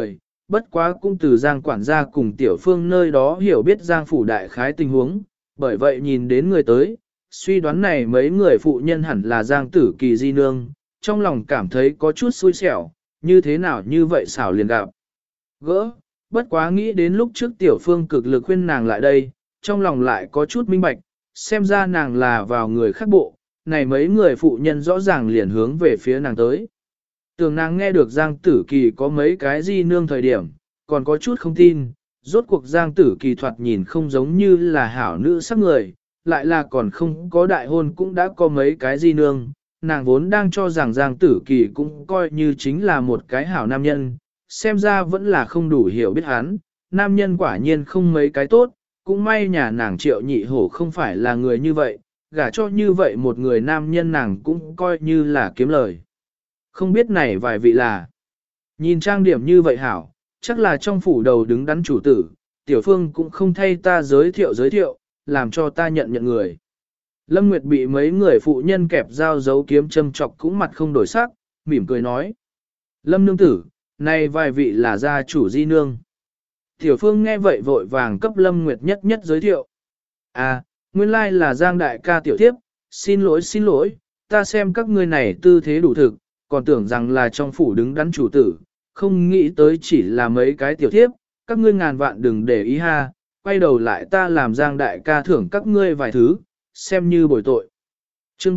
bất quá cũng từ Giang quản gia cùng Tiểu Phương nơi đó hiểu biết Giang phủ đại khái tình huống, bởi vậy nhìn đến người tới, suy đoán này mấy người phụ nhân hẳn là Giang Tử Kỳ di nương, trong lòng cảm thấy có chút xui xẻo, như thế nào như vậy xảo liền gặp. Gỡ, bất quá nghĩ đến lúc trước Tiểu Phương cực lực khuyên nàng lại đây, trong lòng lại có chút minh bạch, xem ra nàng là vào người khác bộ, này mấy người phụ nhân rõ ràng liền hướng về phía nàng tới. Tưởng nàng nghe được Giang Tử Kỳ có mấy cái di nương thời điểm, còn có chút không tin, rốt cuộc Giang Tử Kỳ thoạt nhìn không giống như là hảo nữ sắc người, lại là còn không có đại hôn cũng đã có mấy cái di nương, nàng vốn đang cho rằng Giang Tử Kỳ cũng coi như chính là một cái hảo nam nhân, xem ra vẫn là không đủ hiểu biết hắn, nam nhân quả nhiên không mấy cái tốt, cũng may nhà nàng Triệu Nhị Hổ không phải là người như vậy, gả cho như vậy một người nam nhân nàng cũng coi như là kiếm lời. Không biết này vài vị là, nhìn trang điểm như vậy hảo, chắc là trong phủ đầu đứng đắn chủ tử, Tiểu Phương cũng không thay ta giới thiệu, làm cho ta nhận người. Lâm Nguyệt bị mấy người phụ nhân kẹp dao giấu kiếm châm chọc cũng mặt không đổi sắc, mỉm cười nói. Lâm nương tử, này vài vị là gia chủ di nương. Tiểu Phương nghe vậy vội vàng cấp Lâm Nguyệt nhất nhất giới thiệu. À, nguyên lai là Giang đại ca tiểu thiếp, xin lỗi, ta xem các ngươi này tư thế đủ thực, còn tưởng rằng là trong phủ đứng đắn chủ tử, không nghĩ tới chỉ là mấy cái tiểu thiếp, các ngươi ngàn vạn đừng để ý ha, quay đầu lại ta làm Giang đại ca thưởng các ngươi vài thứ, xem như bồi tội. Chương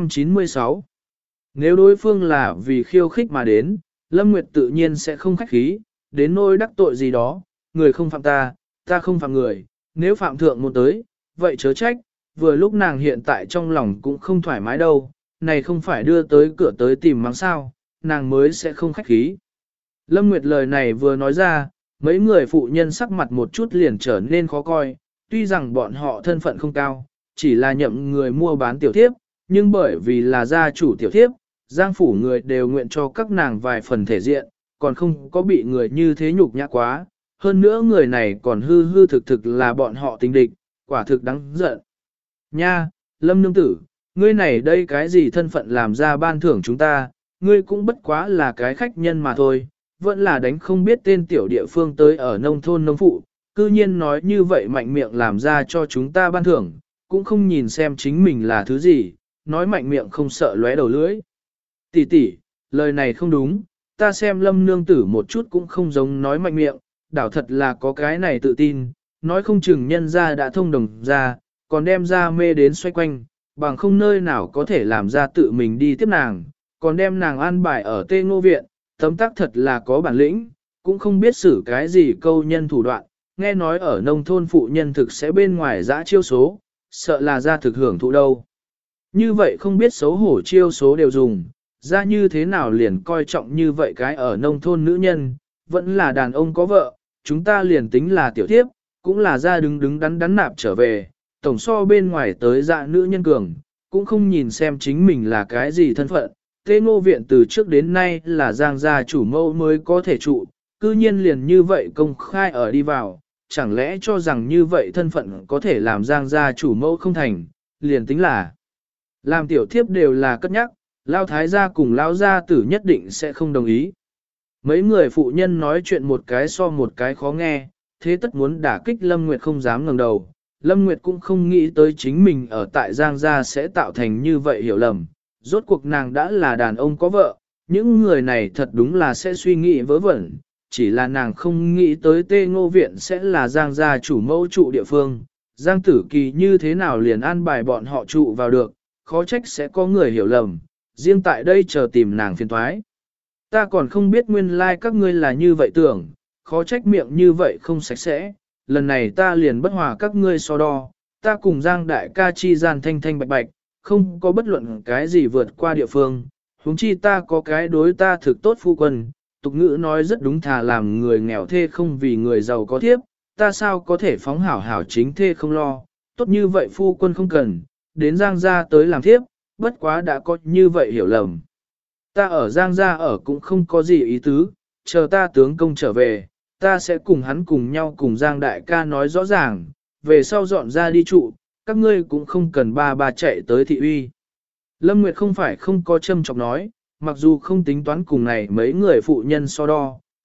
396. Nếu đối phương là vì khiêu khích mà đến, Lâm Nguyệt tự nhiên sẽ không khách khí, đến nỗi đắc tội gì đó, người không phạm ta, ta không phạm người, nếu phạm thượng một tới, vậy chớ trách, vừa lúc nàng hiện tại trong lòng cũng không thoải mái đâu, này không phải đưa tới cửa tới tìm mắng sao, nàng mới sẽ không khách khí. Lâm Nguyệt lời này vừa nói ra, mấy người phụ nhân sắc mặt một chút liền trở nên khó coi, tuy rằng bọn họ thân phận không cao, chỉ là nhậm người mua bán tiểu thiếp, nhưng bởi vì là gia chủ tiểu thiếp, Giang phủ người đều nguyện cho các nàng vài phần thể diện, còn không có bị người như thế nhục nhã quá, hơn nữa người này còn hư thực là bọn họ tình địch, quả thực đáng giận. Nha, Lâm nương tử, ngươi này đây cái gì thân phận làm ra ban thưởng chúng ta, ngươi cũng bất quá là cái khách nhân mà thôi, vẫn là đánh không biết tên tiểu địa phương tới ở nông thôn nông phụ, cư nhiên nói như vậy mạnh miệng làm ra cho chúng ta ban thưởng, cũng không nhìn xem chính mình là thứ gì, nói mạnh miệng không sợ lóe đầu lưỡi. Tỷ tỷ, lời này không đúng, ta xem Lâm nương tử một chút cũng không giống nói mạnh miệng, đảo thật là có cái này tự tin, nói không chừng nhân ra đã thông đồng ra, còn đem ra mê đến xoay quanh, bằng không nơi nào có thể làm ra tự mình đi tiếp nàng, còn đem nàng an bài ở Tê Ngô Viện, tấm tắc thật là có bản lĩnh, cũng không biết xử cái gì câu nhân thủ đoạn, nghe nói ở nông thôn phụ nhân thực sẽ bên ngoài dã chiêu số, sợ là ra thực hưởng thụ đâu. Như vậy không biết xấu hổ chiêu số đều dùng, ra như thế nào liền coi trọng như vậy cái ở nông thôn nữ nhân, vẫn là đàn ông có vợ, chúng ta liền tính là tiểu thiếp, cũng là ra đứng đắn nạp trở về, tổng so bên ngoài tới dạ nữ nhân cường, cũng không nhìn xem chính mình là cái gì thân phận. Tê Ngô Viện từ trước đến nay là Giang gia chủ mẫu mới có thể trụ, cư nhiên liền như vậy công khai ở đi vào, chẳng lẽ cho rằng như vậy thân phận có thể làm Giang gia chủ mẫu không thành, liền tính là làm tiểu thiếp đều là cất nhắc, Lao Thái gia cùng Lao gia tử nhất định sẽ không đồng ý. Mấy người phụ nhân nói chuyện một cái so một cái khó nghe, thế tất muốn đả kích Lâm Nguyệt không dám ngẩng đầu. Lâm Nguyệt cũng không nghĩ tới chính mình ở tại Giang gia sẽ tạo thành như vậy hiểu lầm. Rốt cuộc nàng đã là đàn ông có vợ, những người này thật đúng là sẽ suy nghĩ vớ vẩn, chỉ là nàng không nghĩ tới Tê Ngô Viện sẽ là Giang gia chủ mẫu trụ địa phương. Giang Tử Kỳ như thế nào liền an bài bọn họ trụ vào được, khó trách sẽ có người hiểu lầm, riêng tại đây chờ tìm nàng phiền toái. Ta còn không biết nguyên lai các ngươi là như vậy tưởng, khó trách miệng như vậy không sạch sẽ, lần này ta liền bất hòa các ngươi so đo, ta cùng Giang đại ca chi gian thanh thanh bạch bạch, không có bất luận cái gì vượt qua địa phương, huống chi ta có cái đối ta thực tốt phu quân, tục ngữ nói rất đúng, thà làm người nghèo thê không vì người giàu có thiếp, ta sao có thể phóng hảo hảo chính thê không lo, tốt như vậy phu quân không cần, đến Giang gia tới làm thiếp, bất quá đã có như vậy hiểu lầm. Ta ở Giang gia ở cũng không có gì ý tứ, chờ ta tướng công trở về, ta sẽ cùng hắn cùng nhau cùng Giang đại ca nói rõ ràng, về sau dọn ra đi trụ, các ngươi cũng không cần ba chạy tới thị uy. Lâm Nguyệt không phải không có châm chọc nói, mặc dù không tính toán cùng này mấy người phụ nhân so đo,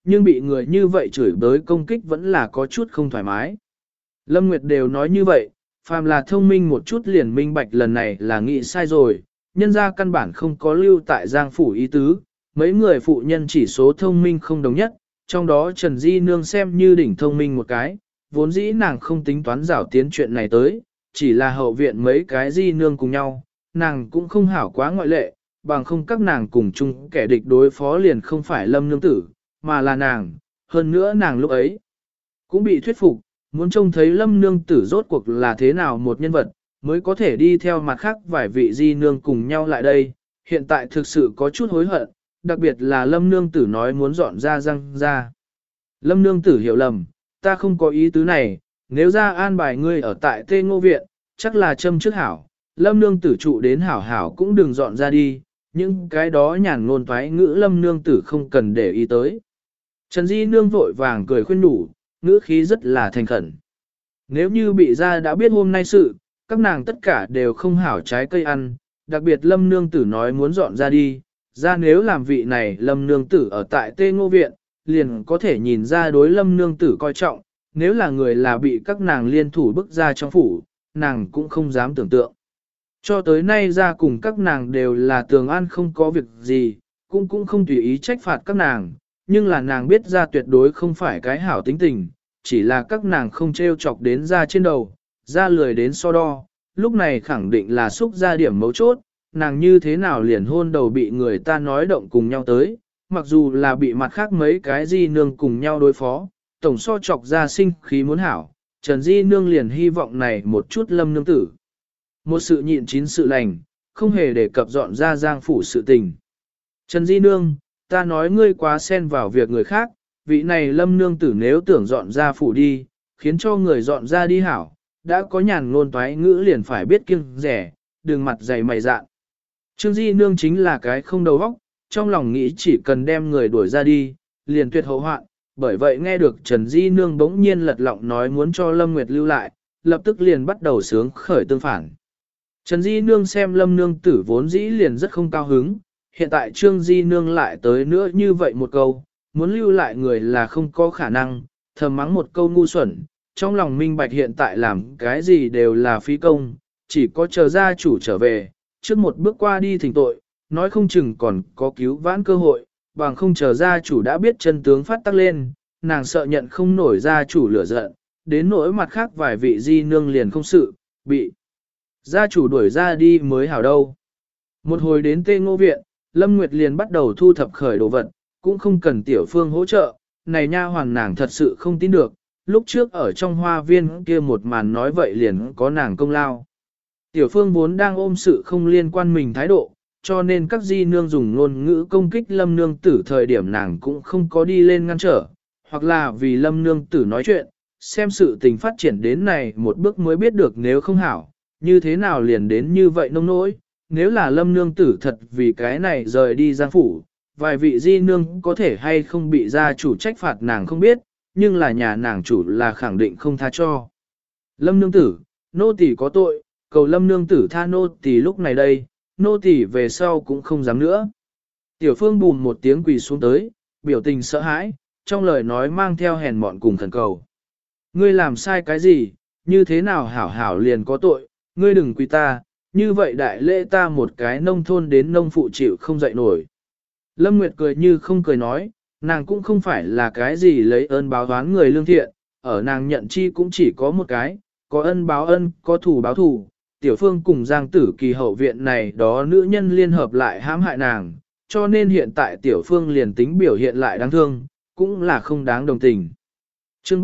nhưng bị người như vậy chửi bới công kích vẫn là có chút không thoải mái. Lâm Nguyệt đều nói như vậy, phàm là thông minh một chút liền minh bạch lần này là nghĩ sai rồi, nhân ra căn bản không có lưu tại Giang Phủ ý tứ, mấy người phụ nhân chỉ số thông minh không đồng nhất, trong đó Trần Di Nương xem như đỉnh thông minh một cái, vốn dĩ nàng không tính toán rảo tiến chuyện này tới, chỉ là hậu viện mấy cái Di Nương cùng nhau, nàng cũng không hảo quá ngoại lệ, bằng không các nàng cùng chung kẻ địch đối phó liền không phải Lâm Nương Tử, mà là nàng, hơn nữa nàng lúc ấy cũng bị thuyết phục, muốn trông thấy Lâm Nương Tử rốt cuộc là thế nào một nhân vật, mới có thể đi theo mặt khác vài vị Di Nương cùng nhau lại đây, hiện tại thực sự có chút hối hận, đặc biệt là Lâm Nương Tử nói muốn dọn ra răng ra. Lâm Nương Tử hiểu lầm, ta không có ý tứ này, nếu ra an bài ngươi ở tại Tê Ngô Viện, chắc là châm trước hảo, Lâm Nương Tử trụ đến hảo hảo cũng đừng dọn ra đi, những cái đó nhàn ngôn thoái ngữ Lâm Nương Tử không cần để ý tới. Trần Di Nương vội vàng cười khuyên nhủ, ngữ khí rất là thành khẩn. Nếu như bị ra đã biết hôm nay sự, các nàng tất cả đều không hảo trái cây ăn, đặc biệt Lâm Nương Tử nói muốn dọn ra đi, ra nếu làm vị này Lâm Nương Tử ở tại Tê Ngô Viện, liền có thể nhìn ra đối Lâm Nương Tử coi trọng, nếu là người là bị các nàng liên thủ bức ra trong phủ, nàng cũng không dám tưởng tượng. Cho tới nay ra cùng các nàng đều là tường an không có việc gì, cũng không tùy ý trách phạt các nàng, nhưng là nàng biết ra tuyệt đối không phải cái hảo tính tình, chỉ là các nàng không trêu chọc đến ra trên đầu, ra lười đến so đo, lúc này khẳng định là xúc ra điểm mấu chốt, nàng như thế nào liền hôn đầu bị người ta nói động cùng nhau tới, mặc dù là bị mặt khác mấy cái Di Nương cùng nhau đối phó, tổng so chọc ra sinh khí muốn hảo, Trần Di Nương liền hy vọng này một chút Lâm Nương Tử. Một sự nhịn chín sự lành, không hề đề cập dọn ra Giang Phủ sự tình. Trần Di Nương, ta nói ngươi quá xen vào việc người khác, vị này Lâm Nương Tử nếu tưởng dọn ra phủ đi, khiến cho người dọn ra đi hảo, đã có nhàn ngôn toái ngữ liền phải biết kiêng rẻ, đừng mặt dày mày dạn. Trương Di Nương chính là cái không đầu óc, trong lòng nghĩ chỉ cần đem người đuổi ra đi, liền tuyệt hậu hoạn, bởi vậy nghe được Trần Di Nương bỗng nhiên lật lọng nói muốn cho Lâm Nguyệt lưu lại, lập tức liền bắt đầu sướng khởi tương phản. Trần Di Nương xem Lâm Nương Tử vốn dĩ liền rất không cao hứng, hiện tại Trương Di Nương lại tới nữa như vậy một câu, muốn lưu lại người là không có khả năng, thầm mắng một câu ngu xuẩn, trong lòng minh bạch hiện tại làm cái gì đều là phí công, chỉ có chờ gia chủ trở về, trước một bước qua đi thỉnh tội, nói không chừng còn có cứu vãn cơ hội, bằng không chờ gia chủ đã biết chân tướng phát tắc lên, nàng sợ nhận không nổi gia chủ lửa giận, đến nỗi mặt khác vài vị Di Nương liền không sự, bị gia chủ đuổi ra đi mới hảo đâu. Một hồi đến Tê Ngô Viện, Lâm Nguyệt liền bắt đầu thu thập khởi đồ vật, cũng không cần Tiểu Phương hỗ trợ, này nha hoàn nàng thật sự không tin được, lúc trước ở trong hoa viên kia một màn nói vậy liền có nàng công lao. Tiểu Phương vốn đang ôm sự không liên quan mình thái độ, cho nên các Di Nương dùng ngôn ngữ công kích Lâm Nương Tử thời điểm nàng cũng không có đi lên ngăn trở, hoặc là vì Lâm Nương Tử nói chuyện, xem sự tình phát triển đến này một bước mới biết được nếu không hảo, như thế nào liền đến như vậy nông nỗi, nếu là Lâm Nương Tử thật vì cái này rời đi Giang Phủ, vài vị Di Nương có thể hay không bị gia chủ trách phạt nàng không biết, nhưng là nhà nàng chủ là khẳng định không tha cho. Lâm Nương Tử, nô tỳ có tội, cầu Lâm Nương Tử tha nô tỳ lúc này đây, nô tỳ về sau cũng không dám nữa. Tiểu Phương bùn một tiếng quỳ xuống tới, biểu tình sợ hãi, trong lời nói mang theo hèn mọn cùng khẩn cầu. Ngươi làm sai cái gì, như thế nào hảo hảo liền có tội, ngươi đừng quỳ ta, như vậy đại lễ ta một cái nông thôn đến nông phụ chịu không dậy nổi. Lâm Nguyệt cười như không cười nói, nàng cũng không phải là cái gì lấy ơn báo oán người lương thiện, ở nàng nhận chi cũng chỉ có một cái, có ân báo ân, có thù báo thù. Tiểu Phương cùng Giang Tử Kỳ hậu viện này đó nữ nhân liên hợp lại hãm hại nàng, cho nên hiện tại Tiểu Phương liền tính biểu hiện lại đáng thương, cũng là không đáng đồng tình. Chương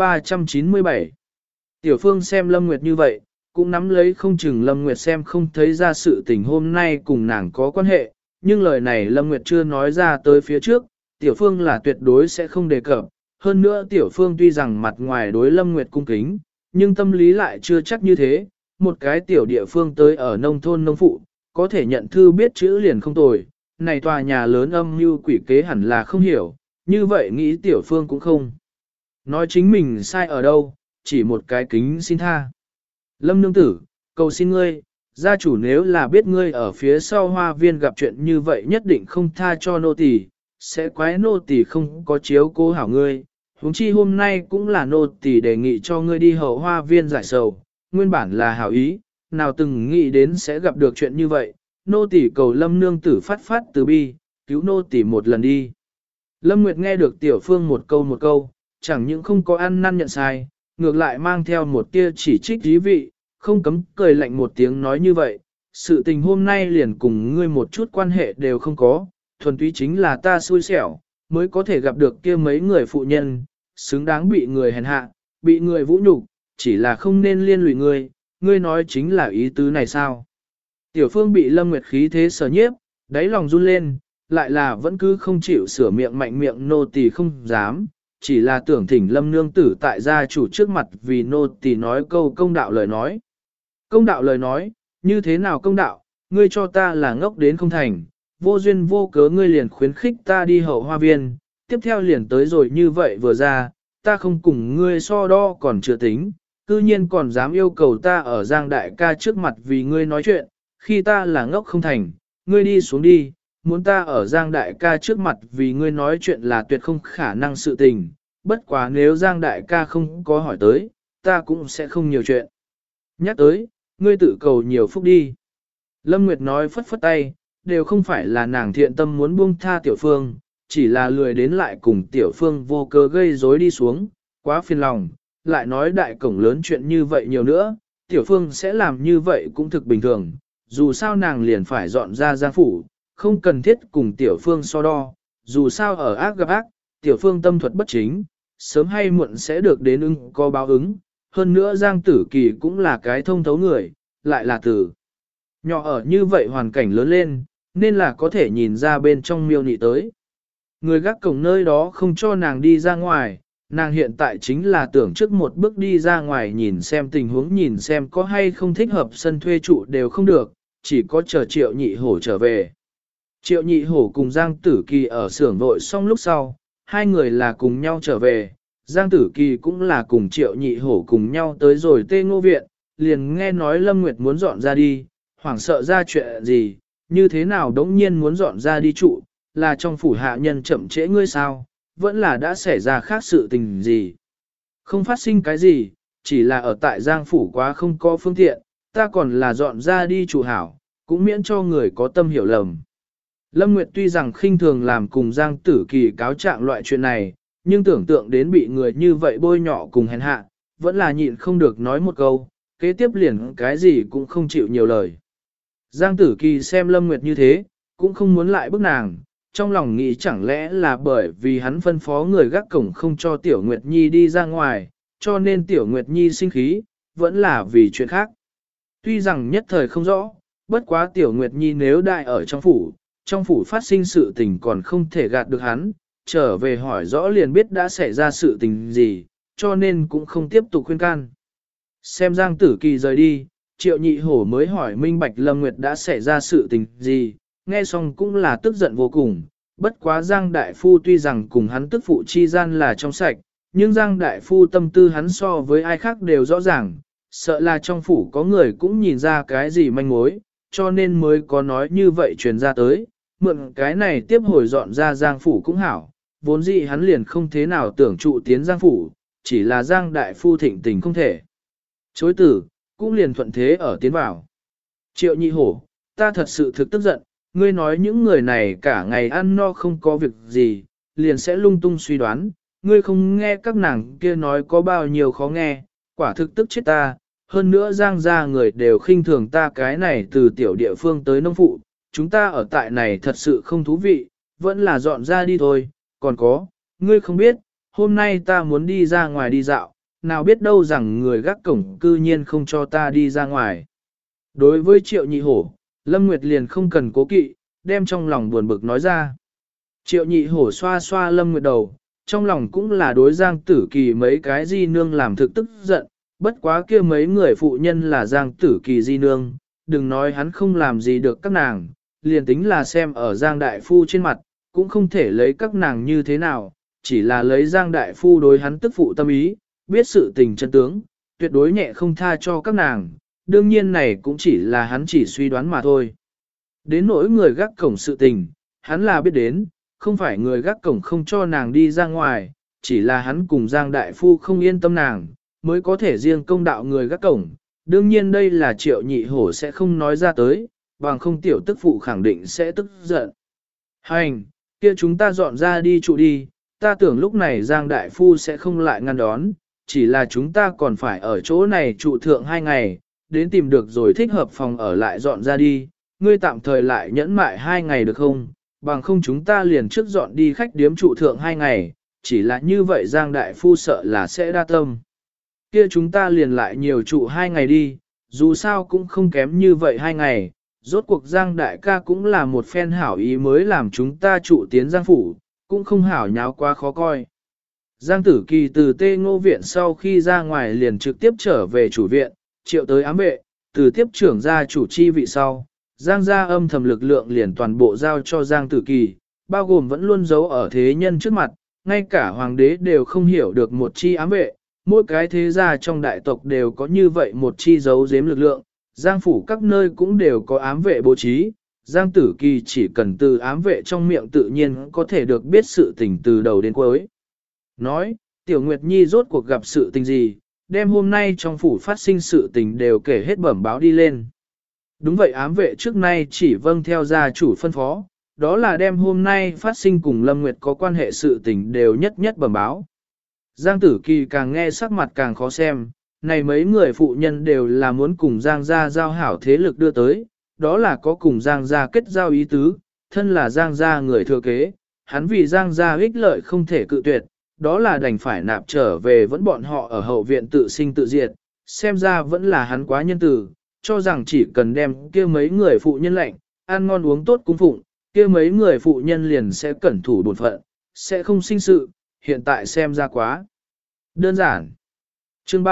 397 Tiểu Phương xem Lâm Nguyệt như vậy, cũng nắm lấy không chừng Lâm Nguyệt xem không thấy ra sự tình hôm nay cùng nàng có quan hệ, nhưng lời này Lâm Nguyệt chưa nói ra tới phía trước, Tiểu Phương là tuyệt đối sẽ không đề cập. Hơn nữa Tiểu Phương tuy rằng mặt ngoài đối Lâm Nguyệt cung kính, nhưng tâm lý lại chưa chắc như thế. Một cái tiểu địa phương tới ở nông thôn nông phụ, có thể nhận thư biết chữ liền không tồi. Này tòa nhà lớn âm mưu quỷ kế hẳn là không hiểu, như vậy nghĩ Tiểu Phương cũng không. Nói chính mình sai ở đâu, chỉ một cái kính xin tha. Lâm Nương Tử, cầu xin ngươi, gia chủ nếu là biết ngươi ở phía sau hoa viên gặp chuyện như vậy nhất định không tha cho nô tỳ, sẽ quái nô tỳ không có chiếu cố hảo ngươi, huống chi hôm nay cũng là nô tỳ đề nghị cho ngươi đi hậu hoa viên giải sầu, nguyên bản là hảo ý, nào từng nghĩ đến sẽ gặp được chuyện như vậy, nô tỳ cầu Lâm nương tử phát phát từ bi, cứu nô tỳ một lần đi. Lâm Nguyệt nghe được Tiểu Phương một câu, chẳng những không có ăn năn nhận sai, ngược lại mang theo một tia chỉ trích dí vị, không cấm cười lạnh một tiếng nói như vậy, sự tình hôm nay liền cùng ngươi một chút quan hệ đều không có, thuần túy chính là ta xui xẻo, mới có thể gặp được kia mấy người phụ nhân, xứng đáng bị người hèn hạ, bị người vũ nhục, chỉ là không nên liên lụy ngươi nói chính là ý tứ này sao? Tiểu Phương bị Lâm Nguyệt khí thế sở nhiếp, đáy lòng run lên, lại là vẫn cứ không chịu sửa miệng mạnh miệng nô tỳ không dám, chỉ là tưởng thỉnh Lâm nương tử tại gia chủ trước mặt vì nô tỳ nói câu công đạo lời nói. Công đạo lời nói, như thế nào công đạo, ngươi cho ta là ngốc đến không thành, vô duyên vô cớ ngươi liền khuyến khích ta đi hậu hoa viên, tiếp theo liền tới rồi như vậy vừa ra, ta không cùng ngươi so đo còn chưa tính, cư nhiên còn dám yêu cầu ta ở Giang đại ca trước mặt vì ngươi nói chuyện, khi ta là ngốc không thành, ngươi đi xuống đi, muốn ta ở Giang đại ca trước mặt vì ngươi nói chuyện là tuyệt không khả năng sự tình, bất quá nếu Giang đại ca không có hỏi tới, ta cũng sẽ không nhiều chuyện. Nhắc tới, ngươi tự cầu nhiều phúc đi. Lâm Nguyệt nói phất phất tay, đều không phải là nàng thiện tâm muốn buông tha Tiểu Phương, chỉ là lười đến lại cùng Tiểu Phương vô cớ gây rối đi xuống, quá phiền lòng, lại nói đại cổng lớn chuyện như vậy nhiều nữa, Tiểu Phương sẽ làm như vậy cũng thực bình thường, dù sao nàng liền phải dọn ra Giang phủ, không cần thiết cùng Tiểu Phương so đo, dù sao ở ác gặp ác, Tiểu Phương tâm thuật bất chính, sớm hay muộn sẽ được đến có báo ứng, hơn nữa Giang Tử Kỳ cũng là cái thông thấu người, lại là tử. Nhỏ ở như vậy hoàn cảnh lớn lên, nên là có thể nhìn ra bên trong miêu nị tới. Người gác cổng nơi đó không cho nàng đi ra ngoài, nàng hiện tại chính là tưởng trước một bước đi ra ngoài nhìn xem tình huống nhìn xem có hay không thích hợp sân thuê trụ đều không được, chỉ có chờ Triệu Nhị Hổ trở về. Triệu Nhị Hổ cùng Giang Tử Kỳ ở xưởng vội xong lúc sau, hai người là cùng nhau trở về, Giang Tử Kỳ cũng là cùng Triệu Nhị Hổ cùng nhau tới rồi Tê Ngô Viện, liền nghe nói Lâm Nguyệt muốn dọn ra đi, hoảng sợ ra chuyện gì, như thế nào đống nhiên muốn dọn ra đi trụ, là trong phủ hạ nhân chậm trễ ngươi sao, vẫn là đã xảy ra khác sự tình gì. Không phát sinh cái gì, chỉ là ở tại Giang phủ quá không có phương tiện, ta còn là dọn ra đi trụ hảo, cũng miễn cho người có tâm hiểu lầm. Lâm Nguyệt tuy rằng khinh thường làm cùng Giang Tử Kỳ cáo trạng loại chuyện này, nhưng tưởng tượng đến bị người như vậy bôi nhọ cùng hèn hạ, vẫn là nhịn không được nói một câu, kế tiếp liền cái gì cũng không chịu nhiều lời. Giang Tử Kỳ xem Lâm Nguyệt như thế, cũng không muốn lại bức nàng, trong lòng nghĩ chẳng lẽ là bởi vì hắn phân phó người gác cổng không cho Tiểu Nguyệt Nhi đi ra ngoài, cho nên Tiểu Nguyệt Nhi sinh khí, vẫn là vì chuyện khác. Tuy rằng nhất thời không rõ, bất quá Tiểu Nguyệt Nhi nếu đại ở trong phủ phát sinh sự tình còn không thể gạt được hắn, trở về hỏi rõ liền biết đã xảy ra sự tình gì, cho nên cũng không tiếp tục khuyên can. Xem Giang Tử Kỳ rời đi, Triệu Nhị Hổ mới hỏi minh bạch Lâm Nguyệt đã xảy ra sự tình gì, nghe xong cũng là tức giận vô cùng, bất quá Giang Đại Phu tuy rằng cùng hắn tức phụ chi gian là trong sạch, nhưng Giang Đại Phu tâm tư hắn so với ai khác đều rõ ràng, sợ là trong phủ có người cũng nhìn ra cái gì manh mối, cho nên mới có nói như vậy truyền ra tới, mượn cái này tiếp hồi dọn ra Giang phủ cũng hảo, vốn dĩ hắn liền không thế nào tưởng trụ tiến Giang phủ, chỉ là Giang Đại Phu thịnh tình không thể. Chối tử, cũng liền thuận thế ở tiến vào. Triệu Nhị Hổ, ta thật sự thực tức giận, ngươi nói những người này cả ngày ăn no không có việc gì, liền sẽ lung tung suy đoán, ngươi không nghe các nàng kia nói có bao nhiêu khó nghe, quả thực tức chết ta, hơn nữa Giang gia người đều khinh thường ta cái này từ tiểu địa phương tới nông phụ, chúng ta ở tại này thật sự không thú vị, vẫn là dọn ra đi thôi, còn có, ngươi không biết, hôm nay ta muốn đi ra ngoài đi dạo, nào biết đâu rằng người gác cổng cư nhiên không cho ta đi ra ngoài. Đối với Triệu Nhị Hổ, Lâm Nguyệt liền không cần cố kỵ, đem trong lòng buồn bực nói ra. Triệu Nhị Hổ xoa xoa Lâm Nguyệt đầu, trong lòng cũng là đối Giang Tử Kỳ mấy cái di nương làm thực tức giận, bất quá kia mấy người phụ nhân là Giang Tử Kỳ di nương, đừng nói hắn không làm gì được các nàng, liền tính là xem ở Giang Đại Phu trên mặt, cũng không thể lấy các nàng như thế nào, chỉ là lấy Giang Đại Phu đối hắn tức phụ tâm ý, biết sự tình chân tướng, tuyệt đối nhẹ không tha cho các nàng, đương nhiên này cũng chỉ là hắn chỉ suy đoán mà thôi. Đến nỗi người gác cổng sự tình, hắn là biết đến, không phải người gác cổng không cho nàng đi ra ngoài, chỉ là hắn cùng Giang Đại Phu không yên tâm nàng, mới có thể riêng công đạo người gác cổng. Đương nhiên đây là Triệu Nhị Hổ sẽ không nói ra tới, bằng không tiểu tức phụ khẳng định sẽ tức giận. Hành, kia chúng ta dọn ra đi trụ đi, ta tưởng lúc này Giang Đại Phu sẽ không lại ngăn đón, chỉ là chúng ta còn phải ở chỗ này trụ thượng 2 ngày, đến tìm được rồi thích hợp phòng ở lại dọn ra đi, ngươi tạm thời lại nhẫn mại 2 ngày được không, bằng không chúng ta liền trước dọn đi khách điếm trụ thượng 2 ngày, chỉ là như vậy Giang Đại Phu sợ là sẽ đa tâm. Kia chúng ta liền lại nhiều trụ 2 ngày đi, dù sao cũng không kém như vậy 2 ngày, rốt cuộc Giang Đại ca cũng là một phen hảo ý mới làm chúng ta trụ tiến Giang Phủ, cũng không hảo nháo quá khó coi. Giang Tử Kỳ từ Tê Ngô Viện sau khi ra ngoài liền trực tiếp trở về chủ viện, triệu tới ám vệ, từ tiếp trưởng ra chủ chi vị sau. Giang gia âm thầm lực lượng liền toàn bộ giao cho Giang Tử Kỳ, bao gồm vẫn luôn giấu ở thế nhân trước mặt, ngay cả hoàng đế đều không hiểu được một chi ám vệ, mỗi cái thế gia trong đại tộc đều có như vậy một chi giấu giếm lực lượng, Giang phủ các nơi cũng đều có ám vệ bố trí, Giang Tử Kỳ chỉ cần từ ám vệ trong miệng tự nhiên có thể được biết sự tình từ đầu đến cuối. Nói, Tiểu Nguyệt Nhi rốt cuộc gặp sự tình gì, đem hôm nay trong phủ phát sinh sự tình đều kể hết bẩm báo đi lên. Đúng vậy, ám vệ trước nay chỉ vâng theo gia chủ phân phó, đó là đem hôm nay phát sinh cùng Lâm Nguyệt có quan hệ sự tình đều nhất nhất bẩm báo. Giang Tử Kỳ càng nghe sắc mặt càng khó xem, này mấy người phụ nhân đều là muốn cùng Giang gia giao hảo thế lực đưa tới, đó là có cùng Giang gia kết giao ý tứ, thân là Giang gia người thừa kế, hắn vì Giang gia ích lợi không thể cự tuyệt, đó là đành phải nạp trở về vẫn bọn họ ở hậu viện tự sinh tự diệt, xem ra vẫn là hắn quá nhân từ, cho rằng chỉ cần đem kia mấy người phụ nhân lệnh, ăn ngon uống tốt cung phụng, kia mấy người phụ nhân liền sẽ cẩn thủ bổn phận, sẽ không sinh sự, hiện tại xem ra quá đơn giản. Chương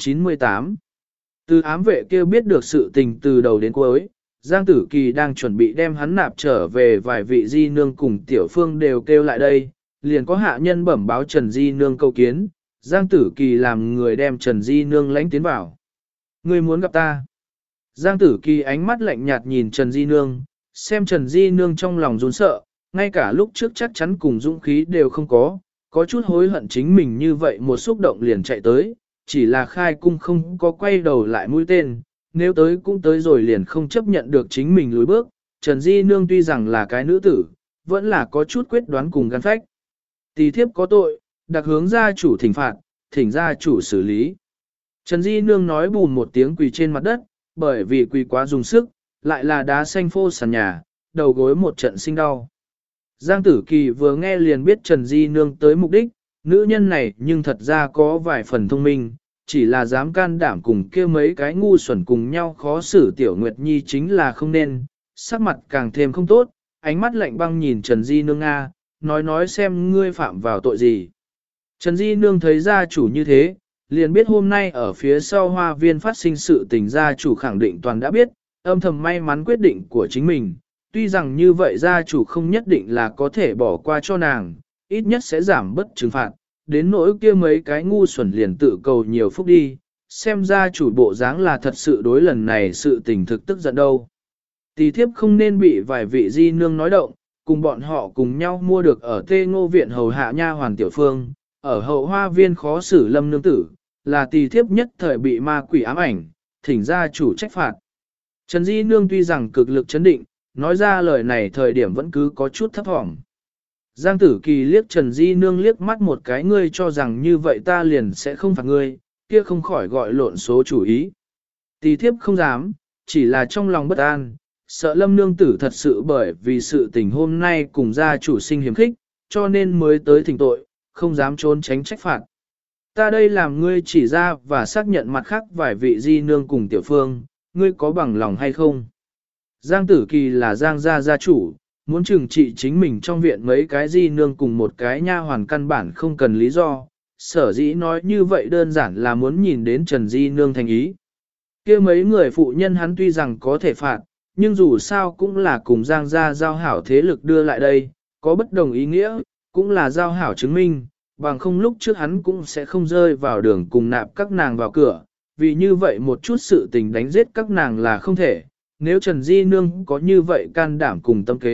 398 Từ ám vệ kia biết được sự tình từ đầu đến cuối, Giang Tử Kỳ đang chuẩn bị đem hắn nạp trở về, vài vị di nương cùng tiểu phương đều kêu lại đây, liền có hạ nhân bẩm báo Trần Di Nương cầu kiến, Giang Tử Kỳ làm người đem Trần Di Nương lãnh tiến vào. Ngươi muốn gặp ta? Giang Tử Kỳ ánh mắt lạnh nhạt nhìn Trần Di Nương, xem Trần Di Nương trong lòng run sợ, ngay cả lúc trước chắc chắn cùng dũng khí đều không có chút hối hận chính mình như vậy một xúc động liền chạy tới, chỉ là khai cung không có quay đầu lại mũi tên, nếu tới cũng tới rồi liền không chấp nhận được chính mình lùi bước. Trần Di Nương tuy rằng là cái nữ tử, vẫn là có chút quyết đoán cùng gan phách. Tỳ thiếp có tội, đặc hướng gia chủ thỉnh phạt, thỉnh gia chủ xử lý. Trần Di Nương nói bùn một tiếng quỳ trên mặt đất, bởi vì quỳ quá dùng sức, lại là đá xanh phô sàn nhà, đầu gối một trận sinh đau. Giang Tử Kỳ vừa nghe liền biết Trần Di Nương tới mục đích, nữ nhân này nhưng thật ra có vài phần thông minh, chỉ là dám can đảm cùng kia mấy cái ngu xuẩn cùng nhau khó xử Tiểu Nguyệt Nhi chính là không nên, sắc mặt càng thêm không tốt, ánh mắt lạnh băng nhìn Trần Di Nương Nga, nói xem ngươi phạm vào tội gì. Trần Di Nương thấy gia chủ như thế, liền biết hôm nay ở phía sau hoa viên phát sinh sự tình, gia chủ khẳng định toàn đã biết, âm thầm may mắn quyết định của chính mình. Tuy rằng như vậy gia chủ không nhất định là có thể bỏ qua cho nàng, ít nhất sẽ giảm bất trừng phạt, đến nỗi kia mấy cái ngu xuẩn liền tự cầu nhiều phúc đi, xem gia chủ bộ dáng là thật sự đối lần này sự tình thực tức giận đâu. Tỳ thiếp không nên bị vài vị di nương nói động, cùng bọn họ cùng nhau mua được ở Tê Ngô Viện hầu hạ nha hoàn tiểu phương, ở hậu hoa viên khó xử Lâm nương tử, là tỳ thiếp nhất thời bị ma quỷ ám ảnh, thỉnh gia chủ trách phạt. Trần Di Nương tuy rằng cực lực chấn định, nói ra lời này thời điểm vẫn cứ có chút thấp thỏm. Giang Tử Kỳ liếc Trần Di Nương liếc mắt một cái, ngươi cho rằng như vậy ta liền sẽ không phạt ngươi, kia không khỏi gọi lộn số chủ ý. Tỳ thiếp không dám, chỉ là trong lòng bất an, sợ Lâm nương tử thật sự bởi vì sự tình hôm nay cùng gia chủ sinh hiểm khích, cho nên mới tới thỉnh tội, không dám trốn tránh trách phạt. Ta đây làm ngươi chỉ ra và xác nhận mặt khác vài vị di nương cùng tiểu phương, ngươi có bằng lòng hay không? Giang Tử Kỳ là Giang gia gia chủ, muốn trừng trị chính mình trong viện mấy cái di nương cùng một cái nha hoàn căn bản không cần lý do, sở dĩ nói như vậy đơn giản là muốn nhìn đến Trần Di Nương thành ý. Kia mấy người phụ nhân hắn tuy rằng có thể phạt, nhưng dù sao cũng là cùng Giang gia giao hảo thế lực đưa lại đây, có bất đồng ý nghĩa, cũng là giao hảo chứng minh, bằng không lúc trước hắn cũng sẽ không rơi vào đường cùng nạp các nàng vào cửa, vì như vậy một chút sự tình đánh giết các nàng là không thể, nếu Trần Di Nương có như vậy can đảm cùng tâm kế,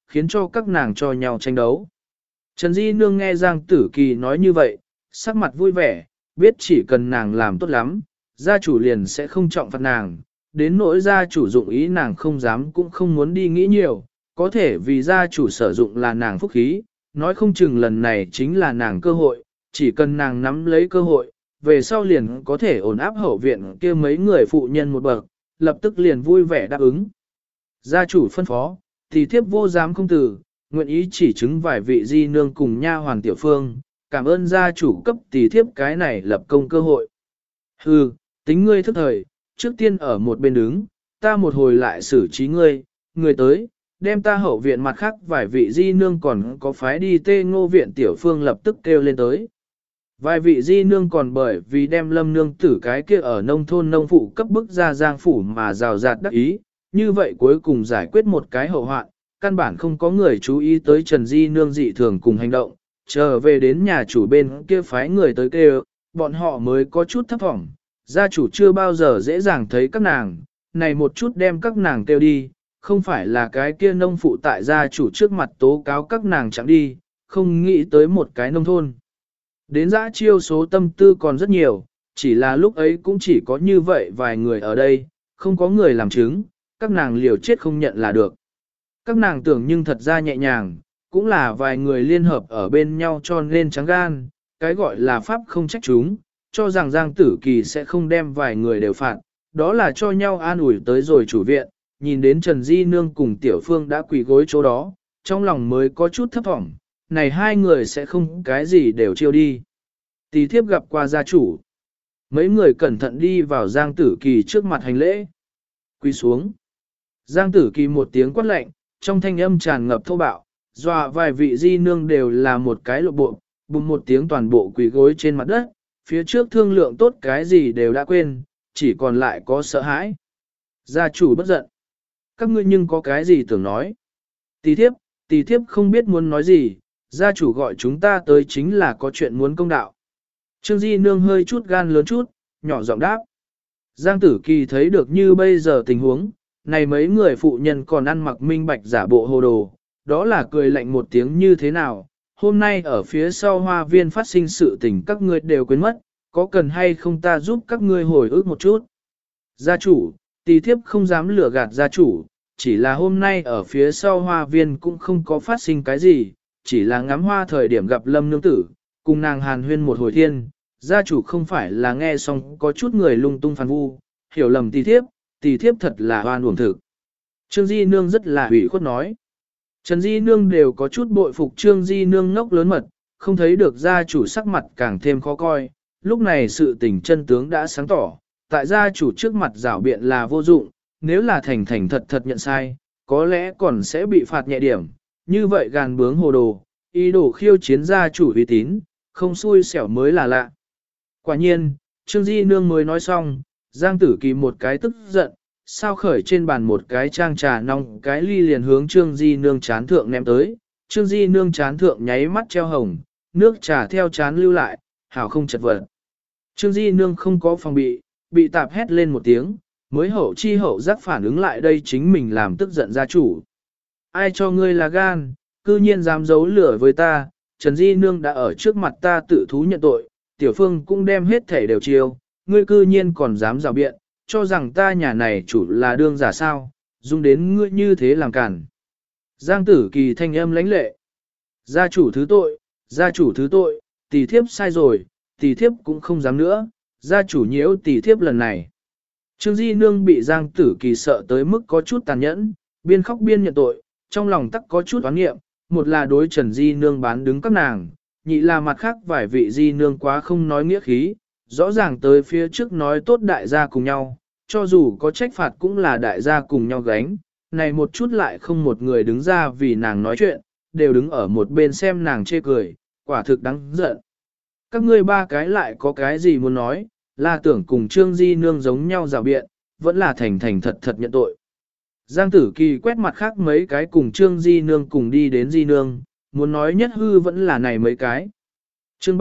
khiến cho các nàng cho nhau tranh đấu. Trần Di Nương nghe Giang Tử Kỳ nói như vậy, sắc mặt vui vẻ, biết chỉ cần nàng làm tốt lắm, gia chủ liền sẽ không trọng phạt nàng, đến nỗi gia chủ dụng ý nàng không dám cũng không muốn đi nghĩ nhiều, có thể vì gia chủ sử dụng là nàng phúc khí, nói không chừng lần này chính là nàng cơ hội, chỉ cần nàng nắm lấy cơ hội, về sau liền có thể ổn áp hậu viện kia mấy người phụ nhân một bậc, lập tức liền vui vẻ đáp ứng. Gia chủ phân phó, thì thiếp vô dám không từ, nguyện ý chỉ chứng vài vị di nương cùng nha hoàng tiểu phương, cảm ơn gia chủ cấp tỷ thiếp cái này lập công cơ hội. Hừ, tính ngươi thức thời, trước tiên ở một bên đứng, ta một hồi lại xử trí ngươi, người tới, đem ta hậu viện mặt khác vài vị di nương còn có phái đi Tê Ngô viện tiểu phương lập tức kêu lên tới. Vài vị di nương còn bởi vì đem lâm nương tử cái kia ở nông thôn nông phụ cấp bức ra giang phủ mà rào rạt đắc ý, như vậy cuối cùng giải quyết một cái hậu hoạn, căn bản không có người chú ý tới Trần Di nương dị thường cùng hành động, trở về đến nhà chủ bên kia phái người tới kêu, bọn họ mới có chút thấp thỏm, gia chủ chưa bao giờ dễ dàng thấy các nàng, này một chút đem các nàng kêu đi, không phải là cái kia nông phụ tại gia chủ trước mặt tố cáo các nàng chẳng đi, không nghĩ tới một cái nông thôn. Đến dã chiêu số tâm tư còn rất nhiều, chỉ là lúc ấy cũng chỉ có như vậy vài người ở đây, không có người làm chứng, các nàng liều chết không nhận là được. Các nàng tưởng nhưng thật ra nhẹ nhàng, cũng là vài người liên hợp ở bên nhau cho nên trắng gan, cái gọi là pháp không trách chúng, cho rằng Giang Tử Kỳ sẽ không đem vài người đều phạt, đó là cho nhau an ủi tới rồi chủ viện, nhìn đến Trần Di Nương cùng Tiểu Phương đã quỳ gối chỗ đó, trong lòng mới có chút thấp thỏm, này hai người sẽ không cái gì đều chiêu đi. Tỷ thiếp gặp qua gia chủ. Mấy người cẩn thận đi vào Giang Tử Kỳ trước mặt hành lễ. Quỳ xuống. Giang Tử Kỳ một tiếng quát lạnh, trong thanh âm tràn ngập thô bạo, dọa vài vị di nương đều là một cái lộ bộ, bùng một tiếng toàn bộ quỳ gối trên mặt đất, phía trước thương lượng tốt cái gì đều đã quên, chỉ còn lại có sợ hãi. Gia chủ bất giận. Các ngươi nhưng có cái gì tưởng nói. Tỷ thiếp không biết muốn nói gì, gia chủ gọi chúng ta tới chính là có chuyện muốn công đạo. Trương Di Nương hơi chút gan lớn chút, nhỏ giọng đáp. Giang Tử Kỳ thấy được như bây giờ tình huống, này mấy người phụ nhân còn ăn mặc minh bạch giả bộ hồ đồ, đó là cười lạnh một tiếng như thế nào, hôm nay ở phía sau hoa viên phát sinh sự tình các ngươi đều quên mất, có cần hay không ta giúp các ngươi hồi ức một chút. Gia chủ, tỷ thiếp không dám lừa gạt gia chủ, chỉ là hôm nay ở phía sau hoa viên cũng không có phát sinh cái gì, chỉ là ngắm hoa thời điểm gặp Lâm Nương Tử, cùng nàng hàn huyên một hồi thiên, gia chủ không phải là nghe xong có chút người lung tung phàn vu, hiểu lầm tỷ thiếp thật là hoan uổng thực. Trương Di Nương rất là ủy khuất nói. Trần Di Nương đều có chút bội phục Trương Di Nương ngốc lớn mật, không thấy được gia chủ sắc mặt càng thêm khó coi, lúc này sự tình chân tướng đã sáng tỏ, tại gia chủ trước mặt rảo biện là vô dụng, nếu là thành thật nhận sai, có lẽ còn sẽ bị phạt nhẹ điểm, như vậy gàn bướng hồ đồ, ý đồ khiêu chiến gia chủ uy tín, không xui xẻo mới là lạ. Quả nhiên, Trương Di Nương mới nói xong, Giang Tử Kỳ một cái tức giận, sao khởi trên bàn một cái trang trà nong cái ly liền hướng Trương Di Nương chán thượng ném tới, Trương Di Nương chán thượng nháy mắt treo hồng, nước trà theo chán lưu lại, hảo không chật vật. Trương Di Nương không có phòng bị tạp hét lên một tiếng, mới hậu chi hậu giác phản ứng lại đây chính mình làm tức giận gia chủ. Ai cho ngươi là gan, cư nhiên dám giấu lửa với ta, Trần Di Nương đã ở trước mặt ta tự thú nhận tội, Tiểu Phương cũng đem hết thể đều chiêu, ngươi cư nhiên còn dám rào biện, cho rằng ta nhà này chủ là đương giả sao, dung đến ngươi như thế làm cản. Giang Tử Kỳ thanh âm lãnh lệ. Gia chủ thứ tội, tỷ thiếp sai rồi, tỷ thiếp cũng không dám nữa, gia chủ nhiễu tỷ thiếp lần này. Trương Di Nương bị Giang Tử Kỳ sợ tới mức có chút tàn nhẫn, biên khóc biên nhận tội, trong lòng tắc có chút oán nghiệm, một là đối Trần Di Nương bán đứng các nàng, nhị là mặt khác vài vị Di Nương quá không nói nghĩa khí, rõ ràng tới phía trước nói tốt đại gia cùng nhau, cho dù có trách phạt cũng là đại gia cùng nhau gánh, này một chút lại không một người đứng ra vì nàng nói chuyện, đều đứng ở một bên xem nàng chê cười, quả thực đáng giận. Các ngươi ba cái lại có cái gì muốn nói, là tưởng cùng Trương Di Nương giống nhau rào biện, vẫn là thành thật nhận tội. Giang Tử Kỳ quét mặt khác mấy cái cùng Trương Di Nương cùng đi đến Di Nương, muốn nói nhất hư vẫn là này mấy cái. Chương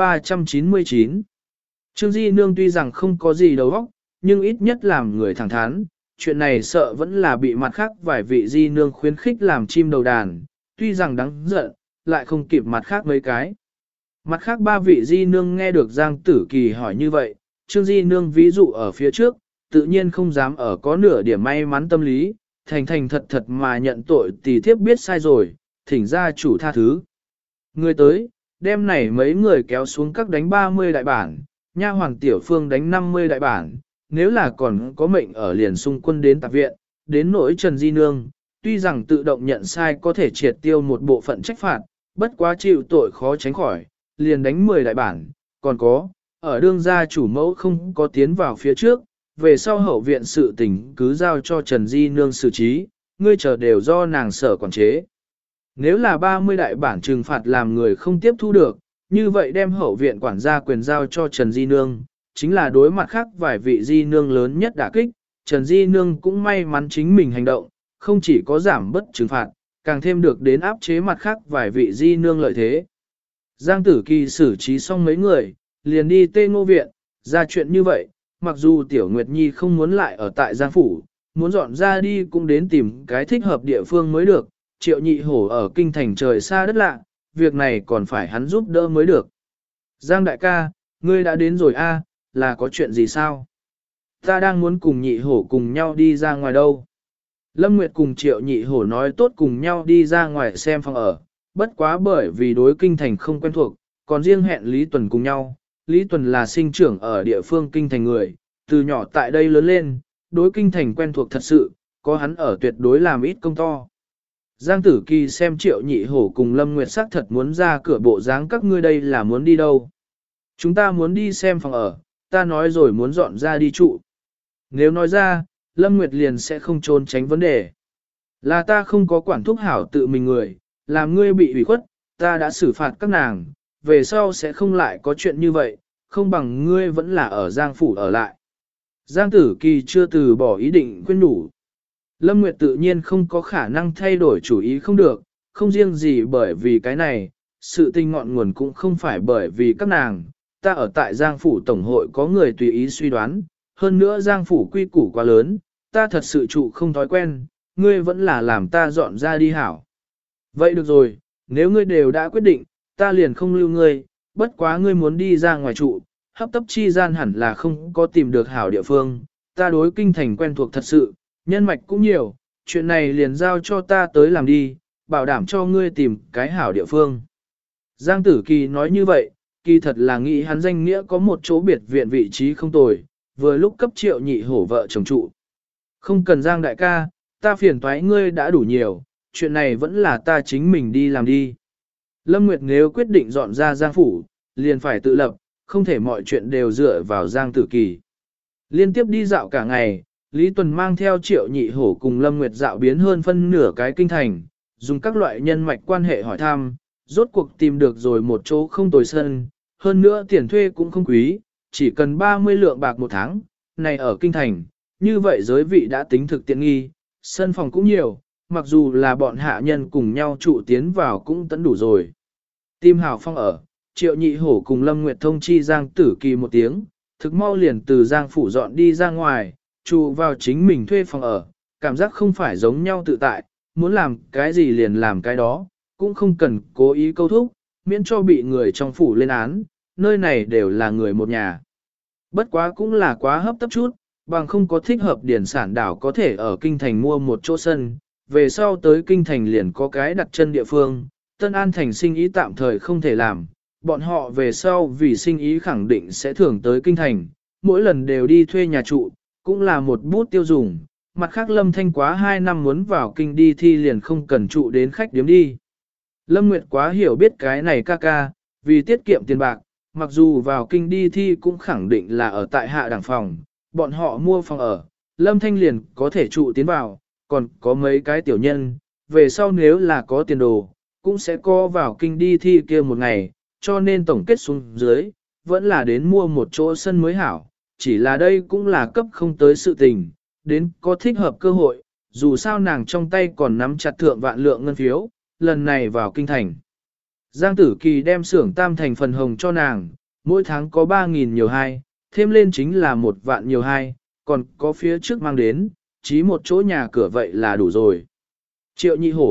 399 Trương Di Nương tuy rằng không có gì đầu óc, nhưng ít nhất làm người thẳng thắn, chuyện này sợ vẫn là bị mặt khác vài vị Di Nương khuyến khích làm chim đầu đàn, tuy rằng đáng giận, lại không kịp mặt khác mấy cái. Mặt khác ba vị di nương nghe được Giang Tử Kỳ hỏi như vậy, Trương di nương ví dụ ở phía trước, tự nhiên không dám ở có nửa điểm may mắn tâm lý, thành thành thật thật mà nhận tội tỷ thiếp biết sai rồi, thỉnh gia chủ tha thứ. Người tới, đem này mấy người kéo xuống các đánh 30 đại bản, nha hoàng tiểu phương đánh 50 đại bản, nếu là còn có mệnh ở liền xung quân đến tạp viện, đến nỗi Trần Di Nương, tuy rằng tự động nhận sai có thể triệt tiêu một bộ phận trách phạt, bất quá chịu tội khó tránh khỏi, liền đánh 10 đại bản, còn có, ở đương gia chủ mẫu không có tiến vào phía trước, về sau hậu viện sự tình cứ giao cho Trần Di Nương xử trí, ngươi chờ đều do nàng sở quản chế. Nếu là 30 đại bản trừng phạt làm người không tiếp thu được, như vậy đem hậu viện quản gia quyền giao cho Trần Di Nương, chính là đối mặt khác vài vị Di Nương lớn nhất đả kích, Trần Di Nương cũng may mắn chính mình hành động, không chỉ có giảm bất trừng phạt, càng thêm được đến áp chế mặt khác vài vị Di Nương lợi thế. Giang Tử Kỳ xử trí xong mấy người, liền đi Tê Ngô Viện, ra chuyện như vậy, mặc dù Tiểu Nguyệt Nhi không muốn lại ở tại Giang Phủ, muốn dọn ra đi cũng đến tìm cái thích hợp địa phương mới được, Triệu Nhị Hổ ở kinh thành trời xa đất lạ, việc này còn phải hắn giúp đỡ mới được. Giang đại ca, ngươi đã đến rồi a, là có chuyện gì sao? Ta đang muốn cùng Nhị Hổ cùng nhau đi ra ngoài đâu. Lâm Nguyệt cùng Triệu Nhị Hổ nói tốt cùng nhau đi ra ngoài xem phòng ở, bất quá bởi vì đối kinh thành không quen thuộc, còn riêng hẹn Lý Tuần cùng nhau. Lý Tuần là sinh trưởng ở địa phương kinh thành người, từ nhỏ tại đây lớn lên, đối kinh thành quen thuộc thật sự, có hắn ở tuyệt đối làm ít công to. Giang Tử Kỳ xem Triệu Nhị Hổ cùng Lâm Nguyệt sắc thật muốn ra cửa bộ dáng các ngươi đây là muốn đi đâu. Chúng ta muốn đi xem phòng ở, ta nói rồi muốn dọn ra đi trụ. Nếu nói ra, Lâm Nguyệt liền sẽ không trốn tránh vấn đề. Là ta không có quản thúc hảo tự mình người, làm ngươi bị ủy khuất, ta đã xử phạt các nàng, về sau sẽ không lại có chuyện như vậy, không bằng ngươi vẫn là ở Giang Phủ ở lại. Giang Tử Kỳ chưa từ bỏ ý định khuyên nhủ. Lâm Nguyệt tự nhiên không có khả năng thay đổi chủ ý không được, không riêng gì bởi vì cái này, sự tình ngọn nguồn cũng không phải bởi vì các nàng, ta ở tại Giang Phủ Tổng hội có người tùy ý suy đoán, hơn nữa Giang Phủ quy củ quá lớn, ta thật sự trụ không thói quen, ngươi vẫn là làm ta dọn ra đi hảo. Vậy được rồi, nếu ngươi đều đã quyết định, ta liền không lưu ngươi, bất quá ngươi muốn đi ra ngoài trụ, hấp tấp chi gian hẳn là không có tìm được hảo địa phương, ta đối kinh thành quen thuộc thật sự, nhân mạch cũng nhiều, chuyện này liền giao cho ta tới làm đi, bảo đảm cho ngươi tìm cái hảo địa phương. Giang Tử Kỳ nói như vậy, kỳ thật là nghĩ hắn danh nghĩa có một chỗ biệt viện vị trí không tồi, vừa lúc cấp Triệu Nhị Hổ vợ chồng trụ. Không cần Giang đại ca, ta phiền toái ngươi đã đủ nhiều, chuyện này vẫn là ta chính mình đi làm đi. Lâm Nguyệt nếu quyết định dọn ra Giang Phủ, liền phải tự lập, không thể mọi chuyện đều dựa vào Giang Tử Kỳ. Liên tiếp đi dạo cả ngày, Lý Tuần mang theo Triệu Nhị Hổ cùng Lâm Nguyệt dạo biến hơn phân nửa cái kinh thành, dùng các loại nhân mạch quan hệ hỏi thăm, rốt cuộc tìm được rồi một chỗ không tồi sân, hơn nữa tiền thuê cũng không quý, chỉ cần 30 lượng bạc một tháng, này ở kinh thành, như vậy giới vị đã tính thực tiện nghi, sân phòng cũng nhiều, mặc dù là bọn hạ nhân cùng nhau trụ tiến vào cũng tận đủ rồi. Tim hào phong ở, Triệu Nhị Hổ cùng Lâm Nguyệt thông chi Giang Tử Kỳ một tiếng, thực mau liền từ Giang Phủ dọn đi ra ngoài, trụ vào chính mình thuê phòng ở, cảm giác không phải giống nhau tự tại, muốn làm cái gì liền làm cái đó, cũng không cần cố ý câu thúc, miễn cho bị người trong phủ lên án, nơi này đều là người một nhà. Bất quá cũng là quá hấp tấp chút, bằng không có thích hợp điển sản đảo có thể ở kinh thành mua một chỗ sân, về sau tới kinh thành liền có cái đặt chân địa phương, Tân An thành sinh ý tạm thời không thể làm, bọn họ về sau vì sinh ý khẳng định sẽ thường tới kinh thành, mỗi lần đều đi thuê nhà trụ, cũng là một bút tiêu dùng, mặt khác Lâm Thanh quá 2 năm muốn vào kinh đi thi liền không cần trụ đến khách điếm đi. Lâm Nguyệt quá hiểu biết cái này ca ca, vì tiết kiệm tiền bạc, mặc dù vào kinh đi thi cũng khẳng định là ở tại hạ đẳng phòng, bọn họ mua phòng ở, Lâm Thanh liền có thể trụ tiến vào, còn có mấy cái tiểu nhân, về sau nếu là có tiền đồ, cũng sẽ co vào kinh đi thi kia một ngày, cho nên tổng kết xuống dưới, vẫn là đến mua một chỗ sân mới hảo, chỉ là đây cũng là cấp không tới sự tình, đến có thích hợp cơ hội, dù sao nàng trong tay còn nắm chặt thượng vạn lượng ngân phiếu, lần này vào kinh thành. Giang Tử Kỳ đem xưởng tam thành phần hồng cho nàng, mỗi tháng có 3.000 nhiều hai, thêm lên chính là 1 vạn nhiều hai, còn có phía trước mang đến, chí một chỗ nhà cửa vậy là đủ rồi. Triệu Nhị Hổ,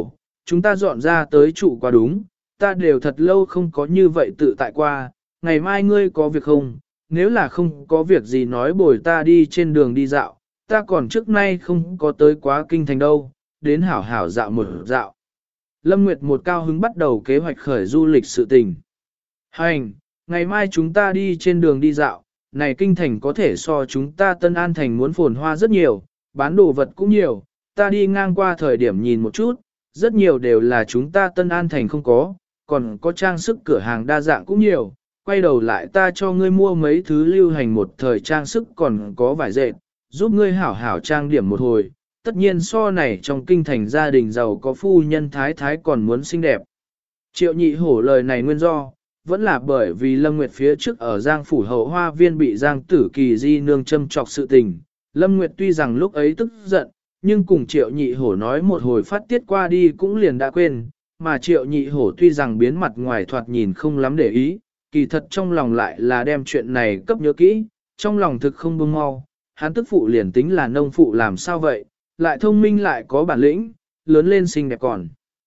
chúng ta dọn ra tới trụ quá đúng, ta đều thật lâu không có như vậy tự tại qua, ngày mai ngươi có việc không, nếu là không có việc gì nói bồi ta đi trên đường đi dạo, ta còn trước nay không có tới quá kinh thành đâu, đến hảo hảo dạo một dạo. Lâm Nguyệt một cao hứng bắt đầu kế hoạch khởi du lịch sự tình. Hành, ngày mai chúng ta đi trên đường đi dạo, này kinh thành có thể so chúng ta Tân An thành muốn phồn hoa rất nhiều, bán đồ vật cũng nhiều, ta đi ngang qua thời điểm nhìn một chút, rất nhiều đều là chúng ta Tân An thành không có, còn có trang sức cửa hàng đa dạng cũng nhiều, quay đầu lại ta cho ngươi mua mấy thứ lưu hành một thời trang sức còn có vải dệt, giúp ngươi hảo hảo trang điểm một hồi, tất nhiên so này trong kinh thành gia đình giàu có phu nhân thái thái còn muốn xinh đẹp. Triệu nhị hổ lời này nguyên do, vẫn là bởi vì Lâm Nguyệt phía trước ở Giang Phủ Hậu Hoa Viên bị Giang Tử Kỳ di nương châm trọc sự tình. Lâm Nguyệt tuy rằng lúc ấy tức giận, nhưng cùng Triệu nhị hổ nói một hồi phát tiết qua đi cũng liền đã quên, mà Triệu nhị hổ tuy rằng biến mặt ngoài thoạt nhìn không lắm để ý, kỳ thật trong lòng lại là đem chuyện này cấp nhớ kỹ, trong lòng thực không buông mau, hắn tức phụ liền tính là nông phụ làm sao vậy, lại thông minh lại có bản lĩnh, lớn lên xinh đẹp còn.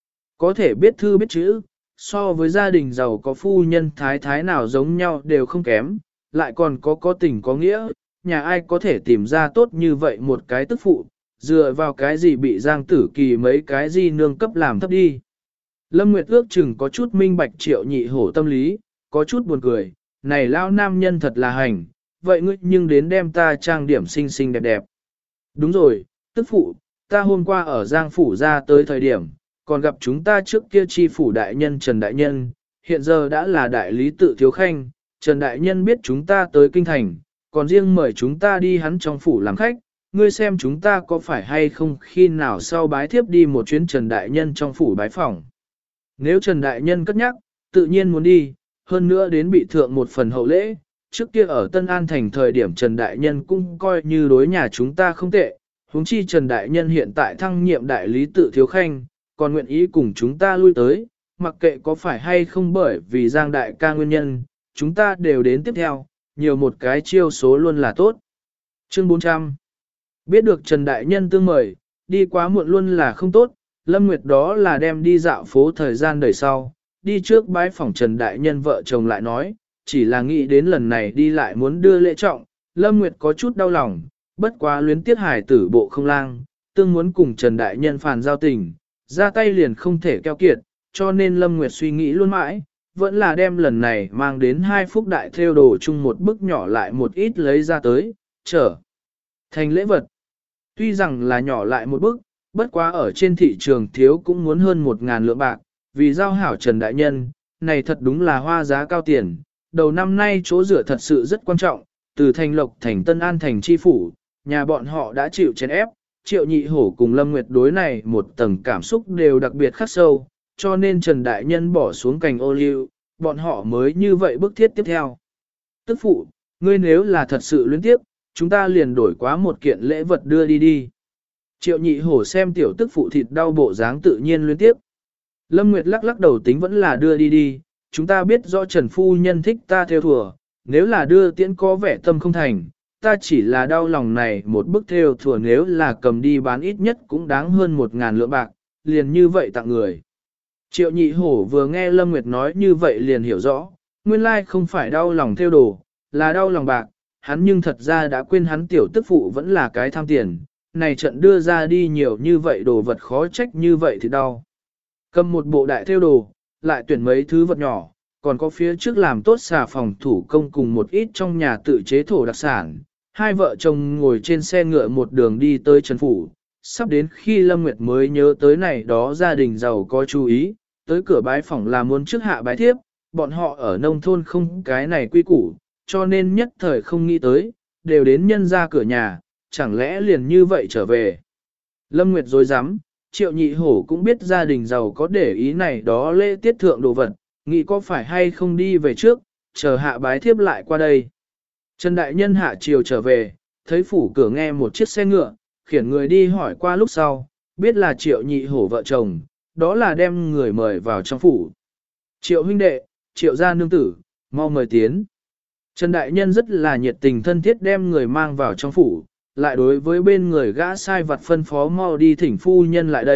Có thể biết thư biết chữ, so với gia đình giàu có phu nhân thái thái nào giống nhau đều không kém, lại còn có tình có nghĩa, nhà ai có thể tìm ra tốt như vậy một cái tức phụ, dựa vào cái gì bị Giang Tử Kỳ mấy cái gì nương cấp làm thấp đi. Lâm Nguyệt ước chừng có chút minh bạch Triệu nhị hổ tâm lý, có chút buồn cười, này lao nam nhân thật là hành, vậy ngươi nhưng đến đem ta trang điểm xinh xinh đẹp đẹp. Đúng rồi, tức phụ, ta hôm qua ở Giang Phủ ra tới thời điểm, còn gặp chúng ta trước kia chi phủ đại nhân Trần Đại Nhân, hiện giờ đã là đại lý tự thiếu khanh, Trần Đại Nhân biết chúng ta tới kinh thành, còn riêng mời chúng ta đi hắn trong phủ làm khách, ngươi xem chúng ta có phải hay không khi nào sau bái thiếp đi một chuyến Trần Đại Nhân trong phủ bái phỏng. Nếu Trần Đại Nhân cất nhắc, tự nhiên muốn đi, hơn nữa đến bị thượng một phần hậu lễ, trước kia ở Tân An thành thời điểm Trần Đại Nhân cũng coi như đối nhà chúng ta không tệ, huống chi Trần Đại Nhân hiện tại thăng nhiệm đại lý tự thiếu khanh, còn nguyện ý cùng chúng ta lui tới, mặc kệ có phải hay không bởi vì Giang Đại ca nguyên nhân, chúng ta đều đến tiếp theo, nhiều một cái chiêu số luôn là tốt. Chương 400 Biết được Trần Đại Nhân tương mời, đi quá muộn luôn là không tốt, Lâm Nguyệt đó là đem đi dạo phố thời gian đời sau, đi trước bái phỏng Trần Đại Nhân vợ chồng lại nói, chỉ là nghĩ đến lần này đi lại muốn đưa lễ trọng, Lâm Nguyệt có chút đau lòng, bất quá luyến tiếc hải tử bộ không lang, tương muốn cùng Trần Đại Nhân phàn giao tình, ra tay liền không thể keo kiệt, cho nên Lâm Nguyệt suy nghĩ luôn mãi, vẫn là đem lần này mang đến 2 phúc đại theo đồ chung một bức nhỏ lại một ít lấy ra tới, trở thành lễ vật. Tuy rằng là nhỏ lại một bức, bất quá ở trên thị trường thiếu cũng muốn hơn 1.000 lượng bạc, vì giao hảo Trần Đại Nhân, này thật đúng là hoa giá cao tiền, đầu năm nay chỗ rửa thật sự rất quan trọng, từ Thành Lộc thành Tân An thành chi phủ, nhà bọn họ đã chịu chèn ép, Triệu nhị hổ cùng Lâm Nguyệt đối này một tầng cảm xúc đều đặc biệt khắc sâu, cho nên Trần Đại Nhân bỏ xuống cành ô liu, bọn họ mới như vậy bức thiết tiếp theo. Tức phụ, ngươi nếu là thật sự luyến tiếp, chúng ta liền đổi quá một kiện lễ vật đưa đi đi. Triệu nhị hổ xem tiểu tức phụ thịt đau bộ dáng tự nhiên luyến tiếp. Lâm Nguyệt lắc lắc đầu tính vẫn là đưa đi đi, chúng ta biết rõ Trần Phu Nhân thích ta theo thùa, nếu là đưa tiễn có vẻ tâm không thành, ta chỉ là đau lòng này một bức theo thùa nếu là cầm đi bán ít nhất cũng đáng hơn 1.000 lượng bạc, liền như vậy tặng người. Triệu nhị hổ vừa nghe Lâm Nguyệt nói như vậy liền hiểu rõ, nguyên lai không phải đau lòng theo đồ, là đau lòng bạc, hắn nhưng thật ra đã quên hắn tiểu tức phụ vẫn là cái tham tiền, này trận đưa ra đi nhiều như vậy đồ vật khó trách như vậy thì đau. Cầm một bộ đại theo đồ, lại tuyển mấy thứ vật nhỏ, còn có phía trước làm tốt xà phòng thủ công cùng một ít trong nhà tự chế thổ đặc sản. Hai vợ chồng ngồi trên xe ngựa một đường đi tới Trần Phủ, sắp đến khi Lâm Nguyệt mới nhớ tới này đó gia đình giàu có chú ý, tới cửa bái phỏng là muốn trước hạ bái thiếp, bọn họ ở nông thôn không cái này quy củ, cho nên nhất thời không nghĩ tới, đều đến nhân ra cửa nhà, chẳng lẽ liền như vậy trở về. Lâm Nguyệt dối rắm Triệu nhị hổ cũng biết gia đình giàu có để ý này đó lễ tiết thượng đồ vật, nghĩ có phải hay không đi về trước, chờ hạ bái thiếp lại qua đây. Trần Đại Nhân hạ chiều trở về, thấy phủ cửa nghe một chiếc xe ngựa, khiển người đi hỏi qua lúc sau, biết là Triệu nhị hổ vợ chồng, đó là đem người mời vào trong phủ. Triệu huynh đệ, Triệu gia nương tử, mau mời tiến. Trần Đại Nhân rất là nhiệt tình thân thiết đem người mang vào trong phủ, lại đối với bên người gã sai vặt phân phó mau đi thỉnh phu nhân lại đây,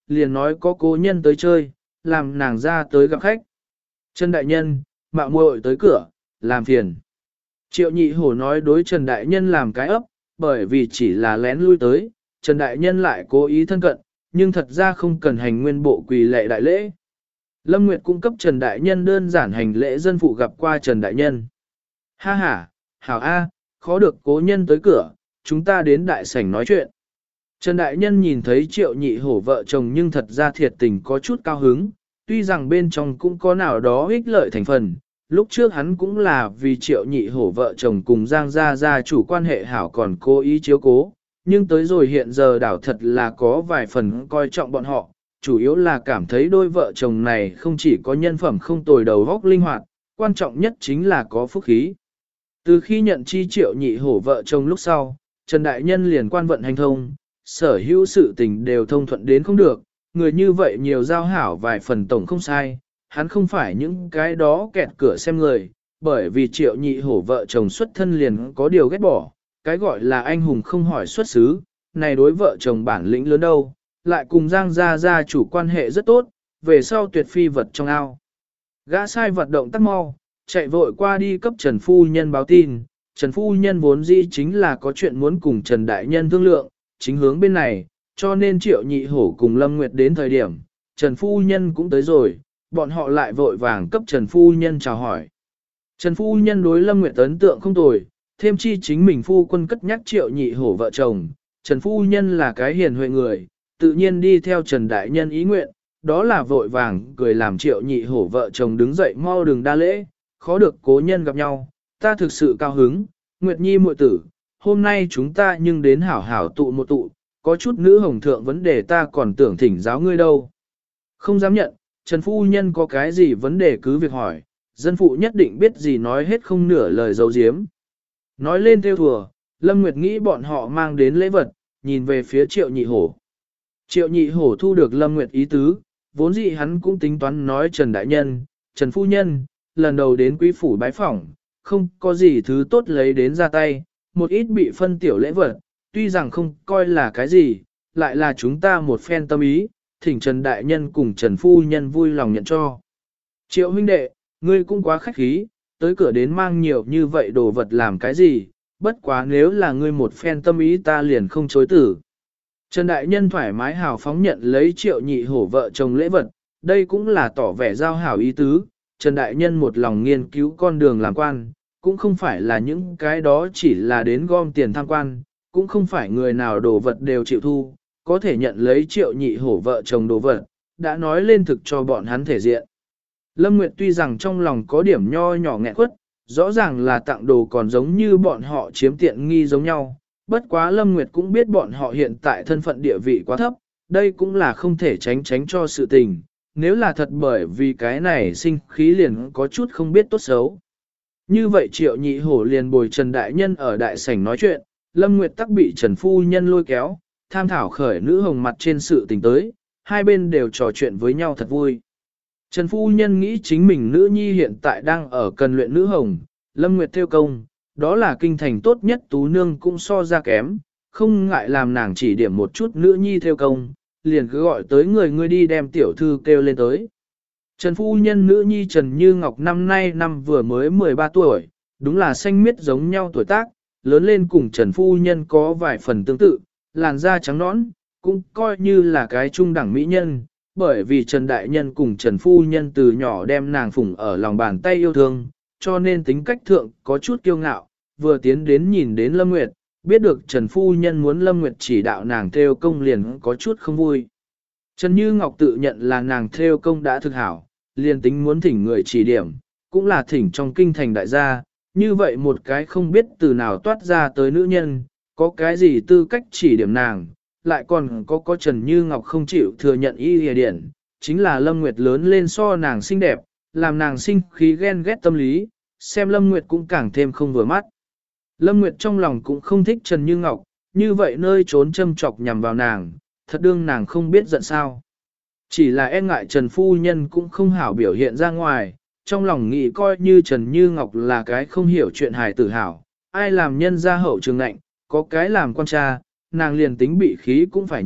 liền nói có cố nhân tới chơi, làm nàng ra tới gặp khách. Trần Đại Nhân, mạo muội tới cửa, làm phiền. Triệu Nhị Hổ nói đối Trần Đại Nhân làm cái ấp, bởi vì chỉ là lén lui tới, Trần Đại Nhân lại cố ý thân cận, nhưng thật ra không cần hành nguyên bộ quỳ lệ đại lễ. Lâm Nguyệt cung cấp Trần Đại Nhân đơn giản hành lễ dân phụ gặp qua Trần Đại Nhân. Ha ha, hảo A, khó được cố nhân tới cửa, chúng ta đến đại sảnh nói chuyện. Trần Đại Nhân nhìn thấy Triệu Nhị Hổ vợ chồng nhưng thật ra thiệt tình có chút cao hứng, tuy rằng bên trong cũng có nào đó ích lợi thành phần. Lúc trước hắn cũng là vì Triệu Nhị Hổ vợ chồng cùng Giang Gia Gia chủ quan hệ hảo còn cố ý chiếu cố, nhưng tới rồi hiện giờ đảo thật là có vài phần coi trọng bọn họ, chủ yếu là cảm thấy đôi vợ chồng này không chỉ có nhân phẩm không tồi đầu óc linh hoạt, quan trọng nhất chính là có phúc khí. Từ khi nhận chi Triệu Nhị Hổ vợ chồng lúc sau, Trần Đại Nhân liền quan vận hành thông, sở hữu sự tình đều thông thuận đến không được, người như vậy nhiều giao hảo vài phần tổng không sai, hắn không phải những cái đó kẹt cửa xem người, bởi vì Triệu Nhị Hổ vợ chồng xuất thân liền có điều ghét bỏ, cái gọi là anh hùng không hỏi xuất xứ, này đối vợ chồng bản lĩnh lớn đâu, lại cùng Giang Gia Gia chủ quan hệ rất tốt, về sau tuyệt phi vật trong ao. Gã sai vật động tác mau, chạy vội qua đi cấp Trần Phu Nhân báo tin, Trần Phu Nhân vốn dĩ chính là có chuyện muốn cùng Trần Đại Nhân thương lượng, chính hướng bên này, cho nên Triệu Nhị Hổ cùng Lâm Nguyệt đến thời điểm, Trần Phu Nhân cũng tới rồi, bọn họ lại vội vàng cấp Trần Phu Nhân chào hỏi. Trần Phu Nhân đối Lâm Nguyệt ấn tượng không tồi, thêm chi chính mình phu quân cất nhắc Triệu Nhị Hổ vợ chồng, Trần Phu Nhân là cái hiền huệ người, tự nhiên đi theo Trần Đại Nhân ý nguyện, đó là vội vàng cười làm Triệu Nhị Hổ vợ chồng đứng dậy mau đừng đa lễ, khó được cố nhân gặp nhau, ta thực sự cao hứng, Nguyệt Nhi muội tử, hôm nay chúng ta nhưng đến hảo hảo tụ một tụ, có chút nữ hồng thượng vấn đề ta còn tưởng thỉnh giáo ngươi đâu. Không dám nhận, Trần Phu Nhân có cái gì vấn đề cứ việc hỏi, dân phụ nhất định biết gì nói hết không nửa lời giấu giếm. Nói lên theo thùa, Lâm Nguyệt nghĩ bọn họ mang đến lễ vật, nhìn về phía Triệu Nhị Hổ. Triệu Nhị Hổ thu được Lâm Nguyệt ý tứ, vốn dĩ hắn cũng tính toán nói Trần Đại Nhân, Trần Phu Nhân, lần đầu đến quý phủ bái phỏng, không có gì thứ tốt lấy đến ra tay, một ít bị phân tiểu lễ vật, tuy rằng không coi là cái gì, lại là chúng ta một phen tâm ý, thỉnh Trần Đại Nhân cùng Trần Phu Nhân vui lòng nhận cho. Triệu huynh đệ, ngươi cũng quá khách khí, tới cửa đến mang nhiều như vậy đồ vật làm cái gì, bất quá nếu là ngươi một phen tâm ý ta liền không chối tử. Trần Đại Nhân thoải mái hào phóng nhận lấy Triệu Nhị Hổ vợ chồng lễ vật, đây cũng là tỏ vẻ giao hảo ý tứ, Trần Đại Nhân một lòng nghiên cứu con đường làm quan, cũng không phải là những cái đó chỉ là đến gom tiền tham quan, cũng không phải người nào đồ vật đều chịu thu, có thể nhận lấy Triệu Nhị Hổ vợ chồng đồ vật, đã nói lên thực cho bọn hắn thể diện. Lâm Nguyệt tuy rằng trong lòng có điểm nho nhỏ nghẹn quất, rõ ràng là tặng đồ còn giống như bọn họ chiếm tiện nghi giống nhau, bất quá Lâm Nguyệt cũng biết bọn họ hiện tại thân phận địa vị quá thấp, đây cũng là không thể tránh cho sự tình, nếu là thật bởi vì cái này sinh khí liền có chút không biết tốt xấu. Như vậy Triệu Nhị Hổ liền bồi Trần Đại Nhân ở đại sảnh nói chuyện, Lâm Nguyệt tắc bị Trần Phu Nhân lôi kéo, tham thảo khởi nữ hồng mặt trên sự tình tới, hai bên đều trò chuyện với nhau thật vui. Trần Phu Nhân nghĩ chính mình nữ nhi hiện tại đang ở cần luyện nữ hồng, Lâm Nguyệt theo công, đó là kinh thành tốt nhất tú nương cũng so ra kém, không ngại làm nàng chỉ điểm một chút nữ nhi theo công, liền cứ gọi tới người đi đem tiểu thư kêu lên tới. Trần Phu Nhân nữ nhi Trần Như Ngọc năm nay năm vừa mới 13 tuổi, đúng là xanh miết giống nhau tuổi tác, lớn lên cùng Trần Phu Nhân có vài phần tương tự, làn da trắng nõn, cũng coi như là cái trung đẳng mỹ nhân, bởi vì Trần Đại Nhân cùng Trần Phu Nhân từ nhỏ đem nàng phụng ở lòng bàn tay yêu thương, cho nên tính cách thượng có chút kiêu ngạo, vừa tiến đến nhìn đến Lâm Nguyệt, biết được Trần Phu Nhân muốn Lâm Nguyệt chỉ đạo nàng theo công liền có chút không vui. Trần Như Ngọc tự nhận là nàng theo công đã thực hảo, liền tính muốn thỉnh người chỉ điểm, cũng là thỉnh trong kinh thành đại gia, như vậy một cái không biết từ nào toát ra tới nữ nhân, có cái gì tư cách chỉ điểm nàng, lại còn có Trần Như Ngọc không chịu thừa nhận y hề điển, chính là Lâm Nguyệt lớn lên so nàng xinh đẹp, làm nàng sinh khí ghen ghét tâm lý, xem Lâm Nguyệt cũng càng thêm không vừa mắt. Lâm Nguyệt trong lòng cũng không thích Trần Như Ngọc, như vậy nơi trốn châm chọc nhằm vào nàng, thật đương nàng không biết giận sao. Chỉ là e ngại Trần Phu Nhân cũng không hảo biểu hiện ra ngoài, trong lòng nghĩ coi như Trần Như Ngọc là cái không hiểu chuyện hài tử hảo, ai làm nhân gia hậu trường nạnh, có cái làm con cha, nàng liền tính bị khí cũng phải nhịn,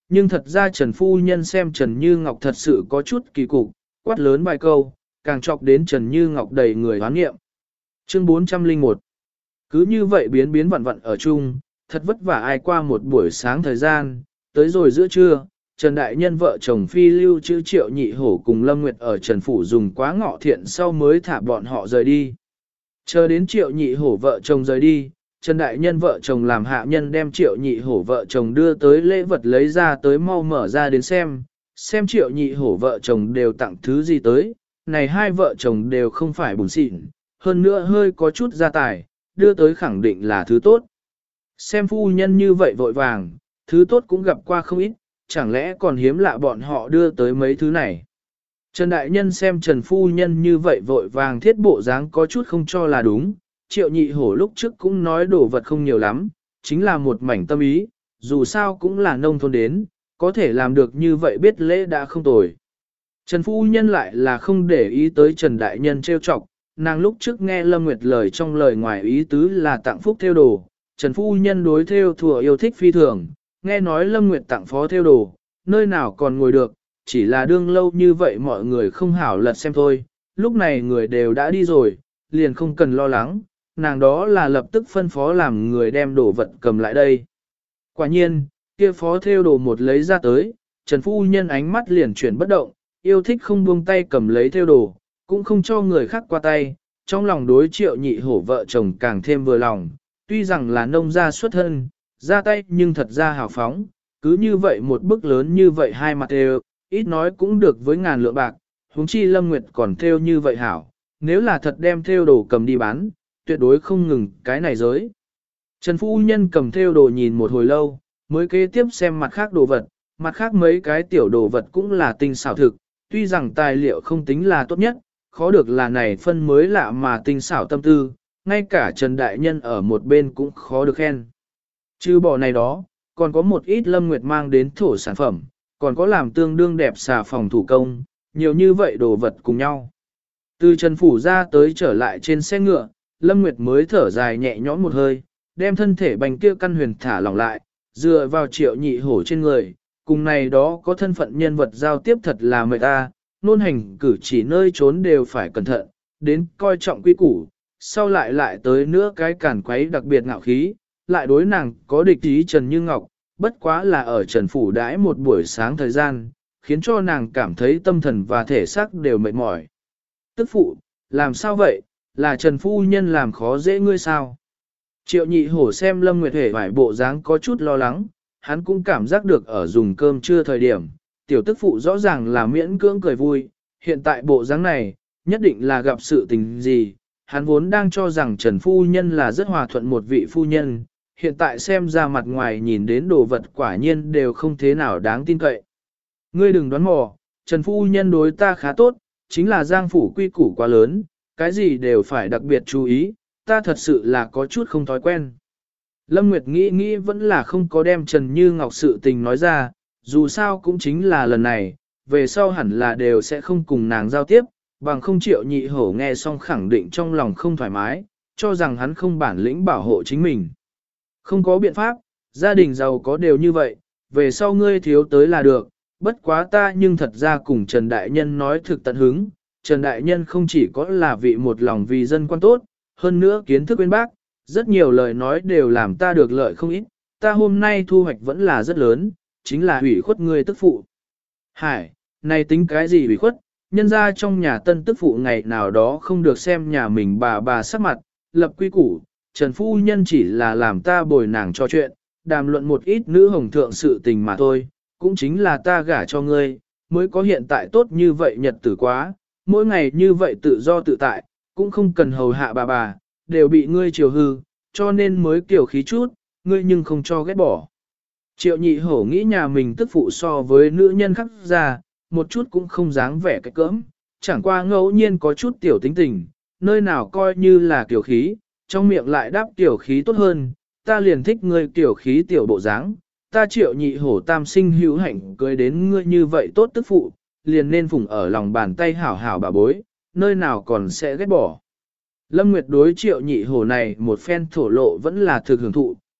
nhưng thật ra Trần Phu Nhân xem Trần Như Ngọc thật sự có chút kỳ cục, quát lớn vài câu, càng chọc đến Trần Như Ngọc đầy người hoán nghiệm. Chương 401 Cứ như vậy biến biến vặn vặn ở chung, thật vất vả ai qua một buổi sáng thời gian, tới rồi giữa trưa, Trần Đại Nhân vợ chồng phi lưu chữ Triệu Nhị Hổ cùng Lâm Nguyệt ở Trần Phủ dùng quá ngọ thiện sau mới thả bọn họ rời đi. Chờ đến Triệu Nhị Hổ vợ chồng rời đi, Trần Đại Nhân vợ chồng làm hạ nhân đem Triệu Nhị Hổ vợ chồng đưa tới lễ vật lấy ra tới mau mở ra đến xem Triệu Nhị Hổ vợ chồng đều tặng thứ gì tới, này hai vợ chồng đều không phải bùn xịn, hơn nữa hơi có chút gia tài, đưa tới khẳng định là thứ tốt. Xem phu nhân như vậy vội vàng, thứ tốt cũng gặp qua không ít, chẳng lẽ còn hiếm lạ bọn họ đưa tới mấy thứ này. Trần Đại Nhân xem Trần Phu Nhân như vậy vội vàng thiết bộ dáng có chút không cho là đúng, Triệu Nhị Hổ lúc trước cũng nói đồ vật không nhiều lắm, chính là một mảnh tâm ý, dù sao cũng là nông thôn đến, có thể làm được như vậy biết lễ đã không tồi. Trần Phu Nhân lại là không để ý tới Trần Đại Nhân trêu chọc, nàng lúc trước nghe Lâm Nguyệt lời trong lời ngoài ý tứ là tặng phúc theo đồ, Trần Phu Nhân đối theo thùa yêu thích phi thường, nghe nói Lâm Nguyệt tặng phó theo đồ, nơi nào còn ngồi được, chỉ là đương lâu như vậy mọi người không hảo lật xem thôi, lúc này người đều đã đi rồi, liền không cần lo lắng, nàng đó là lập tức phân phó làm người đem đồ vật cầm lại đây. Quả nhiên, kia phó theo đồ một lấy ra tới, Trần Phu Nhân ánh mắt liền chuyển bất động, yêu thích không buông tay cầm lấy theo đồ, cũng không cho người khác qua tay, trong lòng đối Triệu Nhị Hổ vợ chồng càng thêm vừa lòng, tuy rằng là nông gia xuất thân, ra tay nhưng thật ra hào phóng, cứ như vậy một bức lớn như vậy hai mặt đều, ít nói cũng được với ngàn lượng bạc, huống chi Lâm Nguyệt còn theo như vậy hảo, nếu là thật đem theo đồ cầm đi bán, tuyệt đối không ngừng cái này giới. Trần Phu Nhân cầm theo đồ nhìn một hồi lâu, mới kế tiếp xem mặt khác đồ vật, mặt khác mấy cái tiểu đồ vật cũng là tinh xảo thực, tuy rằng tài liệu không tính là tốt nhất, khó được là này phân mới lạ mà tinh xảo tâm tư, ngay cả Trần Đại Nhân ở một bên cũng khó được khen. Trừ bỏ này đó, còn có một ít Lâm Nguyệt mang đến thổ sản phẩm, còn có làm tương đương đẹp xà phòng thủ công, nhiều như vậy đồ vật cùng nhau. Từ Trần Phủ ra tới trở lại trên xe ngựa, Lâm Nguyệt mới thở dài nhẹ nhõm một hơi, đem thân thể bành kia căn huyền thả lỏng lại, dựa vào Triệu Nhị Hổ trên người, cùng này đó có thân phận nhân vật giao tiếp thật là mệt ta, nôn hành cử chỉ nơi trốn đều phải cẩn thận, đến coi trọng quy củ, sau lại tới nữa cái cản quấy đặc biệt ngạo khí, lại đối nàng có địch ý Trần Như Ngọc, bất quá là ở Trần Phủ đãi một buổi sáng thời gian, khiến cho nàng cảm thấy tâm thần và thể xác đều mệt mỏi. Tức phụ, làm sao vậy, là Trần Phu Nhân làm khó dễ ngươi sao? Triệu Nhị Hổ xem Lâm Nguyệt Hề vải bộ dáng có chút lo lắng, hắn cũng cảm giác được ở dùng cơm trưa thời điểm, tiểu tức phụ rõ ràng là miễn cưỡng cười vui, hiện tại bộ dáng này, nhất định là gặp sự tình gì, hắn vốn đang cho rằng Trần Phu Nhân là rất hòa thuận một vị phu nhân, hiện tại xem ra mặt ngoài nhìn đến đồ vật quả nhiên đều không thế nào đáng tin cậy. Ngươi đừng đoán mò, Trần Phu Nhân đối ta khá tốt, chính là giang phủ quy củ quá lớn, cái gì đều phải đặc biệt chú ý, ta thật sự là có chút không thói quen. Lâm Nguyệt nghĩ vẫn là không có đem Trần Như Ngọc sự tình nói ra, dù sao cũng chính là lần này, về sau hẳn là đều sẽ không cùng nàng giao tiếp, bằng không Triệu Nhị Hổ nghe xong khẳng định trong lòng không thoải mái, cho rằng hắn không bản lĩnh bảo hộ chính mình. Không có biện pháp, gia đình giàu có đều như vậy, về sau ngươi thiếu tới là được, bất quá ta nhưng thật ra cùng Trần Đại Nhân nói thực tận hứng, Trần Đại Nhân không chỉ có là vị một lòng vì dân quan tốt, hơn nữa kiến thức bên bác, rất nhiều lời nói đều làm ta được lợi không ít, ta hôm nay thu hoạch vẫn là rất lớn, chính là hủy khuất ngươi tức phụ. Hải, này tính cái gì hủy khuất, nhân ra trong nhà tân tức phụ ngày nào đó không được xem nhà mình bà sắc mặt, lập quy củ, Trần Phu Nhân chỉ là làm ta bồi nàng cho chuyện, đàm luận một ít nữ hồng thượng sự tình mà thôi, cũng chính là ta gả cho ngươi, mới có hiện tại tốt như vậy nhật tử quá, mỗi ngày như vậy tự do tự tại, cũng không cần hầu hạ bà, đều bị ngươi chiều hư, cho nên mới kiểu khí chút, ngươi nhưng không cho ghét bỏ. Triệu Nhị Hổ nghĩ nhà mình tức phụ so với nữ nhân khác ra, một chút cũng không dáng vẻ cái cỡm, chẳng qua ngẫu nhiên có chút tiểu tính tình, nơi nào coi như là kiểu khí, trong miệng lại đáp tiểu khí tốt hơn, ta liền thích ngươi tiểu khí tiểu bộ dáng, ta Triệu Nhị Hổ tam sinh hữu hạnh cưới đến ngươi như vậy tốt tức phụ, liền nên phụng ở lòng bàn tay hảo hảo bà bối, nơi nào còn sẽ ghét bỏ. Lâm Nguyệt đối Triệu Nhị Hổ này một phen thổ lộ vẫn là thực hưởng thụ,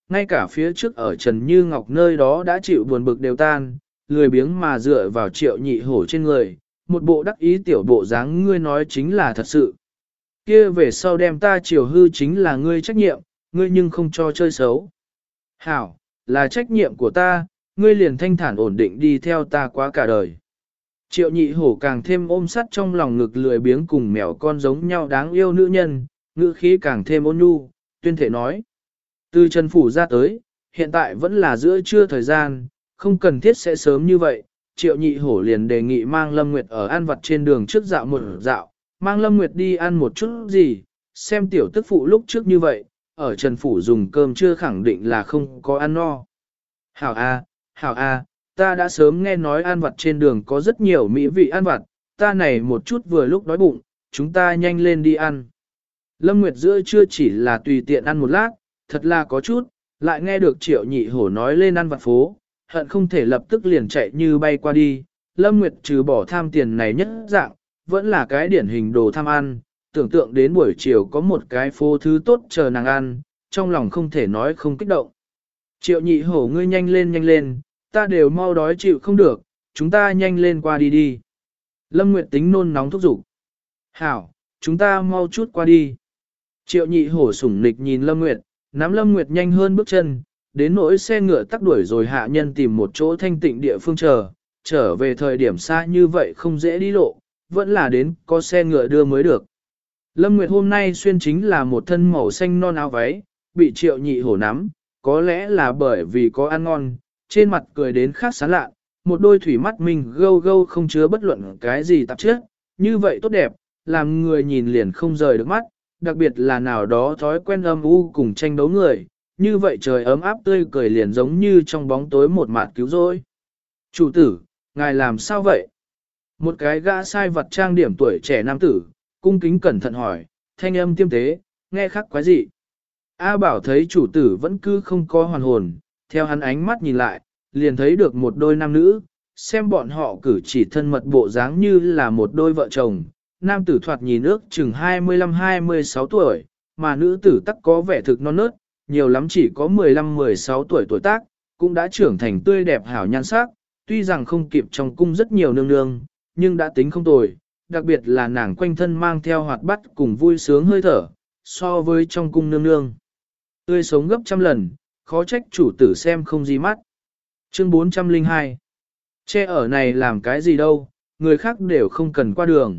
ngay cả phía trước ở Trần Như Ngọc nơi đó đã chịu buồn bực đều tan, lười biếng mà dựa vào Triệu Nhị Hổ trên người, một bộ đắc ý tiểu bộ dáng ngươi nói chính là thật sự. Kia về sau đem ta chiều hư chính là ngươi trách nhiệm, ngươi nhưng không cho chơi xấu. Hảo, là trách nhiệm của ta, ngươi liền thanh thản ổn định đi theo ta qua cả đời. Triệu Nhị Hổ càng thêm ôm sắt trong lòng ngực lười biếng cùng mèo con giống nhau đáng yêu nữ nhân, ngữ khí càng thêm ôn nhu, tuyên thể nói. Từ Trần Phủ ra tới, hiện tại vẫn là giữa trưa thời gian, không cần thiết sẽ sớm như vậy. Triệu Nhị Hổ liền đề nghị mang Lâm Nguyệt ở ăn vặt trên đường trước dạo một dạo, mang Lâm Nguyệt đi ăn một chút gì, xem tiểu tức phụ lúc trước như vậy, ở Trần Phủ dùng cơm chưa khẳng định là không có ăn no. Hảo a, ta đã sớm nghe nói ăn vặt trên đường có rất nhiều mỹ vị ăn vặt, ta này một chút vừa lúc đói bụng, chúng ta nhanh lên đi ăn. Lâm Nguyệt giữa trưa chỉ là tùy tiện ăn một lát, thật là có chút, lại nghe được Triệu Nhị Hổ nói lên ăn vặt phố, hận không thể lập tức liền chạy như bay qua đi. Lâm Nguyệt trừ bỏ tham tiền này nhất dạng, vẫn là cái điển hình đồ tham ăn, tưởng tượng đến buổi chiều có một cái phố thứ tốt chờ nàng ăn, trong lòng không thể nói không kích động. Triệu Nhị Hổ ngươi nhanh lên, ta đều mau đói chịu không được, chúng ta nhanh lên qua đi đi. Lâm Nguyệt tính nôn nóng thúc giục. Hảo, chúng ta mau chút qua đi. Triệu Nhị Hổ sủng nịch nhìn Lâm Nguyệt, nắm Lâm Nguyệt nhanh hơn bước chân, đến nỗi xe ngựa tắc đuổi rồi hạ nhân tìm một chỗ thanh tịnh địa phương trở về thời điểm xa như vậy không dễ đi lộ, vẫn là đến có xe ngựa đưa mới được. Lâm Nguyệt hôm nay xuyên chính là một thân màu xanh non áo váy, bị Triệu Nhị Hổ nắm, có lẽ là bởi vì có ăn ngon, trên mặt cười đến khác sán lạ, một đôi thủy mắt mình gâu gâu không chứa bất luận cái gì tạp chất, như vậy tốt đẹp, làm người nhìn liền không rời được mắt, đặc biệt là nào đó thói quen âm u cùng tranh đấu người, như vậy trời ấm áp tươi cười liền giống như trong bóng tối một mạt cứu rỗi. Chủ tử, ngài làm sao vậy? Một cái gã sai vật trang điểm tuổi trẻ nam tử, cung kính cẩn thận hỏi, thanh âm tiêm tế, nghe khắc quái dị. A Bảo thấy chủ tử vẫn cứ không có hoàn hồn, theo hắn ánh mắt nhìn lại, liền thấy được một đôi nam nữ, xem bọn họ cử chỉ thân mật bộ dáng như là một đôi vợ chồng. Nam tử thoạt nhìn ước chừng 25-26 tuổi, mà nữ tử tắc có vẻ thực non nớt, nhiều lắm chỉ có 15-16 tuổi tuổi tác, cũng đã trưởng thành tươi đẹp hảo nhan sắc, tuy rằng không kịp trong cung rất nhiều nương nương, nhưng đã tính không tồi, đặc biệt là nàng quanh thân mang theo hoạt bát cùng vui sướng hơi thở, so với trong cung nương nương. Tươi sống gấp trăm lần, khó trách chủ tử xem không di mắt. Chương 402 Che ở này làm cái gì đâu, người khác đều không cần qua đường.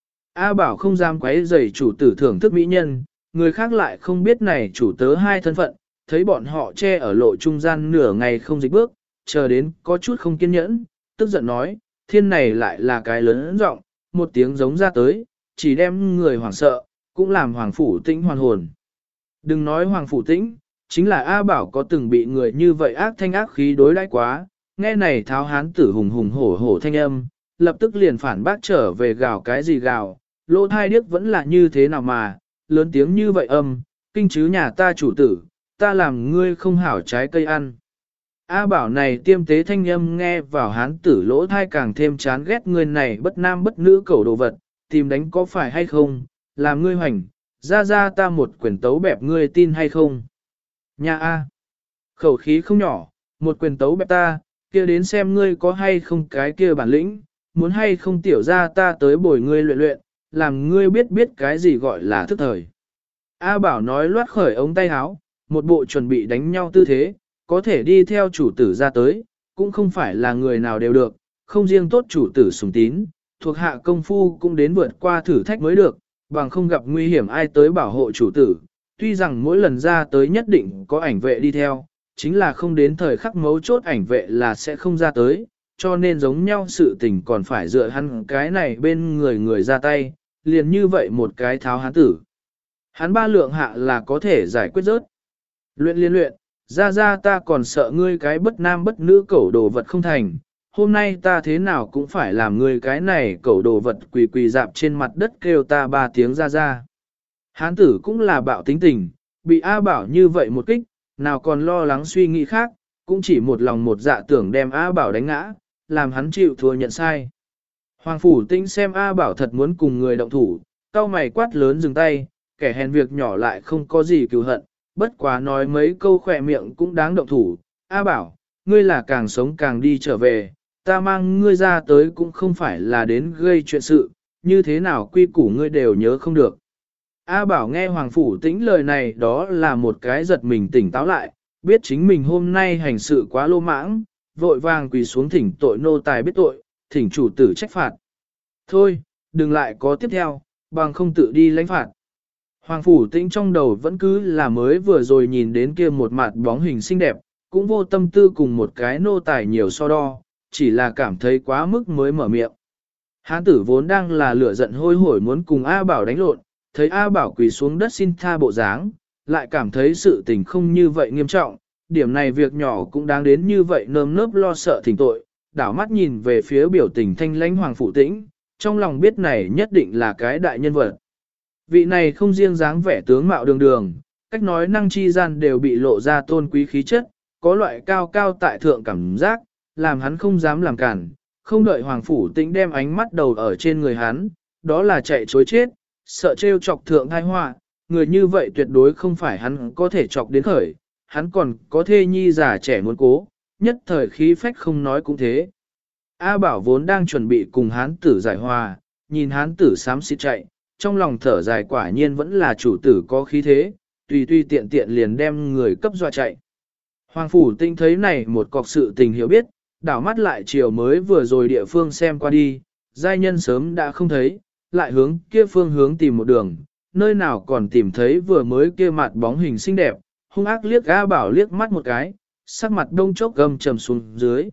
A Bảo không dám quấy rầy chủ tử thưởng thức mỹ nhân, người khác lại không biết này chủ tớ hai thân phận, thấy bọn họ che ở lộ trung gian nửa ngày không dịch bước, chờ đến có chút không kiên nhẫn, tức giận nói, thiên này lại là cái lớn giọng, một tiếng giống ra tới, chỉ đem người hoảng sợ, cũng làm hoàng phủ tĩnh hoàn hồn. Đừng nói hoàng phủ tĩnh, chính là A Bảo có từng bị người như vậy ác thanh ác khí đối đãi quá, nghe này tháo hán tử hùng hùng hổ hổ thanh âm, lập tức liền phản bác trở về gào cái gì gào, lỗ thai điếc vẫn là như thế nào mà, lớn tiếng như vậy kinh chứ nhà ta chủ tử, ta làm ngươi không hảo trái cây ăn. A Bảo này tiêm tế thanh âm nghe vào hán tử lỗ thai càng thêm chán ghét người này bất nam bất nữ cẩu đồ vật, tìm đánh có phải hay không, làm ngươi hoành, ra ta một quyền tấu bẹp ngươi tin hay không. Nhà A, khẩu khí không nhỏ, một quyền tấu bẹp ta, kia đến xem ngươi có hay không cái kia bản lĩnh, muốn hay không tiểu ra ta tới bồi ngươi luyện luyện, làm ngươi biết cái gì gọi là thức thời. A Bảo nói loát khởi ống tay áo, một bộ chuẩn bị đánh nhau tư thế, có thể đi theo chủ tử ra tới, cũng không phải là người nào đều được, không riêng tốt chủ tử sủng tín, thuộc hạ công phu cũng đến vượt qua thử thách mới được, bằng không gặp nguy hiểm ai tới bảo hộ chủ tử. Tuy rằng mỗi lần ra tới nhất định có ảnh vệ đi theo, chính là không đến thời khắc mấu chốt ảnh vệ là sẽ không ra tới, cho nên giống nhau sự tình còn phải dựa hắn cái này bên người ra tay, liền như vậy một cái tháo hán tử. Hắn ba lượng hạ là có thể giải quyết rớt. Luyện liên luyện, ra ta còn sợ ngươi cái bất nam bất nữ cẩu đồ vật không thành, hôm nay ta thế nào cũng phải làm ngươi cái này cẩu đồ vật quỳ dạp trên mặt đất kêu ta ba tiếng ra. Hán tử cũng là bạo tính tình, bị A Bảo như vậy một kích, nào còn lo lắng suy nghĩ khác, cũng chỉ một lòng một dạ tưởng đem A Bảo đánh ngã, làm hắn chịu thua nhận sai. Hoàng phủ tinh xem A Bảo thật muốn cùng người động thủ, cau mày quát lớn dừng tay, kẻ hèn việc nhỏ lại không có gì cứu hận, bất quá nói mấy câu khỏe miệng cũng đáng động thủ. A Bảo, ngươi là càng sống càng đi trở về, ta mang ngươi ra tới cũng không phải là đến gây chuyện sự, như thế nào quy củ ngươi đều nhớ không được. A Bảo nghe Hoàng Phủ Tĩnh lời này đó là một cái giật mình tỉnh táo lại, biết chính mình hôm nay hành sự quá lô mãng, vội vàng quỳ xuống thỉnh tội nô tài biết tội, thỉnh chủ tử trách phạt. Thôi, đừng lại có tiếp theo, bằng không tự đi lãnh phạt. Hoàng Phủ Tĩnh trong đầu vẫn cứ là mới vừa rồi nhìn đến kia một mặt bóng hình xinh đẹp, cũng vô tâm tư cùng một cái nô tài nhiều so đo, chỉ là cảm thấy quá mức mới mở miệng. Hán tử vốn đang là lửa giận hôi hổi muốn cùng A Bảo đánh lộn, thấy A Bảo quỳ xuống đất xin tha bộ dáng, lại cảm thấy sự tình không như vậy nghiêm trọng, điểm này việc nhỏ cũng đáng đến như vậy nơm nớp lo sợ thỉnh tội, đảo mắt nhìn về phía biểu tình thanh lãnh Hoàng Phủ Tĩnh, trong lòng biết này nhất định là cái đại nhân vật. Vị này không riêng dáng vẻ tướng mạo đường đường, cách nói năng chi gian đều bị lộ ra tôn quý khí chất, có loại cao cao tại thượng cảm giác, làm hắn không dám làm cản, không đợi Hoàng Phủ Tĩnh đem ánh mắt đầu ở trên người hắn, đó là chạy chối chết, sợ trêu chọc thượng tai họa, người như vậy tuyệt đối không phải hắn có thể chọc đến khởi, hắn còn có thê nhi già trẻ muốn cố, nhất thời khí phách không nói cũng thế. A Bảo vốn đang chuẩn bị cùng hán tử giải hòa, nhìn hán tử xám xịt chạy, trong lòng thở dài quả nhiên vẫn là chủ tử có khí thế, tùy tiện tiện liền đem người cấp dọa chạy. Hoàng Phủ Tĩnh thấy này một cọc sự tình hiểu biết, đảo mắt lại chiều mới vừa rồi địa phương xem qua đi, giai nhân sớm đã không thấy, lại hướng kia phương hướng tìm một đường, nơi nào còn tìm thấy vừa mới kia mặt bóng hình xinh đẹp, hung ác liếc A Bảo liếc mắt một cái, sắc mặt đông chốc gầm trầm xuống dưới.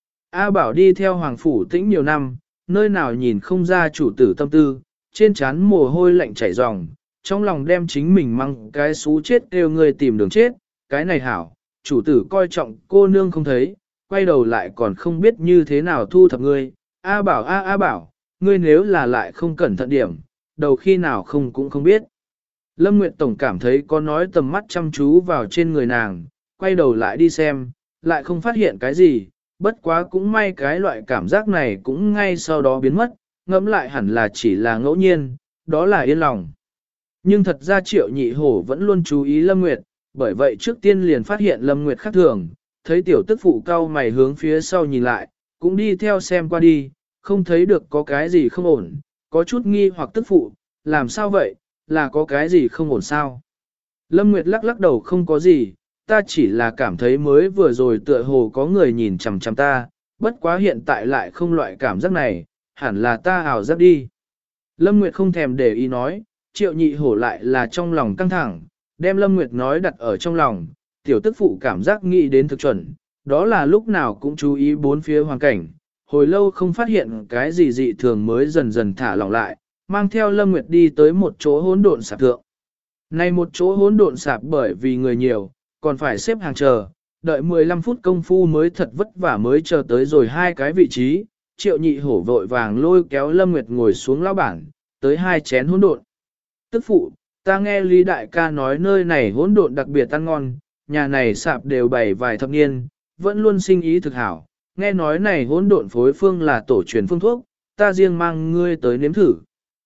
A Bảo đi theo Hoàng Phủ Tĩnh nhiều năm, nơi nào nhìn không ra chủ tử tâm tư, trên trán mồ hôi lạnh chảy ròng, trong lòng đem chính mình mang cái xú chết kêu người tìm đường chết, cái này hảo, chủ tử coi trọng cô nương không thấy, quay đầu lại còn không biết như thế nào thu thập ngươi. A Bảo A Bảo, ngươi nếu là lại không cẩn thận điểm, đầu khi nào không cũng không biết. Lâm Nguyệt Tổng cảm thấy có nói tầm mắt chăm chú vào trên người nàng, quay đầu lại đi xem, lại không phát hiện cái gì, bất quá cũng may cái loại cảm giác này cũng ngay sau đó biến mất, ngẫm lại hẳn là chỉ là ngẫu nhiên, đó là yên lòng. Nhưng thật ra Triệu Nhị Hổ vẫn luôn chú ý Lâm Nguyệt, bởi vậy trước tiên liền phát hiện Lâm Nguyệt khác thường, thấy tiểu tức phụ cau mày hướng phía sau nhìn lại, cũng đi theo xem qua đi, không thấy được có cái gì không ổn, có chút nghi hoặc tức phụ, làm sao vậy, là có cái gì không ổn sao? Lâm Nguyệt lắc lắc đầu không có gì, ta chỉ là cảm thấy mới vừa rồi tựa hồ có người nhìn chằm chằm ta, bất quá hiện tại lại không loại cảm giác này, hẳn là ta ảo giác đi. Lâm Nguyệt không thèm để ý nói, Triệu Nhị Hổ lại là trong lòng căng thẳng, đem Lâm Nguyệt nói đặt ở trong lòng, tiểu tức phụ cảm giác nghĩ đến thực chuẩn, đó là lúc nào cũng chú ý bốn phía hoàn cảnh, hồi lâu không phát hiện cái gì dị thường mới dần dần thả lỏng lại, mang theo Lâm Nguyệt đi tới một chỗ hỗn độn sạp thượng. Này một chỗ hỗn độn sạp bởi vì người nhiều, còn phải xếp hàng chờ, đợi 15 phút công phu mới thật vất vả mới chờ tới rồi hai cái vị trí, Triệu Nhị Hổ vội vàng lôi kéo Lâm Nguyệt ngồi xuống lão bản, tới hai chén hỗn độn. Tức phụ, ta nghe Lý Đại ca nói nơi này hỗn độn đặc biệt ăn ngon, nhà này sạp đều bày vài thập niên, vẫn luôn sinh ý thực hảo, nghe nói này hỗn độn phối phương là tổ truyền phương thuốc, ta riêng mang ngươi tới nếm thử.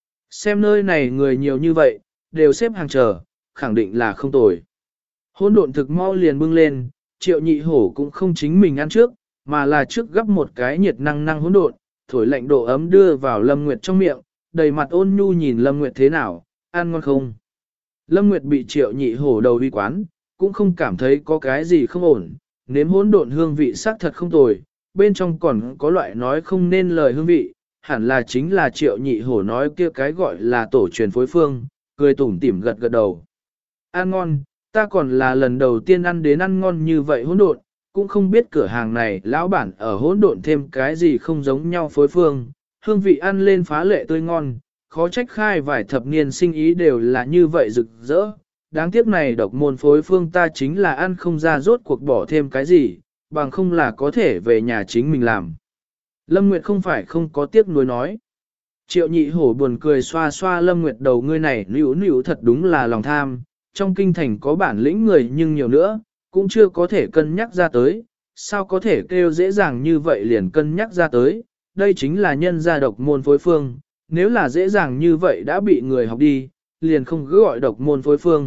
Xem nơi này người nhiều như vậy, đều xếp hàng chờ, khẳng định là không tồi. Hỗn độn thực mau liền bưng lên, Triệu Nhị Hổ cũng không chính mình ăn trước, mà là trước gấp một cái nhiệt năng năng hỗn độn, thổi lạnh độ ấm đưa vào Lâm Nguyệt trong miệng, đầy mặt ôn nhu nhìn Lâm Nguyệt thế nào, ăn ngon không. Lâm Nguyệt bị Triệu Nhị Hổ đầu đi quán, cũng không cảm thấy có cái gì không ổn, nếm hỗn độn hương vị sắc thật không tồi, bên trong còn có loại nói không nên lời hương vị, hẳn là chính là Triệu Nhị Hổ nói kia cái gọi là tổ truyền phối phương, cười tủm tỉm gật gật đầu. Ăn ngon, ta còn là lần đầu tiên ăn đến ăn ngon như vậy hỗn độn, cũng không biết cửa hàng này lão bản ở hỗn độn thêm cái gì không giống nhau phối phương, hương vị ăn lên phá lệ tươi ngon, khó trách khai vài thập niên sinh ý đều là như vậy rực rỡ. Đáng tiếc này độc môn phối phương ta chính là ăn không ra rốt cuộc bỏ thêm cái gì, bằng không là có thể về nhà chính mình làm. Lâm Nguyệt không phải không có tiếc nuối nói. Triệu Nhị Hổ buồn cười xoa xoa Lâm Nguyệt đầu, ngươi này nữu thật đúng là lòng tham, trong kinh thành có bản lĩnh người nhưng nhiều nữa, cũng chưa có thể cân nhắc ra tới, sao có thể kêu dễ dàng như vậy liền cân nhắc ra tới, đây chính là nhân gia độc môn phối phương, nếu là dễ dàng như vậy đã bị người học đi, liền không cứ gọi độc môn phối phương,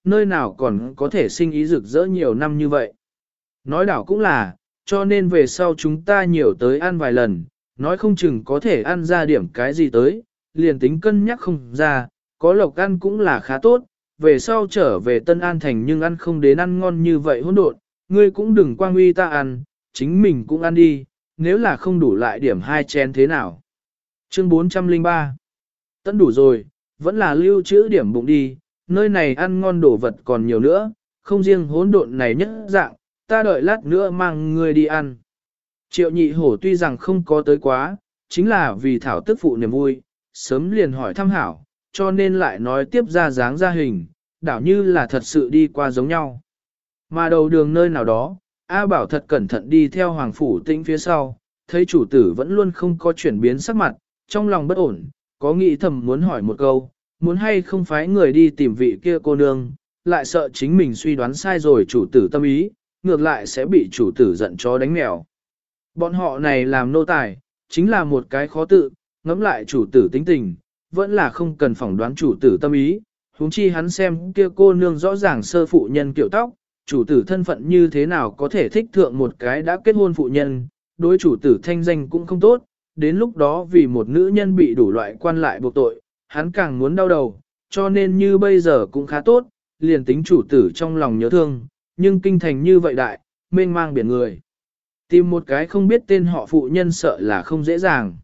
nơi nào còn có thể sinh ý rực rỡ nhiều năm như vậy. Nói đảo cũng là, cho nên về sau chúng ta nhiều tới ăn vài lần, nói không chừng có thể ăn ra điểm cái gì tới, liền tính cân nhắc không ra, có lộc ăn cũng là khá tốt, về sau trở về Tân An Thành nhưng ăn không đến ăn ngon như vậy hỗn độn, ngươi cũng đừng quang uy ta ăn, chính mình cũng ăn đi, nếu là không đủ lại điểm 2 chén thế nào. Chương 403 Tận đủ rồi, vẫn là lưu trữ điểm bụng đi, nơi này ăn ngon đồ vật còn nhiều nữa, không riêng hỗn độn này nhất dạng, ta đợi lát nữa mang ngươi đi ăn. Triệu nhị hổ tuy rằng không có tới quá, chính là vì thảo tức phụ niềm vui, sớm liền hỏi thăm hảo, cho nên lại nói tiếp ra dáng ra hình, đảo như là thật sự đi qua giống nhau. Mà đầu đường nơi nào đó, A Bảo thật cẩn thận đi theo Hoàng Phủ Tĩnh phía sau, thấy chủ tử vẫn luôn không có chuyển biến sắc mặt, trong lòng bất ổn, có nghĩ thầm muốn hỏi một câu, muốn hay không phái người đi tìm vị kia cô nương, lại sợ chính mình suy đoán sai rồi chủ tử tâm ý, ngược lại sẽ bị chủ tử giận chó đánh mèo. Bọn họ này làm nô tài, chính là một cái khó tự, ngẫm lại chủ tử tính tình, vẫn là không cần phỏng đoán chủ tử tâm ý, huống chi hắn xem kia cô nương rõ ràng sơ phụ nhân kiểu tóc, chủ tử thân phận như thế nào có thể thích thượng một cái đã kết hôn phụ nhân, đối chủ tử thanh danh cũng không tốt, đến lúc đó vì một nữ nhân bị đủ loại quan lại buộc tội, hắn càng muốn đau đầu, cho nên như bây giờ cũng khá tốt, liền tính chủ tử trong lòng nhớ thương, nhưng kinh thành như vậy đại, mênh mang biển người. Tìm một cái không biết tên họ phụ nhân sợ là không dễ dàng.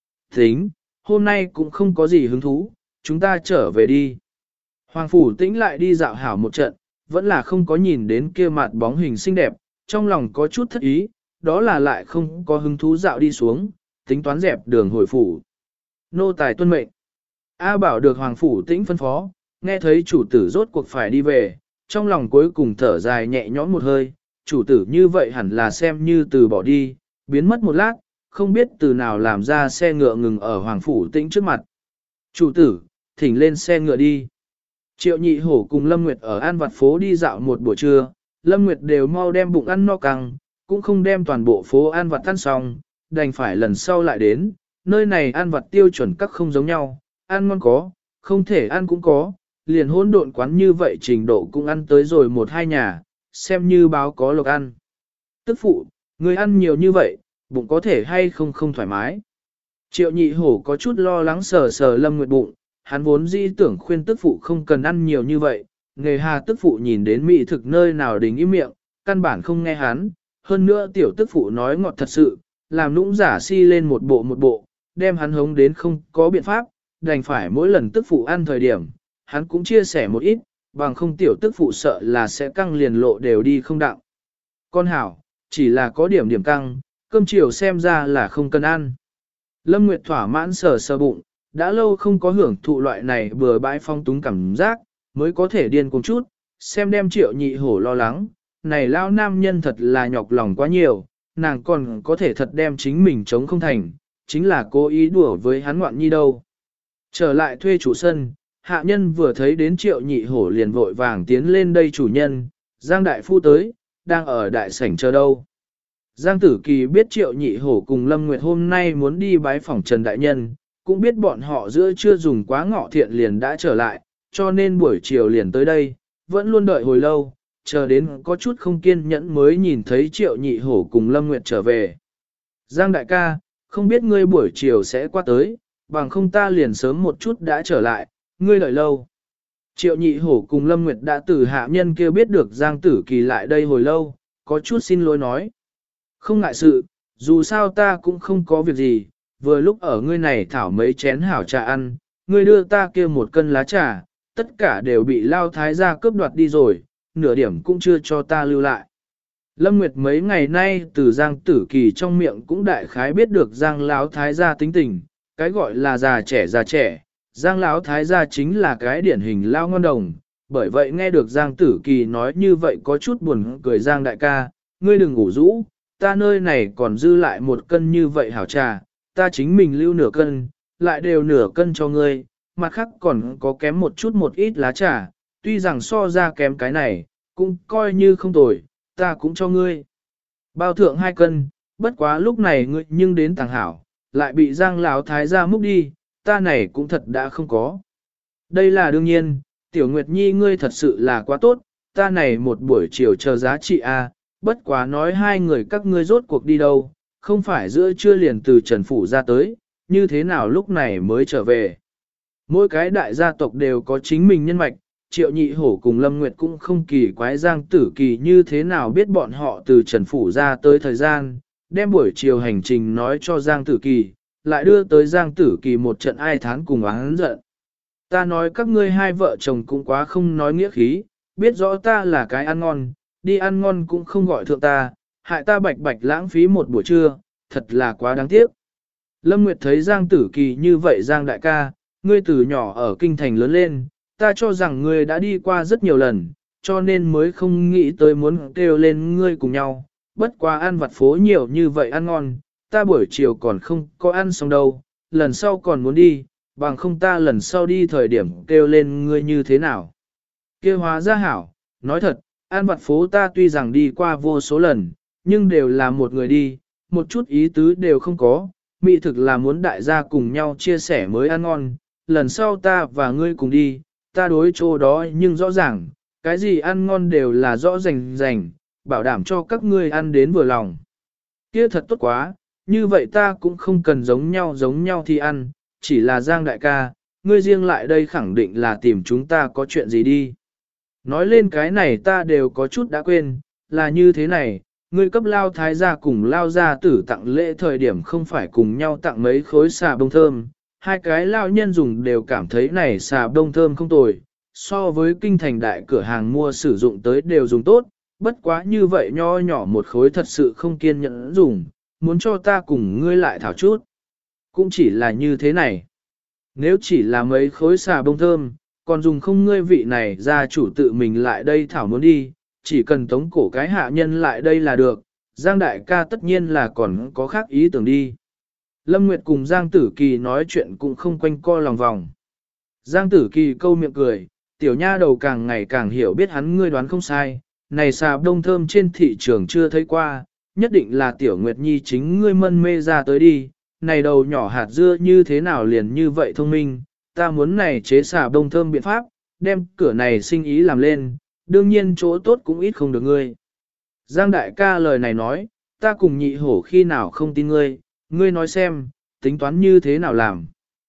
Tính, hôm nay cũng không có gì hứng thú, chúng ta trở về đi. Hoàng Phủ Tĩnh lại đi dạo hảo một trận, vẫn là không có nhìn đến kia mặt bóng hình xinh đẹp, trong lòng có chút thất ý, đó là lại không có hứng thú dạo đi xuống, tính toán dẹp đường hồi phủ. Nô tài tuân mệnh. A Bảo được Hoàng Phủ Tĩnh phân phó, nghe thấy chủ tử rốt cuộc phải đi về, trong lòng cuối cùng thở dài nhẹ nhõm một hơi, chủ tử như vậy hẳn là xem như từ bỏ đi, biến mất một lát, không biết từ nào làm ra xe ngựa ngừng ở Hoàng Phủ Tĩnh trước mặt. Chủ tử, thỉnh lên xe ngựa đi. Triệu nhị hổ cùng Lâm Nguyệt ở An Vặt phố đi dạo một buổi trưa, Lâm Nguyệt đều mau đem bụng ăn no căng, cũng không đem toàn bộ phố An Vặt ăn xong, đành phải lần sau lại đến, nơi này An Vặt tiêu chuẩn các không giống nhau, ăn ngon có, không thể ăn cũng có, liền hỗn độn quán như vậy trình độ cũng ăn tới rồi 1-2 nhà, xem như báo có lộc ăn. Tức phụ, người ăn nhiều như vậy, bụng có thể hay không không thoải mái. Triệu nhị hổ có chút lo lắng sờ sờ Lâm Nguyệt bụng, hắn vốn dĩ tưởng khuyên tức phụ không cần ăn nhiều như vậy, nghề hà tức phụ nhìn đến mỹ thực nơi nào đình im miệng, căn bản không nghe hắn, hơn nữa tiểu tức phụ nói ngọt thật sự, làm nũng giả si lên một bộ, đem hắn hống đến không có biện pháp, đành phải mỗi lần tức phụ ăn thời điểm, hắn cũng chia sẻ một ít, bằng không tiểu tức phụ sợ là sẽ căng liền lộ đều đi không đặng. Con hảo, chỉ là có điểm căng, cơm chiều xem ra là không cần ăn. Lâm Nguyệt thỏa mãn sờ sờ bụng, đã lâu không có hưởng thụ loại này bừa bãi phong túng cảm giác, mới có thể điên cùng chút, xem đem triệu nhị hổ lo lắng, này lao nam nhân thật là nhọc lòng quá nhiều, nàng còn có thể thật đem chính mình chống không thành, chính là cố ý đùa với hắn ngoạn nhi đâu. Trở lại thuê chủ sân, hạ nhân vừa thấy đến triệu nhị hổ liền vội vàng tiến lên đây chủ nhân, Giang Đại Phu tới, đang ở đại sảnh chờ đâu. Giang Tử Kỳ biết triệu nhị hổ cùng Lâm Nguyệt hôm nay muốn đi bái phỏng Trần Đại Nhân, cũng biết bọn họ giữa chưa dùng quá ngọ thiện liền đã trở lại, cho nên buổi chiều liền tới đây, vẫn luôn đợi hồi lâu, chờ đến có chút không kiên nhẫn mới nhìn thấy triệu nhị hổ cùng Lâm Nguyệt trở về. Giang Đại ca, không biết ngươi buổi chiều sẽ qua tới, bằng không ta liền sớm một chút đã trở lại, ngươi đợi lâu. Triệu nhị hổ cùng Lâm Nguyệt đã từ hạ nhân kia biết được Giang Tử Kỳ lại đây hồi lâu, có chút xin lỗi nói. Không ngại sự, dù sao ta cũng không có việc gì, vừa lúc ở ngươi này thảo mấy chén hảo trà ăn, ngươi đưa ta kia 1 cân lá trà, tất cả đều bị lao thái gia cướp đoạt đi rồi, nửa điểm cũng chưa cho ta lưu lại. Lâm Nguyệt mấy ngày nay từ Giang Tử Kỳ trong miệng cũng đại khái biết được Giang Lão thái gia tính tình, cái gọi là già trẻ, Giang Lão thái gia chính là cái điển hình lao ngon đồng, bởi vậy nghe được Giang Tử Kỳ nói như vậy có chút buồn cười. Giang đại ca, ngươi đừng ngủ rũ, ta nơi này còn dư lại 1 cân như vậy hảo trà, ta chính mình lưu nửa cân, lại đều nửa cân cho ngươi, mặt khác còn có kém một ít lá trà, tuy rằng so ra kém cái này, cũng coi như không tồi, ta cũng cho ngươi. Bao thượng 2 cân, bất quá lúc này ngươi nhưng đến tàng hảo, lại bị Giang Lão thái gia múc đi, ta này cũng thật đã không có. Đây là đương nhiên, Tiểu Nguyệt Nhi ngươi thật sự là quá tốt, ta này một buổi chiều chờ giá trị a, bất quá nói hai người các ngươi rốt cuộc đi đâu, không phải giữa trưa liền từ Trần Phủ ra tới, như thế nào lúc này mới trở về. Mỗi cái đại gia tộc đều có chính mình nhân mạch, Triệu Nhị Hổ cùng Lâm Nguyệt cũng không kỳ quái Giang Tử Kỳ như thế nào biết bọn họ từ Trần Phủ ra tới thời gian, đem buổi chiều hành trình nói cho Giang Tử Kỳ, lại đưa tới Giang Tử Kỳ một trận ai thán cùng oán giận. Ta nói các ngươi hai vợ chồng cũng quá không nói nghĩa khí, biết rõ ta là cái ăn ngon, đi ăn ngon cũng không gọi thượng ta, hại ta bạch bạch lãng phí một buổi trưa, thật là quá đáng tiếc. Lâm Nguyệt thấy Giang Tử Kỳ như vậy Giang đại ca, ngươi từ nhỏ ở kinh thành lớn lên, ta cho rằng ngươi đã đi qua rất nhiều lần, cho nên mới không nghĩ tới muốn kêu lên ngươi cùng nhau, bất quá ăn vặt phố nhiều như vậy ăn ngon, ta buổi chiều còn không có ăn xong đâu, lần sau còn muốn đi, bằng không ta lần sau đi thời điểm kêu lên ngươi như thế nào. Kêu hóa ra hảo, nói thật, ăn vặt phố ta tuy rằng đi qua vô số lần, nhưng đều là một người đi, một chút ý tứ đều không có, mỹ thực là muốn đại gia cùng nhau chia sẻ mới ăn ngon, lần sau ta và ngươi cùng đi, ta đối chỗ đó nhưng rõ ràng, cái gì ăn ngon đều là rõ rành, bảo đảm cho các ngươi ăn đến vừa lòng. Kia thật tốt quá, như vậy ta cũng không cần giống nhau thì ăn, chỉ là Giang đại ca, ngươi riêng lại đây khẳng định là tìm chúng ta có chuyện gì đi. Nói lên cái này ta đều có chút đã quên, là như thế này, ngươi cấp lao thái gia cùng lao gia tử tặng lễ thời điểm không phải cùng nhau tặng mấy khối xà bông thơm, hai cái lao nhân dùng đều cảm thấy này xà bông thơm không tồi, so với kinh thành đại cửa hàng mua sử dụng tới đều dùng tốt, bất quá như vậy nho nhỏ một khối thật sự không kiên nhẫn dùng, muốn cho ta cùng ngươi lại thảo chút. Cũng chỉ là như thế này. Nếu chỉ là mấy khối xà bông thơm, còn dùng không ngươi vị này gia chủ tự mình lại đây thảo muốn đi, chỉ cần tống cổ cái hạ nhân lại đây là được, Giang đại ca tất nhiên là còn có khác ý tưởng đi. Lâm Nguyệt cùng Giang Tử Kỳ nói chuyện cũng không quanh co lòng vòng. Giang Tử Kỳ câu miệng cười, tiểu nha đầu càng ngày càng hiểu biết hắn ngươi đoán không sai, này xà đông thơm trên thị trường chưa thấy qua, nhất định là tiểu Nguyệt Nhi chính ngươi mân mê ra tới đi, này đầu nhỏ hạt dưa như thế nào liền như vậy thông minh, ta muốn này chế xà đông thơm biện pháp, đem cửa này sinh ý làm lên, đương nhiên chỗ tốt cũng ít không được ngươi. Giang đại ca lời này nói, ta cùng nhị hổ khi nào không tin ngươi, ngươi nói xem, tính toán như thế nào làm.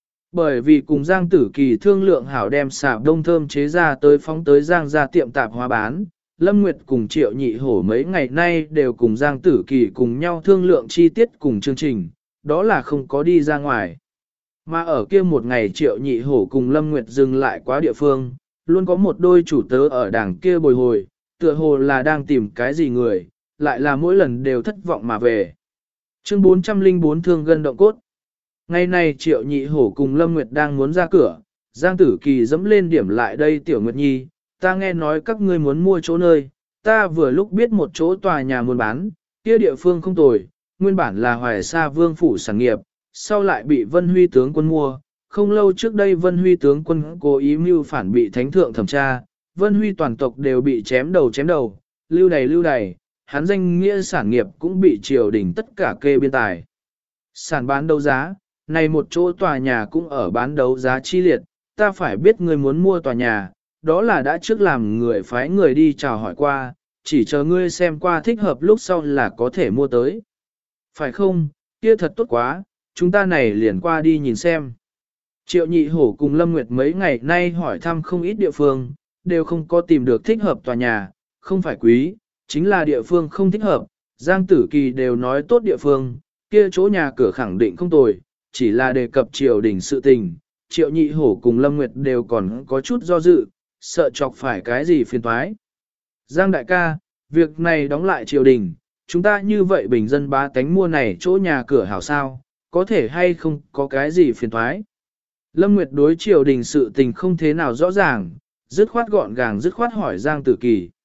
Bởi vì cùng Giang Tử Kỳ thương lượng hảo đem xà đông thơm chế ra tới phóng tới Giang ra tiệm tạp hóa bán, Lâm Nguyệt cùng Triệu Nhị Hổ mấy ngày nay đều cùng Giang Tử Kỳ cùng nhau thương lượng chi tiết cùng chương trình, đó là không có đi ra ngoài. Mà ở kia một ngày Triệu Nhị Hổ cùng Lâm Nguyệt dừng lại quá địa phương, luôn có một đôi chủ tớ ở đằng kia bồi hồi, tựa hồ là đang tìm cái gì người, lại là mỗi lần đều thất vọng mà về. Chương 404 Thương Gân Động Cốt. Ngày này Triệu Nhị Hổ cùng Lâm Nguyệt đang muốn ra cửa, Giang Tử Kỳ dẫm lên điểm lại đây Tiểu Nguyệt Nhi, ta nghe nói các ngươi muốn mua chỗ nơi, ta vừa lúc biết một chỗ tòa nhà muốn bán, kia địa phương không tồi, nguyên bản là Hoài Sa Vương phủ sản nghiệp, sau lại bị Vân Huy tướng quân mua, không lâu trước đây Vân Huy tướng quân cố ý mưu phản bị thánh thượng thẩm tra, Vân Huy toàn tộc đều bị chém đầu, lưu đày, hắn danh nghĩa sản nghiệp cũng bị triều đình tất cả kê biên tài. Sản bán đấu giá, này một chỗ tòa nhà cũng ở bán đấu giá chi liệt, ta phải biết người muốn mua tòa nhà, đó là đã trước làm người phái người đi chào hỏi qua, chỉ chờ ngươi xem qua thích hợp lúc sau là có thể mua tới. Phải không, kia thật tốt quá, chúng ta này liền qua đi nhìn xem. Triệu Nhị Hổ cùng Lâm Nguyệt mấy ngày nay hỏi thăm không ít địa phương, đều không có tìm được thích hợp tòa nhà, không phải quý, chính là địa phương không thích hợp. Giang Tử Kỳ đều nói tốt địa phương, kia chỗ nhà cửa khẳng định không tồi, chỉ là đề cập triều đình sự tình. Triệu Nhị Hổ cùng Lâm Nguyệt đều còn có chút do dự, sợ chọc phải cái gì phiền toái. Giang đại ca, việc này đóng lại triều đình, chúng ta như vậy bình dân bá tánh mua này chỗ nhà cửa hảo sao, có thể hay không có cái gì phiền toái. Lâm Nguyệt đối triều đình sự tình không thế nào rõ ràng, dứt khoát gọn gàng dứt khoát hỏi Giang Tử Kỳ.